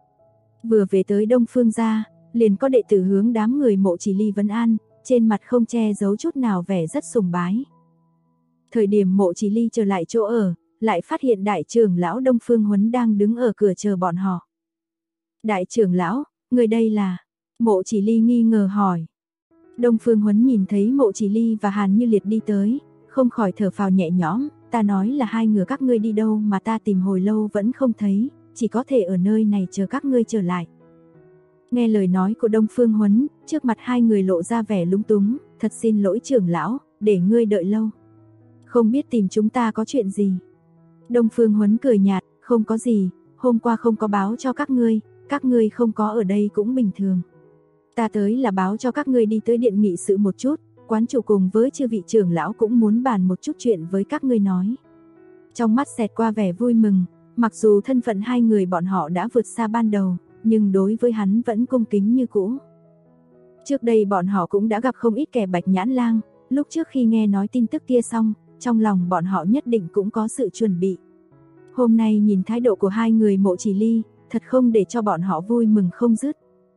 Vừa về tới Đông Phương gia, liền có đệ tử hướng đám người Mộ Chỉ Ly vấn an, trên mặt không che giấu chút nào vẻ rất sùng bái. Thời điểm Mộ Chỉ Ly trở lại chỗ ở, lại phát hiện đại trưởng lão Đông Phương Huấn đang đứng ở cửa chờ bọn họ. Đại trưởng lão, người đây là? Mộ Chỉ Ly nghi ngờ hỏi. Đông Phương Huấn nhìn thấy Mộ Chỉ Ly và Hàn Như Liệt đi tới, không khỏi thở phào nhẹ nhõm, ta nói là hai người các ngươi đi đâu mà ta tìm hồi lâu vẫn không thấy, chỉ có thể ở nơi này chờ các ngươi trở lại. Nghe lời nói của Đông Phương Huấn, trước mặt hai người lộ ra vẻ lúng túng, thật xin lỗi trưởng lão, để ngươi đợi lâu. Không biết tìm chúng ta có chuyện gì? Đông Phương Huấn cười nhạt, không có gì, hôm qua không có báo cho các ngươi không có ở đây cũng bình thường. Ta tới là báo cho các ngươi đi tới điện nghị sự một chút, quán chủ cùng với chư vị trưởng lão cũng muốn bàn một chút chuyện với các ngươi nói. Trong mắt xẹt qua vẻ vui mừng, mặc dù thân phận hai người bọn họ đã vượt xa ban đầu, nhưng đối với hắn vẫn cung kính như cũ. Trước đây bọn họ cũng đã gặp không ít kẻ Bạch Nhãn Lang, lúc trước khi nghe nói tin tức kia xong, trong lòng bọn họ nhất định cũng có sự chuẩn bị. Hôm nay nhìn thái độ của hai người Mộ Chỉ Ly, thật không để cho bọn họ vui mừng không dứt.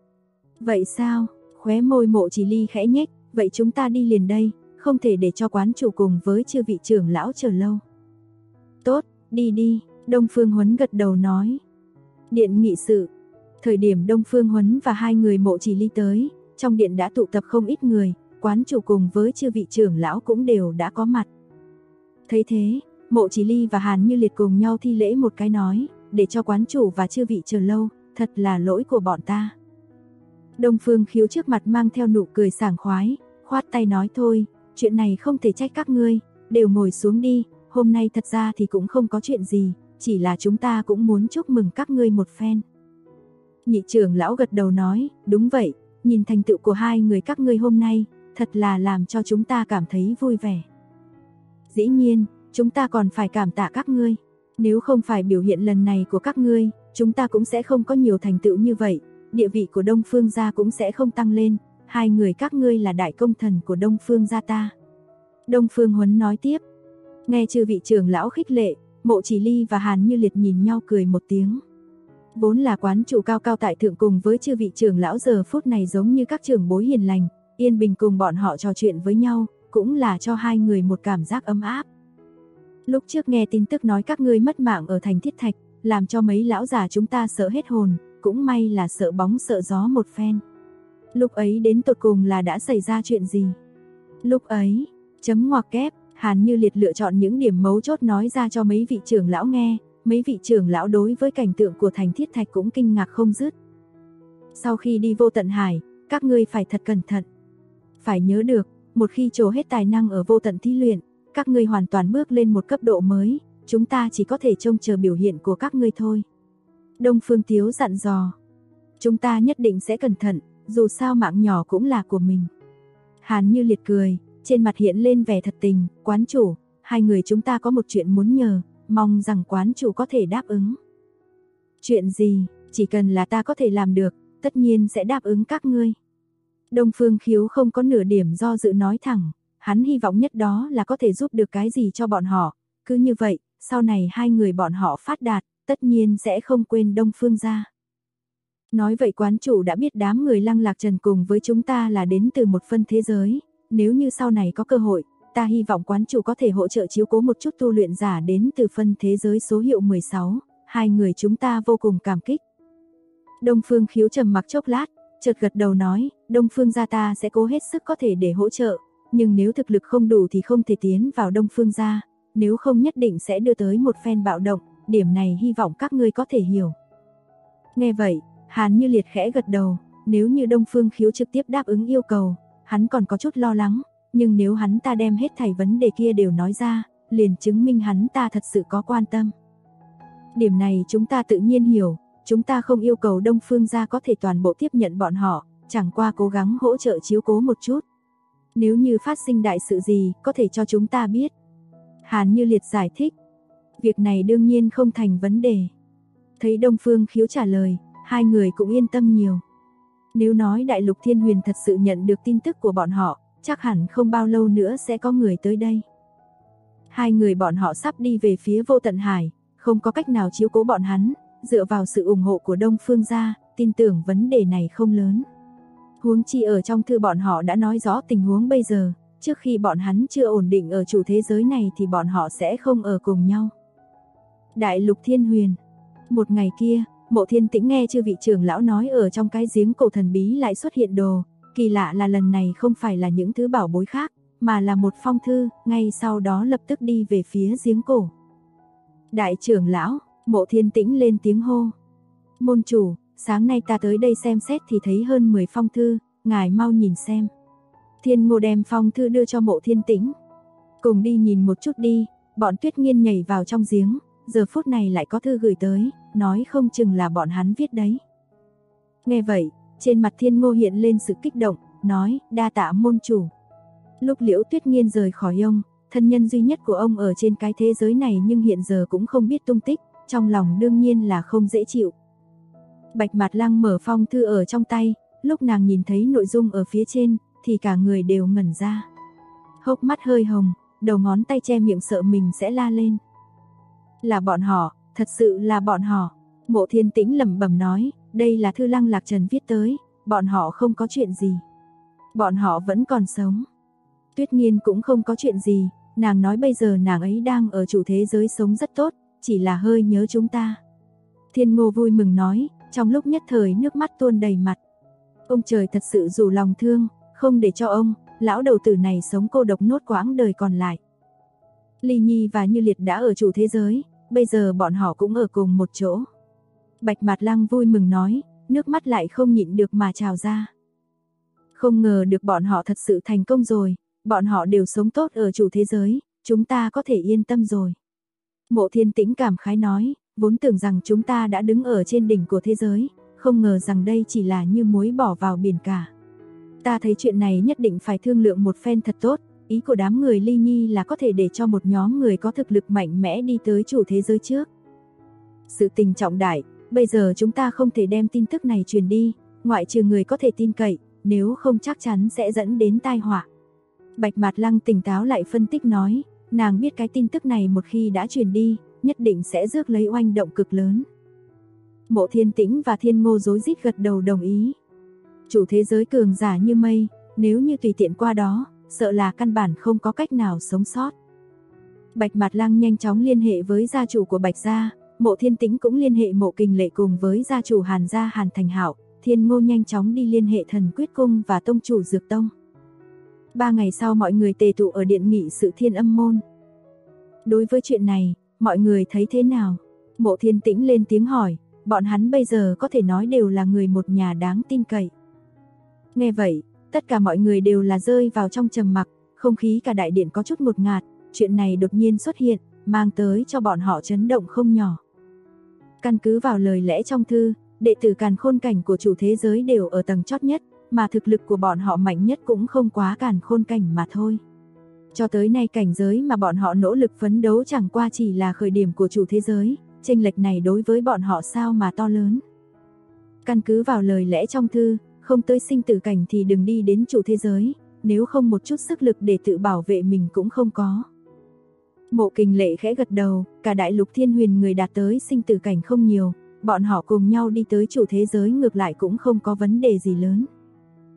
Vậy sao? Khóe môi Mộ Chỉ Ly khẽ nhếch, vậy chúng ta đi liền đây, không thể để cho quán chủ cùng với chư vị trưởng lão chờ lâu. Tốt, đi đi, Đông Phương Huấn gật đầu nói. Điện nghị sự. Thời điểm Đông Phương Huấn và hai người Mộ Chỉ Ly tới, trong điện đã tụ tập không ít người, quán chủ cùng với chư vị trưởng lão cũng đều đã có mặt. Thấy thế, Mộ Chỉ Ly và Hàn Như Liệt cùng nhau thi lễ một cái nói, để cho quán chủ và chư vị chờ lâu, thật là lỗi của bọn ta. Đông Phương Khiếu trước mặt mang theo nụ cười sảng khoái, khoát tay nói thôi, chuyện này không thể trách các ngươi, đều ngồi xuống đi, hôm nay thật ra thì cũng không có chuyện gì, chỉ là chúng ta cũng muốn chúc mừng các ngươi một phen. Nhị trưởng lão gật đầu nói, đúng vậy, nhìn thành tựu của hai người các ngươi hôm nay, thật là làm cho chúng ta cảm thấy vui vẻ. Dĩ nhiên, chúng ta còn phải cảm tạ các ngươi, nếu không phải biểu hiện lần này của các ngươi, chúng ta cũng sẽ không có nhiều thành tựu như vậy, địa vị của Đông Phương gia cũng sẽ không tăng lên, hai người các ngươi là đại công thần của Đông Phương gia ta. Đông Phương Huấn nói tiếp, nghe chư vị trưởng lão khích lệ, Mộ Chỉ Ly và Hàn Như Liệt nhìn nhau cười một tiếng. Vốn là quán chủ cao cao tại thượng cùng với chư vị trưởng lão giờ phút này giống như các trưởng bối hiền lành, yên bình cùng bọn họ trò chuyện với nhau, cũng là cho hai người một cảm giác ấm áp. Lúc trước nghe tin tức nói các ngươi mất mạng ở thành Thiết Thạch, làm cho mấy lão già chúng ta sợ hết hồn, cũng may là sợ bóng sợ gió một phen. Lúc ấy đến tột cùng là đã xảy ra chuyện gì? Lúc ấy, chấm ngoặc kép, Hàn Như Liệt lựa chọn những điểm mấu chốt nói ra cho mấy vị trưởng lão nghe, mấy vị trưởng lão đối với cảnh tượng của thành Thiết Thạch cũng kinh ngạc không dứt. Sau khi đi Vô Tận Hải, các ngươi phải thật cẩn thận. Phải nhớ được, một khi trổ hết tài năng ở Vô Tận Thí Luyện, các ngươi hoàn toàn bước lên một cấp độ mới, chúng ta chỉ có thể trông chờ biểu hiện của các ngươi thôi. Đông Phương Tiếu dặn dò, chúng ta nhất định sẽ cẩn thận, dù sao mạng nhỏ cũng là của mình. Hàn Như Liệt cười, trên mặt hiện lên vẻ thật tình, quán chủ, hai người chúng ta có một chuyện muốn nhờ, mong rằng quán chủ có thể đáp ứng. Chuyện gì, chỉ cần là ta có thể làm được, tất nhiên sẽ đáp ứng các ngươi. Đông Phương Khiếu không có nửa điểm do dự nói thẳng, hắn hy vọng nhất đó là có thể giúp được cái gì cho bọn họ, cứ như vậy, sau này hai người bọn họ phát đạt, tất nhiên sẽ không quên Đông Phương gia. Nói vậy quán chủ đã biết đám người Lăng Lạc Trần cùng với chúng ta là đến từ một phân thế giới, nếu như sau này có cơ hội, ta hy vọng quán chủ có thể hỗ trợ chiếu cố một chút tu luyện giả đến từ phân thế giới số hiệu 16, hai người chúng ta vô cùng cảm kích. Đông Phương Khiếu trầm mặc chốc lát, chợt gật đầu nói, Đông Phương gia ta sẽ cố hết sức có thể để hỗ trợ, nhưng nếu thực lực không đủ thì không thể tiến vào Đông Phương gia, nếu không nhất định sẽ đưa tới một phen bạo động, điểm này hy vọng các ngươi có thể hiểu. Nghe vậy, Hàn Như Liệt khẽ gật đầu, nếu như Đông Phương Khiếu trực tiếp đáp ứng yêu cầu, hắn còn có chút lo lắng, nhưng nếu hắn ta đem hết thảy vấn đề kia đều nói ra, liền chứng minh hắn ta thật sự có quan tâm. Điểm này chúng ta tự nhiên hiểu, chúng ta không yêu cầu Đông Phương gia có thể toàn bộ tiếp nhận bọn họ, chẳng qua cố gắng hỗ trợ chiếu cố một chút. Nếu như phát sinh đại sự gì, có thể cho chúng ta biết. Hàn Như Liệt giải thích, việc này đương nhiên không thành vấn đề. Thấy Đông Phương Khiếu trả lời, hai người cũng yên tâm nhiều. Nếu nói Đại Lục Thiên Huyền thật sự nhận được tin tức của bọn họ, chắc hẳn không bao lâu nữa sẽ có người tới đây. Hai người bọn họ sắp đi về phía Vô Tận Hải, không có cách nào chiếu cố bọn hắn, dựa vào sự ủng hộ của Đông Phương gia, tin tưởng vấn đề này không lớn. Huống chi ở trong thư bọn họ đã nói rõ tình huống bây giờ, trước khi bọn hắn chưa ổn định ở chủ thế giới này thì bọn họ sẽ không ở cùng nhau. Đại Lục Thiên Huyền. Một ngày kia, Mộ Thiên Tĩnh nghe chư vị trưởng lão nói ở trong cái giếng cổ thần bí lại xuất hiện đồ, kỳ lạ là lần này không phải là những thứ bảo bối khác, mà là một phong thư, ngay sau đó lập tức đi về phía giếng cổ. Đại trưởng lão, Mộ Thiên Tĩnh lên tiếng hô. Môn chủ, sáng nay ta tới đây xem xét thì thấy hơn 10 phong thư, ngài mau nhìn xem. Thiên Ngô đem phong thư đưa cho Mộ Thiên Tĩnh. Cùng đi nhìn một chút đi, bọn Tuyết Nghiên nhảy vào trong giếng, giờ phút này lại có thư gửi tới, nói không chừng là bọn hắn viết đấy. Nghe vậy, trên mặt Thiên Ngô hiện lên sự kích động, nói, đa tạ môn chủ. Lúc Liễu Tuyết Nghiên rời khỏi ông, thân nhân duy nhất của ông ở trên cái thế giới này nhưng hiện giờ cũng không biết tung tích, trong lòng đương nhiên là không dễ chịu. Bạch Mạt Lăng mở phong thư ở trong tay, lúc nàng nhìn thấy nội dung ở phía trên, thì cả người đều ngẩn ra. Hốc mắt hơi hồng, đầu ngón tay che miệng sợ mình sẽ la lên. Là bọn họ, thật sự là bọn họ. Mộ Thiên Tĩnh lẩm bẩm nói, đây là thư Lăng Lạc Trần viết tới, bọn họ không có chuyện gì. Bọn họ vẫn còn sống. Tuyết Nghiên cũng không có chuyện gì, nàng nói bây giờ nàng ấy đang ở chủ thế giới sống rất tốt, chỉ là hơi nhớ chúng ta. Thiên Ngô vui mừng nói, trong lúc nhất thời nước mắt tuôn đầy mặt. Ông trời thật sự rủ lòng thương, không để cho ông, lão đầu tử này sống cô độc nốt quãng đời còn lại. Ly Nhi và Như Liệt đã ở chủ thế giới, bây giờ bọn họ cũng ở cùng một chỗ. Bạch Mạt Lăng vui mừng nói, nước mắt lại không nhịn được mà trào ra. Không ngờ được bọn họ thật sự thành công rồi, bọn họ đều sống tốt ở chủ thế giới, chúng ta có thể yên tâm rồi. Mộ Thiên Tĩnh cảm khái nói, vốn tưởng rằng chúng ta đã đứng ở trên đỉnh của thế giới, không ngờ rằng đây chỉ là như muối bỏ vào biển cả. Ta thấy chuyện này nhất định phải thương lượng một phen thật tốt, ý của đám người Ly Nhi là có thể để cho một nhóm người có thực lực mạnh mẽ đi tới chủ thế giới trước. Sự tình trọng đại, bây giờ chúng ta không thể đem tin tức này truyền đi, ngoại trừ người có thể tin cậy, nếu không chắc chắn sẽ dẫn đến tai họa. Bạch Mạt Lăng tỉnh táo lại phân tích nói, nàng biết cái tin tức này một khi đã truyền đi, nhất định sẽ rước lấy oanh động cực lớn. Mộ Thiên Tĩnh và Thiên Ngô rối rít gật đầu đồng ý. Chủ thế giới cường giả như mây, nếu như tùy tiện qua đó, sợ là căn bản không có cách nào sống sót. Bạch Mạt Lăng nhanh chóng liên hệ với gia chủ của Bạch gia, Mộ Thiên Tĩnh cũng liên hệ Mộ Kình Lệ cùng với gia chủ Hàn gia Hàn Thành Hạo, Thiên Ngô nhanh chóng đi liên hệ Thần Quyết Cung và tông chủ Dược Tông. 3 ngày sau mọi người tề tụ ở điện nghị sự Thiên Âm môn. Đối với chuyện này, mọi người thấy thế nào? Mộ Thiên Tĩnh lên tiếng hỏi, bọn hắn bây giờ có thể nói đều là người một nhà đáng tin cậy. Nghe vậy, tất cả mọi người đều là rơi vào trong trầm mặc, không khí cả đại điện có chút ngột ngạt, chuyện này đột nhiên xuất hiện, mang tới cho bọn họ chấn động không nhỏ. Căn cứ vào lời lẽ trong thư, đệ tử Càn Khôn cảnh của chủ thế giới đều ở tầng chót nhất, mà thực lực của bọn họ mạnh nhất cũng không quá Càn Khôn cảnh mà thôi. Cho tới nay cảnh giới mà bọn họ nỗ lực phấn đấu chẳng qua chỉ là khởi điểm của chủ thế giới, chênh lệch này đối với bọn họ sao mà to lớn. Căn cứ vào lời lẽ trong thư, không tới sinh tử cảnh thì đừng đi đến chủ thế giới, nếu không một chút sức lực để tự bảo vệ mình cũng không có. Mộ Kình Lệ khẽ gật đầu, cả đại lục thiên huyền người đạt tới sinh tử cảnh không nhiều, bọn họ cùng nhau đi tới chủ thế giới ngược lại cũng không có vấn đề gì lớn.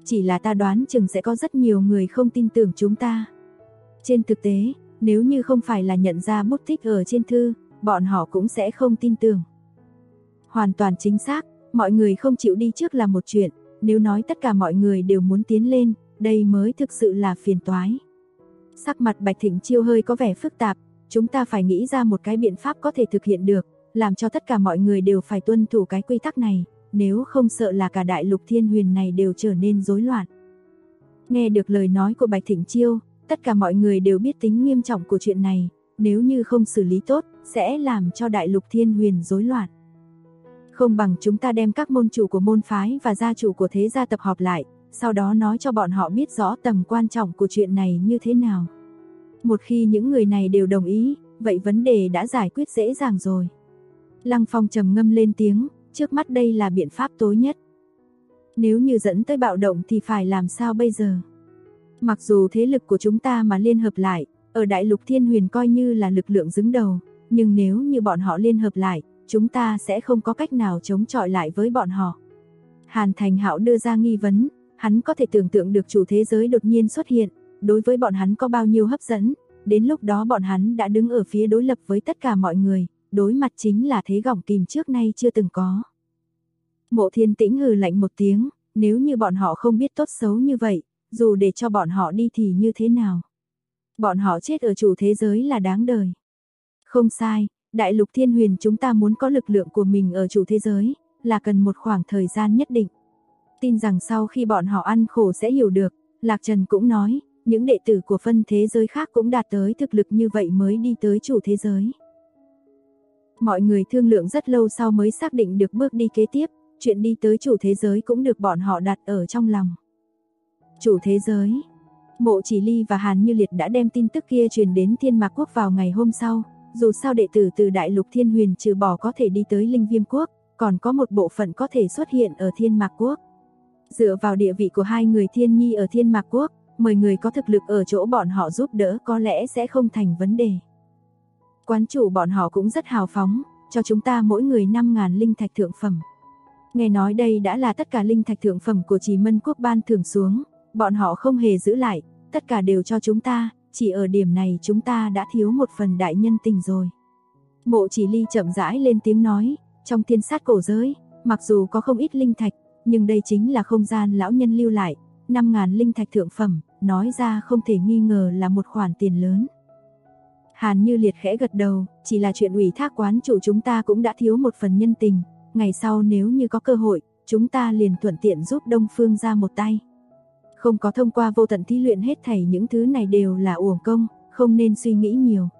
Chỉ là ta đoán chừng sẽ có rất nhiều người không tin tưởng chúng ta. Trên thực tế, nếu như không phải là nhận ra bút tích ở trên thư, bọn họ cũng sẽ không tin tưởng. Hoàn toàn chính xác, mọi người không chịu đi trước là một chuyện, nếu nói tất cả mọi người đều muốn tiến lên, đây mới thực sự là phiền toái. Sắc mặt Bạch Thịnh Chiêu hơi có vẻ phức tạp, chúng ta phải nghĩ ra một cái biện pháp có thể thực hiện được, làm cho tất cả mọi người đều phải tuân thủ cái quy tắc này, nếu không sợ là cả đại lục Thiên Huyền này đều trở nên rối loạn. Nghe được lời nói của Bạch Thịnh Chiêu, tất cả mọi người đều biết tính nghiêm trọng của chuyện này, nếu như không xử lý tốt, sẽ làm cho đại lục Thiên Huyền rối loạn. Không bằng chúng ta đem các môn chủ của môn phái và gia chủ của thế gia tập họp lại, sau đó nói cho bọn họ biết rõ tầm quan trọng của chuyện này như thế nào. Một khi những người này đều đồng ý, vậy vấn đề đã giải quyết dễ dàng rồi. Lăng Phong trầm ngâm lên tiếng, trước mắt đây là biện pháp tối nhất. Nếu như dẫn tới bạo động thì phải làm sao bây giờ? Mặc dù thế lực của chúng ta mà liên hợp lại, ở đại lục Thiên Huyền coi như là lực lượng đứng đầu, nhưng nếu như bọn họ liên hợp lại, chúng ta sẽ không có cách nào chống chọi lại với bọn họ. Hàn Thành Hạo đưa ra nghi vấn, hắn có thể tưởng tượng được chủ thế giới đột nhiên xuất hiện, đối với bọn hắn có bao nhiêu hấp dẫn, đến lúc đó bọn hắn đã đứng ở phía đối lập với tất cả mọi người, đối mặt chính là thế gọng kìm trước nay chưa từng có. Mộ Thiên Tĩnh hừ lạnh một tiếng, nếu như bọn họ không biết tốt xấu như vậy, dù để cho bọn họ đi thì như thế nào? Bọn họ chết ở chủ thế giới là đáng đời. Không sai, đại lục Thiên Huyền chúng ta muốn có lực lượng của mình ở chủ thế giới, là cần một khoảng thời gian nhất định. Tin rằng sau khi bọn họ ăn khổ sẽ hiểu được, Lạc Trần cũng nói, những đệ tử của phân thế giới khác cũng đạt tới thực lực như vậy mới đi tới chủ thế giới. Mọi người thương lượng rất lâu sau mới xác định được bước đi kế tiếp, chuyện đi tới chủ thế giới cũng được bọn họ đặt ở trong lòng. Chủ thế giới. Mộ Chỉ Ly và Hàn Như Liệt đã đem tin tức kia truyền đến Thiên Mạc Quốc vào ngày hôm sau, dù sao đệ tử từ đại lục Thiên Huyền trừ bỏ có thể đi tới Linh Viêm Quốc, còn có một bộ phận có thể xuất hiện ở Thiên Mạc Quốc. Dựa vào địa vị của hai người Thiên Nhi ở Thiên Mạc Quốc, mời người có thực lực ở chỗ bọn họ giúp đỡ có lẽ sẽ không thành vấn đề. Quán chủ bọn họ cũng rất hào phóng, cho chúng ta mỗi người 5.000 linh thạch thượng phẩm. Nghe nói đây đã là tất cả linh thạch thượng phẩm của Trì Mân Quốc ban thưởng xuống, bọn họ không hề giữ lại, tất cả đều cho chúng ta, chỉ ở điểm này chúng ta đã thiếu một phần đại nhân tình rồi. Mộ Chỉ Ly chậm rãi lên tiếng nói, trong thiên sát cổ giới, mặc dù có không ít linh thạch, nhưng đây chính là không gian lão nhân lưu lại, 5.000 linh thạch thượng phẩm, nói ra không thể nghi ngờ là một khoản tiền lớn. Hàn Như Liệt khẽ gật đầu, chỉ là chuyện ủy thác quán chủ chúng ta cũng đã thiếu một phần nhân tình, ngày sau nếu như có cơ hội, chúng ta liền thuận tiện giúp Đông Phương ra một tay. Không có thông qua vô tận thí luyện hết thảy những thứ này đều là uổng công, không nên suy nghĩ nhiều.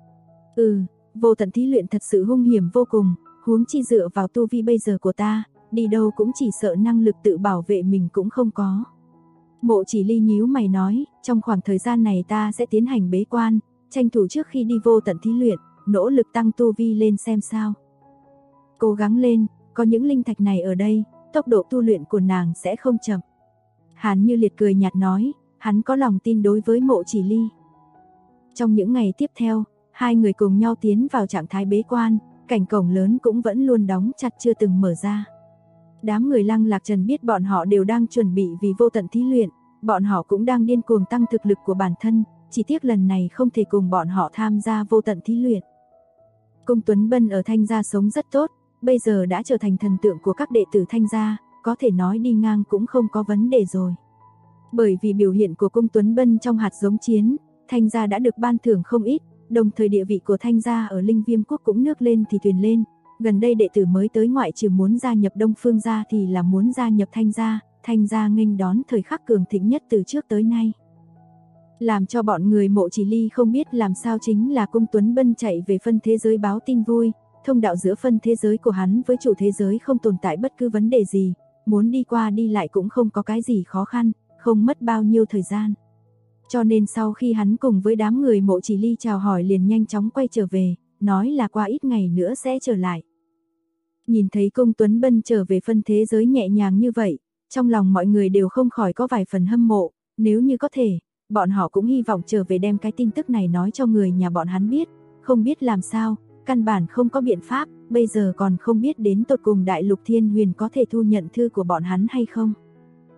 Vô tận thí luyện thật sự hung hiểm vô cùng, huống chi dựa vào tu vi bây giờ của ta, đi đâu cũng chỉ sợ năng lực tự bảo vệ mình cũng không có. Mộ Chỉ Ly nhíu mày nói, trong khoảng thời gian này ta sẽ tiến hành bế quan, tranh thủ trước khi đi vô tận thí luyện, nỗ lực tăng tu vi lên xem sao. Cố gắng lên, có những linh thạch này ở đây, tốc độ tu luyện của nàng sẽ không chậm. Hàn Như Liệt cười nhạt nói, hắn có lòng tin đối với Mộ Chỉ Ly. Trong những ngày tiếp theo, hai người cùng nhau tiến vào trạng thái bế quan, cảnh cổng lớn cũng vẫn luôn đóng chặt chưa từng mở ra. Đám người Lăng Lạc Trần biết bọn họ đều đang chuẩn bị vì vô tận thí luyện, bọn họ cũng đang điên cuồng tăng thực lực của bản thân, chỉ tiếc lần này không thể cùng bọn họ tham gia vô tận thí luyện. Cung Tuấn Bân ở Thanh Gia sống rất tốt, bây giờ đã trở thành thần tượng của các đệ tử Thanh Gia, có thể nói đi ngang cũng không có vấn đề rồi. Bởi vì biểu hiện của Cung Tuấn Bân trong hạt giống chiến, Thanh Gia đã được ban thưởng không ít, đồng thời địa vị của Thanh Gia ở Linh Viêm Quốc cũng nước lên thì thuyền lên. Gần đây đệ tử mới tới ngoại trừ muốn gia nhập Đông Phương Gia thì là muốn gia nhập Thanh Gia nghênh đón thời khắc cường thịnh nhất từ trước tới nay. Làm cho bọn người Mộ Chỉ Ly không biết làm sao chính là Cung Tuấn Bân chạy về phân thế giới báo tin vui, thông đạo giữa phân thế giới của hắn với chủ thế giới không tồn tại bất cứ vấn đề gì, muốn đi qua đi lại cũng không có cái gì khó khăn, không mất bao nhiêu thời gian. Cho nên sau khi hắn cùng với đám người Mộ Chỉ Ly chào hỏi liền nhanh chóng quay trở về, nói là qua ít ngày nữa sẽ trở lại. Nhìn thấy Cung Tuấn Bân trở về phân thế giới nhẹ nhàng như vậy, trong lòng mọi người đều không khỏi có vài phần hâm mộ, nếu như có thể, bọn họ cũng hy vọng trở về đem cái tin tức này nói cho người nhà bọn hắn biết, không biết làm sao, căn bản không có biện pháp, bây giờ còn không biết đến tột cùng đại lục Thiên Huyền có thể thu nhận thư của bọn hắn hay không.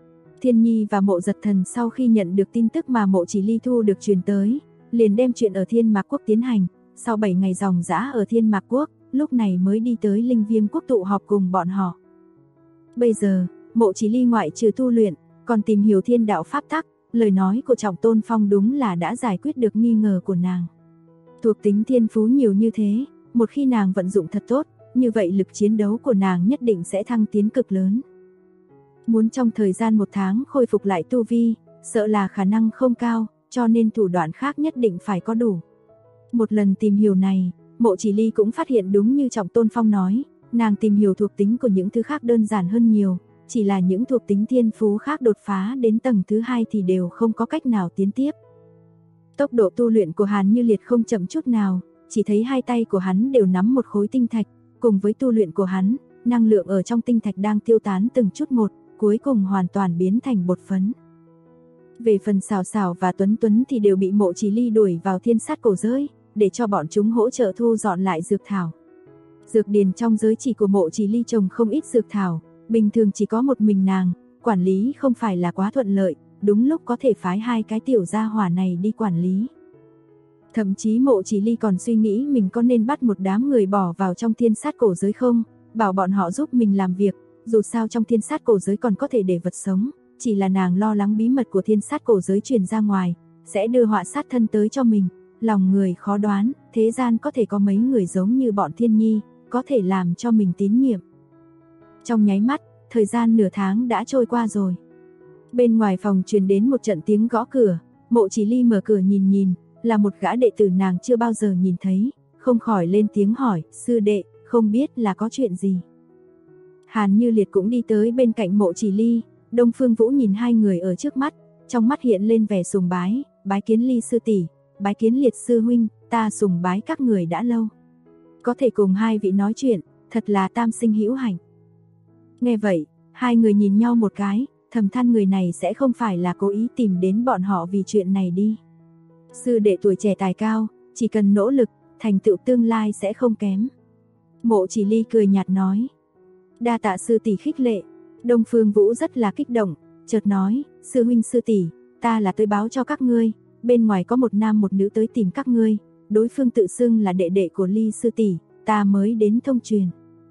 Thiên Nhi và Mộ Giật Thần sau khi nhận được tin tức mà Mộ Chỉ Ly thu được truyền tới, liền đem chuyện ở Thiên Mạc Quốc tiến hành, sau 7 ngày ròng rã ở Thiên Mạc Quốc, lúc này mới đi tới Linh Viêm Quốc tụ họp cùng bọn họ. Bây giờ, Mộ Chỉ Ly ngoại trừ tu luyện, còn tìm hiểu thiên đạo pháp tắc, lời nói của Trọng Tôn Phong đúng là đã giải quyết được nghi ngờ của nàng. Thuộc tính thiên phú nhiều như thế, một khi nàng vận dụng thật tốt, như vậy lực chiến đấu của nàng nhất định sẽ thăng tiến cực lớn. Muốn trong thời gian 1 tháng khôi phục lại tu vi, sợ là khả năng không cao, cho nên thủ đoạn khác nhất định phải có đủ. Một lần tìm hiểu này, Mộ Chỉ Ly cũng phát hiện đúng như Trọng Tôn Phong nói, nàng tìm hiểu thuộc tính của những thứ khác đơn giản hơn nhiều, chỉ là những thuộc tính thiên phú khác đột phá đến tầng thứ 2 thì đều không có cách nào tiến tiếp. Tốc độ tu luyện của Hàn Như Liệt không chậm chút nào, chỉ thấy hai tay của hắn đều nắm một khối tinh thạch, cùng với tu luyện của hắn, năng lượng ở trong tinh thạch đang tiêu tán từng chút một, cuối cùng hoàn toàn biến thành bột phấn. Về phần Sảo Sảo và Tuấn Tuấn thì đều bị Mộ Chỉ Ly đuổi vào Thiên Sát Cổ Giới, để cho bọn chúng hỗ trợ thu dọn lại dược thảo. Dược điền trong giới chỉ của Mộ Chỉ Ly trồng không ít dược thảo, bình thường chỉ có một mình nàng, quản lý không phải là quá thuận lợi, đúng lúc có thể phái 2 cái tiểu gia hỏa này đi quản lý. Thậm chí Mộ Chỉ Ly còn suy nghĩ mình có nên bắt một đám người bỏ vào trong Thiên Sát Cổ Giới không, bảo bọn họ giúp mình làm việc, dù sao trong Thiên Sát Cổ Giới còn có thể để vật sống, chỉ là nàng lo lắng bí mật của Thiên Sát Cổ Giới truyền ra ngoài, sẽ đưa họa sát thân tới cho mình, lòng người khó đoán, thế gian có thể có mấy người giống như bọn Thiên Nhi, có thể làm cho mình tín nhiệm. Trong nháy mắt, thời gian nửa tháng đã trôi qua rồi. Bên ngoài phòng truyền đến một trận tiếng gõ cửa, Mộ Chỉ Ly mở cửa nhìn, là một gã đệ tử nàng chưa bao giờ nhìn thấy, không khỏi lên tiếng hỏi, sư đệ, không biết là có chuyện gì. Hàn Như Liệt cũng đi tới bên cạnh Mộ Chỉ Ly, Đông Phương Vũ nhìn hai người ở trước mắt, trong mắt hiện lên vẻ sùng bái, bái kiến Ly sư tỷ, bái kiến Liệt sư huynh, ta sùng bái các người đã lâu. Có thể cùng hai vị nói chuyện, thật là tam sinh hữu hạnh. Nghe vậy, hai người nhìn nhau một cái, thầm than người này sẽ không phải là cố ý tìm đến bọn họ vì chuyện này đi. Sư đệ tuổi trẻ tài cao, chỉ cần nỗ lực, thành tựu tương lai sẽ không kém. Mộ Chỉ Ly cười nhạt nói. Đa tạ sư tỷ khích lệ. Đông Phương Vũ rất là kích động, chợt nói, sư huynh sư tỷ, ta là tới báo cho các ngươi, bên ngoài có một nam một nữ tới tìm các ngươi, đối phương tự xưng là đệ đệ của Ly sư tỷ, ta mới đến thông truyền.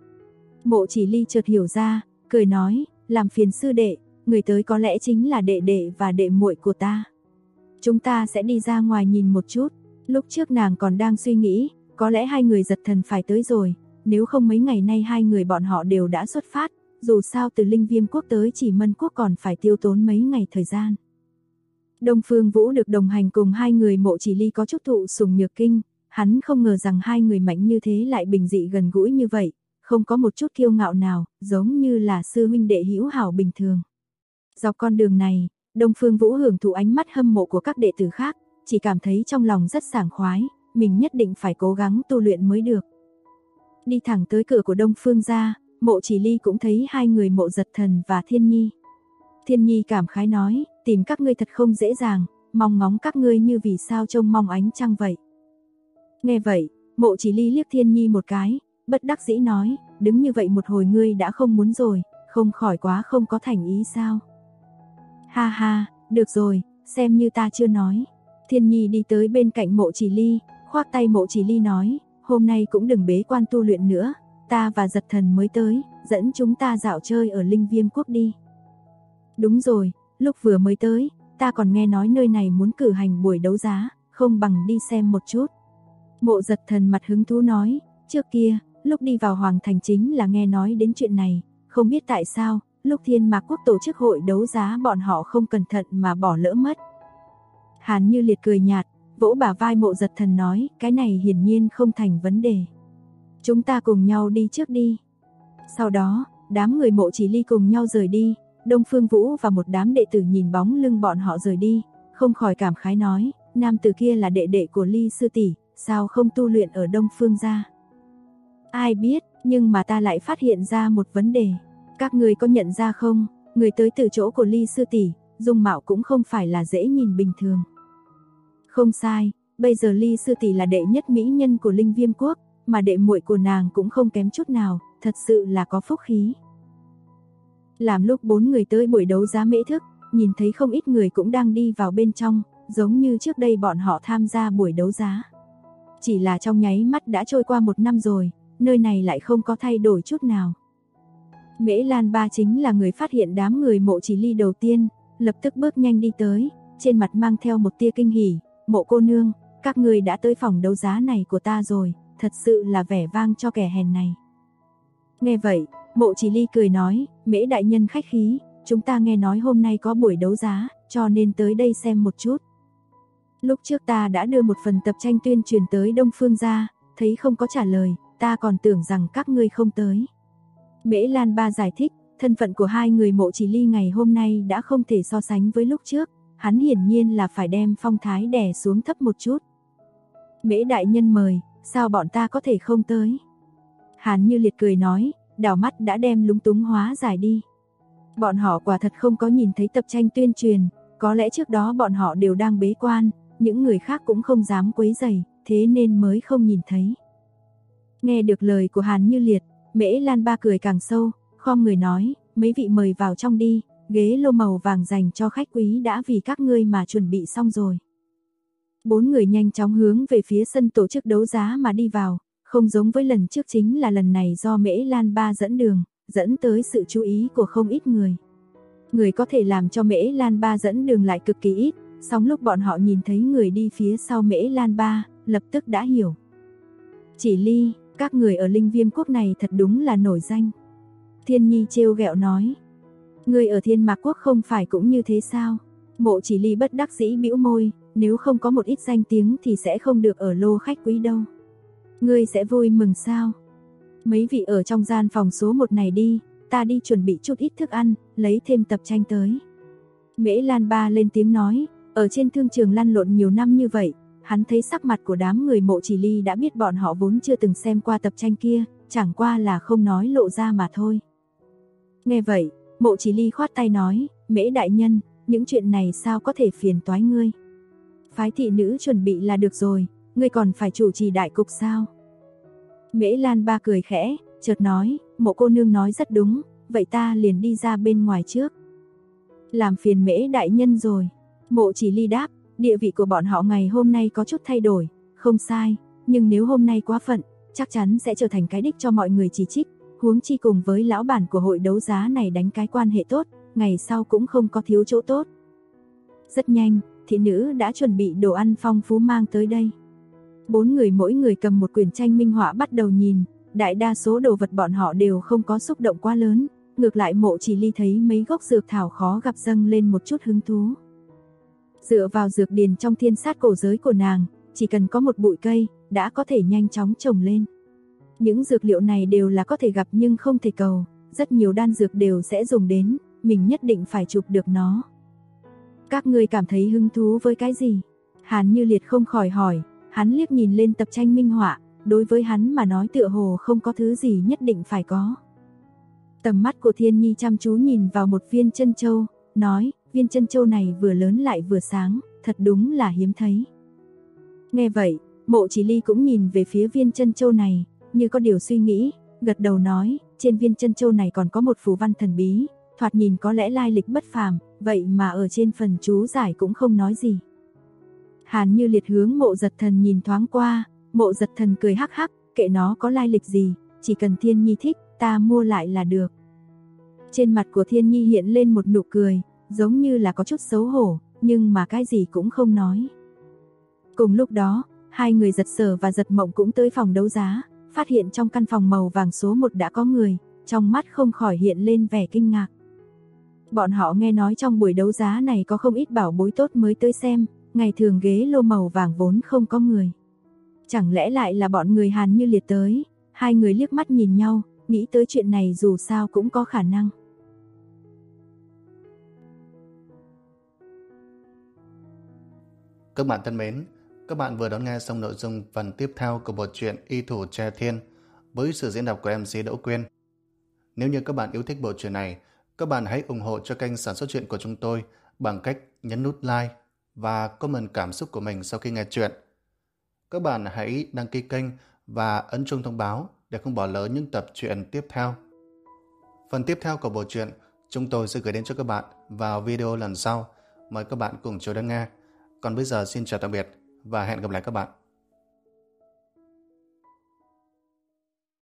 Mộ Chỉ Ly chợt hiểu ra, cười nói, làm phiền sư đệ, người tới có lẽ chính là đệ đệ và đệ muội của ta. Chúng ta sẽ đi ra ngoài nhìn một chút. Lúc trước nàng còn đang suy nghĩ, có lẽ hai người Giật Thần phải tới rồi, nếu không mấy ngày nay hai người bọn họ đều đã xuất phát, dù sao từ Linh Viêm Quốc tới Chỉ Mân Quốc còn phải tiêu tốn mấy ngày thời gian. Đông Phương Vũ được đồng hành cùng hai người Mộ Chỉ Ly có chút thụ sủng nhược kinh, hắn không ngờ rằng hai người mạnh như thế lại bình dị gần gũi như vậy, không có một chút kiêu ngạo nào, giống như là sư huynh đệ hữu hảo bình thường. Dọc con đường này, Đông Phương Vũ hưởng thụ ánh mắt hâm mộ của các đệ tử khác, chỉ cảm thấy trong lòng rất sảng khoái, mình nhất định phải cố gắng tu luyện mới được. Đi thẳng tới cửa của Đông Phương gia, Mộ Chỉ Ly cũng thấy hai người Mộ Giật Thần và Thiên Nhi. Thiên Nhi cảm khái nói, tìm các ngươi thật không dễ dàng, mong ngóng các ngươi như vì sao trông mong ánh trăng vậy. Nghe vậy, Mộ Chỉ Ly liếc Thiên Nhi một cái, bất đắc dĩ nói, đứng như vậy một hồi ngươi đã không muốn rồi, không khỏi quá không có thành ý sao. Ha ha, được rồi, xem như ta chưa nói. Thiên Nhi đi tới bên cạnh Mộ Chỉ Ly, khoác tay Mộ Chỉ Ly nói, hôm nay cũng đừng bế quan tu luyện nữa, ta và Giật Thần mới tới, dẫn chúng ta dạo chơi ở Linh Viêm Quốc đi. Đúng rồi, lúc vừa mới tới, ta còn nghe nói nơi này muốn cử hành buổi đấu giá, không bằng đi xem một chút. Mộ Giật Thần mặt hứng thú nói, trước kia, lúc đi vào Hoàng Thành chính là nghe nói đến chuyện này, không biết tại sao, lúc Thiên Mạc Quốc tổ chức hội đấu giá bọn họ không cẩn thận mà bỏ lỡ mất. Hàn Như Liệt cười nhạt, vỗ bả vai Mộ Giật Thần nói, cái này hiển nhiên không thành vấn đề. Chúng ta cùng nhau đi trước đi. Sau đó, đám người Mộ Chỉ Ly cùng nhau rời đi, Đông Phương Vũ và một đám đệ tử nhìn bóng lưng bọn họ rời đi, không khỏi cảm khái nói, nam tử kia là đệ đệ của Ly sư tỷ, sao không tu luyện ở Đông Phương gia? Ai biết, nhưng mà ta lại phát hiện ra một vấn đề. Các người có nhận ra không, người tới từ chỗ của Ly sư tỷ, dung mạo cũng không phải là dễ nhìn bình thường. Không sai, bây giờ Ly sư tỷ là đệ nhất mỹ nhân của Linh Viêm Quốc, mà đệ muội của nàng cũng không kém chút nào, thật sự là có phúc khí. Làm lúc 4 người tới buổi đấu giá mễ thức, nhìn thấy không ít người cũng đang đi vào bên trong, giống như trước đây bọn họ tham gia buổi đấu giá. Chỉ là trong nháy mắt đã trôi qua 1 năm rồi, nơi này lại không có thay đổi chút nào. Mễ Lan Ba chính là người phát hiện đám người Mộ Chỉ Ly đầu tiên, lập tức bước nhanh đi tới, trên mặt mang theo một tia kinh hỉ, Mộ cô nương, các người đã tới phòng đấu giá này của ta rồi, thật sự là vẻ vang cho kẻ hèn này. Nghe vậy, Mộ Chỉ Ly cười nói, Mễ đại nhân khách khí, chúng ta nghe nói hôm nay có buổi đấu giá, cho nên tới đây xem một chút. Lúc trước ta đã đưa một phần tập tranh tuyên truyền tới Đông Phương gia, thấy không có trả lời, ta còn tưởng rằng các ngươi không tới. Mễ Lan Ba giải thích, thân phận của hai người Mộ Chỉ Ly ngày hôm nay đã không thể so sánh với lúc trước, hắn hiển nhiên là phải đem phong thái đè xuống thấp một chút. Mễ đại nhân mời, sao bọn ta có thể không tới? Hàn Như Liệt cười nói, đảo mắt đã đem lúng túng hóa giải đi. Bọn họ quả thật không có nhìn thấy tập tranh tuyên truyền, có lẽ trước đó bọn họ đều đang bế quan, những người khác cũng không dám quấy rầy, thế nên mới không nhìn thấy. Nghe được lời của Hàn Như Liệt, Mễ Lan Ba cười càng sâu, khom người nói, mấy vị mời vào trong đi, ghế lô màu vàng dành cho khách quý đã vì các ngươi mà chuẩn bị xong rồi. 4 người nhanh chóng hướng về phía sân tổ chức đấu giá mà đi vào, không giống với lần trước, chính là lần này do Mễ Lan Ba dẫn đường, dẫn tới sự chú ý của không ít người. Người có thể làm cho Mễ Lan Ba dẫn đường lại cực kỳ ít, song lúc bọn họ nhìn thấy người đi phía sau Mễ Lan Ba, lập tức đã hiểu. Chỉ Ly, các người ở Linh Viêm quốc này thật đúng là nổi danh. Thiên Nhi trêu ghẹo nói. Người ở Thiên Mạc quốc không phải cũng như thế sao? Mộ Chỉ Ly bất đắc dĩ bĩu môi, nếu không có một ít danh tiếng thì sẽ không được ở lô khách quý đâu. Ngươi sẽ vui mừng sao? Mấy vị ở trong gian phòng số 1 này đi, ta đi chuẩn bị chút ít thức ăn, lấy thêm tập tranh tới. Mễ Lan Ba lên tiếng nói, ở trên thương trường lăn lộn nhiều năm như vậy, hắn thấy sắc mặt của đám người Mộ Chỉ Ly đã biết bọn họ vốn chưa từng xem qua tập tranh kia, chẳng qua là không nói lộ ra mà thôi. Nghe vậy, Mộ Chỉ Ly khoát tay nói, Mễ đại nhân, những chuyện này sao có thể phiền toái ngươi? Phái thị nữ chuẩn bị là được rồi, ngươi còn phải chủ trì đại cục sao? Mễ Lan Ba cười khẽ, chợt nói, Mộ cô nương nói rất đúng, vậy ta liền đi ra bên ngoài trước. Làm phiền Mễ đại nhân rồi. Mộ Chỉ Ly đáp, địa vị của bọn họ ngày hôm nay có chút thay đổi, không sai, nhưng nếu hôm nay quá phận, chắc chắn sẽ trở thành cái đích cho mọi người chỉ trích, huống chi cùng với lão bản của hội đấu giá này đánh cái quan hệ tốt, ngày sau cũng không có thiếu chỗ tốt. Rất nhanh, thị nữ đã chuẩn bị đồ ăn phong phú mang tới đây. 4 người mỗi người cầm một quyển tranh minh họa bắt đầu nhìn, đại đa số đồ vật bọn họ đều không có xúc động quá lớn, ngược lại Mộ Chỉ Ly thấy mấy gốc dược thảo khó gặp dâng lên một chút hứng thú. Dựa vào dược điền trong thiên sát cổ giới của nàng, chỉ cần có một bụi cây, đã có thể nhanh chóng trồng lên. Những dược liệu này đều là có thể gặp nhưng không thể cầu, rất nhiều đan dược đều sẽ dùng đến, mình nhất định phải chụp được nó. Các ngươi cảm thấy hứng thú với cái gì? Hàn Như Liệt không khỏi hỏi, hắn liếc nhìn lên tập tranh minh họa, đối với hắn mà nói tựa hồ không có thứ gì nhất định phải có. Tầm mắt của Thiên Nhi chăm chú nhìn vào một viên chân châu, nói, viên chân châu này vừa lớn lại vừa sáng, thật đúng là hiếm thấy. Nghe vậy, Mộ Chỉ Ly cũng nhìn về phía viên chân châu này, như có điều suy nghĩ, gật đầu nói, trên viên chân châu này còn có một phù văn thần bí, thoạt nhìn có lẽ lai lịch bất phàm, vậy mà ở trên phần chú giải cũng không nói gì. Hàn Như Liệt hướng Mộ Giật Thần nhìn thoáng qua, Mộ Giật Thần cười hắc hắc, kệ nó có lai lịch gì, chỉ cần Thiên Nhi thích, ta mua lại là được. Trên mặt của Thiên Nhi hiện lên một nụ cười, giống như là có chút xấu hổ, nhưng mà cái gì cũng không nói. Cùng lúc đó, hai người Giật Sở và Giật Mộng cũng tới phòng đấu giá, phát hiện trong căn phòng màu vàng số 1 đã có người, trong mắt không khỏi hiện lên vẻ kinh ngạc. Bọn họ nghe nói trong buổi đấu giá này có không ít bảo bối tốt mới tới xem, ngày thường ghế lô màu vàng vốn không có người. Chẳng lẽ lại là bọn người Hàn Như Liệt tới? Hai người liếc mắt nhìn nhau, nghĩ tới chuyện này dù sao cũng có khả năng. Các bạn thân mến, các bạn vừa đón nghe xong nội dung phần tiếp theo của bộ truyện Y Thủ Tre Thiên với sự diễn đọc của MC Đỗ Quyên. Nếu như các bạn yêu thích bộ truyện này, các bạn hãy ủng hộ cho kênh sản xuất truyện của chúng tôi bằng cách nhấn nút like và comment cảm xúc của mình sau khi nghe truyện. Các bạn hãy đăng ký kênh và ấn chuông thông báo để không bỏ lỡ những tập truyện tiếp theo. Phần tiếp theo của bộ truyện chúng tôi sẽ gửi đến cho các bạn vào video lần sau. Mời các bạn cùng chờ đón nghe. Còn bây giờ xin chào tạm biệt và hẹn gặp lại các bạn.